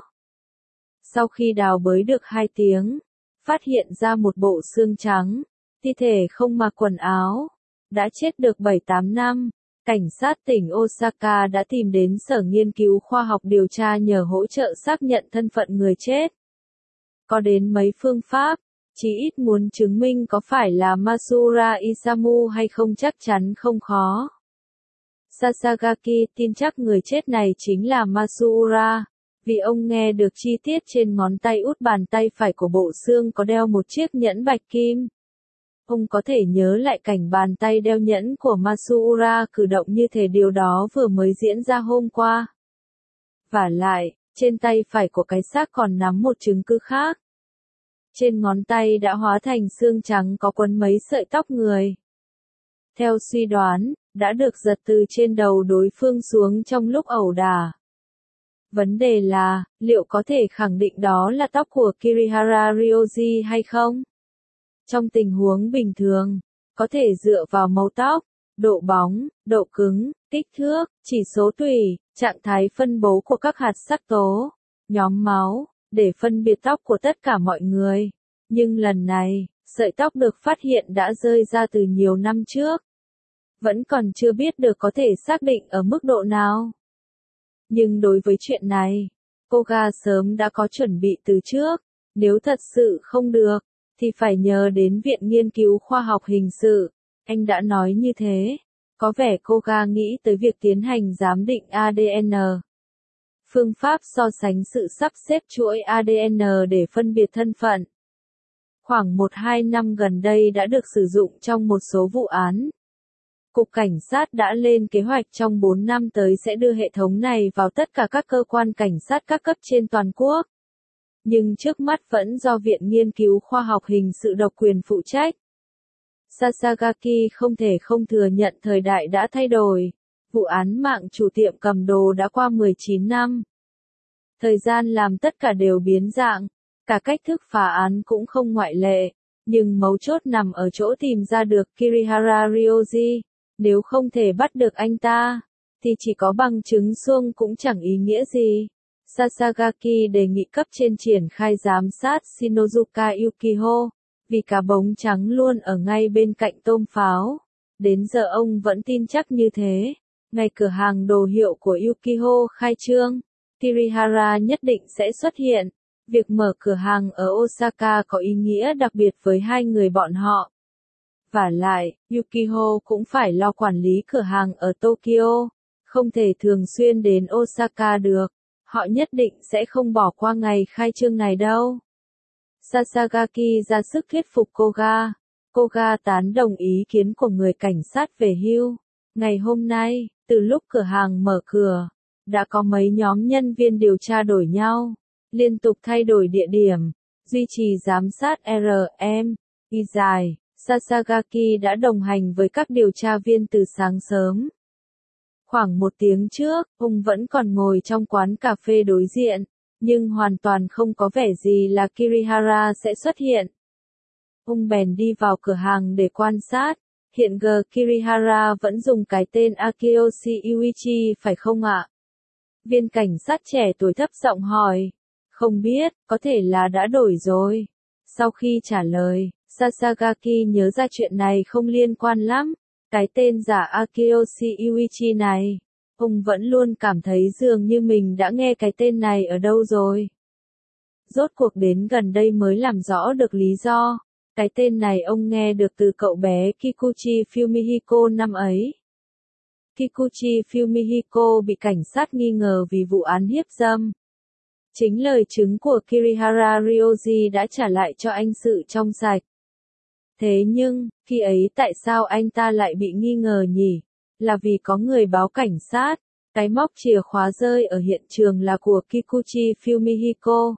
Sau khi đào bới được 2 tiếng, phát hiện ra một bộ xương trắng, thi thể không mặc quần áo, đã chết được 7-8 năm. Cảnh sát tỉnh Osaka đã tìm đến Sở Nghiên cứu Khoa học điều tra nhờ hỗ trợ xác nhận thân phận người chết. Có đến mấy phương pháp, chỉ ít muốn chứng minh có phải là Masura Isamu hay không chắc chắn không khó. Sasagaki tin chắc người chết này chính là Masura, vì ông nghe được chi tiết trên ngón tay út bàn tay phải của bộ xương có đeo một chiếc nhẫn bạch kim. Ông có thể nhớ lại cảnh bàn tay đeo nhẫn của Masura cử động như thể điều đó vừa mới diễn ra hôm qua. Vả lại, trên tay phải của cái xác còn nắm một chứng cứ khác. Trên ngón tay đã hóa thành xương trắng có quấn mấy sợi tóc người. Theo suy đoán, đã được giật từ trên đầu đối phương xuống trong lúc ẩu đả. Vấn đề là, liệu có thể khẳng định đó là tóc của Kirihara Ryoji hay không? Trong tình huống bình thường, có thể dựa vào màu tóc, độ bóng, độ cứng, kích thước, chỉ số tủy, trạng thái phân bố của các hạt sắc tố, nhóm máu, để phân biệt tóc của tất cả mọi người. Nhưng lần này, sợi tóc được phát hiện đã rơi ra từ nhiều năm trước. Vẫn còn chưa biết được có thể xác định ở mức độ nào. Nhưng đối với chuyện này, Koga sớm đã có chuẩn bị từ trước. Nếu thật sự không được, thì phải nhờ đến Viện Nghiên cứu Khoa học Hình sự. Anh đã nói như thế. Có vẻ Koga nghĩ tới việc tiến hành giám định ADN. Phương pháp so sánh sự sắp xếp chuỗi ADN để phân biệt thân phận. Khoảng 1-2 năm gần đây đã được sử dụng trong một số vụ án. Cục Cảnh sát đã lên kế hoạch trong 4 năm tới sẽ đưa hệ thống này vào tất cả các cơ quan cảnh sát các cấp trên toàn quốc. Nhưng trước mắt vẫn do Viện Nghiên cứu Khoa học Hình sự độc quyền phụ trách. Sasagaki không thể không thừa nhận thời đại đã thay đổi. Vụ án mạng chủ tiệm cầm đồ đã qua 19 năm. Thời gian làm tất cả đều biến dạng, cả cách thức phá án cũng không ngoại lệ. Nhưng mấu chốt nằm ở chỗ tìm ra được Kirihara Ryoji. Nếu không thể bắt được anh ta, thì chỉ có bằng chứng suông cũng chẳng ý nghĩa gì. Sasagaki đề nghị cấp trên triển khai giám sát Shinozuka Yukiho, vì cá bống trắng luôn ở ngay bên cạnh tôm pháo. Đến giờ ông vẫn tin chắc như thế. Ngày cửa hàng đồ hiệu của Yukiho khai trương, Kirihara nhất định sẽ xuất hiện. Việc mở cửa hàng ở Osaka có ý nghĩa đặc biệt với hai người bọn họ. Vả lại, Yukiho cũng phải lo quản lý cửa hàng ở Tokyo, không thể thường xuyên đến Osaka được. Họ nhất định sẽ không bỏ qua ngày khai trương này đâu. Sasagaki ra sức thuyết phục Koga. Koga tán đồng ý kiến của người cảnh sát về hưu. Ngày hôm nay, từ lúc cửa hàng mở cửa, đã có mấy nhóm nhân viên điều tra đổi nhau, liên tục thay đổi địa điểm, duy trì giám sát RM. Y dài, Sasagaki đã đồng hành với các điều tra viên từ sáng sớm. Khoảng 1 tiếng trước, ông vẫn còn ngồi trong quán cà phê đối diện, nhưng hoàn toàn không có vẻ gì là Kirihara sẽ xuất hiện. Ông bèn đi vào cửa hàng để quan sát. Hiện giờ Kirihara vẫn dùng cái tên Akiyoshi Yuichi phải không ạ? Viên cảnh sát trẻ tuổi thấp giọng hỏi. Không biết, có thể là đã đổi rồi. Sau khi trả lời, Sasagaki nhớ ra chuyện này không liên quan lắm. Cái tên giả Akiyoshi Yuichi này, ông vẫn luôn cảm thấy dường như mình đã nghe cái tên này ở đâu rồi. Rốt cuộc đến gần đây mới làm rõ được lý do. Cái tên này ông nghe được từ cậu bé Kikuchi Fumihiko năm ấy. Kikuchi Fumihiko bị cảnh sát nghi ngờ vì vụ án hiếp dâm. Chính lời chứng của Kirihara Ryoji đã trả lại cho anh sự trong sạch. Thế nhưng, khi ấy tại sao anh ta lại bị nghi ngờ nhỉ? Là vì có người báo cảnh sát. Cái móc chìa khóa rơi ở hiện trường là của Kikuchi Fumihiko.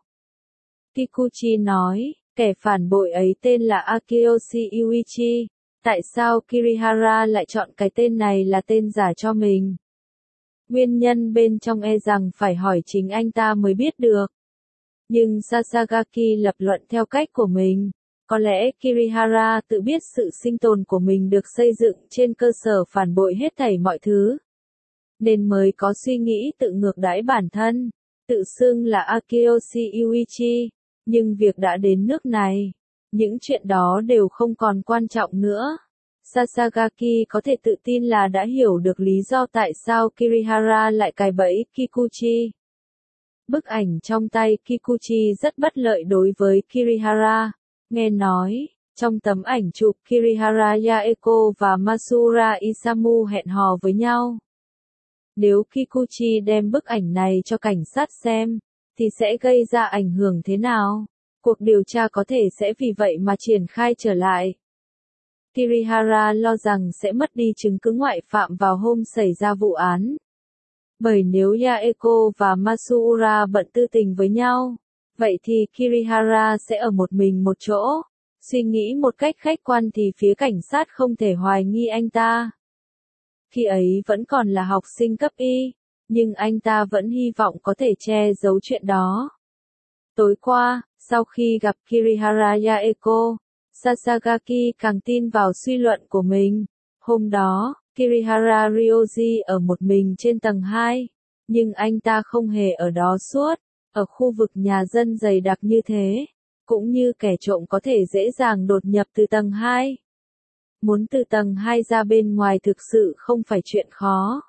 Kikuchi nói, kẻ phản bội ấy tên là Akiyoshi Yuichi. Tại sao Kirihara lại chọn cái tên này là tên giả cho mình? Nguyên nhân bên trong e rằng phải hỏi chính anh ta mới biết được. Nhưng Sasagaki lập luận theo cách của mình. Có lẽ Kirihara tự biết sự sinh tồn của mình được xây dựng trên cơ sở phản bội hết thảy mọi thứ. Nên mới có suy nghĩ tự ngược đãi bản thân, tự xưng là Akiyoshi Yuichi. Nhưng việc đã đến nước này, những chuyện đó đều không còn quan trọng nữa. Sasagaki có thể tự tin là đã hiểu được lý do tại sao Kirihara lại cài bẫy Kikuchi. Bức ảnh trong tay Kikuchi rất bất lợi đối với Kirihara. Nghe nói, trong tấm ảnh chụp Kirihara Yaeko và Masura Isamu hẹn hò với nhau. Nếu Kikuchi đem bức ảnh này cho cảnh sát xem, thì sẽ gây ra ảnh hưởng thế nào? Cuộc điều tra có thể sẽ vì vậy mà triển khai trở lại. Kirihara lo rằng sẽ mất đi chứng cứ ngoại phạm vào hôm xảy ra vụ án. Bởi nếu Yaeko và Masura bận tư tình với nhau, vậy thì Kirihara sẽ ở một mình một chỗ. Suy nghĩ một cách khách quan thì phía cảnh sát không thể hoài nghi anh ta. Khi ấy vẫn còn là học sinh cấp y, nhưng anh ta vẫn hy vọng có thể che giấu chuyện đó. Tối qua, sau khi gặp Kirihara Yaeko, Sasagaki càng tin vào suy luận của mình. Hôm đó, Kirihara Ryoji ở một mình trên tầng 2, nhưng anh ta không hề ở đó suốt, ở khu vực nhà dân dày đặc như thế, cũng như kẻ trộm có thể dễ dàng đột nhập từ tầng 2. Muốn từ tầng 2 ra bên ngoài thực sự không phải chuyện khó.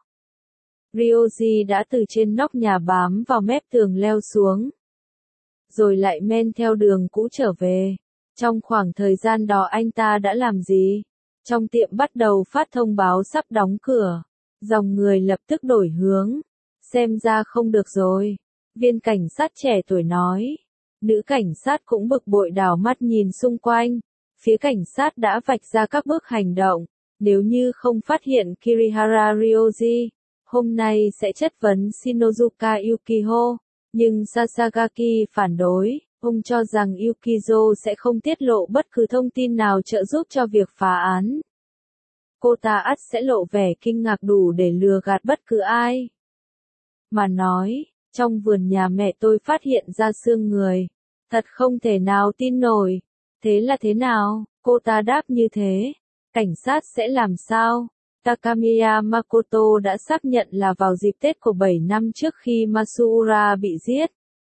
Ryoji đã từ trên nóc nhà bám vào mép tường leo xuống, rồi lại men theo đường cũ trở về. Trong khoảng thời gian đó anh ta đã làm gì? Trong tiệm bắt đầu phát thông báo sắp đóng cửa. Dòng người lập tức đổi hướng. Xem ra không được rồi. Viên cảnh sát trẻ tuổi nói. Nữ cảnh sát cũng bực bội đảo mắt nhìn xung quanh. Phía cảnh sát đã vạch ra các bước hành động. Nếu như không phát hiện Kirihara Ryoji, hôm nay sẽ chất vấn Shinozuka Yukiho. Nhưng Sasagaki phản đối. Ông cho rằng Yukizo sẽ không tiết lộ bất cứ thông tin nào trợ giúp cho việc phá án. Cô ta ắt sẽ lộ vẻ kinh ngạc đủ để lừa gạt bất cứ ai. Mà nói, trong vườn nhà mẹ tôi phát hiện ra xương người. Thật không thể nào tin nổi. Thế là thế nào? Cô ta đáp như thế. Cảnh sát sẽ làm sao? Takamiya Makoto đã xác nhận là vào dịp Tết của 7 năm trước khi Masura bị giết.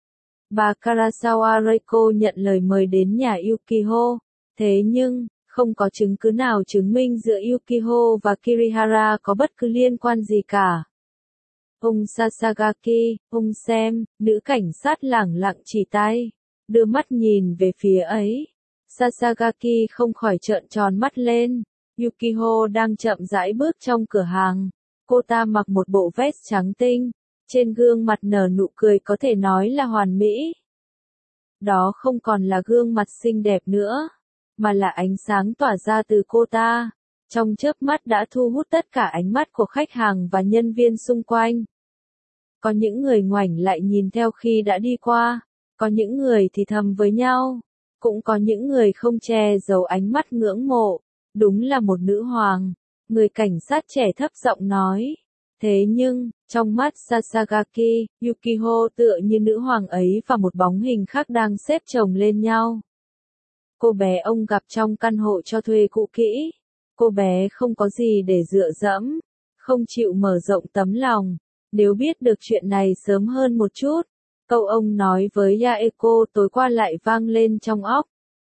Bà Karasawa Reiko nhận lời mời đến nhà Yukiho. Thế nhưng, không có chứng cứ nào chứng minh giữa Yukiho và Kirihara có bất cứ liên quan gì cả. Ông Sasagaki, ông xem, nữ cảnh sát lẳng lặng chỉ tay, đưa mắt nhìn về phía ấy. Sasagaki không khỏi trợn tròn mắt lên. Yukiho đang chậm rãi bước trong cửa hàng. Cô ta mặc một bộ vest trắng tinh. Trên gương mặt nở nụ cười có thể nói là hoàn mỹ. Đó không còn là gương mặt xinh đẹp nữa, mà là ánh sáng tỏa ra từ cô ta. Trong chớp mắt đã thu hút tất cả ánh mắt của khách hàng và nhân viên xung quanh. Có những người ngoảnh lại nhìn theo khi đã đi qua, có những người thì thầm với nhau, cũng có những người không che giấu ánh mắt ngưỡng mộ. Đúng là một nữ hoàng, người cảnh sát trẻ thấp giọng nói. Thế nhưng, trong mắt Sasagaki, Yukiho tựa như nữ hoàng ấy và một bóng hình khác đang xếp chồng lên nhau. Cô bé ông gặp trong căn hộ cho thuê cũ kỹ. Cô bé không có gì để dựa dẫm, không chịu mở rộng tấm lòng. Nếu biết được chuyện này sớm hơn một chút, câu ông nói với Yaeko tối qua lại vang lên trong óc.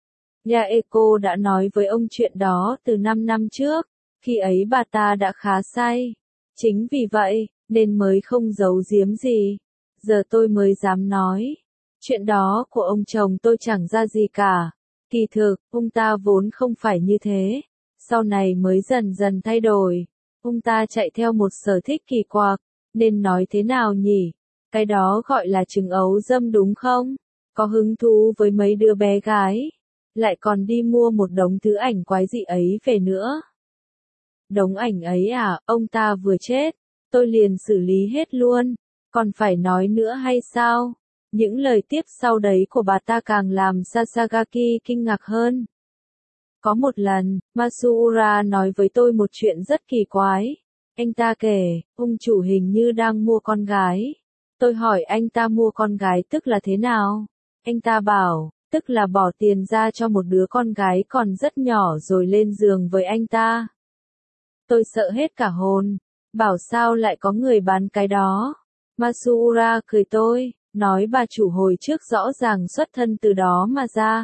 Yaeko đã nói với ông chuyện đó từ 5 năm trước, khi ấy bà ta đã khá say. Chính vì vậy, nên mới không giấu giếm gì. Giờ tôi mới dám nói. Chuyện đó của ông chồng tôi chẳng ra gì cả. Kỳ thực, ông ta vốn không phải như thế. Sau này mới dần dần thay đổi. Ông ta chạy theo một sở thích kỳ quặc, nên nói thế nào nhỉ? Cái đó gọi là trứng ấu dâm đúng không? Có hứng thú với mấy đứa bé gái, lại còn đi mua một đống thứ ảnh quái dị ấy về nữa. Đống ảnh ấy à, ông ta vừa chết, tôi liền xử lý hết luôn, còn phải nói nữa hay sao? Những lời tiếp sau đấy của bà ta càng làm Sasagaki kinh ngạc hơn. Có một lần, Masuura nói với tôi một chuyện rất kỳ quái. Anh ta kể, ông chủ hình như đang mua con gái. Tôi hỏi anh ta mua con gái tức là thế nào? Anh ta bảo, tức là bỏ tiền ra cho một đứa con gái còn rất nhỏ rồi lên giường với anh ta. Tôi sợ hết cả hồn, bảo sao lại có người bán cái đó. Masuura cười tôi, nói bà chủ hồi trước rõ ràng xuất thân từ đó mà ra.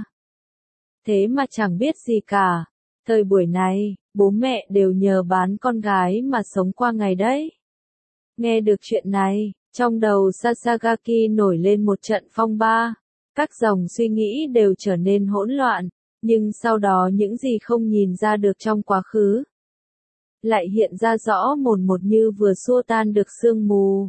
Thế mà chẳng biết gì cả. Thời buổi này, bố mẹ đều nhờ bán con gái mà sống qua ngày đấy. Nghe được chuyện này, trong đầu Sasagaki nổi lên một trận phong ba. Các dòng suy nghĩ đều trở nên hỗn loạn, nhưng sau đó những gì không nhìn ra được trong quá khứ lại hiện ra rõ mồn một như vừa xua tan được sương mù.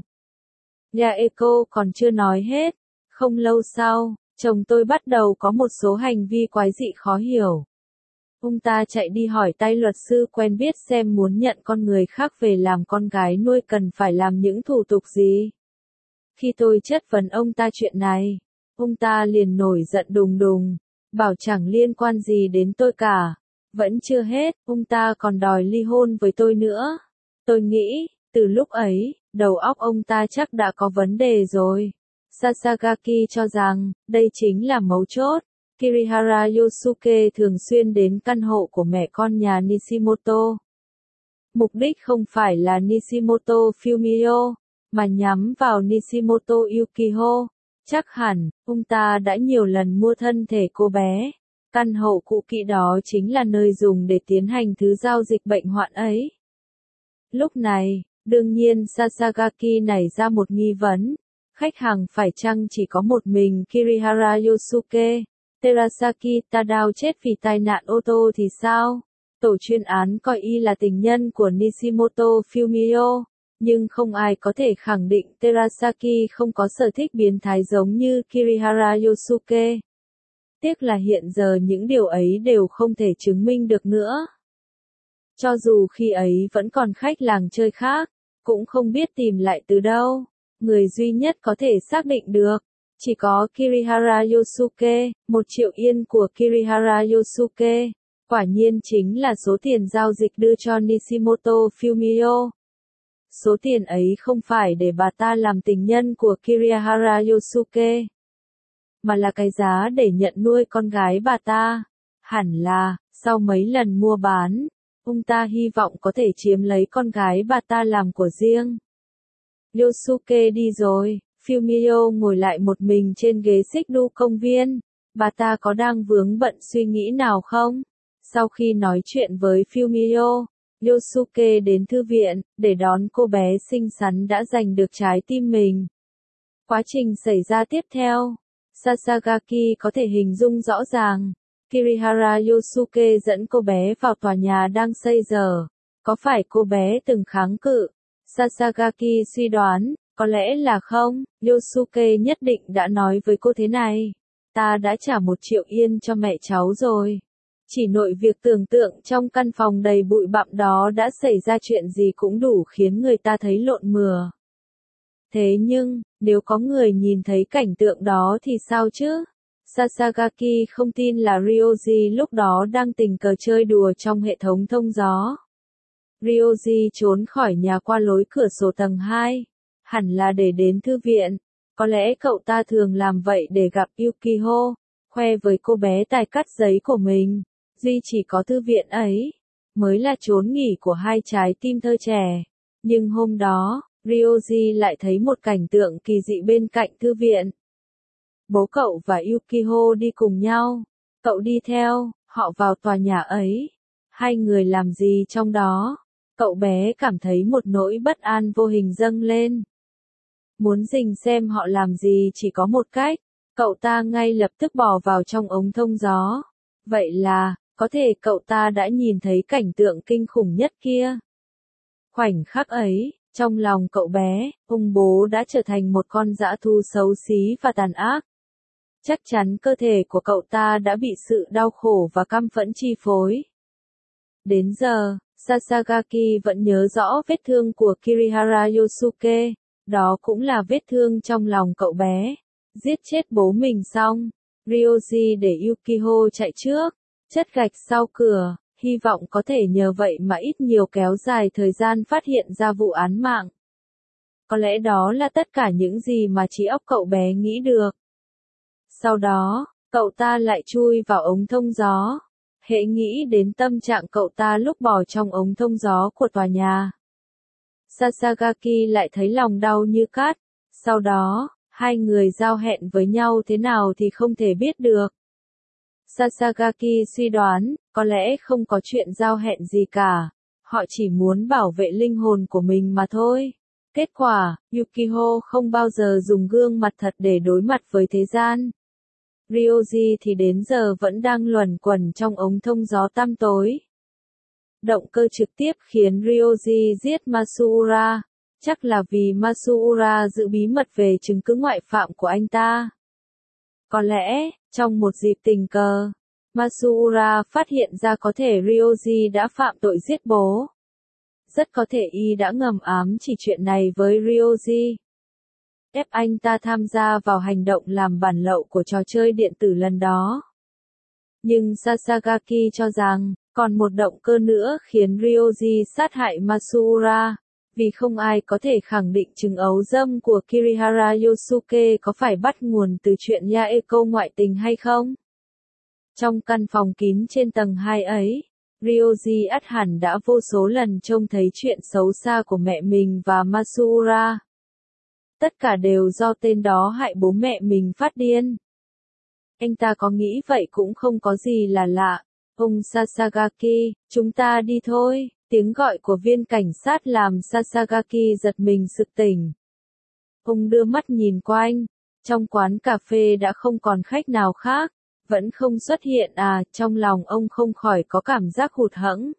Yaeko còn chưa nói hết. Không lâu sau, chồng tôi bắt đầu có một số hành vi quái dị khó hiểu. Ông ta chạy đi hỏi tay luật sư quen biết xem muốn nhận con người khác về làm con gái nuôi cần phải làm những thủ tục gì. Khi tôi chất vấn ông ta chuyện này, ông ta liền nổi giận đùng đùng, bảo chẳng liên quan gì đến tôi cả. Vẫn chưa hết, ông ta còn đòi ly hôn với tôi nữa. Tôi nghĩ, từ lúc ấy, đầu óc ông ta chắc đã có vấn đề rồi. Sasagaki cho rằng, đây chính là mấu chốt. Kirihara Yosuke thường xuyên đến căn hộ của mẹ con nhà Nishimoto. Mục đích không phải là Nishimoto Fumio, mà nhắm vào Nishimoto Yukiho. Chắc hẳn, ông ta đã nhiều lần mua thân thể cô bé. Căn hộ cũ kỹ đó chính là nơi dùng để tiến hành thứ giao dịch bệnh hoạn ấy. Lúc này, đương nhiên Sasagaki nảy ra một nghi vấn. Khách hàng phải chăng chỉ có một mình Kirihara Yosuke? Terasaki Tadao chết vì tai nạn ô tô thì sao? Tổ chuyên án coi y là tình nhân của Nishimoto Fumio, nhưng không ai có thể khẳng định Terasaki không có sở thích biến thái giống như Kirihara Yosuke. Tiếc là hiện giờ những điều ấy đều không thể chứng minh được nữa. Cho dù khi ấy vẫn còn khách làng chơi khác, cũng không biết tìm lại từ đâu. Người duy nhất có thể xác định được, chỉ có Kirihara Yosuke, 1 triệu yên của Kirihara Yosuke. Quả nhiên chính là số tiền giao dịch đưa cho Nishimoto Fumio. Số tiền ấy không phải để bà ta làm tình nhân của Kirihara Yosuke, mà là cái giá để nhận nuôi con gái bà ta. Hẳn là, sau mấy lần mua bán, ông ta hy vọng có thể chiếm lấy con gái bà ta làm của riêng. Yosuke đi rồi, Fumio ngồi lại một mình trên ghế xích đu công viên. Bà ta có đang vướng bận suy nghĩ nào không? Sau khi nói chuyện với Fumio, Yosuke đến thư viện, để đón cô bé xinh xắn đã giành được trái tim mình. Quá trình xảy ra tiếp theo, Sasagaki có thể hình dung rõ ràng. Kirihara Yosuke dẫn cô bé vào tòa nhà đang xây dở. Có phải cô bé từng kháng cự? Sasagaki suy đoán, có lẽ là không. Yosuke nhất định đã nói với cô thế này. Ta đã trả 1 triệu yên cho mẹ cháu rồi. Chỉ nội việc tưởng tượng trong căn phòng đầy bụi bặm đó đã xảy ra chuyện gì cũng đủ khiến người ta thấy lộn mửa. Thế nhưng, nếu có người nhìn thấy cảnh tượng đó thì sao chứ? Sasagaki không tin là Ryoji lúc đó đang tình cờ chơi đùa trong hệ thống thông gió. Ryoji trốn khỏi nhà qua lối cửa sổ tầng 2. Hẳn là để đến thư viện. Có lẽ cậu ta thường làm vậy để gặp Yukiho, khoe với cô bé tài cắt giấy của mình. Duy chỉ có thư viện ấy mới là chốn nghỉ của hai trái tim thơ trẻ. Nhưng hôm đó, Ryoji lại thấy một cảnh tượng kỳ dị bên cạnh thư viện. Bố cậu và Yukiho đi cùng nhau. Cậu đi theo, họ vào tòa nhà ấy. Hai người làm gì trong đó? Cậu bé cảm thấy một nỗi bất an vô hình dâng lên. Muốn rình xem họ làm gì chỉ có một cách. Cậu ta ngay lập tức bò vào trong ống thông gió. Vậy là, có thể cậu ta đã nhìn thấy cảnh tượng kinh khủng nhất kia. Khoảnh khắc ấy, trong lòng cậu bé, ông bố đã trở thành một con dã thú xấu xí và tàn ác. Chắc chắn cơ thể của cậu ta đã bị sự đau khổ và căm phẫn chi phối. Đến giờ, Sasagaki vẫn nhớ rõ vết thương của Kirihara Yosuke, đó cũng là vết thương trong lòng cậu bé. Giết chết bố mình xong, Ryoji để Yukiho chạy trước, chất gạch sau cửa, hy vọng có thể nhờ vậy mà ít nhiều kéo dài thời gian phát hiện ra vụ án mạng. Có lẽ đó là tất cả những gì mà trí óc cậu bé nghĩ được. Sau đó, cậu ta lại chui vào ống thông gió. Hễ nghĩ đến tâm trạng cậu ta lúc bò trong ống thông gió của tòa nhà, Sasagaki lại thấy lòng đau như cắt. Sau đó, hai người giao hẹn với nhau thế nào thì không thể biết được. Sasagaki suy đoán, có lẽ không có chuyện giao hẹn gì cả. Họ chỉ muốn bảo vệ linh hồn của mình mà thôi. Kết quả, Yukiho không bao giờ dùng gương mặt thật để đối mặt với thế gian. Ryoji thì đến giờ vẫn đang luẩn quẩn trong ống thông gió tăm tối. Động cơ trực tiếp khiến Ryoji giết Masuura, chắc là vì Masuura giữ bí mật về chứng cứ ngoại phạm của anh ta. Có lẽ, trong một dịp tình cờ, Masuura phát hiện ra có thể Ryoji đã phạm tội giết bố. Rất có thể y đã ngầm ám chỉ chuyện này với Ryoji, ép anh ta tham gia vào hành động làm bản lậu của trò chơi điện tử lần đó. Nhưng Sasagaki cho rằng, còn một động cơ nữa khiến Ryoji sát hại Masuura, vì không ai có thể khẳng định chứng ấu dâm của Kirihara Yosuke có phải bắt nguồn từ chuyện Yaeko ngoại tình hay không. Trong căn phòng kín trên tầng 2 ấy, Ryoji ắt hẳn đã vô số lần trông thấy chuyện xấu xa của mẹ mình và Masuura. Tất cả đều do tên đó hại bố mẹ mình phát điên. Anh ta có nghĩ vậy cũng không có gì là lạ. Ông Sasagaki, chúng ta đi thôi. Tiếng gọi của viên cảnh sát làm Sasagaki giật mình sực tỉnh. Ông đưa mắt nhìn quanh. Trong quán cà phê đã không còn khách nào khác. Vẫn không xuất hiện trong lòng ông không khỏi có cảm giác hụt hẫng.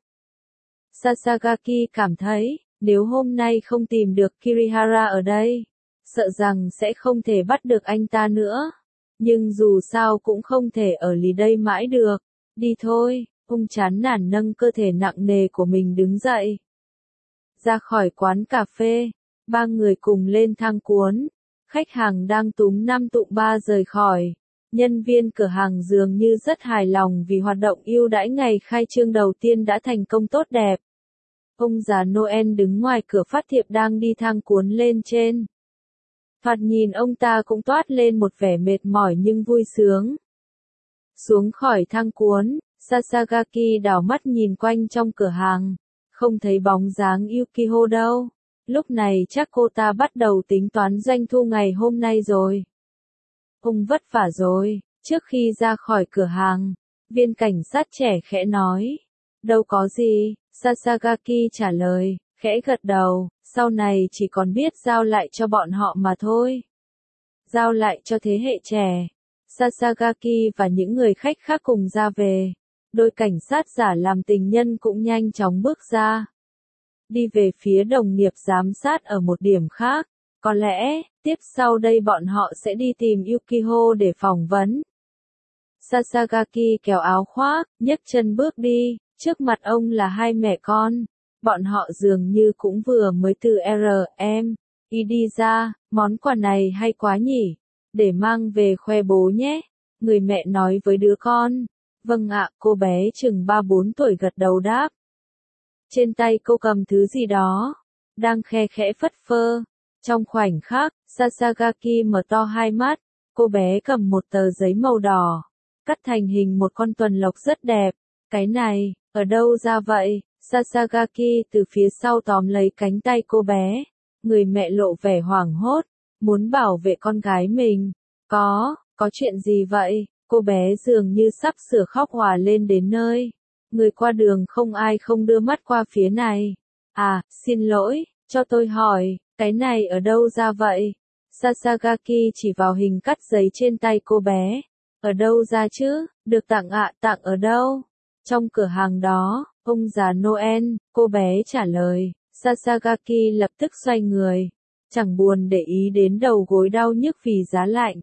Sasagaki cảm thấy, nếu hôm nay không tìm được Kirihara ở đây, sợ rằng sẽ không thể bắt được anh ta nữa. Nhưng dù sao cũng không thể ở lì đây mãi được. Đi thôi, ông chán nản nâng cơ thể nặng nề của mình đứng dậy. Ra khỏi quán cà phê, ba người cùng lên thang cuốn. Khách hàng đang túm 5 tụm 3 rời khỏi. Nhân viên cửa hàng dường như rất hài lòng vì hoạt động ưu đãi ngày khai trương đầu tiên đã thành công tốt đẹp. Ông già Noel đứng ngoài cửa phát thiệp đang đi thang cuốn lên trên. Thoạt nhìn ông ta cũng toát lên một vẻ mệt mỏi nhưng vui sướng. Xuống khỏi thang cuốn, Sasagaki đảo mắt nhìn quanh trong cửa hàng. Không thấy bóng dáng Yukiho đâu. Lúc này chắc cô ta bắt đầu tính toán doanh thu ngày hôm nay rồi. Ông vất vả rồi. Trước khi ra khỏi cửa hàng, viên cảnh sát trẻ khẽ nói. Đâu có gì, Sasagaki trả lời, khẽ gật đầu. Sau này chỉ còn biết giao lại cho bọn họ mà thôi. Giao lại cho thế hệ trẻ. Sasagaki và những người khách khác cùng ra về. Đôi cảnh sát giả làm tình nhân cũng nhanh chóng bước ra. Đi về phía đồng nghiệp giám sát ở một điểm khác. Có lẽ, tiếp sau đây bọn họ sẽ đi tìm Yukiho để phỏng vấn. Sasagaki kéo áo khoác, nhấc chân bước đi. Trước mặt ông là hai mẹ con. Bọn họ dường như cũng vừa mới từ R.M.I đi ra. Món quà này hay quá nhỉ. Để mang về khoe bố nhé. Người mẹ nói với đứa con. Vâng ạ, cô bé chừng 3-4 tuổi gật đầu đáp. Trên tay cô cầm thứ gì đó. Đang khe khẽ phất phơ. Trong khoảnh khắc, Sasagaki mở to hai mắt. Cô bé cầm một tờ giấy màu đỏ. Cắt thành hình một con tuần lộc rất đẹp. Cái này, ở đâu ra vậy? Sasagaki từ phía sau tóm lấy cánh tay cô bé. Người mẹ lộ vẻ hoảng hốt. Muốn bảo vệ con gái mình. Có chuyện gì vậy? Cô bé dường như sắp sửa khóc òa lên đến nơi. Người qua đường không ai không đưa mắt qua phía này. Xin lỗi, cho tôi hỏi, cái này ở đâu ra vậy? Sasagaki chỉ vào hình cắt giấy trên tay cô bé. Ở đâu ra chứ? Được tặng tặng ở đâu? Trong cửa hàng đó, ông già Noel, cô bé trả lời. Sasagaki lập tức xoay người, chẳng buồn để ý đến đầu gối đau nhức vì giá lạnh.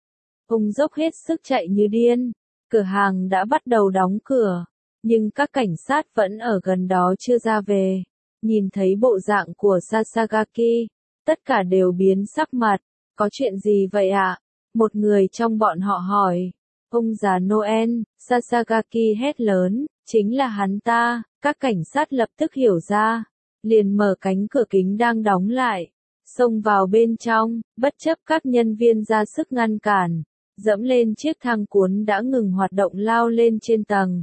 Ông dốc hết sức chạy như điên, cửa hàng đã bắt đầu đóng cửa, nhưng các cảnh sát vẫn ở gần đó chưa ra về. Nhìn thấy bộ dạng của Sasagaki, tất cả đều biến sắc mặt, có chuyện gì vậy ạ? Một người trong bọn họ hỏi. Ông già Noel, Sasagaki hét lớn, chính là hắn ta. Các cảnh sát lập tức hiểu ra, liền mở cánh cửa kính đang đóng lại, xông vào bên trong, bất chấp các nhân viên ra sức ngăn cản, dẫm lên chiếc thang cuốn đã ngừng hoạt động lao lên trên tầng.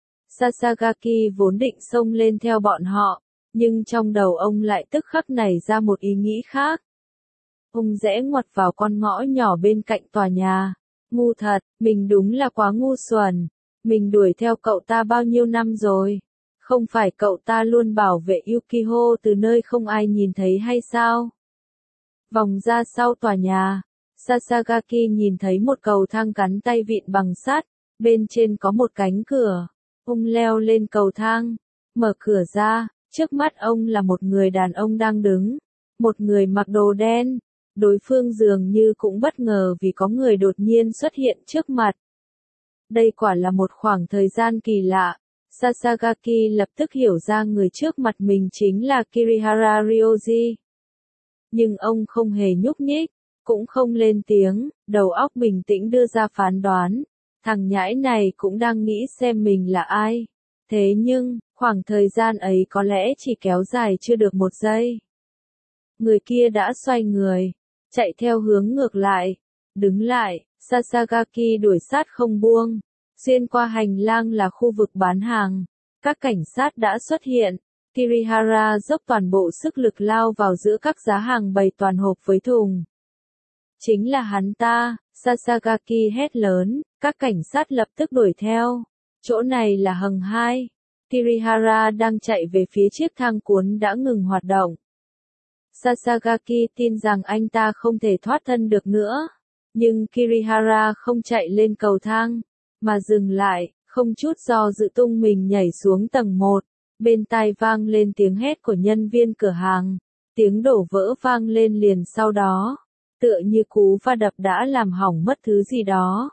Sasagaki vốn định xông lên theo bọn họ, nhưng trong đầu ông lại tức khắc nảy ra một ý nghĩ khác. Ông rẽ ngoặt vào con ngõ nhỏ bên cạnh tòa nhà. Ngu thật, mình đúng là quá ngu xuẩn. Mình đuổi theo cậu ta bao nhiêu năm rồi? Không phải cậu ta luôn bảo vệ Yukiho từ nơi không ai nhìn thấy hay sao? Vòng ra sau tòa nhà, Sasagaki nhìn thấy một cầu thang gắn tay vịn bằng sắt, bên trên có một cánh cửa. Ông leo lên cầu thang, mở cửa ra, trước mắt ông là một người đàn ông đang đứng, một người mặc đồ đen. Đối phương dường như cũng bất ngờ vì có người đột nhiên xuất hiện trước mặt. Đây quả là một khoảng thời gian kỳ lạ. Sasagaki lập tức hiểu ra người trước mặt mình chính là Kirihara Ryoji. Nhưng ông không hề nhúc nhích, cũng không lên tiếng, đầu óc bình tĩnh đưa ra phán đoán. Thằng nhãi này cũng đang nghĩ xem mình là ai. Thế nhưng, khoảng thời gian ấy có lẽ chỉ kéo dài chưa được một giây. Người kia đã xoay người, chạy theo hướng ngược lại, đứng lại, Sasagaki đuổi sát không buông. Xuyên qua hành lang là khu vực bán hàng, các cảnh sát đã xuất hiện. Kirihara dốc toàn bộ sức lực lao vào giữa các giá hàng bày toàn hộp với thùng. Chính là hắn ta, Sasagaki hét lớn, các cảnh sát lập tức đuổi theo. Chỗ này là hầng 2. Kirihara đang chạy về phía chiếc thang cuốn đã ngừng hoạt động. Sasagaki tin rằng anh ta không thể thoát thân được nữa. Nhưng Kirihara không chạy lên cầu thang, mà dừng lại, không chút do dự tung mình nhảy xuống tầng 1. Bên tai vang lên tiếng hét của nhân viên cửa hàng. Tiếng đổ vỡ vang lên liền sau đó. Tựa như cú va đập đã làm hỏng mất thứ gì đó.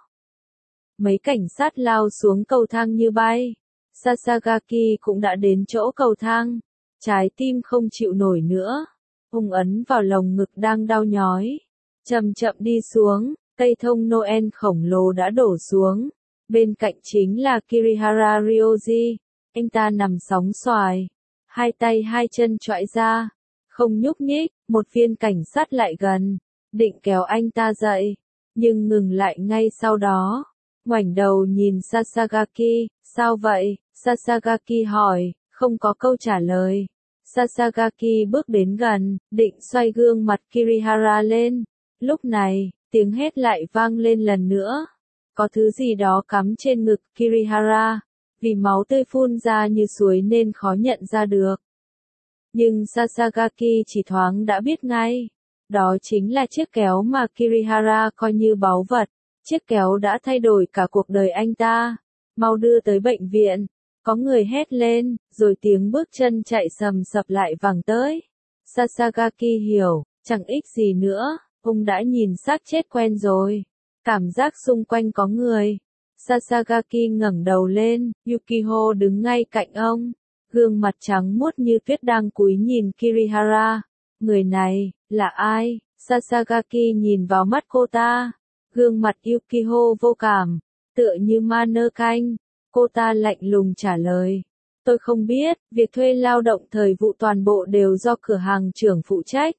Mấy cảnh sát lao xuống cầu thang như bay. Sasagaki cũng đã đến chỗ cầu thang. Trái tim không chịu nổi nữa. Ông ấn vào lồng ngực đang đau nhói. Chậm chậm đi xuống, cây thông Noel khổng lồ đã đổ xuống. Bên cạnh chính là Kirihara Ryoji. Anh ta nằm sóng xoài. Hai tay hai chân chõi ra. Không nhúc nhích, một viên cảnh sát lại gần. Định kéo anh ta dậy. Nhưng ngừng lại ngay sau đó. Ngoảnh đầu nhìn Sasagaki. Sao vậy? Sasagaki hỏi. Không có câu trả lời. Sasagaki bước đến gần, định xoay gương mặt Kirihara lên. Lúc này, tiếng hét lại vang lên lần nữa. Có thứ gì đó cắm trên ngực Kirihara. Vì máu tươi phun ra như suối nên khó nhận ra được. Nhưng Sasagaki chỉ thoáng đã biết ngay. Đó chính là chiếc kéo mà Kirihara coi như báu vật. Chiếc kéo đã thay đổi cả cuộc đời anh ta. Mau đưa tới bệnh viện. Có người hét lên, rồi tiếng bước chân chạy sầm sập lại vẳng tới. Sasagaki hiểu, chẳng ích gì nữa, ông đã nhìn xác chết quen rồi. Cảm giác xung quanh có người. Sasagaki ngẩng đầu lên, Yukiho đứng ngay cạnh ông. Gương mặt trắng muốt như tuyết đang cúi nhìn Kirihara. Người này, là ai? Sasagaki nhìn vào mắt cô ta. Gương mặt Yukiho vô cảm, tựa như ma nơ canh. Cô ta lạnh lùng trả lời. Tôi không biết, việc thuê lao động thời vụ toàn bộ đều do cửa hàng trưởng phụ trách.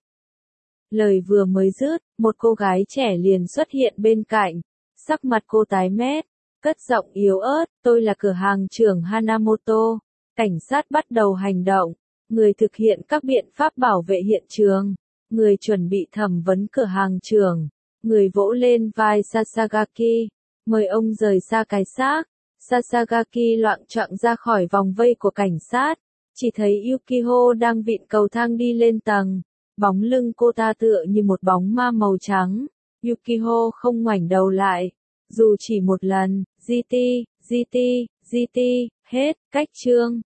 Lời vừa mới dứt, một cô gái trẻ liền xuất hiện bên cạnh. Sắc mặt cô tái mét, cất giọng yếu ớt, tôi là cửa hàng trưởng Hanamoto. Cảnh sát bắt đầu hành động. Người thực hiện các biện pháp bảo vệ hiện trường. Người chuẩn bị thẩm vấn cửa hàng trưởng. Người vỗ lên vai Sasagaki. Mời ông rời xa cái xác. Sasagaki loạng choạng ra khỏi vòng vây của cảnh sát. Chỉ thấy Yukiho đang vịn cầu thang đi lên tầng. Bóng lưng cô ta tựa như một bóng ma màu trắng. Yukiho không ngoảnh đầu lại. Dù chỉ một lần, GT, hết, cách chương.